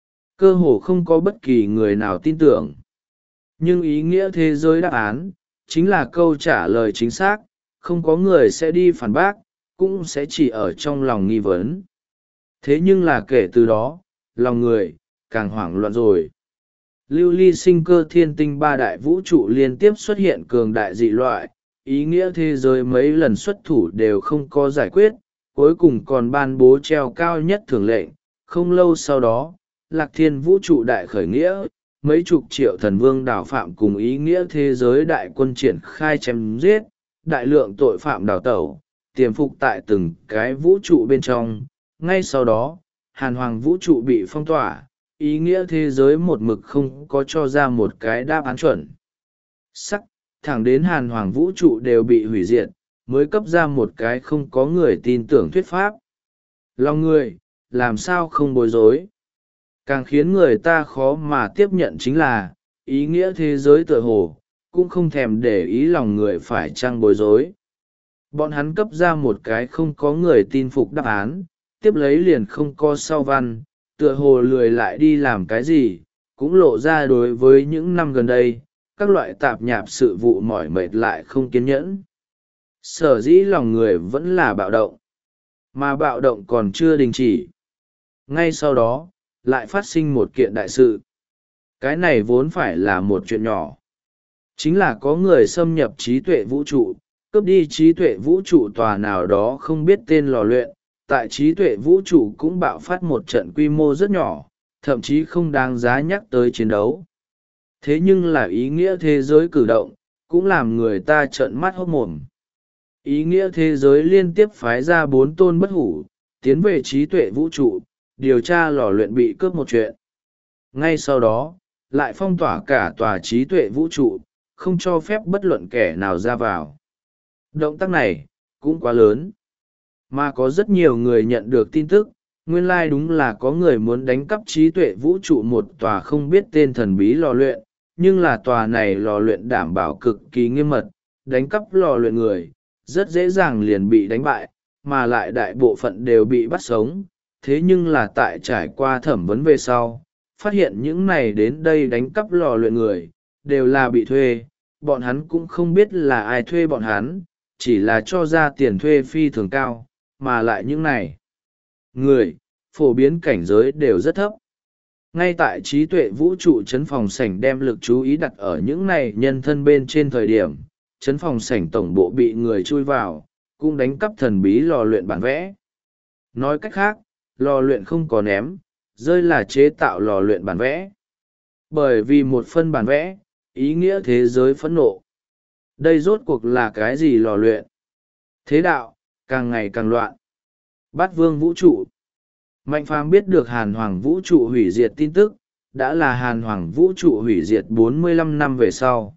Cơ hồ không có bất kỳ người nào tin tưởng. Nhưng ý nghĩa thế giới đáp án, chính là câu trả lời chính xác, không có người sẽ đi phản bác, cũng sẽ chỉ ở trong lòng nghi vấn. Thế nhưng là kể từ đó, lòng người, càng hoảng loạn rồi. Lưu ly sinh cơ thiên tinh ba đại vũ trụ liên tiếp xuất hiện cường đại dị loại, ý nghĩa thế giới mấy lần xuất thủ đều không có giải quyết, cuối cùng còn ban bố treo cao nhất thường lệnh. Không lâu sau đó, Lạc Thiên vũ trụ đại khởi nghĩa, mấy chục triệu thần vương đào phạm cùng ý nghĩa thế giới đại quân triển khai chém giết, đại lượng tội phạm đào tẩu, tiềm phục tại từng cái vũ trụ bên trong. Ngay sau đó, Hàn Hoàng vũ trụ bị phong tỏa, ý nghĩa thế giới một mực không có cho ra một cái đáp án chuẩn sắc, thẳng đến Hàn Hoàng vũ trụ đều bị hủy diệt, mới cấp ra một cái không có người tin tưởng thuyết pháp. Lòng người, làm sao không bối rối? Càng khiến người ta khó mà tiếp nhận chính là, ý nghĩa thế giới tựa hồ, cũng không thèm để ý lòng người phải chăng bối rối. Bọn hắn cấp ra một cái không có người tin phục đáp án, tiếp lấy liền không có sau văn, tựa hồ lười lại đi làm cái gì, cũng lộ ra đối với những năm gần đây, các loại tạp nhạp sự vụ mỏi mệt lại không kiên nhẫn. Sở dĩ lòng người vẫn là bạo động, mà bạo động còn chưa đình chỉ. Ngay sau đó, lại phát sinh một kiện đại sự. Cái này vốn phải là một chuyện nhỏ. Chính là có người xâm nhập trí tuệ vũ trụ, cướp đi trí tuệ vũ trụ tòa nào đó không biết tên lò luyện. Tại trí tuệ vũ trụ cũng bạo phát một trận quy mô rất nhỏ, thậm chí không đáng giá nhắc tới chiến đấu. Thế nhưng là ý nghĩa thế giới cử động, cũng làm người ta trợn mắt hốt mồm. Ý nghĩa thế giới liên tiếp phái ra 4 tôn bất hủ, tiến về trí tuệ vũ trụ, điều tra lò luyện bị cướp một chuyện. Ngay sau đó, lại phong tỏa cả tòa trí tuệ vũ trụ, không cho phép bất luận kẻ nào ra vào. Động tác này, cũng quá lớn. Mà có rất nhiều người nhận được tin tức, nguyên lai đúng là có người muốn đánh cắp trí tuệ vũ trụ một tòa không biết tên thần bí lò luyện, nhưng là tòa này lò luyện đảm bảo cực kỳ nghiêm mật, đánh cắp lò luyện người, rất dễ dàng liền bị đánh bại, mà lại đại bộ phận đều bị bắt sống. Thế nhưng là tại trải qua thẩm vấn về sau, phát hiện những này đến đây đánh cắp lò luyện người, đều là bị thuê, bọn hắn cũng không biết là ai thuê bọn hắn, chỉ là cho ra tiền thuê phi thường cao, mà lại những này người, phổ biến cảnh giới đều rất thấp. Ngay tại trí tuệ vũ trụ chấn phòng sảnh đem lực chú ý đặt ở những này nhân thân bên trên thời điểm, chấn phòng sảnh tổng bộ bị người chui vào, cũng đánh cắp thần bí lò luyện bản vẽ. nói cách khác, lò luyện không có ném, rơi là chế tạo lò luyện bản vẽ. Bởi vì một phân bản vẽ, ý nghĩa thế giới phẫn nộ. Đây rốt cuộc là cái gì lò luyện? Thế đạo, càng ngày càng loạn. Bát vương vũ trụ. Mạnh phàm biết được Hàn Hoàng vũ trụ hủy diệt tin tức, đã là Hàn Hoàng vũ trụ hủy diệt 45 năm về sau.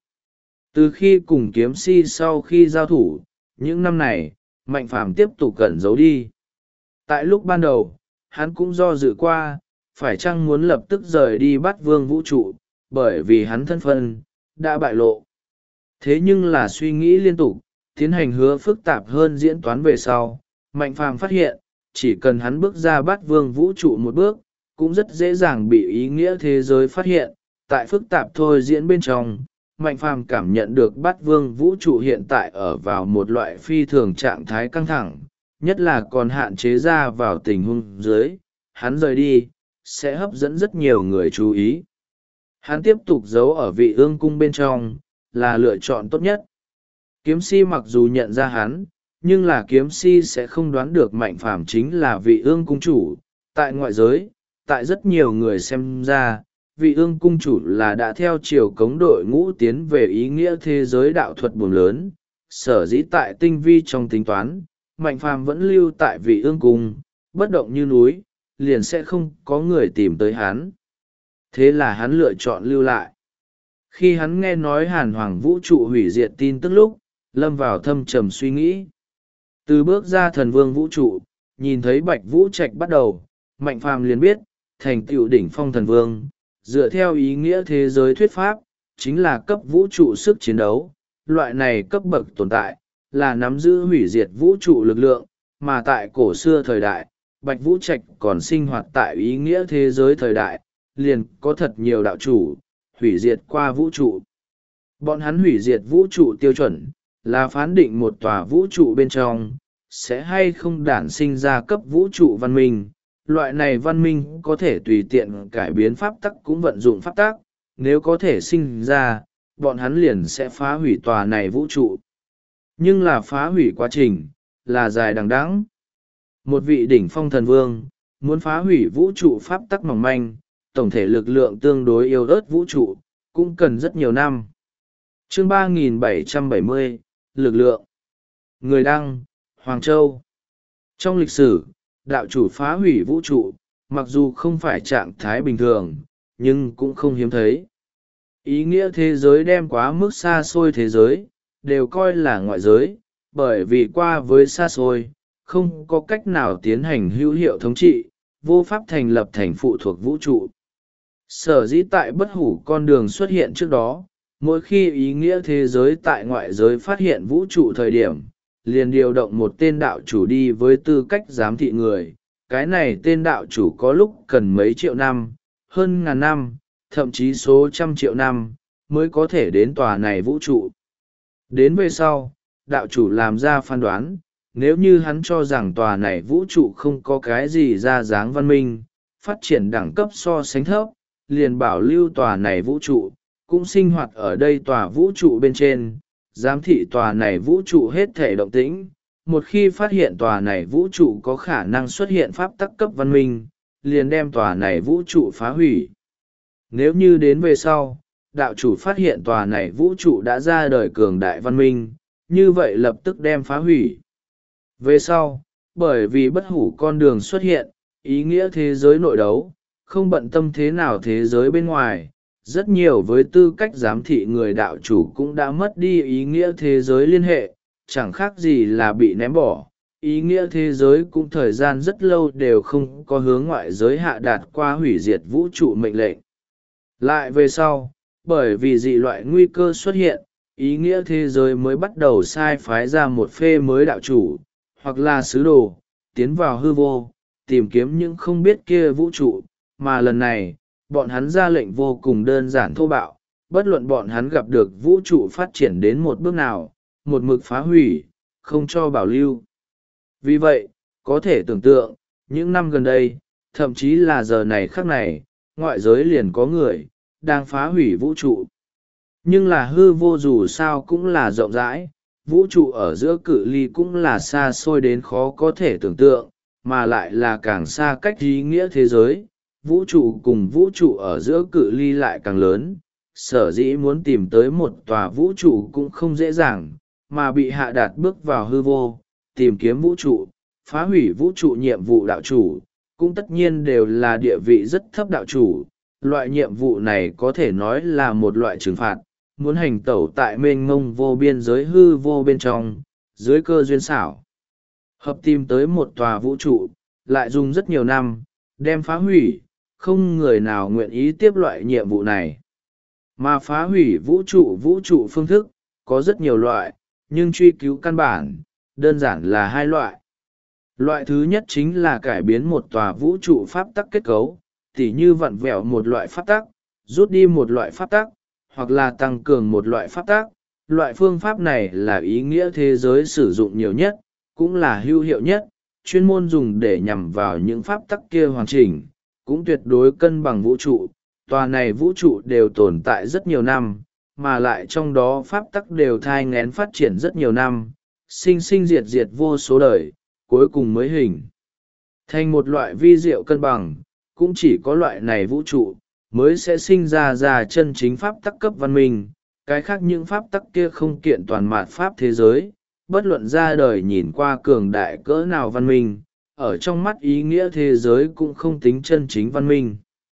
Từ khi cùng kiếm si sau khi giao thủ, những năm này, Mạnh phàm tiếp tục cẩn giấu đi. Tại lúc ban đầu, hắn cũng do dự qua, phải chăng muốn lập tức rời đi Bát vương vũ trụ, bởi vì hắn thân phận đã bại lộ. Thế nhưng là suy nghĩ liên tục, tiến hành hứa phức tạp hơn diễn toán về sau, Mạnh phàm phát hiện, chỉ cần hắn bước ra Bát vương vũ trụ một bước, cũng rất dễ dàng bị ý nghĩa thế giới phát hiện. Tại phức tạp thôi diễn bên trong, Mạnh phàm cảm nhận được Bát vương vũ trụ hiện tại ở vào một loại phi thường trạng thái căng thẳng, nhất là còn hạn chế ra vào tình huống dưới, hắn rời đi, sẽ hấp dẫn rất nhiều người chú ý. Hắn tiếp tục giấu ở Vị Ương cung bên trong, là lựa chọn tốt nhất. Kiếm si mặc dù nhận ra hắn, nhưng là kiếm si sẽ không đoán được Mạnh phàm chính là Vị Ương cung chủ. Tại ngoại giới, tại rất nhiều người xem ra, Vị Ương cung chủ là đã theo chiều cống đội ngũ tiến về ý nghĩa thế giới đạo thuật buồm lớn. Sở dĩ tại tinh vi trong tính toán, Mạnh phàm vẫn lưu tại Vị Ương cung, bất động như núi, liền sẽ không có người tìm tới hắn. Thế là hắn lựa chọn lưu lại. Khi hắn nghe nói Hàn Hoàng vũ trụ hủy diệt tin tức lúc, lâm vào thâm trầm suy nghĩ. Từ bước ra thần vương vũ trụ, nhìn thấy Bạch Vũ Trạch bắt đầu, Mạnh phàm liền biết, thành tựu đỉnh phong thần vương, dựa theo ý nghĩa thế giới thuyết pháp, chính là cấp vũ trụ sức chiến đấu. Loại này cấp bậc tồn tại, là nắm giữ hủy diệt vũ trụ lực lượng, mà tại cổ xưa thời đại, Bạch Vũ Trạch còn sinh hoạt tại ý nghĩa thế giới thời đại, liền có thật nhiều đạo chủ, hủy diệt qua vũ trụ. Bọn hắn hủy diệt vũ trụ tiêu chuẩn, là phán định một tòa vũ trụ bên trong, sẽ hay không đản sinh ra cấp vũ trụ văn minh. Loại này văn minh có thể tùy tiện cải biến pháp tắc cũng vận dụng pháp tắc, nếu có thể sinh ra, bọn hắn liền sẽ phá hủy tòa này vũ trụ. Nhưng là phá hủy quá trình, là dài đằng đẵng. Một vị đỉnh phong thần vương, muốn phá hủy vũ trụ pháp tắc mỏng manh, tổng thể lực lượng tương đối yếu ớt vũ trụ, cũng cần rất nhiều năm. Chương 3770, lực lượng. Người đăng, Hoàng Châu. Trong lịch sử, đạo chủ phá hủy vũ trụ, mặc dù không phải trạng thái bình thường, nhưng cũng không hiếm thấy. Ý nghĩa thế giới đem quá mức xa xôi thế giới, đều coi là ngoại giới, bởi vì qua với xa xôi, không có cách nào tiến hành hữu hiệu thống trị, vô pháp thành lập thành phụ thuộc vũ trụ. Sở dĩ tại bất hủ con đường xuất hiện trước đó, mỗi khi ý nghĩa thế giới tại ngoại giới phát hiện vũ trụ thời điểm, liền điều động một tên đạo chủ đi với tư cách giám thị người. Cái này tên đạo chủ có lúc cần mấy triệu năm, hơn ngàn năm, thậm chí số trăm triệu năm, mới có thể đến tòa này vũ trụ. Đến về sau, đạo chủ làm ra phán đoán, nếu như hắn cho rằng tòa này vũ trụ không có cái gì ra dáng văn minh, phát triển đẳng cấp so sánh thấp, liền bảo lưu tòa này vũ trụ, cũng sinh hoạt ở đây tòa vũ trụ bên trên, giám thị tòa này vũ trụ hết thể động tĩnh. Một khi phát hiện tòa này vũ trụ có khả năng xuất hiện pháp tắc cấp văn minh, liền đem tòa này vũ trụ phá hủy. Nếu như đến về sau, đạo chủ phát hiện tòa này vũ trụ đã ra đời cường đại văn minh, như vậy lập tức đem phá hủy. Về sau, bởi vì bất hủ con đường xuất hiện, ý nghĩa thế giới nội đấu, không bận tâm thế nào thế giới bên ngoài, rất nhiều với tư cách giám thị người đạo chủ cũng đã mất đi ý nghĩa thế giới liên hệ, chẳng khác gì là bị ném bỏ. Ý nghĩa thế giới cũng thời gian rất lâu đều không có hướng ngoại giới hạ đạt qua hủy diệt vũ trụ mệnh lệnh. Lại về sau, bởi vì dị loại nguy cơ xuất hiện, ý nghĩa thế giới mới bắt đầu sai phái ra một phê mới đạo chủ, hoặc là sứ đồ, tiến vào hư vô, tìm kiếm những không biết kia vũ trụ, mà lần này, bọn hắn ra lệnh vô cùng đơn giản thô bạo, bất luận bọn hắn gặp được vũ trụ phát triển đến một bước nào, một mực phá hủy, không cho bảo lưu. Vì vậy, có thể tưởng tượng, những năm gần đây, thậm chí là giờ này khắc này, ngoại giới liền có người, đang phá hủy vũ trụ. Nhưng là hư vô dù sao cũng là rộng rãi, vũ trụ ở giữa cự ly cũng là xa xôi đến khó có thể tưởng tượng, mà lại là càng xa cách ý nghĩa thế giới, vũ trụ cùng vũ trụ ở giữa cự ly lại càng lớn. Sở dĩ muốn tìm tới một tòa vũ trụ cũng không dễ dàng, mà bị Hạ Đạt bước vào hư vô, tìm kiếm vũ trụ, phá hủy vũ trụ nhiệm vụ đạo chủ, cũng tất nhiên đều là địa vị rất thấp đạo chủ. Loại nhiệm vụ này có thể nói là một loại trừng phạt, muốn hành tẩu tại mênh mông vô biên giới hư vô bên trong, dưới cơ duyên xảo hợp tìm tới một tòa vũ trụ, lại dùng rất nhiều năm, đem phá hủy, không người nào nguyện ý tiếp loại nhiệm vụ này. Mà phá hủy vũ trụ phương thức, có rất nhiều loại, nhưng truy cứu căn bản, đơn giản là hai loại. Loại thứ nhất chính là cải biến một tòa vũ trụ pháp tắc kết cấu, tỉ như vặn vẹo một loại pháp tắc, rút đi một loại pháp tắc, hoặc là tăng cường một loại pháp tắc. Loại phương pháp này là ý nghĩa thế giới sử dụng nhiều nhất, cũng là hữu hiệu nhất, chuyên môn dùng để nhằm vào những pháp tắc kia hoàn chỉnh, cũng tuyệt đối cân bằng vũ trụ. Tòa này vũ trụ đều tồn tại rất nhiều năm, mà lại trong đó pháp tắc đều thai nghén phát triển rất nhiều năm, sinh sinh diệt diệt vô số đời, cuối cùng mới hình thành một loại vi diệu cân bằng. Cũng chỉ có loại này vũ trụ mới sẽ sinh ra chân chính pháp tắc cấp văn minh. Cái khác những pháp tắc kia không kiện toàn mạt pháp thế giới, bất luận ra đời nhìn qua cường đại cỡ nào văn minh, ở trong mắt ý nghĩa thế giới cũng không tính chân chính văn minh.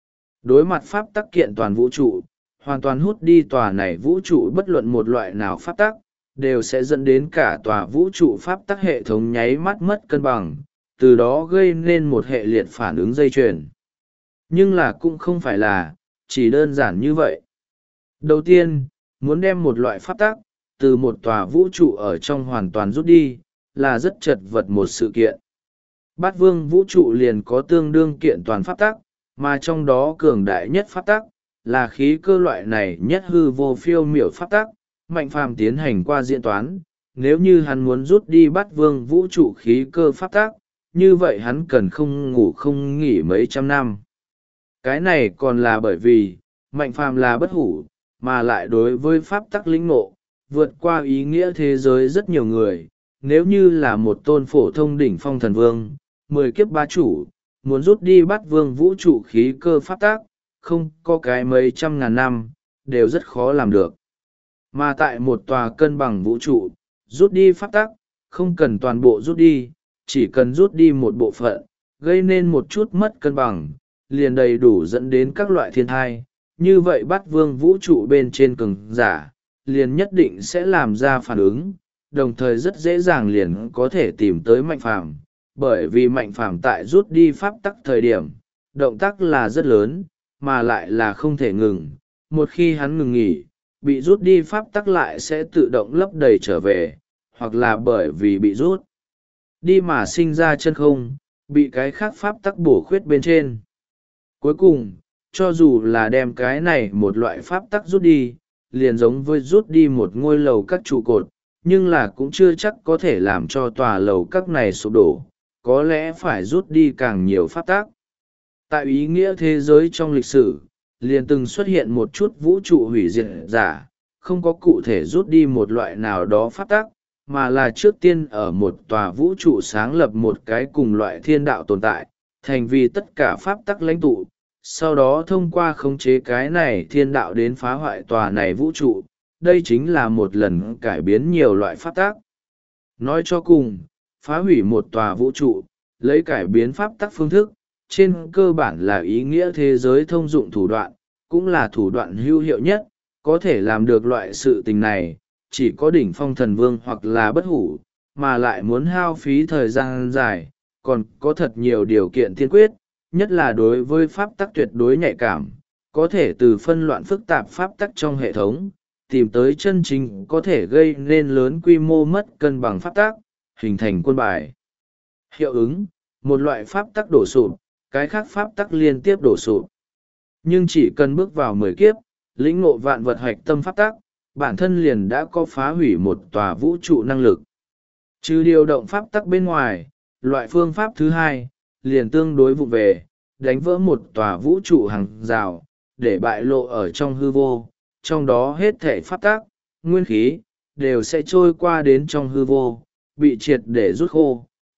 Đối mặt pháp tắc kiện toàn vũ trụ, hoàn toàn hút đi tòa này vũ trụ bất luận một loại nào pháp tắc, đều sẽ dẫn đến cả tòa vũ trụ pháp tắc hệ thống nháy mắt mất cân bằng, từ đó gây nên một hệ liệt phản ứng dây chuyền. Nhưng là cũng không phải là chỉ đơn giản như vậy. Đầu tiên, muốn đem một loại pháp tắc từ một tòa vũ trụ ở trong hoàn toàn rút đi, là rất chật vật một sự kiện. Bát vương vũ trụ liền có tương đương kiện toàn pháp tắc, mà trong đó cường đại nhất pháp tắc là khí cơ loại này nhất hư vô phiêu miểu pháp tắc. Mạnh phàm tiến hành qua diễn toán, nếu như hắn muốn rút đi bát vương vũ trụ khí cơ pháp tắc, như vậy hắn cần không ngủ không nghỉ mấy trăm năm. Cái này còn là bởi vì mạnh phàm là bất hủ, mà lại đối với pháp tắc lĩnh ngộ vượt qua ý nghĩa thế giới rất nhiều người. Nếu như là một tôn phổ thông đỉnh phong thần vương, 10 kiếp bá chủ, muốn rút đi bát vương vũ trụ khí cơ pháp tắc, không có cái mấy trăm ngàn năm, đều rất khó làm được. Mà tại một tòa cân bằng vũ trụ, rút đi pháp tắc, không cần toàn bộ rút đi, chỉ cần rút đi một bộ phận, gây nên một chút mất cân bằng, liền đầy đủ dẫn đến các loại thiên thai. Như vậy bát vương vũ trụ bên trên cường giả, liền nhất định sẽ làm ra phản ứng, đồng thời rất dễ dàng liền có thể tìm tới mạnh phàm. Bởi vì mạnh phàm tại rút đi pháp tắc thời điểm, động tác là rất lớn, mà lại là không thể ngừng. Một khi hắn ngừng nghỉ, bị rút đi pháp tắc lại sẽ tự động lấp đầy trở về, hoặc là bởi vì bị rút đi mà sinh ra chân không, bị cái khác pháp tắc bổ khuyết bên trên. Cuối cùng, cho dù là đem cái này một loại pháp tắc rút đi, liền giống với rút đi một ngôi lầu các trụ cột, nhưng là cũng chưa chắc có thể làm cho tòa lầu các này sụp đổ, có lẽ phải rút đi càng nhiều pháp tắc. Tại ý nghĩa thế giới trong lịch sử, liền từng xuất hiện một chút vũ trụ hủy diệt giả, không có cụ thể rút đi một loại nào đó pháp tắc, mà là trước tiên ở một tòa vũ trụ sáng lập một cái cùng loại thiên đạo tồn tại, thành vì tất cả pháp tắc lãnh tụ, sau đó thông qua khống chế cái này thiên đạo đến phá hoại tòa này vũ trụ. Đây chính là một lần cải biến nhiều loại pháp tắc. Nói cho cùng, phá hủy một tòa vũ trụ, lấy cải biến pháp tắc phương thức, trên cơ bản là ý nghĩa thế giới thông dụng thủ đoạn, cũng là thủ đoạn hữu hiệu nhất. Có thể làm được loại sự tình này, chỉ có đỉnh phong thần vương hoặc là bất hủ, mà lại muốn hao phí thời gian dài, còn có thật nhiều điều kiện tiên quyết, nhất là đối với pháp tắc tuyệt đối nhạy cảm, có thể từ phân loạn phức tạp pháp tắc trong hệ thống, tìm tới chân chính có thể gây nên lớn quy mô mất cân bằng pháp tắc, hình thành quân bài. Hiệu ứng, một loại pháp tắc đổ sụp, cái khác pháp tắc liên tiếp đổ sụp. Nhưng chỉ cần bước vào 10 kiếp, lĩnh ngộ vạn vật hoạch tâm pháp tắc, bản thân liền đã có phá hủy một tòa vũ trụ năng lực. Trừ điều động pháp tắc bên ngoài, loại phương pháp thứ hai, liền tương đối vụ về, đánh vỡ một tòa vũ trụ hàng rào, để bại lộ ở trong hư vô, trong đó hết thể pháp tắc, nguyên khí, đều sẽ trôi qua đến trong hư vô, bị triệt để rút khô,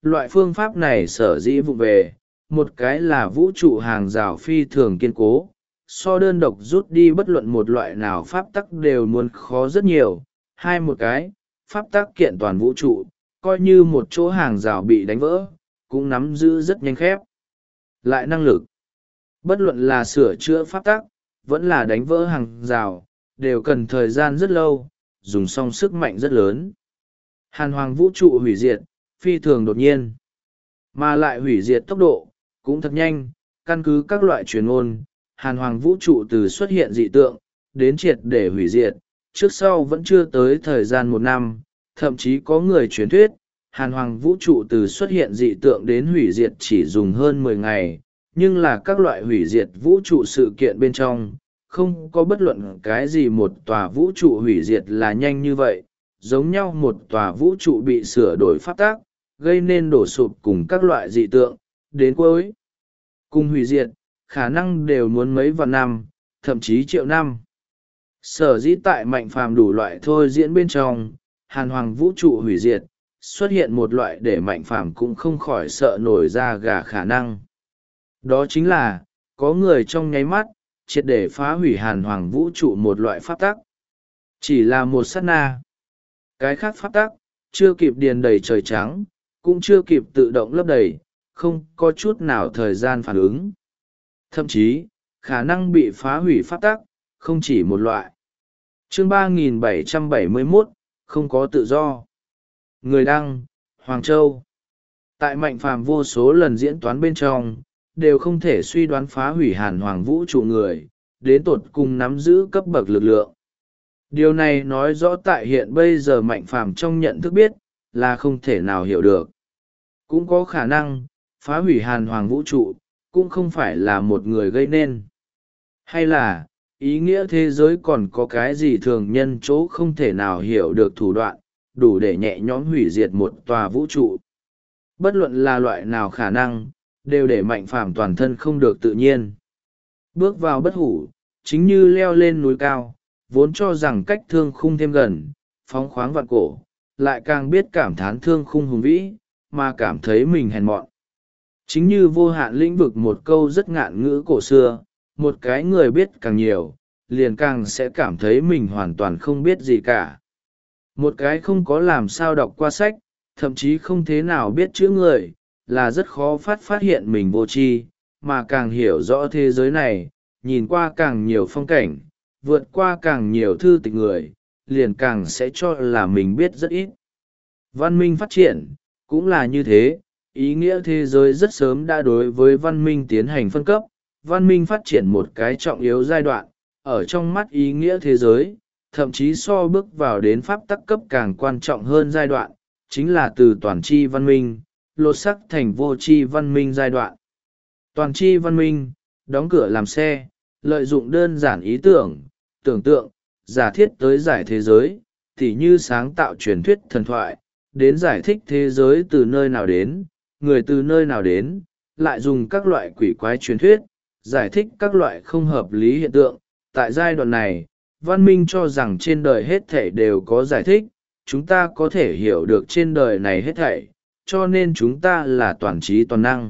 loại phương pháp này sở dĩ vụng về, một cái là vũ trụ hàng rào phi thường kiên cố, so đơn độc rút đi bất luận một loại nào pháp tắc đều muốn khó rất nhiều. Hai, một cái pháp tắc kiện toàn vũ trụ, coi như một chỗ hàng rào bị đánh vỡ cũng nắm giữ rất nhanh khép lại năng lực. Bất luận là sửa chữa pháp tắc vẫn là đánh vỡ hàng rào đều cần thời gian rất lâu, dùng xong sức mạnh rất lớn. Hàn hoàng vũ trụ hủy diệt phi thường đột nhiên, mà lại hủy diệt tốc độ cũng thật nhanh. Căn cứ các loại truyền ngôn, hàn hoàng vũ trụ từ xuất hiện dị tượng đến triệt để hủy diệt trước sau vẫn chưa tới thời gian 1 năm. Thậm chí có người truyền thuyết hàn hoàng vũ trụ từ xuất hiện dị tượng đến hủy diệt chỉ dùng hơn 10 ngày. Nhưng là các loại hủy diệt vũ trụ sự kiện bên trong, không có bất luận cái gì một tòa vũ trụ hủy diệt là nhanh như vậy. Giống nhau một tòa vũ trụ bị sửa đổi pháp tắc, gây nên đổ sụp cùng các loại dị tượng, đến cuối cùng hủy diệt, khả năng đều muốn mấy vạn năm, thậm chí triệu năm. Sở dĩ tại mạnh phàm đủ loại thôi diễn bên trong, hàn hoàng vũ trụ hủy diệt, xuất hiện một loại để mạnh phàm cũng không khỏi sợ nổi da gà khả năng. Đó chính là, có người trong nháy mắt, triệt để phá hủy hàn hoàng vũ trụ một loại pháp tắc. Chỉ là một sát na. Cái khác pháp tắc, chưa kịp điền đầy trời trắng, cũng chưa kịp tự động lấp đầy, không có chút nào thời gian phản ứng. Thậm chí, khả năng bị phá hủy pháp tắc, không chỉ một loại. Chương 3771, không có tự do. Người đăng, Hoàng Châu. Tại mạnh phàm vô số lần diễn toán bên trong, đều không thể suy đoán phá hủy hàn hoàng vũ trụ người, đến tột cùng nắm giữ cấp bậc lực lượng. Điều này nói rõ tại hiện bây giờ mạnh phàm trong nhận thức biết, là không thể nào hiểu được. Cũng có khả năng, phá hủy hàn hoàng vũ trụ, cũng không phải là một người gây nên. Hay là, ý nghĩa thế giới còn có cái gì thường nhân chỗ không thể nào hiểu được thủ đoạn, đủ để nhẹ nhõm hủy diệt một tòa vũ trụ. Bất luận là loại nào khả năng, đều để mạnh phàm toàn thân không được tự nhiên. Bước vào bất hủ, chính như leo lên núi cao, vốn cho rằng cách thương khung thêm gần, phóng khoáng vạn cổ, lại càng biết cảm thán thương khung hùng vĩ, mà cảm thấy mình hèn mọn. Chính như vô hạn lĩnh vực một câu rất ngạn ngữ cổ xưa, một cái người biết càng nhiều, liền càng sẽ cảm thấy mình hoàn toàn không biết gì cả. Một cái không có làm sao đọc qua sách, thậm chí không thế nào biết chữ người, là rất khó phát hiện mình vô tri, mà càng hiểu rõ thế giới này, nhìn qua càng nhiều phong cảnh, vượt qua càng nhiều thư tịch người, liền càng sẽ cho là mình biết rất ít. Văn minh phát triển, cũng là như thế, ý nghĩa thế giới rất sớm đã đối với văn minh tiến hành phân cấp, văn minh phát triển một cái trọng yếu giai đoạn, ở trong mắt ý nghĩa thế giới, thậm chí so bước vào đến pháp tắc cấp càng quan trọng hơn giai đoạn, chính là từ toàn tri văn minh, lột sắc thành vô tri văn minh giai đoạn. Toàn tri văn minh, đóng cửa làm xe, lợi dụng đơn giản ý tưởng, tưởng tượng, giả thiết tới giải thế giới, thì như sáng tạo truyền thuyết thần thoại, đến giải thích thế giới từ nơi nào đến, người từ nơi nào đến, lại dùng các loại quỷ quái truyền thuyết, giải thích các loại không hợp lý hiện tượng. Tại giai đoạn này, văn minh cho rằng trên đời hết thảy đều có giải thích, chúng ta có thể hiểu được trên đời này hết thảy, cho nên chúng ta là toàn trí toàn năng.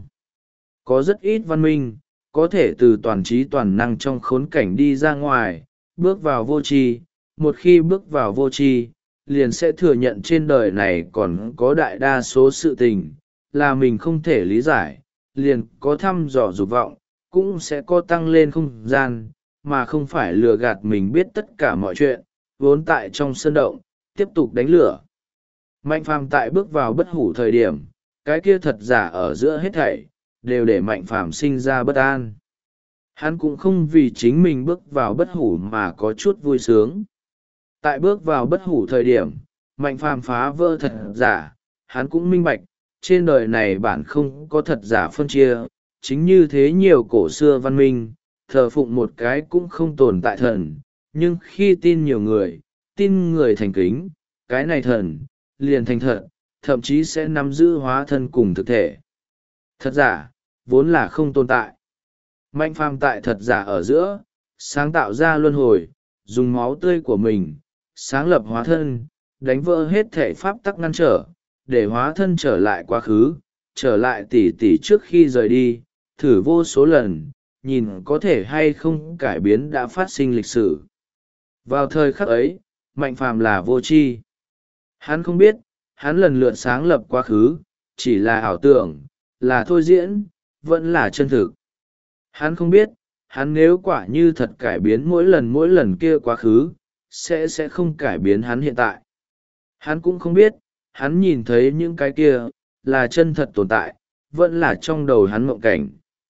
Có rất ít văn minh, có thể từ toàn trí toàn năng trong khốn cảnh đi ra ngoài, bước vào vô tri. Một khi bước vào vô tri, liền sẽ thừa nhận trên đời này còn có đại đa số sự tình, là mình không thể lý giải, liền có thăm dò dục vọng, cũng sẽ có tăng lên không gian, mà không phải lừa gạt mình biết tất cả mọi chuyện, vốn tại trong sơn động, tiếp tục đánh lửa. Mạnh phàm tại bước vào bất hủ thời điểm, cái kia thật giả ở giữa hết thảy, đều để mạnh phàm sinh ra bất an. Hắn cũng không vì chính mình bước vào bất hủ mà có chút vui sướng. Tại bước vào bất hủ thời điểm, mạnh phàm phá vỡ thật giả, hắn cũng minh bạch, trên đời này bản không có thật giả phân chia, chính như thế nhiều cổ xưa văn minh, thờ phụng một cái cũng không tồn tại thần, nhưng khi tin nhiều người, tin người thành kính, cái này thần, liền thành thật, thậm chí sẽ nắm giữ hóa thân cùng thực thể. Thật giả, vốn là không tồn tại. Mạnh phàm tại thật giả ở giữa, sáng tạo ra luân hồi, dùng máu tươi của mình, sáng lập hóa thân, đánh vỡ hết thể pháp tắc ngăn trở, để hóa thân trở lại quá khứ, trở lại tỉ tỉ trước khi rời đi, thử vô số lần, nhìn có thể hay không cải biến đã phát sinh lịch sử. Vào thời khắc ấy, Mạnh Phàm là vô tri. Hắn không biết, hắn lần lượt sáng lập quá khứ, chỉ là ảo tưởng, là thôi diễn, vẫn là chân thực. Hắn không biết, hắn nếu quả như thật cải biến mỗi lần kia quá khứ, sẽ không cải biến hắn hiện tại. Hắn cũng không biết, hắn nhìn thấy những cái kia, là chân thật tồn tại, vẫn là trong đầu hắn mộng cảnh.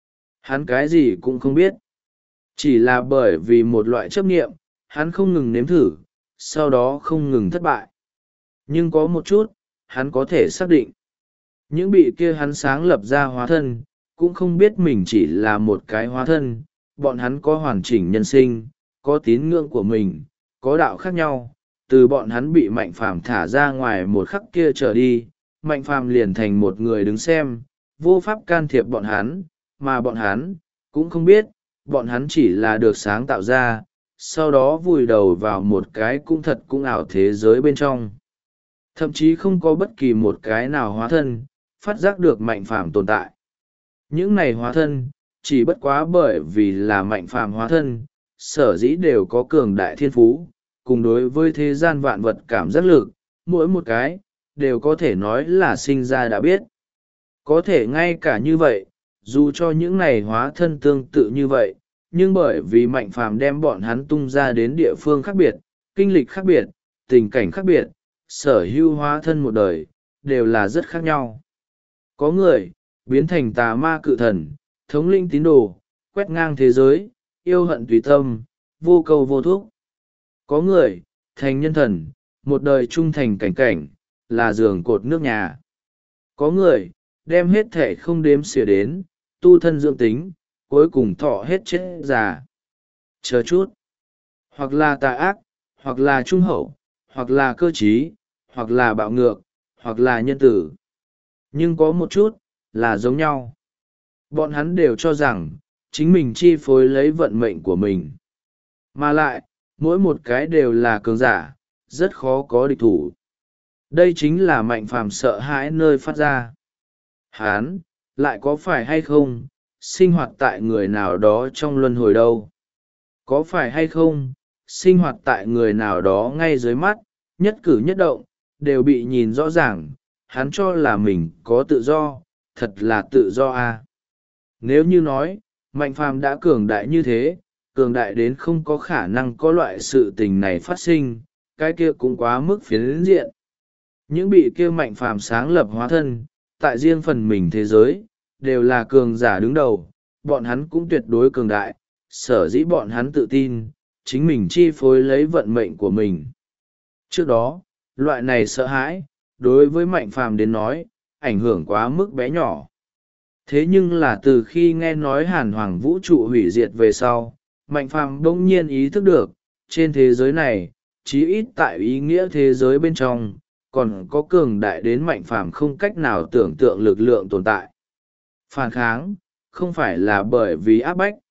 Hắn cái gì cũng không biết. Chỉ là bởi vì một loại chấp niệm, hắn không ngừng nếm thử, sau đó không ngừng thất bại. Nhưng có một chút, hắn có thể xác định. Những bị kia hắn sáng lập ra hóa thân, cũng không biết mình chỉ là một cái hóa thân, bọn hắn có hoàn chỉnh nhân sinh, có tín ngưỡng của mình, có đạo khác nhau. Từ bọn hắn bị Mạnh Phàm thả ra ngoài một khắc kia trở đi, Mạnh Phàm liền thành một người đứng xem, vô pháp can thiệp bọn hắn, mà bọn hắn cũng không biết, bọn hắn chỉ là được sáng tạo ra, sau đó vùi đầu vào một cái cũng thật cũng ảo thế giới bên trong. Thậm chí không có bất kỳ một cái nào hóa thân phát giác được Mạnh Phàm tồn tại. Những này hóa thân chỉ bất quá bởi vì là Mạnh Phàm hóa thân, sở dĩ đều có cường đại thiên phú, cùng đối với thế gian vạn vật cảm giác lực, mỗi một cái đều có thể nói là sinh ra đã biết. Có thể ngay cả như vậy, dù cho những này hóa thân tương tự như vậy, nhưng bởi vì Mạnh Phàm đem bọn hắn tung ra đến địa phương khác biệt, kinh lịch khác biệt, tình cảnh khác biệt, sở hữu hóa thân một đời, đều là rất khác nhau. Có người, biến thành tà ma cự thần, thống linh tín đồ, quét ngang thế giới, yêu hận tùy tâm, vô cầu vô thúc. Có người, thành nhân thần, một đời trung thành cảnh cảnh, là giường cột nước nhà. Có người, đem hết thể không đếm xỉa đến, tu thân dưỡng tính, cuối cùng thọ hết chết già. Chờ chút. Hoặc là tà ác, hoặc là trung hậu, hoặc là cơ trí, hoặc là bạo ngược, hoặc là nhân tử. Nhưng có một chút, là giống nhau. Bọn hắn đều cho rằng, chính mình chi phối lấy vận mệnh của mình. Mà lại, mỗi một cái đều là cường giả, rất khó có địch thủ. Đây chính là Mạnh Phàm sợ hãi nơi phát ra. Hán, lại có phải hay không, sinh hoạt tại người nào đó trong luân hồi đâu? Có phải hay không, sinh hoạt tại người nào đó ngay dưới mắt, nhất cử nhất động, đều bị nhìn rõ ràng, hắn cho là mình có tự do, thật là tự do à. Nếu như nói, Mạnh Phàm đã cường đại như thế, cường đại đến không có khả năng có loại sự tình này phát sinh, cái kia cũng quá mức phiến diện. Những bị kia Mạnh Phàm sáng lập hóa thân, tại riêng phần mình thế giới, đều là cường giả đứng đầu, bọn hắn cũng tuyệt đối cường đại, sở dĩ bọn hắn tự tin, chính mình chi phối lấy vận mệnh của mình. Trước đó, loại này sợ hãi, đối với Mạnh Phàm đến nói, ảnh hưởng quá mức bé nhỏ. Thế nhưng là từ khi nghe nói Hàn Hoàng vũ trụ hủy diệt về sau, Mạnh Phàm bỗng nhiên ý thức được, trên thế giới này, chí ít tại ý nghĩa thế giới bên trong, còn có cường đại đến Mạnh Phàm không cách nào tưởng tượng lực lượng tồn tại. Phản kháng, không phải là bởi vì áp bách.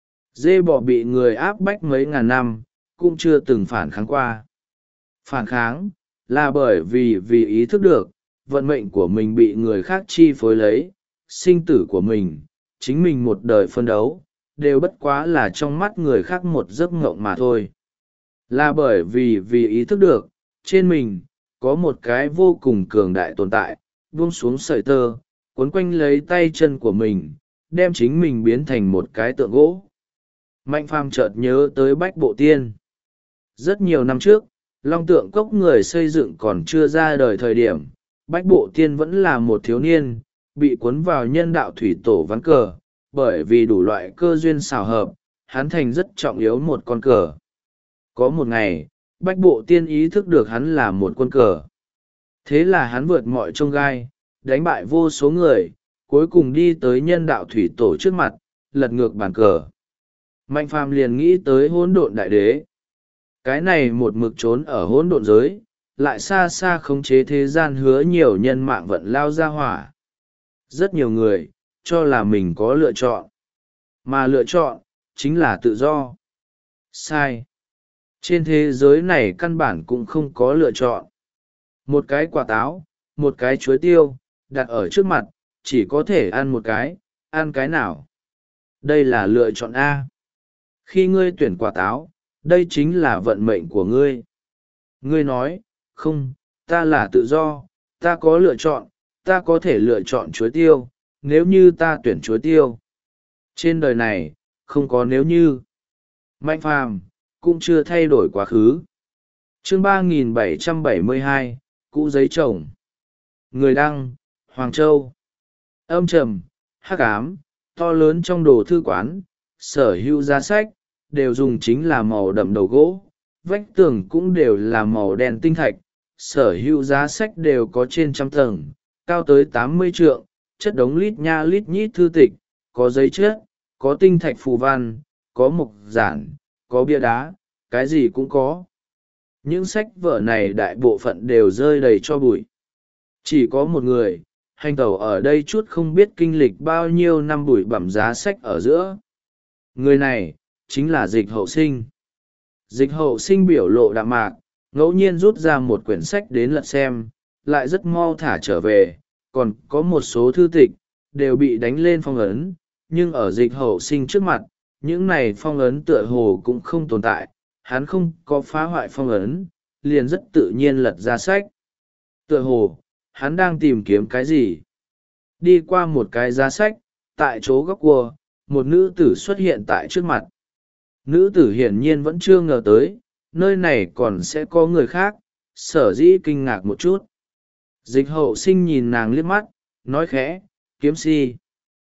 Dê bò bị người áp bách mấy ngàn năm, cũng chưa từng phản kháng qua. Phản kháng, là bởi vì ý thức được, vận mệnh của mình bị người khác chi phối lấy, sinh tử của mình, chính mình một đời phân đấu, đều bất quá là trong mắt người khác một giấc mộng mà thôi. Là bởi vì ý thức được, trên mình, có một cái vô cùng cường đại tồn tại, buông xuống sợi tơ, cuốn quanh lấy tay chân của mình, đem chính mình biến thành một cái tượng gỗ. Mạnh Phàm chợt nhớ tới Bách Bộ Tiên. Rất nhiều năm trước, Long Tượng Cốc người xây dựng còn chưa ra đời thời điểm, Bách Bộ Tiên vẫn là một thiếu niên, bị cuốn vào nhân đạo thủy tổ ván cờ, bởi vì đủ loại cơ duyên xảo hợp, hắn thành rất trọng yếu một con cờ. Có một ngày, Bách Bộ Tiên ý thức được hắn là một quân cờ. Thế là hắn vượt mọi chông gai, đánh bại vô số người, cuối cùng đi tới nhân đạo thủy tổ trước mặt, lật ngược bàn cờ. Mạnh Phàm liền nghĩ tới hỗn độn đại đế. Cái này một mực trốn ở hỗn độn giới, lại xa xa khống chế thế gian hứa nhiều nhân mạng vận lao ra hỏa. Rất nhiều người, cho là mình có lựa chọn. Mà lựa chọn, chính là tự do. Sai. Trên thế giới này căn bản cũng không có lựa chọn. Một cái quả táo, một cái chuối tiêu, đặt ở trước mặt, chỉ có thể ăn một cái, ăn cái nào? Đây là lựa chọn A. Khi ngươi tuyển quả táo, đây chính là vận mệnh của ngươi. Ngươi nói, không, ta là tự do, ta có lựa chọn, ta có thể lựa chọn chuối tiêu, nếu như ta tuyển chuối tiêu. Trên đời này, không có nếu như. Mạnh phàm, cũng chưa thay đổi quá khứ. Chương 3772, cũ giấy chồng. Người đăng, Hoàng Châu. Âm trầm, hắc ám, to lớn trong đồ thư quán, sở hữu giá sách, đều dùng chính là màu đậm đầu gỗ, vách tường cũng đều là màu đen tinh thạch, sở hữu giá sách đều có trên trăm tầng, cao tới 80 trượng, chất đống lít nha lít nhít thư tịch, có giấy chất, có tinh thạch phù văn, có mộc giản, có bia đá, cái gì cũng có. Những sách vở này đại bộ phận đều rơi đầy cho bụi. Chỉ có một người, hành tẩu ở đây chút không biết kinh lịch bao nhiêu năm bụi bặm giá sách ở giữa. Người này, chính là Dịch Hậu Sinh. Dịch Hậu Sinh biểu lộ đạm mạc, ngẫu nhiên rút ra một quyển sách đến lật xem, lại rất mau thả trở về, còn có một số thư tịch, đều bị đánh lên phong ấn, nhưng ở Dịch Hậu Sinh trước mặt, những này phong ấn tựa hồ cũng không tồn tại, hắn không có phá hoại phong ấn, liền rất tự nhiên lật ra sách. Tựa hồ, hắn đang tìm kiếm cái gì? Đi qua một cái giá sách, tại chỗ góc cua, một nữ tử xuất hiện tại trước mặt. Nữ tử hiển nhiên vẫn chưa ngờ tới, nơi này còn sẽ có người khác, sở dĩ kinh ngạc một chút. Dịch Hậu Sinh nhìn nàng liếc mắt, nói khẽ, Kiếm Si.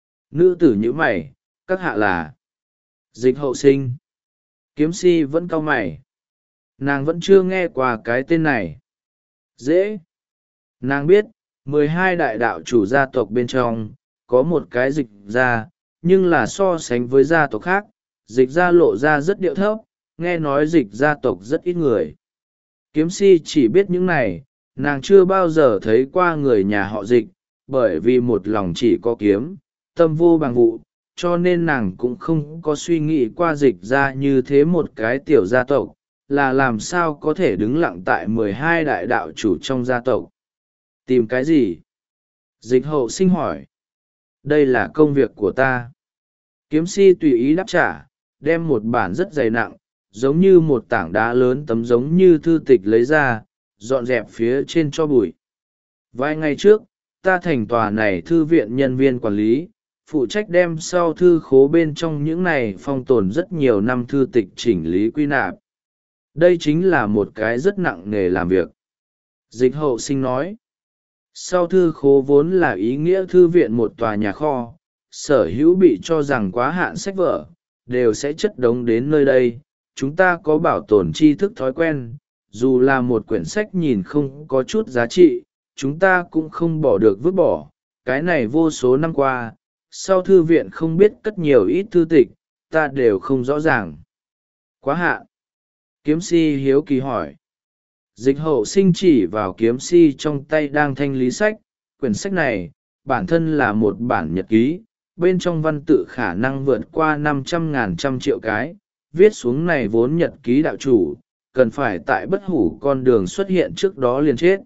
Nữ tử nhíu mày, các hạ là Dịch Hậu Sinh. Kiếm Si vẫn cau mày. Nàng vẫn chưa nghe qua cái tên này. Dễ. Nàng biết, 12 đại đạo chủ gia tộc bên trong, có một cái dịch gia, nhưng là so sánh với gia tộc khác, dịch gia lộ ra rất điệu thấp, nghe nói dịch gia tộc rất ít người. Kiếm Si chỉ biết những này, nàng chưa bao giờ thấy qua người nhà họ dịch, bởi vì một lòng chỉ có kiếm, tâm vô bằng vụ, cho nên nàng cũng không có suy nghĩ qua dịch gia như thế một cái tiểu gia tộc, là làm sao có thể đứng lặng tại 12 đại đạo chủ trong gia tộc. Tìm cái gì? Dịch Hậu Sinh hỏi. Đây là công việc của ta. Kiếm Si tùy ý đáp trả, đem một bản rất dày nặng, giống như một tảng đá lớn tấm giống như thư tịch lấy ra, dọn dẹp phía trên cho bụi. Vài ngày trước, ta thành tòa này thư viện nhân viên quản lý, phụ trách đem sau thư khố bên trong những này phong tồn rất nhiều năm thư tịch chỉnh lý quy nạp. Đây chính là một cái rất nặng nề làm việc. Dịch Hậu Sinh nói. Sau thư khố vốn là ý nghĩa thư viện một tòa nhà kho, sở hữu bị cho rằng quá hạn sách vở, đều sẽ chất đống đến nơi đây. Chúng ta có bảo tồn tri thức thói quen, dù là một quyển sách nhìn không có chút giá trị, chúng ta cũng không bỏ được vứt bỏ. Cái này vô số năm qua, sau thư viện không biết cất nhiều ít thư tịch, ta đều không rõ ràng. Quá hạn. Kiếm Si hiếu kỳ hỏi. Dịch Hậu Sinh chỉ vào Kiếm Si trong tay đang thanh lý sách, quyển sách này, bản thân là một bản nhật ký, bên trong văn tự khả năng vượt qua 500.000 trăm triệu cái, viết xuống này vốn nhật ký đạo chủ, cần phải tại bất hủ con đường xuất hiện trước đó liền chết.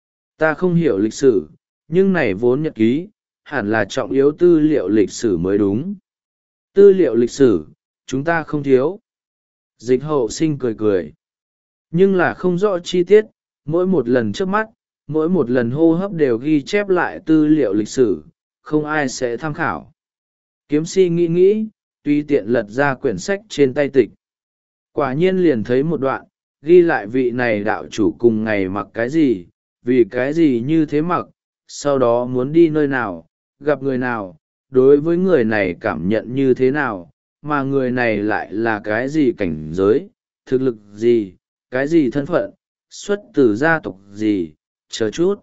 Ta không hiểu lịch sử, nhưng này vốn nhật ký, hẳn là trọng yếu tư liệu lịch sử mới đúng. Tư liệu lịch sử, chúng ta không thiếu. Dịch Hậu Sinh cười cười. Nhưng là không rõ chi tiết, mỗi một lần trước mắt, mỗi một lần hô hấp đều ghi chép lại tư liệu lịch sử, không ai sẽ tham khảo. Kiếm Si nghĩ nghĩ, tùy tiện lật ra quyển sách trên tay tịch. Quả nhiên liền thấy một đoạn, ghi lại vị này đạo chủ cùng ngày mặc cái gì, vì cái gì như thế mặc, sau đó muốn đi nơi nào, gặp người nào, đối với người này cảm nhận như thế nào, mà người này lại là cái gì cảnh giới, thực lực gì, cái gì thân phận, xuất từ gia tộc gì, chờ chút.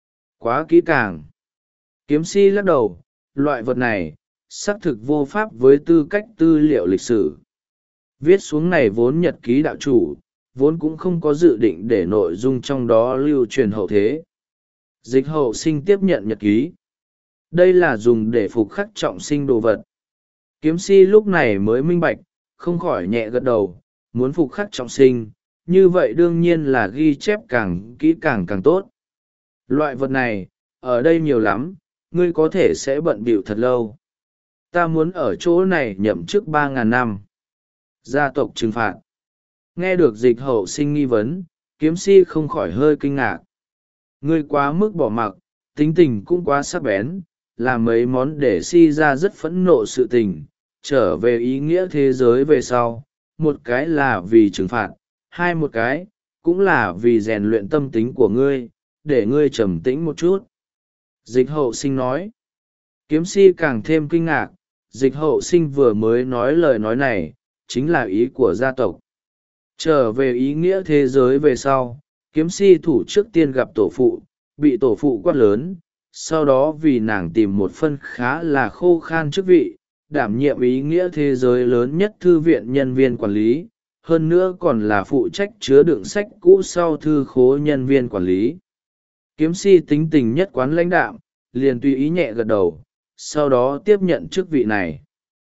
Quá kỹ càng. Kiếm Si lắc đầu, loại vật này, xác thực vô pháp với tư cách tư liệu lịch sử. Viết xuống này vốn nhật ký đạo chủ, vốn cũng không có dự định để nội dung trong đó lưu truyền hậu thế. Dịch Hậu Sinh tiếp nhận nhật ký. Đây là dùng để phục khắc trọng sinh đồ vật. Kiếm Si lúc này mới minh bạch, không khỏi nhẹ gật đầu, muốn phục khắc trọng sinh, như vậy đương nhiên là ghi chép càng kỹ càng càng tốt. Loại vật này, ở đây nhiều lắm, ngươi có thể sẽ bận bịu thật lâu. Ta muốn ở chỗ này nhậm chức 3.000 năm. Gia tộc trừng phạt. Nghe được Dịch Hậu Sinh nghi vấn, Kiếm Si không khỏi hơi kinh ngạc. Ngươi quá mức bỏ mặc, tính tình cũng quá sắc bén, làm mấy món để Si ra rất phẫn nộ sự tình, trở về ý nghĩa thế giới về sau. Một cái là vì trừng phạt, hai một cái, cũng là vì rèn luyện tâm tính của ngươi, để ngươi trầm tĩnh một chút. Dịch Hậu Sinh nói. Kiếm Si càng thêm kinh ngạc, Dịch Hậu Sinh vừa mới nói lời nói này, chính là ý của gia tộc. Trở về ý nghĩa thế giới về sau, Kiếm Si thủ trước tiên gặp tổ phụ, bị tổ phụ quát lớn, sau đó vì nàng tìm một phân khá là khô khan chức vị, đảm nhiệm ý nghĩa thế giới lớn nhất thư viện nhân viên quản lý, hơn nữa còn là phụ trách chứa đựng sách cũ sau thư khố nhân viên quản lý. Kiếm Si tính tình nhất quán lãnh đạm, liền tùy ý nhẹ gật đầu, sau đó tiếp nhận chức vị này.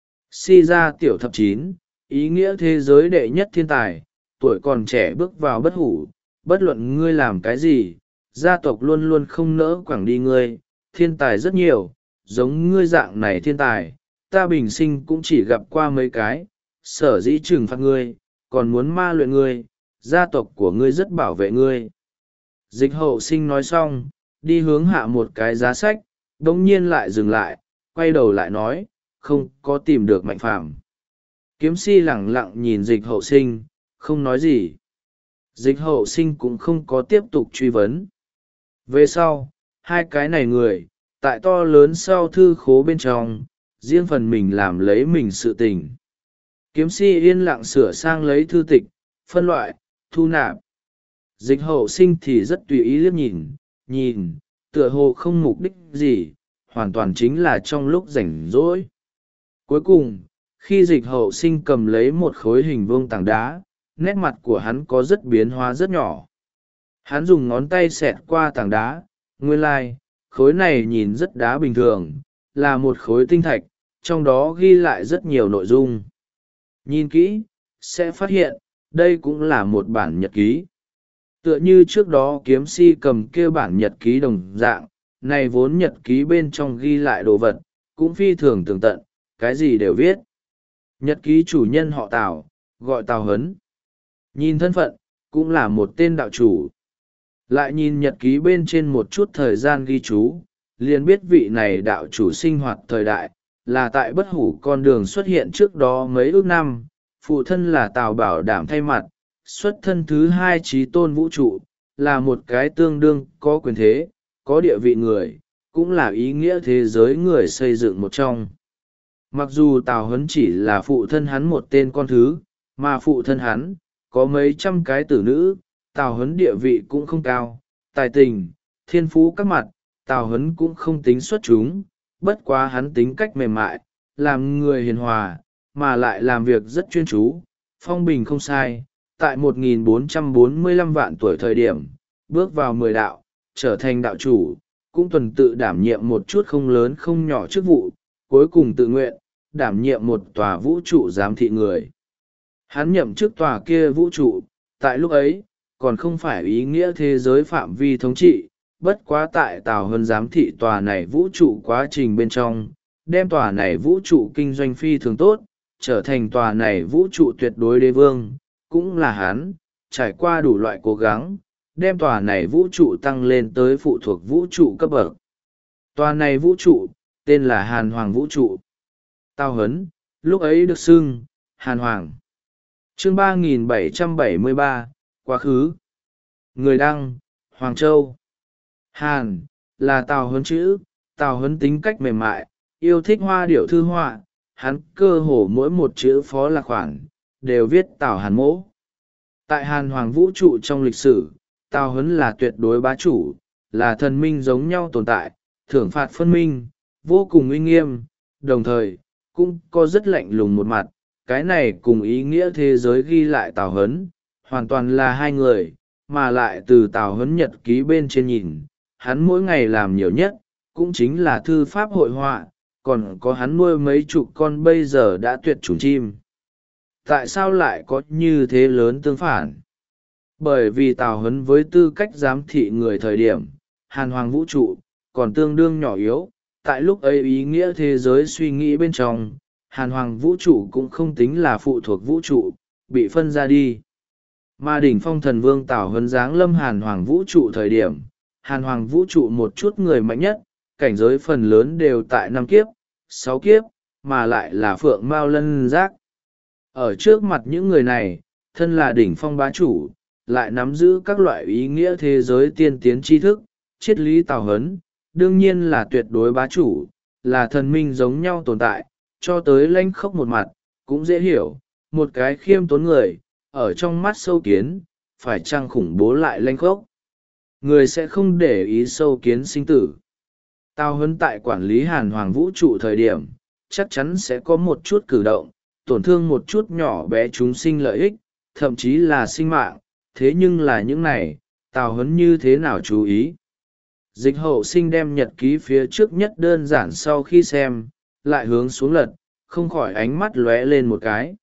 Si ra tiểu thập chín, ý nghĩa thế giới đệ nhất thiên tài, tuổi còn trẻ bước vào bất hủ, bất luận ngươi làm cái gì, gia tộc luôn luôn không nỡ quẳng đi ngươi, thiên tài rất nhiều, giống ngươi dạng này thiên tài, ta bình sinh cũng chỉ gặp qua mấy cái, sở dĩ trừng phạt ngươi, còn muốn ma luyện ngươi, gia tộc của ngươi rất bảo vệ ngươi. Dịch Hậu Sinh nói xong, đi hướng hạ một cái giá sách, đống nhiên lại dừng lại, quay đầu lại nói, không có tìm được Mạnh Phàm. Kiếm Si lẳng lặng nhìn Dịch Hậu Sinh, không nói gì. Dịch Hậu Sinh cũng không có tiếp tục truy vấn. Về sau, hai cái này người, tại to lớn sau thư khố bên trong, riêng phần mình làm lấy mình sự tình. Kiếm Si yên lặng sửa sang lấy thư tịch, phân loại, thu nạp. Dịch Hậu Sinh thì rất tùy ý liếc nhìn, tựa hồ không mục đích gì, hoàn toàn chính là trong lúc rảnh rỗi. Cuối cùng, khi Dịch Hậu Sinh cầm lấy một khối hình vuông tảng đá, nét mặt của hắn có rất biến hóa rất nhỏ. Hắn dùng ngón tay xẹt qua tảng đá, nguyên lai, khối này nhìn rất đá bình thường, là một khối tinh thạch, trong đó ghi lại rất nhiều nội dung. Nhìn kỹ, sẽ phát hiện, đây cũng là một bản nhật ký. Tựa như trước đó Kiếm Si cầm kia bản nhật ký đồng dạng, này vốn nhật ký bên trong ghi lại đồ vật, cũng phi thường tường tận, cái gì đều viết. Nhật ký chủ nhân họ Tào, gọi Tào Hấn. Nhìn thân phận, cũng là một tên đạo chủ. Lại nhìn nhật ký bên trên một chút thời gian ghi chú, liền biết vị này đạo chủ sinh hoạt thời đại, là tại bất hủ con đường xuất hiện trước đó mấy ước năm, phụ thân là Tào Bảo Đảm thay mặt, xuất thân thứ hai trí tôn vũ trụ, là một cái tương đương có quyền thế, có địa vị người, cũng là ý nghĩa thế giới người xây dựng một trong. Mặc dù Tào Hấn chỉ là phụ thân hắn một tên con thứ, mà phụ thân hắn, có mấy trăm cái tử nữ, Tào Hấn địa vị cũng không cao, tài tình, thiên phú các mặt, Tào Hấn cũng không tính xuất chúng, bất quá hắn tính cách mềm mại, làm người hiền hòa, mà lại làm việc rất chuyên chú, phong bình không sai. Tại 1445 vạn tuổi thời điểm, bước vào 10 đạo, trở thành đạo chủ, cũng tuần tự đảm nhiệm một chút không lớn không nhỏ chức vụ, cuối cùng tự nguyện, đảm nhiệm một tòa vũ trụ giám thị người. Hắn nhậm chức tòa kia vũ trụ, tại lúc ấy, còn không phải ý nghĩa thế giới phạm vi thống trị, bất quá tại Tào Hấn giám thị tòa này vũ trụ quá trình bên trong, đem tòa này vũ trụ kinh doanh phi thường tốt, trở thành tòa này vũ trụ tuyệt đối đế vương, cũng là hắn, trải qua đủ loại cố gắng, đem tòa này vũ trụ tăng lên tới phụ thuộc vũ trụ cấp bậc. Tòa này vũ trụ, tên là Hàn Hoàng vũ trụ. Tào Hấn, lúc ấy được xưng, Hàn Hoàng. Chương 3773, quá khứ. Người đăng, Hoàng Châu. Hàn, là Tào Hấn chữ, Tào Hấn tính cách mềm mại, yêu thích hoa điểu thư họa, hắn cơ hồ mỗi một chữ phó là khoản, đều viết Tào Hàn mỗ. Tại Hàn Hoàng vũ trụ trong lịch sử, Tào Hấn là tuyệt đối bá chủ, là thần minh giống nhau tồn tại, thưởng phạt phân minh, vô cùng uy nghiêm, đồng thời, cũng có rất lạnh lùng một mặt, cái này cùng ý nghĩa thế giới ghi lại Tào Hấn, hoàn toàn là hai người, mà lại từ Tào Hấn nhật ký bên trên nhìn, hắn mỗi ngày làm nhiều nhất, cũng chính là thư pháp hội họa, còn có hắn nuôi mấy chục con bây giờ đã tuyệt chủng chim. Tại sao lại có như thế lớn tương phản? Bởi vì Tào Hấn với tư cách giám thị người thời điểm, Hàn Hoàng vũ trụ, còn tương đương nhỏ yếu, tại lúc ấy ý nghĩa thế giới suy nghĩ bên trong, hàn hoàng vũ trụ cũng không tính là phụ thuộc vũ trụ, bị phân ra đi. Mà đỉnh phong thần vương Tào Huấn giáng lâm hàn hoàng vũ trụ thời điểm, hàn hoàng vũ trụ một chút người mạnh nhất, cảnh giới phần lớn đều tại 5 kiếp, 6 kiếp, mà lại là phượng mao lân giác. Ở trước mặt những người này, thân là đỉnh phong bá chủ, lại nắm giữ các loại ý nghĩa thế giới tiên tiến tri thức, triết lý Tào Huấn, đương nhiên là tuyệt đối bá chủ, là thần minh giống nhau tồn tại, cho tới lanh khốc một mặt, cũng dễ hiểu, một cái khiêm tốn người, ở trong mắt sâu kiến, phải chăng khủng bố lại lanh khốc. Người sẽ không để ý sâu kiến sinh tử. Tào Huấn tại quản lý hàn hoàng vũ trụ thời điểm, chắc chắn sẽ có một chút cử động, tổn thương một chút nhỏ bé chúng sinh lợi ích, thậm chí là sinh mạng, thế nhưng là những này, Tào Huấn như thế nào chú ý. Dịch hậu sinh đem nhật ký phía trước nhất đơn giản sau khi xem, lại hướng xuống lật, không khỏi ánh mắt lóe lên một cái.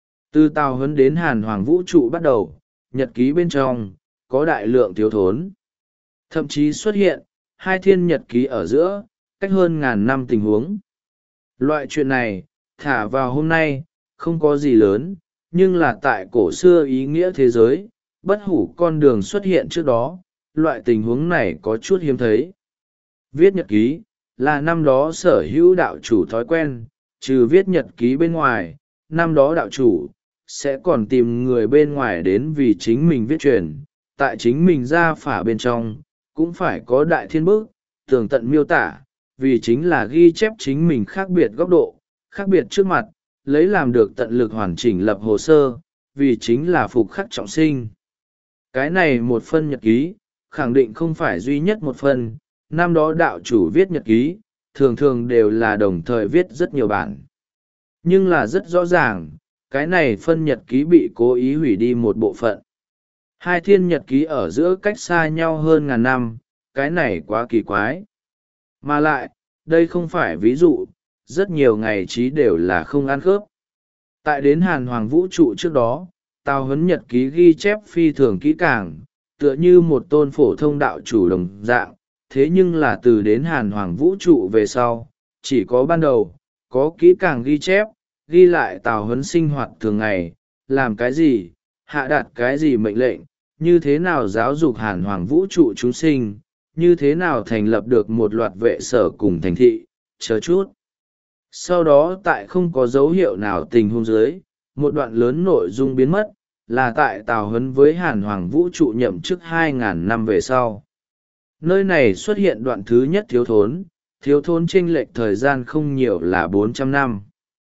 Từ Tào Huấn đến hàn hoàng vũ trụ bắt đầu, nhật ký bên trong, có đại lượng thiếu thốn. Thậm chí xuất hiện, hai thiên nhật ký ở giữa, cách hơn ngàn năm tình huống. Loại chuyện này, thả vào hôm nay, không có gì lớn, nhưng là tại cổ xưa ý nghĩa thế giới, bất hủ con đường xuất hiện trước đó, loại tình huống này có chút hiếm thấy. Viết nhật ký, là năm đó sở hữu đạo chủ thói quen, trừ viết nhật ký bên ngoài, năm đó đạo chủ, sẽ còn tìm người bên ngoài đến vì chính mình viết truyền, tại chính mình ra phả bên trong, cũng phải có đại thiên bức, tường tận miêu tả, vì chính là ghi chép chính mình khác biệt góc độ, khác biệt trước mặt, lấy làm được tận lực hoàn chỉnh lập hồ sơ, vì chính là phục khắc trọng sinh. Cái này một phân nhật ký, khẳng định không phải duy nhất một phần, năm đó đạo chủ viết nhật ký, thường thường đều là đồng thời viết rất nhiều bản. Nhưng là rất rõ ràng, cái này phân nhật ký bị cố ý hủy đi một bộ phận. Hai thiên nhật ký ở giữa cách xa nhau hơn ngàn năm, cái này quá kỳ quái. Mà lại, đây không phải ví dụ, rất nhiều ngày trí đều là không ăn khớp. Tại đến hàn hoàng vũ trụ trước đó, Tào Huấn nhật ký ghi chép phi thường kỹ càng, tựa như một tôn phổ thông đạo chủ đồng dạng, thế nhưng là từ đến hàn hoàng vũ trụ về sau, chỉ có ban đầu, có kỹ càng ghi chép, ghi lại Tào Huấn sinh hoạt thường ngày, làm cái gì, hạ đạt cái gì mệnh lệnh, như thế nào giáo dục hàn hoàng vũ trụ chúng sinh, như thế nào thành lập được một loạt vệ sở cùng thành thị, chờ chút. Sau đó tại không có dấu hiệu nào tình huống dưới, một đoạn lớn nội dung biến mất, là tại Tào Huấn với hàn hoàng vũ trụ nhậm chức 2.000 năm về sau. Nơi này xuất hiện đoạn thứ nhất thiếu thốn chênh lệch thời gian không nhiều là 400 năm.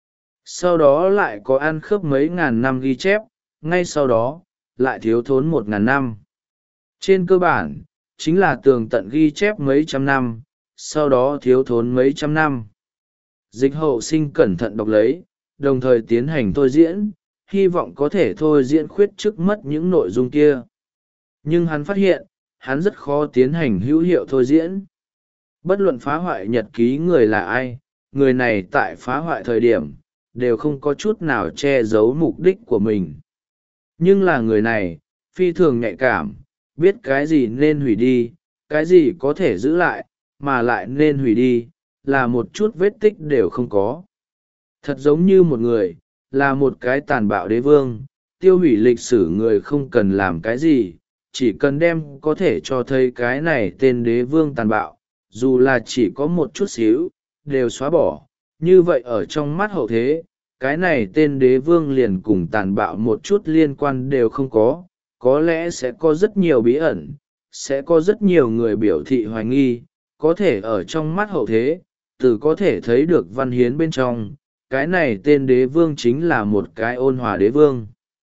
Sau đó lại có ăn khớp mấy ngàn năm ghi chép, ngay sau đó, lại thiếu thốn 1.000 năm. Trên cơ bản, chính là tường tận ghi chép mấy trăm năm, sau đó thiếu thốn mấy trăm năm. Dịch hậu sinh cẩn thận đọc lấy, đồng thời tiến hành thôi diễn, hy vọng có thể thôi diễn khuyết trước mất những nội dung kia. Nhưng hắn phát hiện, hắn rất khó tiến hành hữu hiệu thôi diễn. Bất luận phá hoại nhật ký người là ai, người này tại phá hoại thời điểm, đều không có chút nào che giấu mục đích của mình. Nhưng là người này, phi thường nhạy cảm, biết cái gì nên hủy đi, cái gì có thể giữ lại, mà lại nên hủy đi, là một chút vết tích đều không có. Thật giống như một người, là một cái tàn bạo đế vương, tiêu hủy lịch sử người không cần làm cái gì, chỉ cần đem có thể cho thấy cái này tên đế vương tàn bạo, dù là chỉ có một chút xíu, đều xóa bỏ. Như vậy ở trong mắt hậu thế, cái này tên đế vương liền cùng tàn bạo một chút liên quan đều không có lẽ sẽ có rất nhiều bí ẩn, sẽ có rất nhiều người biểu thị hoài nghi, có thể ở trong mắt hậu thế, từ có thể thấy được văn hiến bên trong, cái này tên đế vương chính là một cái ôn hòa đế vương.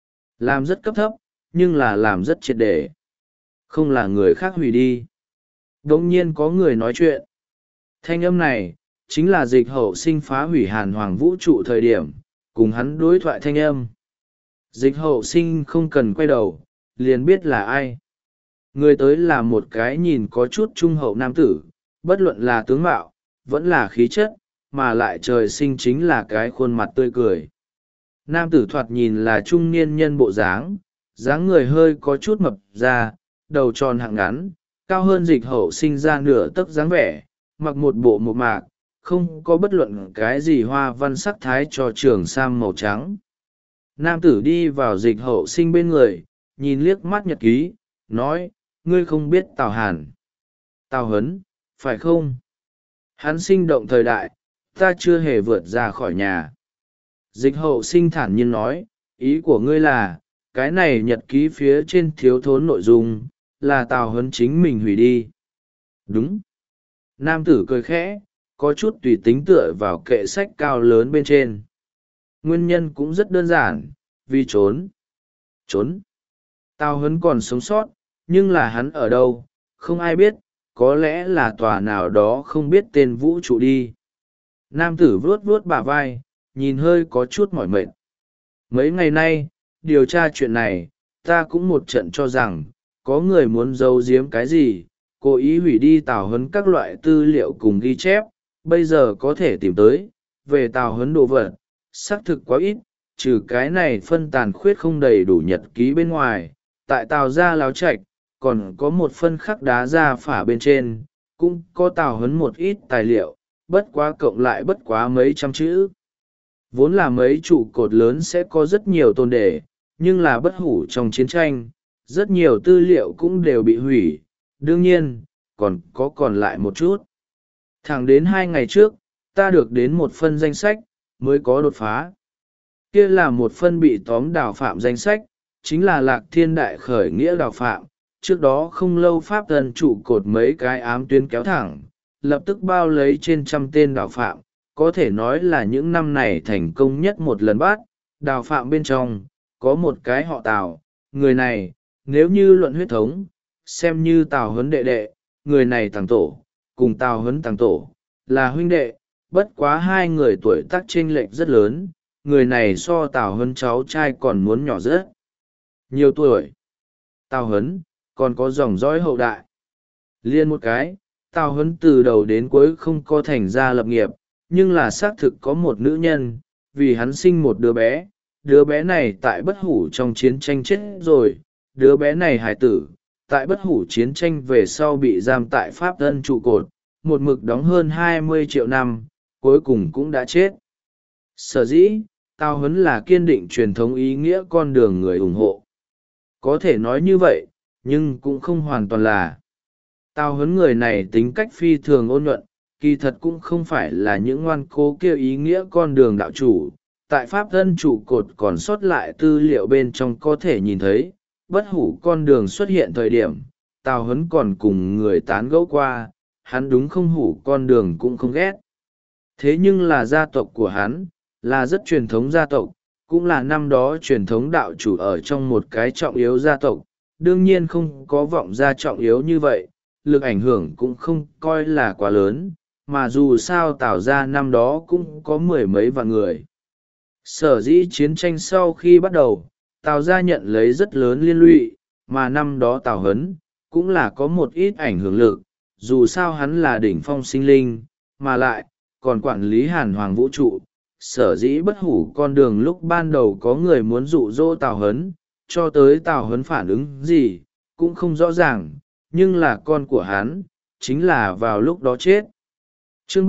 Làm rất cấp thấp, nhưng là làm rất triệt để. Không là người khác hủy đi. Đống nhiên có người nói chuyện. Thanh âm này, chính là dịch hậu sinh phá hủy hàn hoàng vũ trụ thời điểm, cùng hắn đối thoại thanh âm. Dịch hậu sinh không cần quay đầu, liền biết là ai. Người tới là một cái nhìn có chút trung hậu nam tử, bất luận là tướng mạo, vẫn là khí chất, mà lại trời sinh chính là cái khuôn mặt tươi cười. Nam tử thoạt nhìn là trung niên nhân bộ dáng, dáng người hơi có chút mập ra, đầu tròn hạng ngắn, cao hơn dịch hậu sinh ra nửa tấc dáng vẻ, mặc một bộ mộc mạc, không có bất luận cái gì hoa văn sắc thái cho trường sam màu trắng. Nam tử đi vào Dịch Hậu Sinh bên người, nhìn liếc mắt nhật ký, nói, ngươi không biết Tào Hàn. Tào Hấn, phải không? Hắn sinh động thời đại, ta chưa hề vượt ra khỏi nhà. Dịch Hậu Sinh thản nhiên nói, ý của ngươi là, cái này nhật ký phía trên thiếu thốn nội dung, là Tào Hấn chính mình hủy đi. Đúng. Nam tử cười khẽ, có chút tùy tính tựa vào kệ sách cao lớn bên trên. Nguyên nhân cũng rất đơn giản, vì trốn. Trốn. Tào Hấn còn sống sót, nhưng là hắn ở đâu, không ai biết, có lẽ là tòa nào đó không biết tên vũ trụ đi. Nam tử vuốt vuốt bả vai, nhìn hơi có chút mỏi mệt. Mấy ngày nay, điều tra chuyện này, ta cũng một trận cho rằng, có người muốn giấu giếm cái gì, cố ý hủy đi Tào Hấn các loại tư liệu cùng ghi chép, bây giờ có thể tìm tới, về Tào Hấn đồ vật, xác thực quá ít, trừ cái này phân tàn khuyết không đầy đủ nhật ký bên ngoài, tại Tào gia Láo Trạch, còn có một phân khắc đá ra phả bên trên, cũng có Tào Hấn một ít tài liệu, bất quá cộng lại bất quá mấy trăm chữ. Vốn là mấy trụ cột lớn sẽ có rất nhiều tôn đề, nhưng là bất hủ trong chiến tranh, rất nhiều tư liệu cũng đều bị hủy, đương nhiên, còn lại một chút. Thẳng đến 2 ngày trước, ta được đến một phân danh sách, mới có đột phá. Kia là một phân bị tóm đào phạm danh sách, chính là Lạc Thiên Đại khởi nghĩa đào phạm. Trước đó không lâu Pháp Tân trụ cột mấy cái ám tuyến kéo thẳng, lập tức bao lấy trên 100 tên đào phạm, có thể nói là những năm này thành công nhất một lần bắt. Đào phạm bên trong, có một cái họ Tào, người này, nếu như luận huyết thống, xem như Tào Huấn đệ đệ, người này tàng tổ, cùng Tào Huấn tàng tổ, là huynh đệ, bất quá hai người tuổi tác chênh lệch rất lớn, người này so Tào Huấn cháu trai còn muốn nhỏ rất nhiều tuổi. Tào Huấn, còn có dòng dõi hậu đại. Liên một cái, Tào Huấn từ đầu đến cuối không có thành gia lập nghiệp, nhưng là xác thực có một nữ nhân, vì hắn sinh một đứa bé này tại bất hủ trong chiến tranh chết rồi, đứa bé này hải tử, tại bất hủ chiến tranh về sau bị giam tại Pháp Tân trụ cột, một mực đóng hơn 20 triệu năm, cuối cùng cũng đã chết. Sở dĩ, Tào Huấn là kiên định truyền thống ý nghĩa con đường người ủng hộ. Có thể nói như vậy, nhưng cũng không hoàn toàn là. Tào Huấn người này tính cách phi thường ôn nhuận, kỳ thật cũng không phải là những ngoan cố kêu ý nghĩa con đường đạo chủ. Tại Pháp Tân trụ cột còn sót lại tư liệu bên trong có thể nhìn thấy, bất hủ con đường xuất hiện thời điểm, Tào Huấn còn cùng người tán gẫu qua, hắn đúng không hủ con đường cũng không ghét. Thế nhưng là gia tộc của hắn, là rất truyền thống gia tộc, cũng là năm đó truyền thống đạo chủ ở trong một cái trọng yếu gia tộc, đương nhiên không có vọng gia trọng yếu như vậy, lực ảnh hưởng cũng không coi là quá lớn, mà dù sao Tào gia năm đó cũng có 10 mấy vạn người. Sở dĩ chiến tranh sau khi bắt đầu, Tào gia nhận lấy rất lớn liên lụy, mà năm đó Tào Huấn cũng là có một ít ảnh hưởng lực, dù sao hắn là đỉnh phong sinh linh, mà lại còn quản lý Hàn Hoàng vũ trụ. Sở dĩ bất hủ con đường lúc ban đầu có người muốn dụ dỗ Tào Huấn, cho tới Tào Huấn phản ứng gì, cũng không rõ ràng, nhưng là con của hắn, chính là vào lúc đó chết. Chương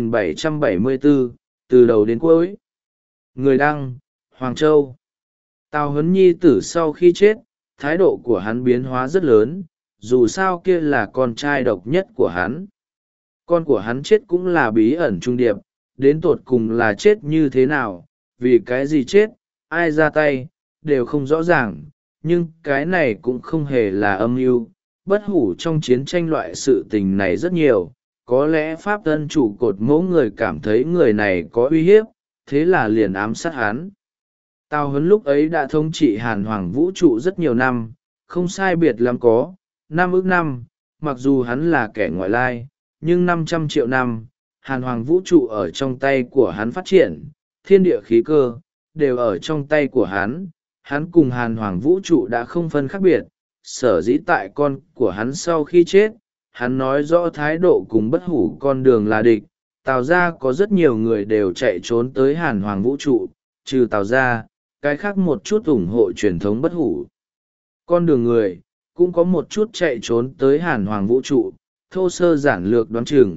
3774, từ đầu đến cuối. Người đăng, Hoàng Châu. Tào Huấn nhi tử sau khi chết, thái độ của hắn biến hóa rất lớn, dù sao kia là con trai độc nhất của hắn. Con của hắn chết cũng là bí ẩn trung điệp, đến tột cùng là chết như thế nào, vì cái gì chết, ai ra tay, đều không rõ ràng, nhưng cái này cũng không hề là âm mưu. Bất hủ trong chiến tranh loại sự tình này rất nhiều, có lẽ Pháp Tân trụ cột mẫu người cảm thấy người này có uy hiếp, thế là liền ám sát hắn. Tào Huấn lúc ấy đã thống trị Hàn Hoàng vũ trụ rất nhiều năm, không sai biệt lắm có 5 ức năm, mặc dù hắn là kẻ ngoại lai, nhưng 500 triệu năm, Hàn Hoàng vũ trụ ở trong tay của hắn phát triển, thiên địa khí cơ, đều ở trong tay của hắn. Hắn cùng Hàn Hoàng vũ trụ đã không phân khác biệt, sở dĩ tại con của hắn sau khi chết, hắn nói rõ thái độ cùng bất hủ con đường là địch. Tào gia có rất nhiều người đều chạy trốn tới Hàn Hoàng vũ trụ, trừ Tào gia, cái khác một chút ủng hộ truyền thống bất hủ con đường người, cũng có một chút chạy trốn tới Hàn Hoàng vũ trụ. Thô sơ giản lược đoán chừng,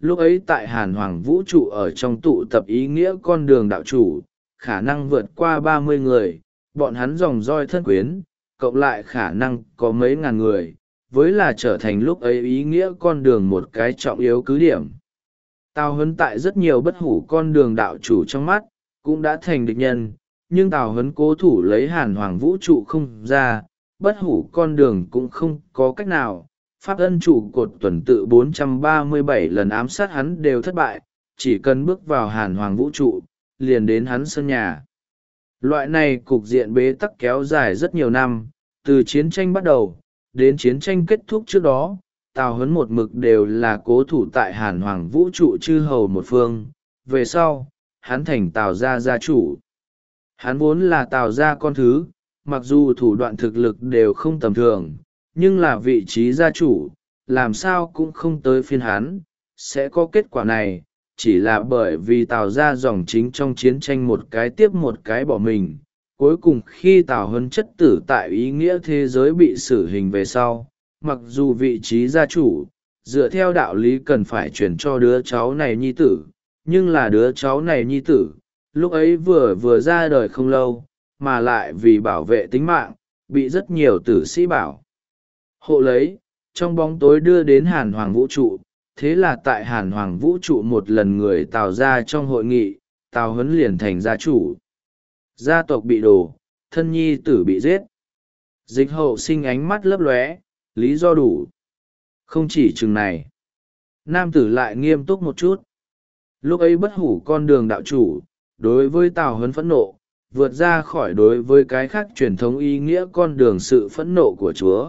lúc ấy tại hàn hoàng vũ trụ ở trong tụ tập ý nghĩa con đường đạo chủ, khả năng vượt qua 30 người, bọn hắn dòng roi thân quyến, cộng lại khả năng có mấy ngàn người, với là trở thành lúc ấy ý nghĩa con đường một cái trọng yếu cứ điểm. Tào Huấn tại rất nhiều bất hủ con đường đạo chủ trong mắt, cũng đã thành địch nhân, nhưng Tào Huấn cố thủ lấy hàn hoàng vũ trụ không ra, bất hủ con đường cũng không có cách nào. Pháp ân trụ cột tuần tự 437 lần ám sát hắn đều thất bại, chỉ cần bước vào hàn hoàng vũ trụ, liền đến hắn sân nhà. Loại này cục diện bế tắc kéo dài rất nhiều năm, từ chiến tranh bắt đầu, đến chiến tranh kết thúc trước đó, Tào Huấn một mực đều là cố thủ tại hàn hoàng vũ trụ chư hầu một phương. Về sau, hắn thành Tào gia gia chủ. Hắn vốn là Tào gia con thứ, mặc dù thủ đoạn thực lực đều không tầm thường, nhưng là vị trí gia chủ, làm sao cũng không tới phiên hắn, sẽ có kết quả này, chỉ là bởi vì Tào gia dòng chính trong chiến tranh một cái tiếp một cái bỏ mình. Cuối cùng khi Tào Huấn chất tử tại ý nghĩa thế giới bị xử hình về sau, mặc dù vị trí gia chủ, dựa theo đạo lý cần phải chuyển cho đứa cháu này nhi tử, nhưng là đứa cháu này nhi tử, lúc ấy vừa ra đời không lâu, mà lại vì bảo vệ tính mạng, bị rất nhiều tử sĩ bảo hộ lấy, trong bóng tối đưa đến hàn hoàng vũ trụ. Thế là tại hàn hoàng vũ trụ một lần người Tào ra trong hội nghị, Tào Huấn liền thành gia chủ. Gia tộc bị đổ, thân nhi tử bị giết. Dịch Hậu Sinh ánh mắt lấp lóe, lý do đủ. Không chỉ chừng này, nam tử lại nghiêm túc một chút. Lúc ấy bất hủ con đường đạo chủ, đối với Tào Huấn phẫn nộ, vượt ra khỏi đối với cái khác truyền thống ý nghĩa con đường sự phẫn nộ của Chúa.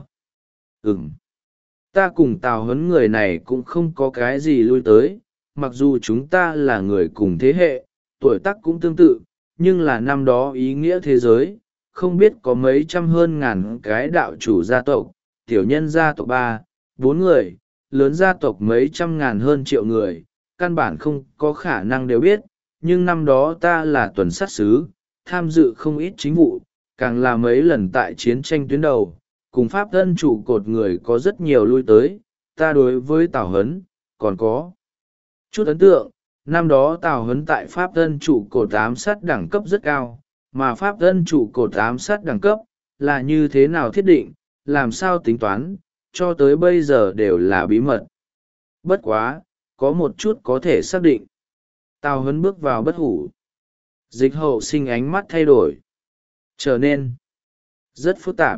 Ta cùng Tào Huấn người này cũng không có cái gì lui tới, mặc dù chúng ta là người cùng thế hệ, tuổi tác cũng tương tự, nhưng là năm đó ý nghĩa thế giới, không biết có mấy trăm hơn ngàn cái đạo chủ gia tộc, tiểu nhân gia tộc 3, 4 người, lớn gia tộc mấy trăm ngàn hơn triệu người, căn bản không có khả năng đều biết, nhưng năm đó ta là tuần sát sứ, tham dự không ít chính vụ, càng là mấy lần tại chiến tranh tuyến đầu, cùng pháp thân trụ cột người có rất nhiều lui tới. Ta đối với Tào Huấn còn có chút ấn tượng. Năm đó Tào Huấn tại pháp thân trụ cột ám sát đẳng cấp rất cao, mà pháp thân trụ cột ám sát đẳng cấp là như thế nào thiết định, làm sao tính toán, cho tới bây giờ đều là bí mật. Bất quá, có một chút có thể xác định. Tào Huấn bước vào bất hủ. Dịch Hậu Sinh ánh mắt thay đổi, trở nên rất phức tạp.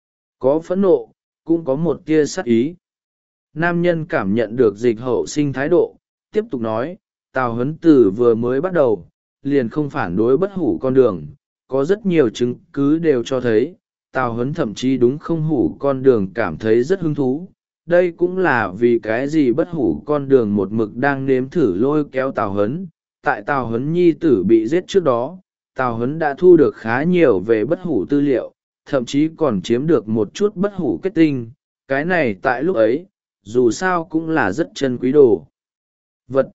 Có phẫn nộ, cũng có một tia sát ý. Nam nhân cảm nhận được Dịch Hậu Sinh thái độ, tiếp tục nói, Tào Huấn từ vừa mới bắt đầu, liền không phản đối bất hủ con đường, có rất nhiều chứng cứ đều cho thấy, Tào Huấn thậm chí đúng không hủ con đường cảm thấy rất hứng thú. Đây cũng là vì cái gì bất hủ con đường một mực đang nếm thử lôi kéo Tào Huấn. Tại Tào Huấn nhi tử bị giết trước đó, Tào Huấn đã thu được khá nhiều về bất hủ tư liệu, thậm chí còn chiếm được một chút bất hủ kết tinh. Cái này tại lúc ấy, dù sao cũng là rất chân quý đồ vật.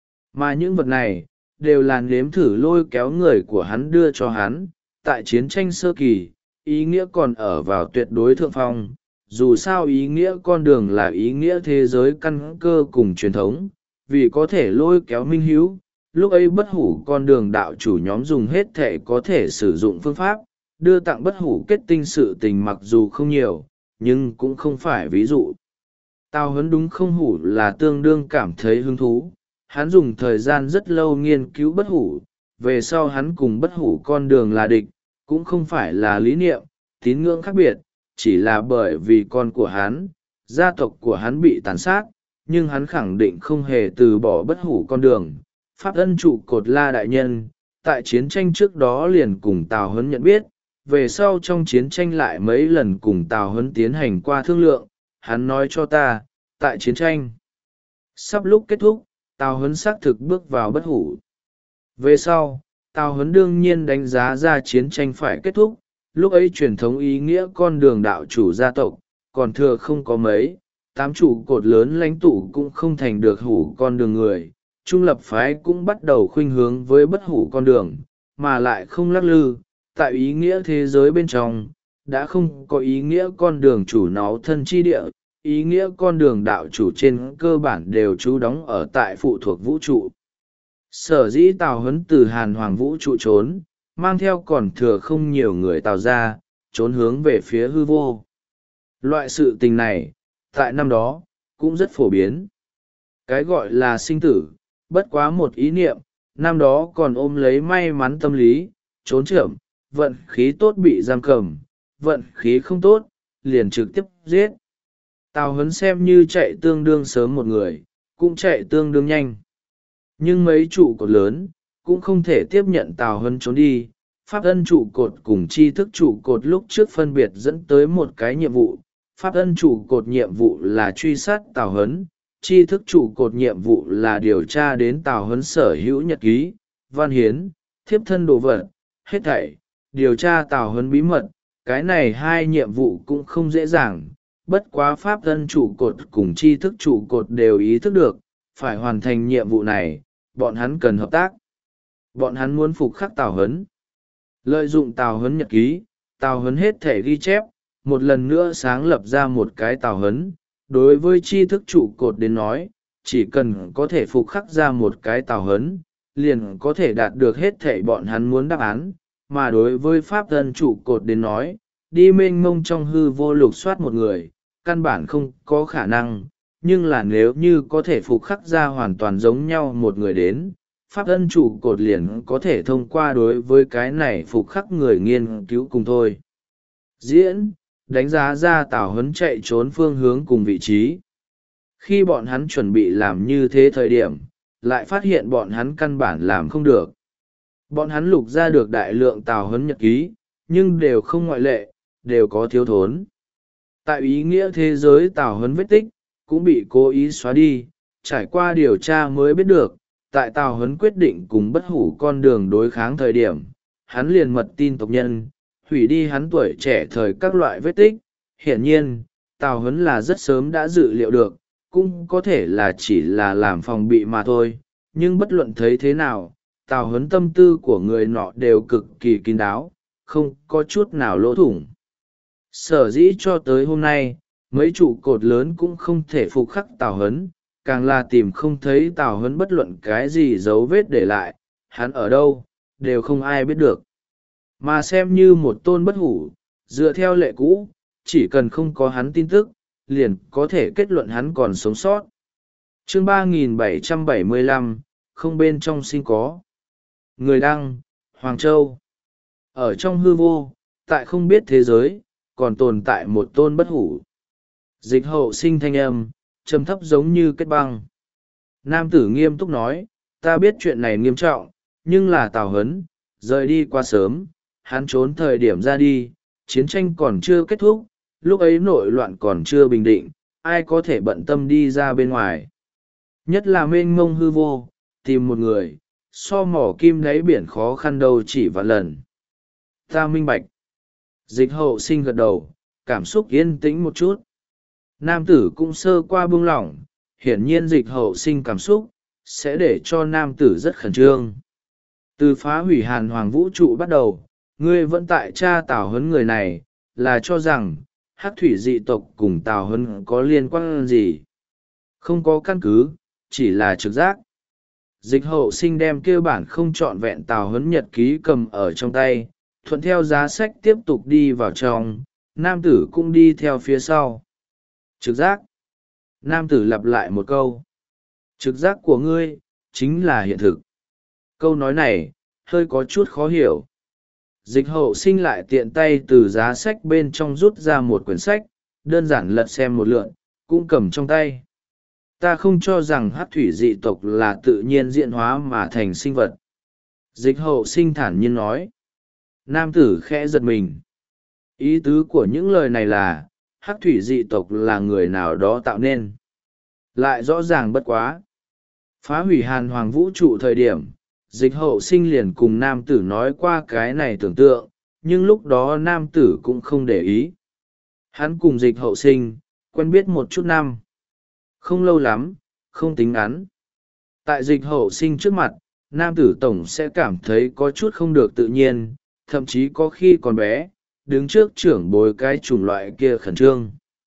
Mà những vật này, đều là nếm thử lôi kéo người của hắn đưa cho hắn. Tại chiến tranh sơ kỳ, ý nghĩa còn ở vào tuyệt đối thượng phong. Dù sao ý nghĩa con đường là ý nghĩa thế giới căn cơ cùng truyền thống, vì có thể lôi kéo minh hữu, lúc ấy bất hủ con đường đạo chủ nhóm dùng hết thể có thể sử dụng phương pháp, đưa tặng bất hủ kết tinh sự tình mặc dù không nhiều, nhưng cũng không phải ví dụ. Tào Huấn đúng không hủ là tương đương cảm thấy hứng thú, hắn dùng thời gian rất lâu nghiên cứu bất hủ, về sau hắn cùng bất hủ con đường là địch, cũng không phải là lý niệm, tín ngưỡng khác biệt, chỉ là bởi vì con của hắn, gia tộc của hắn bị tàn sát, nhưng hắn khẳng định không hề từ bỏ bất hủ con đường. Pháp ân trụ cột La đại nhân, tại chiến tranh trước đó liền cùng Tào Huấn nhận biết, về sau trong chiến tranh lại mấy lần cùng Tào Huấn tiến hành qua thương lượng, hắn nói cho ta, tại chiến tranh sắp lúc kết thúc, Tào Huấn xác thực bước vào bất hủ. Về sau, Tào Huấn đương nhiên đánh giá ra chiến tranh phải kết thúc, lúc ấy truyền thống ý nghĩa con đường đạo chủ gia tộc, còn thừa không có mấy, 8 trụ cột lớn lãnh tụ cũng không thành được hủ con đường người, trung lập phái cũng bắt đầu khuynh hướng với bất hủ con đường, mà lại không lắc lư, tại ý nghĩa thế giới bên trong, đã không có ý nghĩa con đường chủ nó thân chi địa, ý nghĩa con đường đạo chủ trên cơ bản đều trú đóng ở tại phụ thuộc vũ trụ. Sở dĩ Tào Huấn từ Hàn Hoàng vũ trụ trốn, mang theo còn thừa không nhiều người Tào ra, trốn hướng về phía hư vô. Loại sự tình này, tại năm đó, cũng rất phổ biến. Cái gọi là sinh tử, bất quá một ý niệm, năm đó còn ôm lấy may mắn tâm lý, trốn chậm, vận khí tốt bị giam cầm, vận khí không tốt, liền trực tiếp giết. Tào Huấn xem như chạy tương đương sớm một người, cũng chạy tương đương nhanh. Nhưng mấy trụ cột lớn, cũng không thể tiếp nhận Tào Huấn trốn đi. Pháp ân trụ cột cùng tri thức trụ cột lúc trước phân biệt dẫn tới một cái nhiệm vụ. Pháp ân trụ cột nhiệm vụ là truy sát Tào Huấn, tri thức trụ cột nhiệm vụ là điều tra đến Tào Huấn sở hữu nhật ký, văn hiến, thiếp thân đồ vật, hết thảy, điều tra Tào Huấn bí mật. Cái này hai nhiệm vụ cũng không dễ dàng, bất quá pháp ân trụ cột cùng tri thức trụ cột đều ý thức được, phải hoàn thành nhiệm vụ này, bọn hắn cần hợp tác. Bọn hắn muốn phục khắc Tào Huấn. Lợi dụng Tào Huấn nhật ký, Tào Huấn hết thể ghi chép, một lần nữa sáng lập ra một cái Tào Huấn. Đối với tri thức trụ cột đến nói, chỉ cần có thể phục khắc ra một cái Tào Huấn, liền có thể đạt được hết thể bọn hắn muốn đáp án. Mà đối với pháp ân trụ cột đến nói, đi mênh mông trong hư vô lục soát một người, căn bản không có khả năng. Nhưng là nếu như có thể phục khắc ra hoàn toàn giống nhau một người đến, pháp ân trụ cột liền có thể thông qua đối với cái này phục khắc người nghiên cứu cùng thôi. Diễn, đánh giá ra Tào Huấn chạy trốn phương hướng cùng vị trí. Khi bọn hắn chuẩn bị làm như thế thời điểm, lại phát hiện bọn hắn căn bản làm không được. Bọn hắn lục ra được đại lượng Tào Huấn nhật ký, nhưng đều không ngoại lệ, đều có thiếu thốn. Tại ý nghĩa thế giới Tào Huấn vết tích, cũng bị cố ý xóa đi, trải qua điều tra mới biết được, tại Tào Huấn quyết định cùng bất hủ con đường đối kháng thời điểm, hắn liền mật tin tộc nhân, hủy đi hắn tuổi trẻ thời các loại vết tích. Hiển nhiên, Tào Huấn là rất sớm đã dự liệu được, cũng có thể là chỉ là làm phòng bị mà thôi, nhưng bất luận thấy thế nào, Tào Huấn tâm tư của người nọ đều cực kỳ kín đáo, không có chút nào lỗ thủng. Sở dĩ cho tới hôm nay, mấy trụ cột lớn cũng không thể phục khắc Tào Huấn, càng là tìm không thấy Tào Huấn bất luận cái gì dấu vết để lại, hắn ở đâu, đều không ai biết được. Mà xem như một tôn bất hủ, dựa theo lệ cũ, chỉ cần không có hắn tin tức, liền có thể kết luận hắn còn sống sót. Chương 3775, không bên trong sinh có. Người đăng, Hoàng Châu. Ở trong hư vô, tại không biết thế giới, còn tồn tại một tôn bất hủ. Dịch hậu sinh thanh âm, trầm thấp giống như kết băng. Nam tử nghiêm túc nói, ta biết chuyện này nghiêm trọng, nhưng là Tào Huấn, rời đi quá sớm, hắn trốn thời điểm ra đi, chiến tranh còn chưa kết thúc, lúc ấy nội loạn còn chưa bình định, ai có thể bận tâm đi ra bên ngoài. Nhất là mênh mông hư vô, tìm một người, so mỏ kim đáy biển khó khăn đâu chỉ vạn lần. Ta minh bạch. Dịch hậu sinh gật đầu, cảm xúc yên tĩnh một chút. Nam tử cũng sơ qua buông lỏng, hiển nhiên dịch hậu sinh cảm xúc, sẽ để cho nam tử rất khẩn trương. Từ phá hủy Hàn Hoàng vũ trụ bắt đầu, ngươi vẫn tại tra Tào Huấn người này, là cho rằng, hắc thủy dị tộc cùng Tào Huấn có liên quan gì? Không có căn cứ, chỉ là trực giác. Dịch hậu sinh đem kêu bản không trọn vẹn Tào Huấn nhật ký cầm ở trong tay, thuận theo giá sách tiếp tục đi vào trong, nam tử cũng đi theo phía sau. Trực giác. Nam tử lặp lại một câu. Trực giác của ngươi, chính là hiện thực. Câu nói này, hơi có chút khó hiểu. Dịch hậu sinh lại tiện tay từ giá sách bên trong rút ra một quyển sách, đơn giản lật xem một lượn, cũng cầm trong tay. Ta không cho rằng hắc thủy dị tộc là tự nhiên diễn hóa mà thành sinh vật. Dịch hậu sinh thản nhiên nói. Nam tử khẽ giật mình. Ý tứ của những lời này là, hắc thủy dị tộc là người nào đó tạo nên. Lại rõ ràng bất quá. Phá hủy Hàn Hoàng vũ trụ thời điểm, dịch hậu sinh liền cùng nam tử nói qua cái này tưởng tượng, nhưng lúc đó nam tử cũng không để ý. Hắn cùng dịch hậu sinh, quen biết một chút năm. Không lâu lắm, không tính ngắn. Tại dịch hậu sinh trước mặt, nam tử tổng sẽ cảm thấy có chút không được tự nhiên, thậm chí có khi còn bé, đứng trước trưởng bối cái chủng loại kia khẩn trương.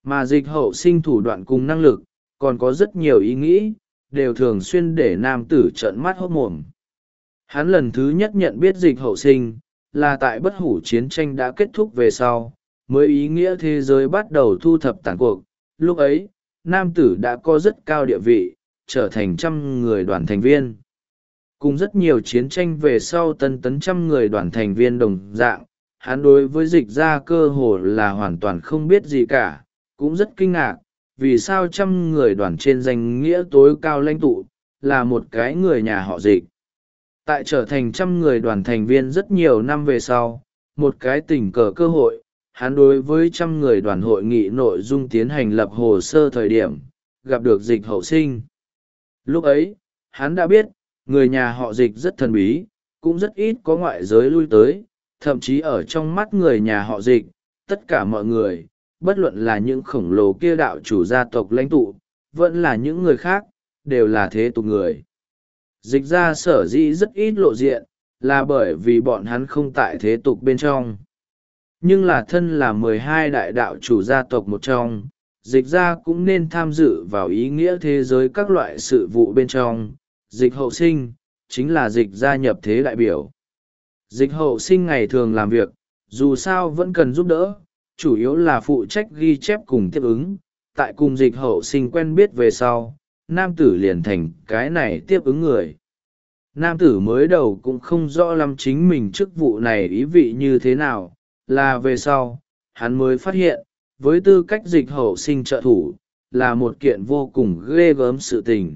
Mà dịch hậu sinh thủ đoạn cùng năng lực, còn có rất nhiều ý nghĩ, đều thường xuyên để nam tử trợn mắt hốt mồm. Hắn lần thứ nhất nhận biết dịch hậu sinh, là tại bất hủ chiến tranh đã kết thúc về sau, mới ý nghĩa thế giới bắt đầu thu thập tàn cuộc. Lúc ấy, nam tử đã có rất cao địa vị, trở thành 100 người đoàn thành viên. Cùng rất nhiều chiến tranh về sau tân tấn 100 người đoàn thành viên đồng dạng, hắn đối với dịch ra cơ hồ là hoàn toàn không biết gì cả, cũng rất kinh ngạc, vì sao 100 người đoàn trên danh nghĩa tối cao lãnh tụ, là một cái người nhà họ dịch. Tại trở thành 100 người đoàn thành viên rất nhiều năm về sau, một cái tình cờ cơ hội, hắn đối với 100 người đoàn hội nghị nội dung tiến hành lập hồ sơ thời điểm, gặp được dịch hậu sinh. Lúc ấy, hắn đã biết, người nhà họ dịch rất thần bí, cũng rất ít có ngoại giới lui tới, thậm chí ở trong mắt người nhà họ dịch, tất cả mọi người, bất luận là những khổng lồ kia đạo chủ gia tộc lãnh tụ, vẫn là những người khác, đều là thế tục người. Dịch ra sở dĩ rất ít lộ diện, là bởi vì bọn hắn không tại thế tục bên trong. Nhưng là thân là 12 đại đạo chủ gia tộc một trong, dịch ra cũng nên tham dự vào ý nghĩa thế giới các loại sự vụ bên trong. Dịch hậu sinh, chính là dịch gia nhập thế đại biểu. Dịch hậu sinh ngày thường làm việc, dù sao vẫn cần giúp đỡ, chủ yếu là phụ trách ghi chép cùng tiếp ứng. Tại cùng dịch hậu sinh quen biết về sau, nam tử liền thành cái này tiếp ứng người. Nam tử mới đầu cũng không rõ lắm chính mình chức vụ này ý vị như thế nào, là về sau, hắn mới phát hiện, với tư cách dịch hậu sinh trợ thủ, là một kiện vô cùng ghê gớm sự tình.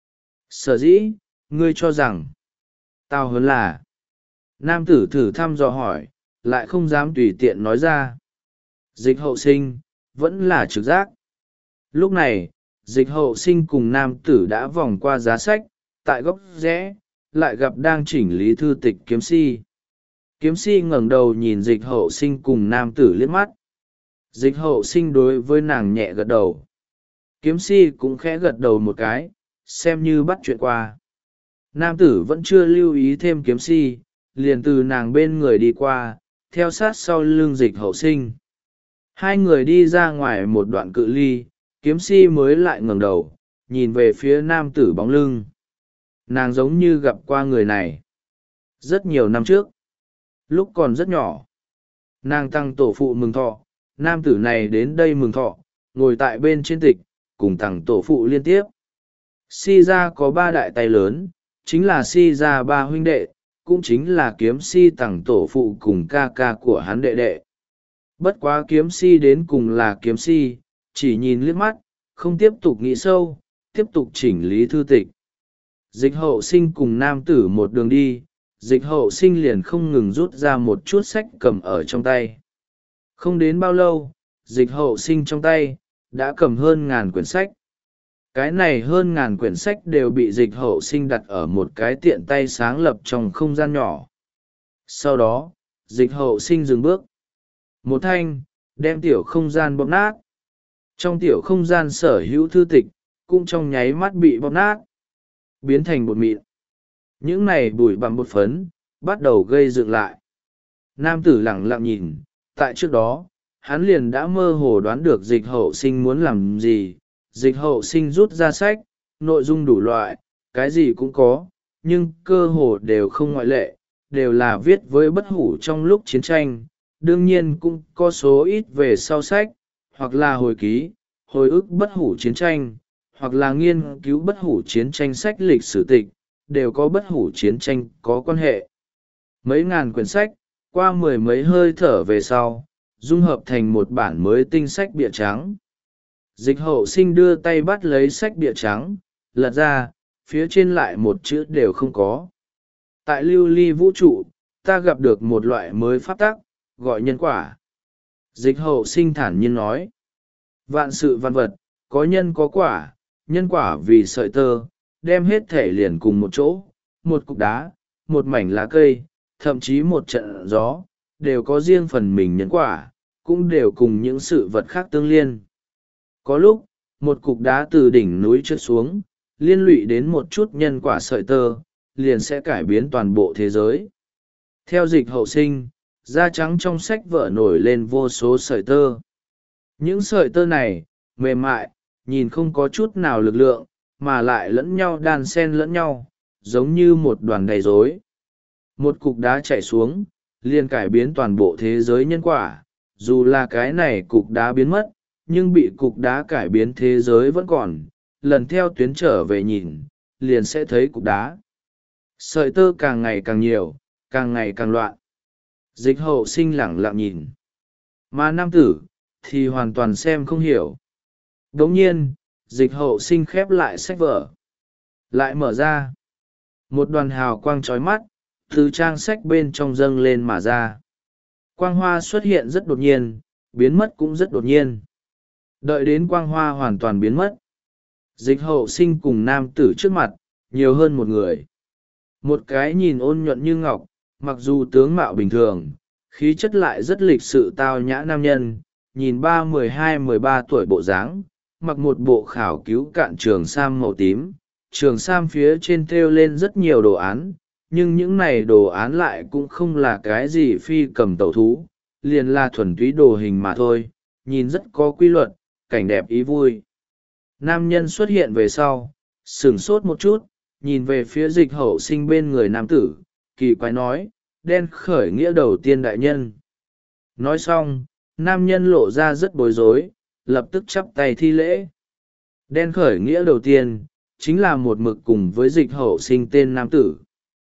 Sở dĩ, ngươi cho rằng, tao hơn là, nam tử thử thăm dò hỏi, lại không dám tùy tiện nói ra. Dịch hậu sinh, vẫn là trực giác. Lúc này, dịch hậu sinh cùng nam tử đã vòng qua giá sách, tại góc rẽ, lại gặp đang chỉnh lý thư tịch kiếm si. Kiếm si ngẩng đầu nhìn dịch hậu sinh cùng nam tử liếc mắt. Dịch hậu sinh đối với nàng nhẹ gật đầu. Kiếm si cũng khẽ gật đầu một cái, xem như bắt chuyện qua. Nam tử vẫn chưa lưu ý thêm kiếm si, liền từ nàng bên người đi qua, theo sát sau lưng dịch hậu sinh. Hai người đi ra ngoài một đoạn cự ly, kiếm si mới lại ngẩng đầu, nhìn về phía nam tử bóng lưng. Nàng giống như gặp qua người này rất nhiều năm trước, lúc còn rất nhỏ. Nàng tăng tổ phụ mừng thọ, nam tử này đến đây mừng thọ, ngồi tại bên trên tịch, cùng tăng tổ phụ liên tiếp. Si ra có ba đại tay lớn, chính là si ra ba huynh đệ, cũng chính là kiếm si tăng tổ phụ cùng ca ca của hắn đệ đệ. Bất quá kiếm si đến cùng là kiếm si, chỉ nhìn liếc mắt, không tiếp tục nghĩ sâu, tiếp tục chỉnh lý thư tịch. Dịch hậu sinh cùng nam tử một đường đi, dịch hậu sinh liền không ngừng rút ra một chút sách cầm ở trong tay. Không đến bao lâu, dịch hậu sinh trong tay, đã cầm hơn 1000 quyển sách. Cái này hơn 1000 quyển sách đều bị dịch hậu sinh đặt ở một cái tiện tay sáng lập trong không gian nhỏ. Sau đó, dịch hậu sinh dừng bước. Một thanh, đem tiểu không gian bóp nát. Trong tiểu không gian sở hữu thư tịch, cũng trong nháy mắt bị bóp nát, biến thành bột mịn. Những này bụi bặm bột phấn, bắt đầu gây dựng lại. Nam tử lặng lặng nhìn, tại trước đó, hắn liền đã mơ hồ đoán được dịch hậu sinh muốn làm gì. Dịch hậu sinh rút ra sách, nội dung đủ loại, cái gì cũng có, nhưng cơ hồ đều không ngoại lệ, đều là viết với bất hủ trong lúc chiến tranh. Đương nhiên cũng có số ít về sau sách, hoặc là hồi ký, hồi ức bất hủ chiến tranh, hoặc là nghiên cứu bất hủ chiến tranh sách lịch sử tịch, đều có bất hủ chiến tranh có quan hệ. Mấy ngàn quyển sách, qua 10 mấy hơi thở về sau, dung hợp thành một bản mới tinh sách bìa trắng. Dịch hậu sinh đưa tay bắt lấy sách bìa trắng, lật ra, phía trên lại một chữ đều không có. Tại lưu ly vũ trụ, ta gặp được một loại mới pháp tắc, gọi nhân quả. Dịch hậu sinh thản nhiên nói. Vạn sự vạn vật, có nhân có quả, nhân quả vì sợi tơ, đem hết thể liền cùng một chỗ, một cục đá, một mảnh lá cây, thậm chí một trận gió, đều có riêng phần mình nhân quả, cũng đều cùng những sự vật khác tương liên. Có lúc, một cục đá từ đỉnh núi trượt xuống, liên lụy đến một chút nhân quả sợi tơ, liền sẽ cải biến toàn bộ thế giới. Theo dịch hậu sinh, da trắng trong sách vở nổi lên vô số sợi tơ. Những sợi tơ này mềm mại, nhìn không có chút nào lực lượng, mà lại lẫn nhau đan xen lẫn nhau, giống như một đoàn đầy rối. Một cục đá chảy xuống, liền cải biến toàn bộ thế giới nhân quả. Dù là cái này cục đá biến mất, nhưng bị cục đá cải biến thế giới vẫn còn. Lần theo tuyến trở về nhìn, liền sẽ thấy cục đá. Sợi tơ càng ngày càng nhiều, càng ngày càng loạn. Dịch hậu sinh lẳng lặng nhìn. Mà nam tử, thì hoàn toàn xem không hiểu. Đống nhiên, dịch hậu sinh khép lại sách vở. Lại mở ra. Một đoàn hào quang chói mắt, từ trang sách bên trong dâng lên mà ra. Quang hoa xuất hiện rất đột nhiên, biến mất cũng rất đột nhiên. Đợi đến quang hoa hoàn toàn biến mất. Dịch hậu sinh cùng nam tử trước mặt, nhiều hơn một người. Một cái nhìn ôn nhuận như ngọc, mặc dù tướng mạo bình thường, khí chất lại rất lịch sự tao nhã nam nhân, nhìn 12-13 tuổi bộ dáng, mặc một bộ khảo cứu cạn trường sam màu tím, trường sam phía trên thêu lên rất nhiều đồ án, nhưng những này đồ án lại cũng không là cái gì phi cầm tẩu thú, liền là thuần túy đồ hình mà thôi, nhìn rất có quy luật, cảnh đẹp ý vui. Nam nhân xuất hiện về sau, sửng sốt một chút, nhìn về phía dịch hậu sinh bên người nam tử, kỳ quái nói, đen khởi nghĩa đầu tiên đại nhân. Nói xong, nam nhân lộ ra rất bối rối, lập tức chắp tay thi lễ. Đen khởi nghĩa đầu tiên, chính là một mực cùng với dịch hậu sinh tên nam tử.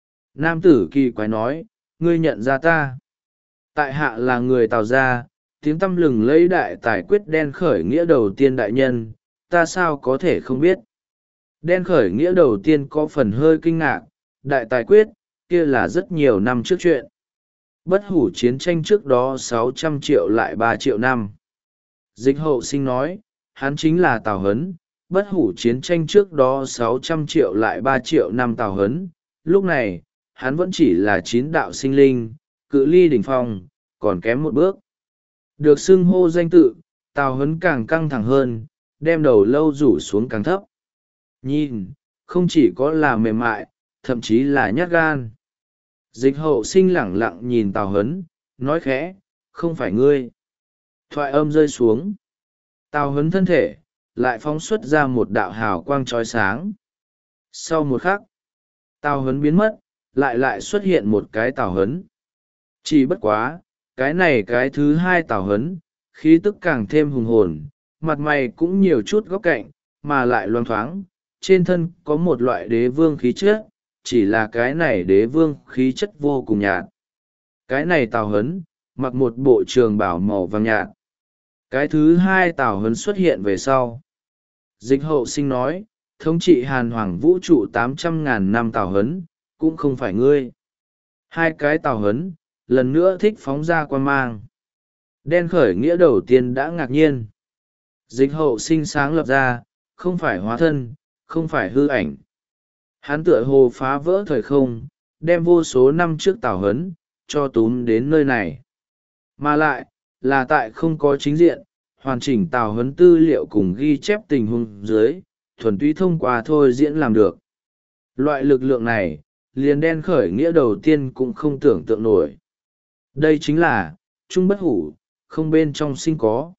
Nam tử kỳ quái nói, ngươi nhận ra ta. Tại hạ là người Tào gia, tiếng tăm lừng lấy đại tài quyết đen khởi nghĩa đầu tiên đại nhân, ta sao có thể không biết. Đen khởi nghĩa đầu tiên có phần hơi kinh ngạc, đại tài quyết, kia là rất nhiều năm trước chuyện. Bất hủ chiến tranh trước đó 600 triệu lại 3 triệu năm. Dịch hậu sinh nói, hắn chính là Tào Hấn, bất hủ chiến tranh trước đó 600 triệu lại 3 triệu năm Tào Hấn. Lúc này, hắn vẫn chỉ là 9 đạo sinh linh, cự ly đỉnh phong, còn kém một bước. Được xưng hô danh tự, Tào Hấn càng căng thẳng hơn, đem đầu lâu rủ xuống càng thấp. Nhìn, không chỉ có là mềm mại, thậm chí là nhát gan. Dịch hậu sinh lẳng lặng nhìn Tào Hấn, nói khẽ, không phải ngươi. Thoại âm rơi xuống. Tào Hấn thân thể, lại phóng xuất ra một đạo hào quang trói sáng. Sau một khắc, Tào Hấn biến mất, lại xuất hiện một cái Tào Hấn. Chỉ bất quá, cái này cái thứ hai Tào Hấn, khí tức càng thêm hùng hồn, mặt mày cũng nhiều chút góc cạnh, mà lại loang thoáng, trên thân có một loại đế vương khí chất, chỉ là cái này đế vương khí chất vô cùng nhạt. Cái này Tào Hấn, mặc một bộ trường bào màu vàng nhạt. Cái thứ hai Tào Hấn xuất hiện về sau. Dịch hậu sinh nói, thống trị Hàn Hoàng vũ trụ 800.000 năm Tào Hấn, cũng không phải ngươi. Hai cái Tào Hấn, lần nữa thích phóng ra quan mang. Đen khởi nghĩa đầu tiên đã ngạc nhiên. Dịch hậu sinh sáng lập ra, không phải hóa thân, không phải hư ảnh. Hắn tựa hồ phá vỡ thời không, đem vô số năm trước Tào Hấn, cho túm đến nơi này. Mà lại, là tại không có chính diện, hoàn chỉnh Tào Hấn tư liệu cùng ghi chép tình huống dưới, thuần túy thông qua thôi diễn làm được. Loại lực lượng này, liền đen khởi nghĩa đầu tiên cũng không tưởng tượng nổi. Đây chính là, trung bất hủ, không bên trong sinh có.